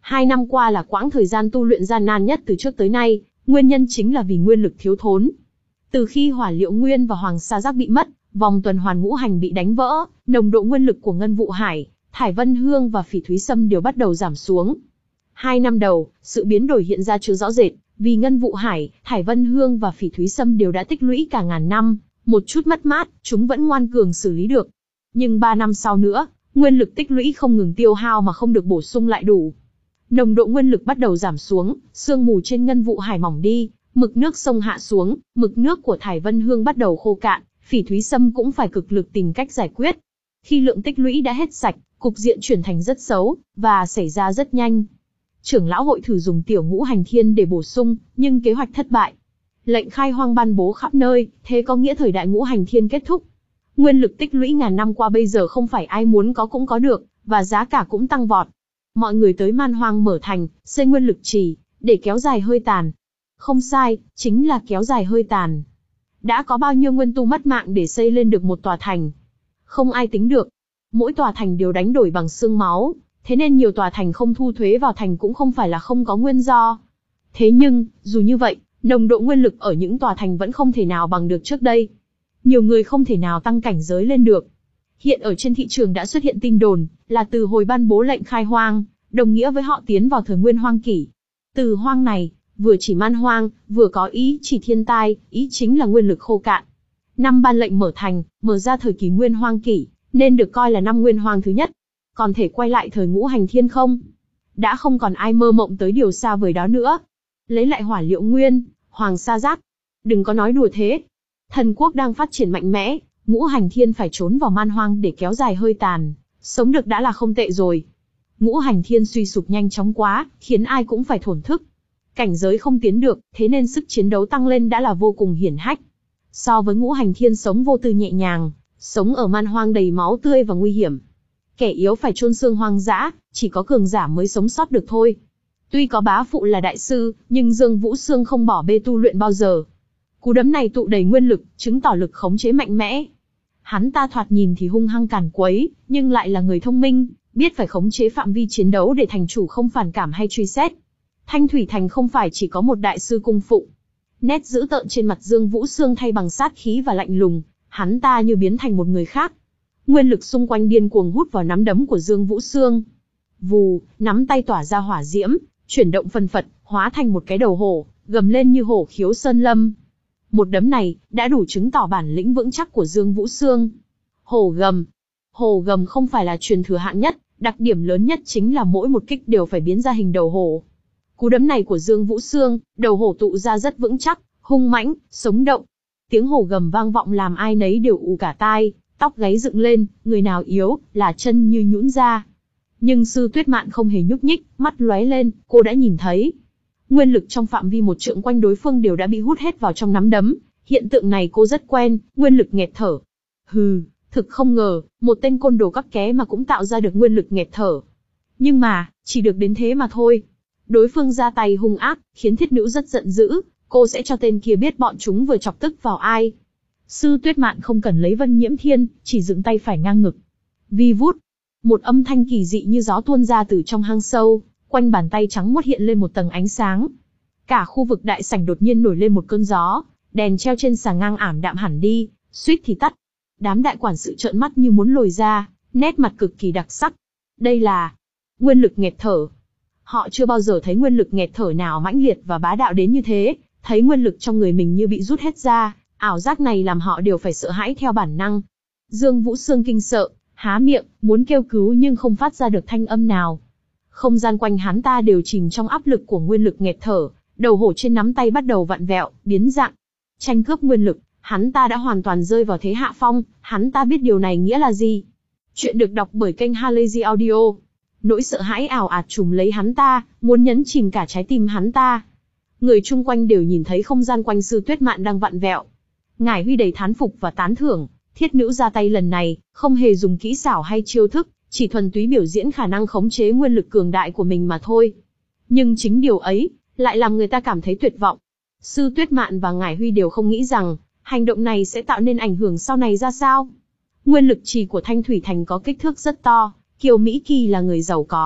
Hai năm qua là quãng thời gian tu luyện gian nan nhất từ trước tới nay, nguyên nhân chính là vì nguyên lực thiếu thốn. Từ khi Hỏa Liệu Nguyên và Hoàng Sa Giác bị mất, vòng tuần hoàn ngũ hành bị đánh vỡ, nồng độ nguyên lực của Ngân Vụ Hải, Thải Vân Hương và Phỉ Thúy Sâm đều bắt đầu giảm xuống. Hai năm đầu, sự biến đổi hiện ra chưa rõ rệt, vì Ngân Vụ Hải, Thải Vân Hương và Phỉ Thúy Sâm đều đã tích lũy cả ngàn năm, một chút mất mát, chúng vẫn ngoan cường xử lý được. Nhưng ba năm sau nữa, nguyên lực tích lũy không ngừng tiêu hao mà không được bổ sung lại đủ. Nồng độ nguyên lực bắt đầu giảm xuống, sương mù trên Ngân Vụ Hải mỏng đi, mực nước sông hạ xuống, mực nước của Thải Vân Hương bắt đầu khô cạn, Phỉ Thúy Sâm cũng phải cực lực tìm cách giải quyết. Khi lượng tích lũy đã hết sạch, cục diện chuyển thành rất xấu, và xảy ra rất nhanh. Trưởng lão hội thử dùng tiểu ngũ hành thiên để bổ sung, nhưng kế hoạch thất bại. Lệnh khai hoang ban bố khắp nơi, thế có nghĩa thời đại ngũ hành thiên kết thúc. Nguyên lực tích lũy ngàn năm qua bây giờ không phải ai muốn có cũng có được, và giá cả cũng tăng vọt. Mọi người tới Man Hoang mở thành, xây nguyên lực trì, để kéo dài hơi tàn. Không sai, chính là kéo dài hơi tàn. Đã có bao nhiêu nguyên tu mất mạng để xây lên được một tòa thành? Không ai tính được. Mỗi tòa thành đều đánh đổi bằng xương máu, thế nên nhiều tòa thành không thu thuế vào thành cũng không phải là không có nguyên do. Thế nhưng, dù như vậy, nồng độ nguyên lực ở những tòa thành vẫn không thể nào bằng được trước đây. Nhiều người không thể nào tăng cảnh giới lên được. Hiện ở trên thị trường đã xuất hiện tin đồn, là từ hồi ban bố lệnh khai hoang, đồng nghĩa với họ tiến vào thời nguyên hoang kỷ. Từ hoang này, vừa chỉ man hoang, vừa có ý chỉ thiên tai, ý chính là nguyên lực khô cạn. Năm ban lệnh mở thành, mở ra thời kỳ nguyên hoang kỷ, nên được coi là năm nguyên hoang thứ nhất. Còn thể quay lại thời ngũ hành thiên không? Đã không còn ai mơ mộng tới điều xa vời đó nữa. Lấy lại Hỏa Liệu Nguyên, Hoàng Sa Giác. Đừng có nói đùa thế. Thần quốc đang phát triển mạnh mẽ, ngũ hành thiên phải trốn vào man hoang để kéo dài hơi tàn. Sống được đã là không tệ rồi. Ngũ hành thiên suy sụp nhanh chóng quá, khiến ai cũng phải thổn thức. Cảnh giới không tiến được, thế nên sức chiến đấu tăng lên đã là vô cùng hiển hách. So với ngũ hành thiên sống vô tư nhẹ nhàng, sống ở man hoang đầy máu tươi và nguy hiểm. Kẻ yếu phải chôn xương hoang dã, chỉ có cường giả mới sống sót được thôi. Tuy có bá phụ là đại sư, nhưng Dương Vũ Xương không bỏ bê tu luyện bao giờ. Cú đấm này tụ đầy nguyên lực, chứng tỏ lực khống chế mạnh mẽ. Hắn ta thoạt nhìn thì hung hăng càn quấy, nhưng lại là người thông minh, biết phải khống chế phạm vi chiến đấu để thành chủ không phản cảm hay truy xét. Thanh Thủy Thành không phải chỉ có một đại sư cung phụng. Nét dữ tợn trên mặt Dương Vũ Xương thay bằng sát khí và lạnh lùng, hắn ta như biến thành một người khác. Nguyên lực xung quanh điên cuồng hút vào nắm đấm của Dương Vũ Xương. Vù, nắm tay tỏa ra hỏa diễm, chuyển động phân phật, hóa thành một cái đầu hổ, gầm lên như hổ khiếu sơn lâm. Một đấm này, đã đủ chứng tỏ bản lĩnh vững chắc của Dương Vũ Xương. Hổ gầm. Hổ gầm không phải là truyền thừa hạng nhất, đặc điểm lớn nhất chính là mỗi một kích đều phải biến ra hình đầu hổ. Cú đấm này của Dương Vũ Xương, đầu hổ tụ ra rất vững chắc, hung mãnh, sống động. Tiếng hổ gầm vang vọng làm ai nấy đều ù cả tai, tóc gáy dựng lên, người nào yếu, là chân như nhũn ra. Nhưng Sư Tuyết Mạn không hề nhúc nhích, mắt lóe lên, cô đã nhìn thấy. Nguyên lực trong phạm vi một trượng quanh đối phương đều đã bị hút hết vào trong nắm đấm. Hiện tượng này cô rất quen, nguyên lực nghẹt thở. Hừ, thực không ngờ, một tên côn đồ các ké mà cũng tạo ra được nguyên lực nghẹt thở. Nhưng mà, chỉ được đến thế mà thôi. Đối phương ra tay hung ác, khiến Thiết Nữ rất giận dữ, cô sẽ cho tên kia biết bọn chúng vừa chọc tức vào ai. Sư Tuyết Mạn không cần lấy Vân Nhiễm Thiên, chỉ dựng tay phải ngang ngực. Vi vút, một âm thanh kỳ dị như gió tuôn ra từ trong hang sâu, quanh bàn tay trắng muốt hiện lên một tầng ánh sáng. Cả khu vực đại sảnh đột nhiên nổi lên một cơn gió, đèn treo trên xà ngang ảm đạm hẳn đi, suýt thì tắt. Đám đại quản sự trợn mắt như muốn lồi ra, nét mặt cực kỳ đặc sắc. Đây là nguyên lực nghẹt thở. Họ chưa bao giờ thấy nguyên lực nghẹt thở nào mãnh liệt và bá đạo đến như thế, thấy nguyên lực trong người mình như bị rút hết ra, ảo giác này làm họ đều phải sợ hãi theo bản năng. Dương Vũ Xương kinh sợ, há miệng, muốn kêu cứu nhưng không phát ra được thanh âm nào. Không gian quanh hắn ta đều chìm trong áp lực của nguyên lực nghẹt thở, đầu hổ trên nắm tay bắt đầu vặn vẹo, biến dạng. Tranh cướp nguyên lực, hắn ta đã hoàn toàn rơi vào thế hạ phong, hắn ta biết điều này nghĩa là gì. Chuyện được đọc bởi kênh Halazy Audio. Nỗi sợ hãi ảo ạt trùm lấy hắn ta, muốn nhấn chìm cả trái tim hắn ta. Người chung quanh đều nhìn thấy không gian quanh Sư Tuyết Mạn đang vặn vẹo. Ngải Huy đầy thán phục và tán thưởng, Thiết Nữ ra tay lần này, không hề dùng kỹ xảo hay chiêu thức, chỉ thuần túy biểu diễn khả năng khống chế nguyên lực cường đại của mình mà thôi. Nhưng chính điều ấy, lại làm người ta cảm thấy tuyệt vọng. Sư Tuyết Mạn và Ngải Huy đều không nghĩ rằng, hành động này sẽ tạo nên ảnh hưởng sau này ra sao. Nguyên lực trì của Thanh Thủy Thành có kích thước rất to, Kiều Mỹ Kỳ là người giàu có,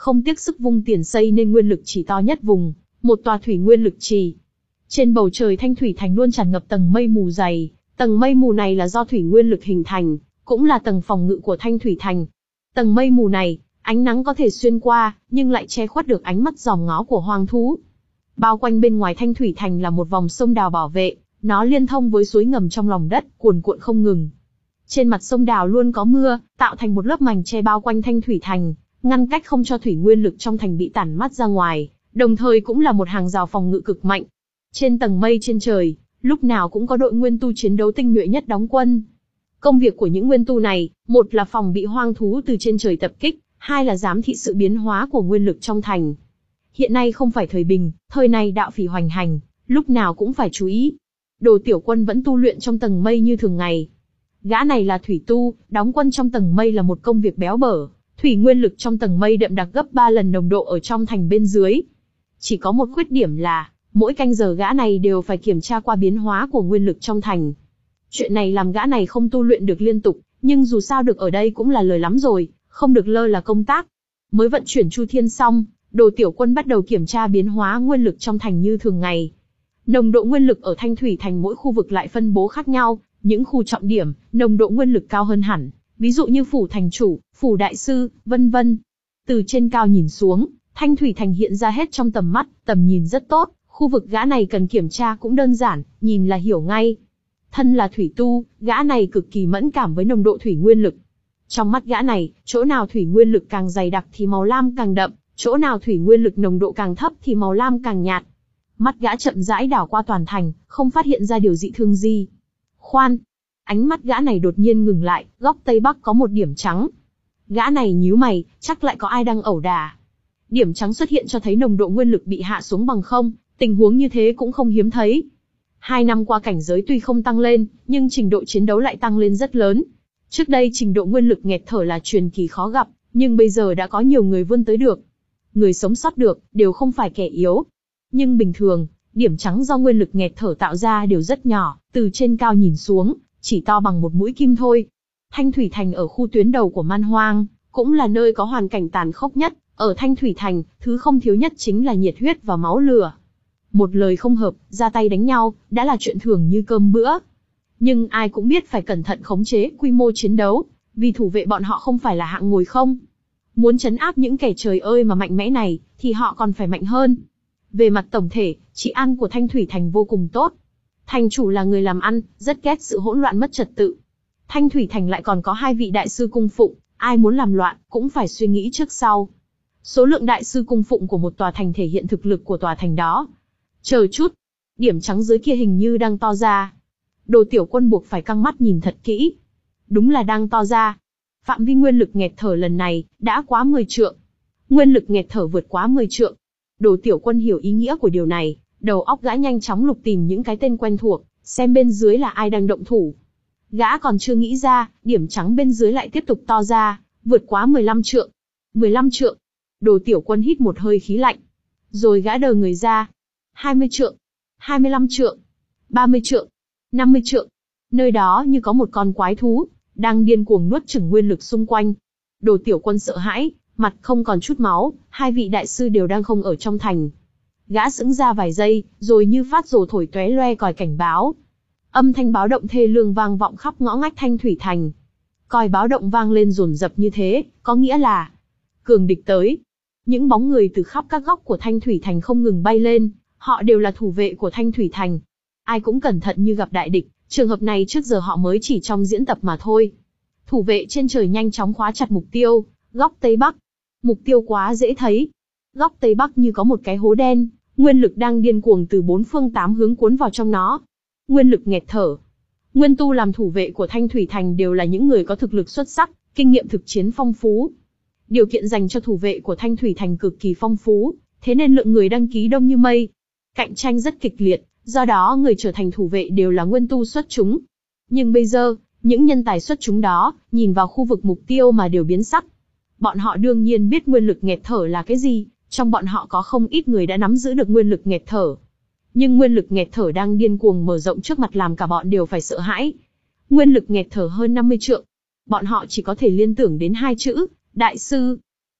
không tiếc sức vung tiền xây nên nguyên lực trì to nhất vùng, một tòa thủy nguyên lực trì. Trên bầu trời Thanh Thủy Thành luôn tràn ngập tầng mây mù dày, tầng mây mù này là do thủy nguyên lực hình thành, cũng là tầng phòng ngự của Thanh Thủy Thành. Tầng mây mù này, ánh nắng có thể xuyên qua, nhưng lại che khuất được ánh mắt dòm ngó của hoang thú. Bao quanh bên ngoài Thanh Thủy Thành là một vòng sông đào bảo vệ, nó liên thông với suối ngầm trong lòng đất, cuồn cuộn không ngừng. Trên mặt sông đào luôn có mưa, tạo thành một lớp mành che bao quanh Thanh Thủy Thành, ngăn cách không cho thủy nguyên lực trong thành bị tản mát ra ngoài, đồng thời cũng là một hàng rào phòng ngự cực mạnh. Trên tầng mây trên trời, lúc nào cũng có đội nguyên tu chiến đấu tinh nhuệ nhất đóng quân. Công việc của những nguyên tu này, một là phòng bị hoang thú từ trên trời tập kích, hai là giám thị sự biến hóa của nguyên lực trong thành. Hiện nay không phải thời bình, thời này đạo phỉ hoành hành, lúc nào cũng phải chú ý. Đồ Tiểu Quân vẫn tu luyện trong tầng mây như thường ngày. Gã này là thủy tu, đóng quân trong tầng mây là một công việc béo bở. Thủy nguyên lực trong tầng mây đậm đặc gấp ba lần nồng độ ở trong thành bên dưới. Chỉ có một khuyết điểm là, mỗi canh giờ gã này đều phải kiểm tra qua biến hóa của nguyên lực trong thành. Chuyện này làm gã này không tu luyện được liên tục, nhưng dù sao được ở đây cũng là lời lắm rồi, không được lơ là công tác. Mới vận chuyển Chu Thiên xong, Đồ Tiểu Quân bắt đầu kiểm tra biến hóa nguyên lực trong thành như thường ngày. Nồng độ nguyên lực ở Thanh Thủy Thành mỗi khu vực lại phân bố khác nhau, những khu trọng điểm, nồng độ nguyên lực cao hơn hẳn, ví dụ như phủ thành chủ, phủ đại sư, vân vân. Từ trên cao nhìn xuống, Thanh Thủy Thành hiện ra hết trong tầm mắt, tầm nhìn rất tốt, khu vực gã này cần kiểm tra cũng đơn giản, nhìn là hiểu ngay. Thân là thủy tu, gã này cực kỳ mẫn cảm với nồng độ thủy nguyên lực. Trong mắt gã này, chỗ nào thủy nguyên lực càng dày đặc thì màu lam càng đậm, chỗ nào thủy nguyên lực nồng độ càng thấp thì màu lam càng nhạt. Mắt gã chậm rãi đảo qua toàn thành, không phát hiện ra điều dị thường gì. Khoan! Ánh mắt gã này đột nhiên ngừng lại, góc Tây Bắc có một điểm trắng. Gã này nhíu mày, chắc lại có ai đang ẩu đả. Điểm trắng xuất hiện cho thấy nồng độ nguyên lực bị hạ xuống bằng không, tình huống như thế cũng không hiếm thấy. Hai năm qua cảnh giới tuy không tăng lên, nhưng trình độ chiến đấu lại tăng lên rất lớn. Trước đây trình độ nguyên lực nghẹt thở là truyền kỳ khó gặp, nhưng bây giờ đã có nhiều người vươn tới được. Người sống sót được, đều không phải kẻ yếu. Nhưng bình thường, điểm trắng do nguyên lực nghẹt thở tạo ra đều rất nhỏ, từ trên cao nhìn xuống, chỉ to bằng một mũi kim thôi. Thanh Thủy Thành ở khu tuyến đầu của Man Hoang, cũng là nơi có hoàn cảnh tàn khốc nhất. Ở Thanh Thủy Thành, thứ không thiếu nhất chính là nhiệt huyết và máu lửa. Một lời không hợp, ra tay đánh nhau, đã là chuyện thường như cơm bữa. Nhưng ai cũng biết phải cẩn thận khống chế quy mô chiến đấu, vì thủ vệ bọn họ không phải là hạng ngồi không. Muốn trấn áp những kẻ trời ơi mà mạnh mẽ này, thì họ còn phải mạnh hơn. Về mặt tổng thể, trị an của Thanh Thủy Thành vô cùng tốt. Thành chủ là người làm ăn, rất ghét sự hỗn loạn mất trật tự. Thanh Thủy Thành lại còn có hai vị đại sư cung phụng, ai muốn làm loạn, cũng phải suy nghĩ trước sau. Số lượng đại sư cung phụng của một tòa thành thể hiện thực lực của tòa thành đó. Chờ chút, điểm trắng dưới kia hình như đang to ra. Đồ Tiểu Quân buộc phải căng mắt nhìn thật kỹ. Đúng là đang to ra. Phạm vi nguyên lực nghẹt thở lần này, đã quá mười trượng. Nguyên lực nghẹt thở vượt quá mười trượng. Đồ Tiểu Quân hiểu ý nghĩa của điều này, đầu óc gã nhanh chóng lục tìm những cái tên quen thuộc, xem bên dưới là ai đang động thủ. Gã còn chưa nghĩ ra, điểm trắng bên dưới lại tiếp tục to ra, vượt quá mười lăm trượng. mười lăm trượng. Đồ Tiểu Quân hít một hơi khí lạnh. Rồi gã đờ người ra. hai mươi trượng. hai mươi lăm trượng. ba mươi trượng. năm mươi trượng. Nơi đó như có một con quái thú, đang điên cuồng nuốt chửng nguyên lực xung quanh. Đồ Tiểu Quân sợ hãi, mặt không còn chút máu, hai vị đại sư đều đang không ở trong thành. Gã sững ra vài giây, rồi như phát rồ thổi tóe loe còi cảnh báo. Âm thanh báo động thê lương vang vọng khắp ngõ ngách Thanh Thủy Thành. Còi báo động vang lên dồn dập như thế, có nghĩa là cường địch tới. Những bóng người từ khắp các góc của Thanh Thủy Thành không ngừng bay lên, họ đều là thủ vệ của Thanh Thủy Thành. Ai cũng cẩn thận như gặp đại địch, trường hợp này trước giờ họ mới chỉ trong diễn tập mà thôi. Thủ vệ trên trời nhanh chóng khóa chặt mục tiêu, góc Tây Bắc. Mục tiêu quá dễ thấy. Góc Tây Bắc như có một cái hố đen, nguyên lực đang điên cuồng từ bốn phương tám hướng cuốn vào trong nó. Nguyên lực nghẹt thở. Nguyên tu làm thủ vệ của Thanh Thủy Thành đều là những người có thực lực xuất sắc, kinh nghiệm thực chiến phong phú. Điều kiện dành cho thủ vệ của Thanh Thủy Thành cực kỳ phong phú, thế nên lượng người đăng ký đông như mây. Cạnh tranh rất kịch liệt, do đó người trở thành thủ vệ đều là nguyên tu xuất chúng. Nhưng bây giờ, những nhân tài xuất chúng đó, nhìn vào khu vực mục tiêu mà đều biến sắc. Bọn họ đương nhiên biết nguyên lực nghẹt thở là cái gì, trong bọn họ có không ít người đã nắm giữ được nguyên lực nghẹt thở. Nhưng nguyên lực nghẹt thở đang điên cuồng mở rộng trước mặt làm cả bọn đều phải sợ hãi. Nguyên lực nghẹt thở hơn năm mươi trượng. Bọn họ chỉ có thể liên tưởng đến hai chữ, đại sư.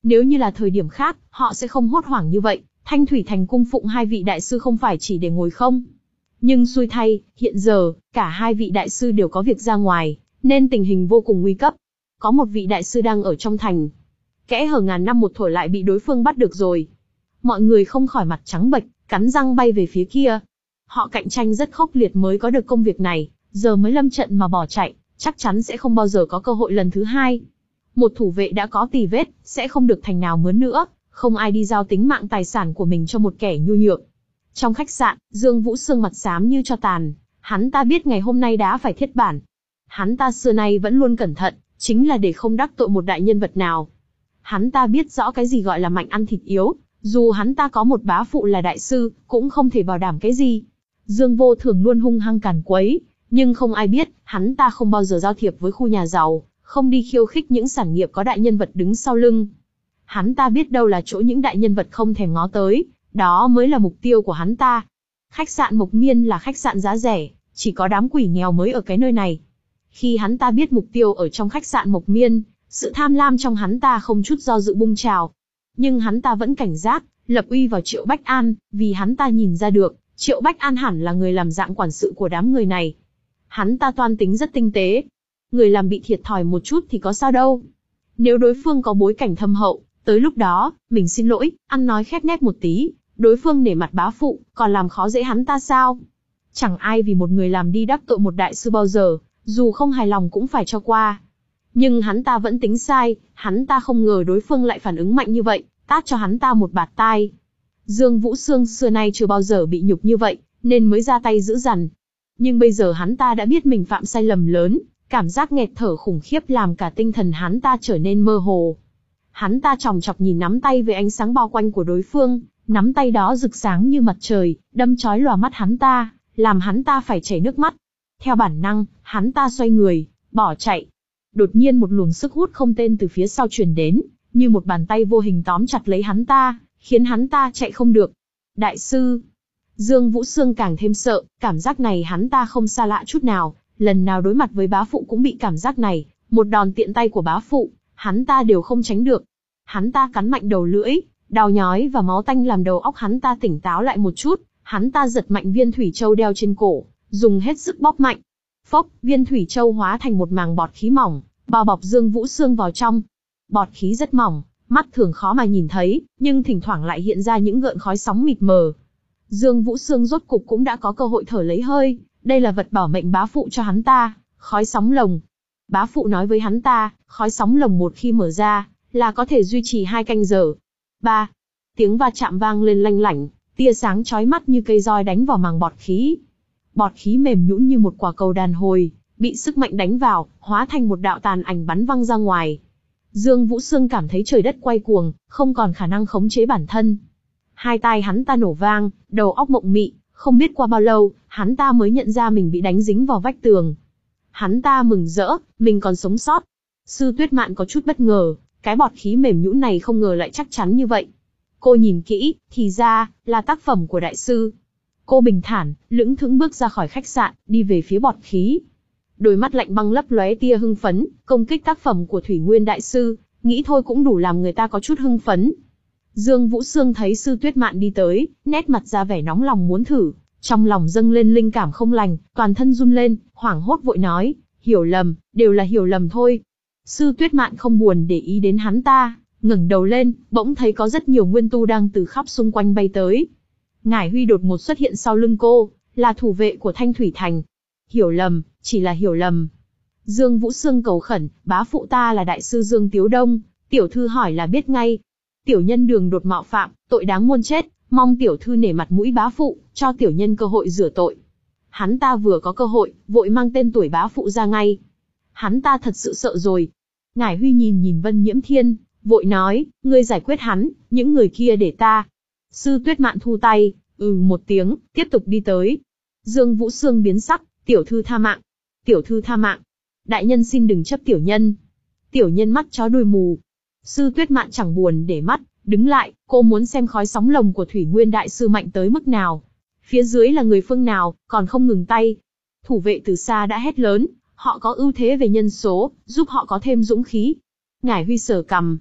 Nếu như là thời điểm khác, họ sẽ không hốt hoảng như vậy, Thanh Thủy Thành cung phụng hai vị đại sư không phải chỉ để ngồi không. Nhưng xui thay, hiện giờ, cả hai vị đại sư đều có việc ra ngoài, nên tình hình vô cùng nguy cấp. Có một vị đại sư đang ở trong thành. Kẽ hở ngàn năm một thổi lại bị đối phương bắt được rồi. Mọi người không khỏi mặt trắng bệch, cắn răng bay về phía kia. Họ cạnh tranh rất khốc liệt mới có được công việc này, giờ mới lâm trận mà bỏ chạy, chắc chắn sẽ không bao giờ có cơ hội lần thứ hai. Một thủ vệ đã có tì vết, sẽ không được thành nào mướn nữa, không ai đi giao tính mạng tài sản của mình cho một kẻ nhu nhược. Trong khách sạn, Dương Vũ Sương mặt xám như tro tàn, hắn ta biết ngày hôm nay đã phải thiết bản. Hắn ta xưa nay vẫn luôn cẩn thận, chính là để không đắc tội một đại nhân vật nào. Hắn ta biết rõ cái gì gọi là mạnh ăn thịt yếu, dù hắn ta có một bá phụ là đại sư, cũng không thể bảo đảm cái gì. Dương Vô Thường luôn hung hăng càn quấy, nhưng không ai biết, hắn ta không bao giờ giao thiệp với khu nhà giàu, không đi khiêu khích những sản nghiệp có đại nhân vật đứng sau lưng. Hắn ta biết đâu là chỗ những đại nhân vật không thèm ngó tới, đó mới là mục tiêu của hắn ta. Khách sạn Mộc Miên là khách sạn giá rẻ, chỉ có đám quỷ nghèo mới ở cái nơi này. Khi hắn ta biết mục tiêu ở trong khách sạn Mộc Miên, sự tham lam trong hắn ta không chút do dự bung trào. Nhưng hắn ta vẫn cảnh giác, lập uy vào Triệu Bách An, vì hắn ta nhìn ra được, Triệu Bách An hẳn là người làm dạng quản sự của đám người này. Hắn ta toan tính rất tinh tế. Người làm bị thiệt thòi một chút thì có sao đâu. Nếu đối phương có bối cảnh thâm hậu, tới lúc đó, mình xin lỗi, ăn nói khép nép một tí, đối phương nể mặt bá phụ, còn làm khó dễ hắn ta sao? Chẳng ai vì một người làm đi đắc tội một đại sư bao giờ, dù không hài lòng cũng phải cho qua. Nhưng hắn ta vẫn tính sai, hắn ta không ngờ đối phương lại phản ứng mạnh như vậy, tát cho hắn ta một bạt tai. Dương Vũ Sương xưa nay chưa bao giờ bị nhục như vậy, nên mới ra tay dữ dằn. Nhưng bây giờ hắn ta đã biết mình phạm sai lầm lớn, cảm giác nghẹt thở khủng khiếp làm cả tinh thần hắn ta trở nên mơ hồ. Hắn ta chòng chọc nhìn nắm tay với ánh sáng bao quanh của đối phương, nắm tay đó rực sáng như mặt trời, đâm chói lòa mắt hắn ta, làm hắn ta phải chảy nước mắt. Theo bản năng, hắn ta xoay người, bỏ chạy. Đột nhiên một luồng sức hút không tên từ phía sau truyền đến, như một bàn tay vô hình tóm chặt lấy hắn ta, khiến hắn ta chạy không được. Đại sư! Dương Vũ Sương càng thêm sợ, cảm giác này hắn ta không xa lạ chút nào, lần nào đối mặt với bá phụ cũng bị cảm giác này, một đòn tiện tay của bá phụ, hắn ta đều không tránh được. Hắn ta cắn mạnh đầu lưỡi, đau nhói và máu tanh làm đầu óc hắn ta tỉnh táo lại một chút, hắn ta giật mạnh viên thủy châu đeo trên cổ, dùng hết sức bóp mạnh. Phốc, viên thủy châu hóa thành một màng bọt khí mỏng, bao bọc Dương Vũ Sương vào trong. Bọt khí rất mỏng, mắt thường khó mà nhìn thấy, nhưng thỉnh thoảng lại hiện ra những gợn khói sóng mịt mờ. Dương Vũ Sương rốt cục cũng đã có cơ hội thở lấy hơi, đây là vật bảo mệnh bá phụ cho hắn ta, khói sóng lồng. Bá phụ nói với hắn ta, khói sóng lồng một khi mở ra, là có thể duy trì hai canh giờ. Ba, tiếng va chạm vang lên lanh lảnh, tia sáng chói mắt như cây roi đánh vào màng bọt khí. Bọt khí mềm nhũn như một quả cầu đàn hồi, bị sức mạnh đánh vào, hóa thành một đạo tàn ảnh bắn văng ra ngoài. Dương Vũ Sương cảm thấy trời đất quay cuồng, không còn khả năng khống chế bản thân. Hai tai hắn ta nổ vang, đầu óc mộng mị, không biết qua bao lâu, hắn ta mới nhận ra mình bị đánh dính vào vách tường. Hắn ta mừng rỡ, mình còn sống sót. Sư Tuyết Mạn có chút bất ngờ, cái bọt khí mềm nhũn này không ngờ lại chắc chắn như vậy. Cô nhìn kỹ, thì ra, là tác phẩm của đại sư. Cô bình thản, lững thững bước ra khỏi khách sạn, đi về phía bọt khí. Đôi mắt lạnh băng lấp lóe tia hưng phấn, công kích tác phẩm của Thủy Nguyên đại sư, nghĩ thôi cũng đủ làm người ta có chút hưng phấn. Dương Vũ Sương thấy Sư Tuyết Mạn đi tới, nét mặt ra vẻ nóng lòng muốn thử, trong lòng dâng lên linh cảm không lành, toàn thân run lên, hoảng hốt vội nói, hiểu lầm, đều là hiểu lầm thôi. Sư Tuyết Mạn không buồn để ý đến hắn ta, ngẩng đầu lên, bỗng thấy có rất nhiều nguyên tu đang từ khắp xung quanh bay tới. Ngải Huy đột ngột xuất hiện sau lưng cô, là thủ vệ của Thanh Thủy Thành. Hiểu lầm, chỉ là hiểu lầm. Dương Vũ Sương cầu khẩn, bá phụ ta là đại sư Dương Tiếu Đông, tiểu thư hỏi là biết ngay. Tiểu nhân đường đột mạo phạm, tội đáng muôn chết, mong tiểu thư nể mặt mũi bá phụ, cho tiểu nhân cơ hội rửa tội. Hắn ta vừa có cơ hội, vội mang tên tuổi bá phụ ra ngay. Hắn ta thật sự sợ rồi. Ngải Huy nhìn nhìn Vân Nhiễm Thiên, vội nói, ngươi giải quyết hắn, những người kia để ta. Sư Tuyết Mạn thu tay, ừ một tiếng, tiếp tục đi tới. Dương Vũ Sương biến sắc, tiểu thư tha mạng. Tiểu thư tha mạng. Đại nhân xin đừng chấp tiểu nhân. Tiểu nhân mắt chó đuôi mù. Sư Tuyết Mạn chẳng buồn để mắt, đứng lại, cô muốn xem khói sóng lồng của Thủy Nguyên đại sư mạnh tới mức nào. Phía dưới là người phương nào, còn không ngừng tay. Thủ vệ từ xa đã hét lớn, họ có ưu thế về nhân số, giúp họ có thêm dũng khí. Ngải Huy sờ cằm.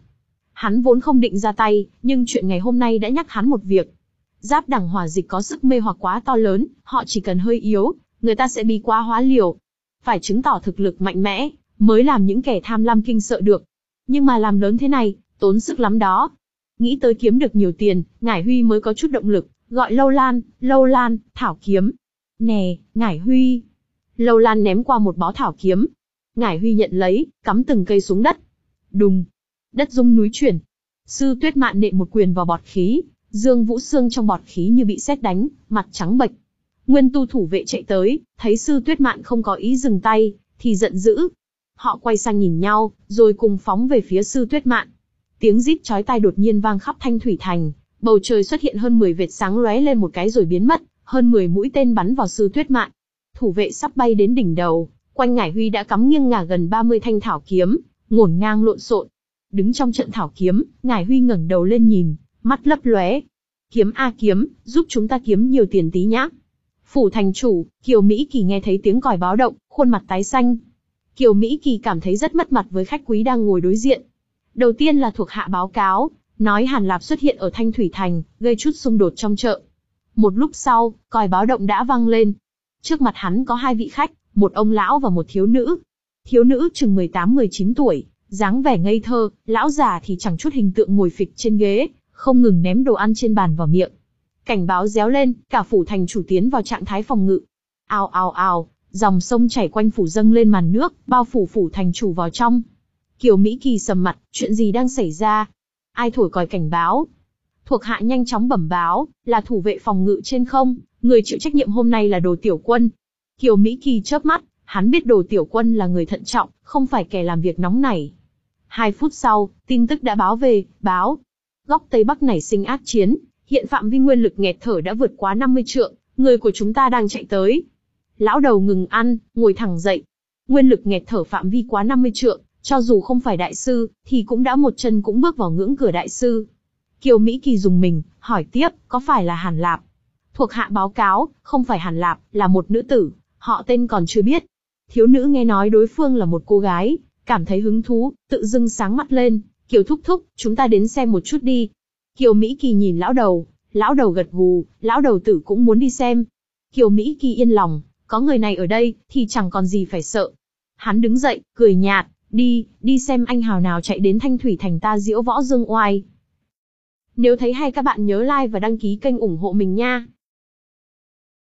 Hắn vốn không định ra tay, nhưng chuyện ngày hôm nay đã nhắc hắn một việc. Giáp đẳng hỏa dịch có sức mê hoặc quá to lớn, họ chỉ cần hơi yếu, người ta sẽ bí quá hóa liều. Phải chứng tỏ thực lực mạnh mẽ, mới làm những kẻ tham lam kinh sợ được. Nhưng mà làm lớn thế này, tốn sức lắm đó. Nghĩ tới kiếm được nhiều tiền, Ngải Huy mới có chút động lực, gọi Lâu Lan, Lâu Lan, thảo kiếm. Nè, Ngải Huy. Lâu Lan ném qua một bó thảo kiếm. Ngải Huy nhận lấy, cắm từng cây xuống đất. Đùng. Đất rung núi chuyển. Sư Tuyết Mạn nện một quyền vào bọt khí, Dương Vũ Xương trong bọt khí như bị sét đánh, mặt trắng bệch. Nguyên tu thủ vệ chạy tới, thấy Sư Tuyết Mạn không có ý dừng tay, thì giận dữ. Họ quay sang nhìn nhau, rồi cùng phóng về phía Sư Tuyết Mạn. Tiếng rít chói tai đột nhiên vang khắp Thanh Thủy Thành, bầu trời xuất hiện hơn mười vệt sáng lóe lên một cái rồi biến mất, hơn mười mũi tên bắn vào Sư Tuyết Mạn. Thủ vệ sắp bay đến đỉnh đầu, quanh Ngải Huy đã cắm nghiêng ngả gần ba mươi thanh thảo kiếm, ngổn ngang lộn xộn. Đứng trong trận thảo kiếm, Ngải Huy ngẩng đầu lên nhìn, mắt lấp lóe. Kiếm a kiếm, giúp chúng ta kiếm nhiều tiền tí nhá. Phủ thành chủ, Kiều Mỹ Kỳ nghe thấy tiếng còi báo động, khuôn mặt tái xanh. Kiều Mỹ Kỳ cảm thấy rất mất mặt với khách quý đang ngồi đối diện. Đầu tiên là thuộc hạ báo cáo, nói Hàn Lạp xuất hiện ở Thanh Thủy Thành, gây chút xung đột trong chợ. Một lúc sau, còi báo động đã vang lên. Trước mặt hắn có hai vị khách, một ông lão và một thiếu nữ. Thiếu nữ chừng mười tám mười chín tuổi, dáng vẻ ngây thơ, lão già thì chẳng chút hình tượng ngồi phịch trên ghế, không ngừng ném đồ ăn trên bàn vào miệng. Cảnh báo réo lên, cả phủ thành chủ tiến vào trạng thái phòng ngự. Ào ào ào, dòng sông chảy quanh phủ dâng lên màn nước, bao phủ phủ thành chủ vào trong. Kiều Mỹ Kỳ sầm mặt, chuyện gì đang xảy ra? Ai thổi còi cảnh báo? Thuộc hạ nhanh chóng bẩm báo, là thủ vệ phòng ngự trên không, người chịu trách nhiệm hôm nay là Đồ Tiểu Quân. Kiều Mỹ Kỳ chớp mắt, hắn biết Đồ Tiểu Quân là người thận trọng, không phải kẻ làm việc nóng nảy. Hai phút sau, tin tức đã báo về, báo. Góc Tây Bắc nảy sinh ác chiến, hiện phạm vi nguyên lực nghẹt thở đã vượt quá năm mươi trượng, người của chúng ta đang chạy tới. Lão đầu ngừng ăn, ngồi thẳng dậy. Nguyên lực nghẹt thở phạm vi quá năm mươi trượng, cho dù không phải đại sư, thì cũng đã một chân cũng bước vào ngưỡng cửa đại sư. Kiều Mỹ Kỳ dùng mình, hỏi tiếp, có phải là Hàn Lạp? Thuộc hạ báo cáo, không phải Hàn Lạp, là một nữ tử, họ tên còn chưa biết. Thiếu nữ nghe nói đối phương là một cô gái, cảm thấy hứng thú, tự dưng sáng mắt lên, Kiều thúc thúc, chúng ta đến xem một chút đi. Kiều Mỹ Kỳ nhìn lão đầu, lão đầu gật gù, lão đầu tử cũng muốn đi xem. Kiều Mỹ Kỳ yên lòng, có người này ở đây, thì chẳng còn gì phải sợ. Hắn đứng dậy, cười nhạt, đi, đi xem anh hào nào chạy đến Thanh Thủy Thành ta diễu võ dương oai. Nếu thấy hay các bạn nhớ like và đăng ký kênh ủng hộ mình nha.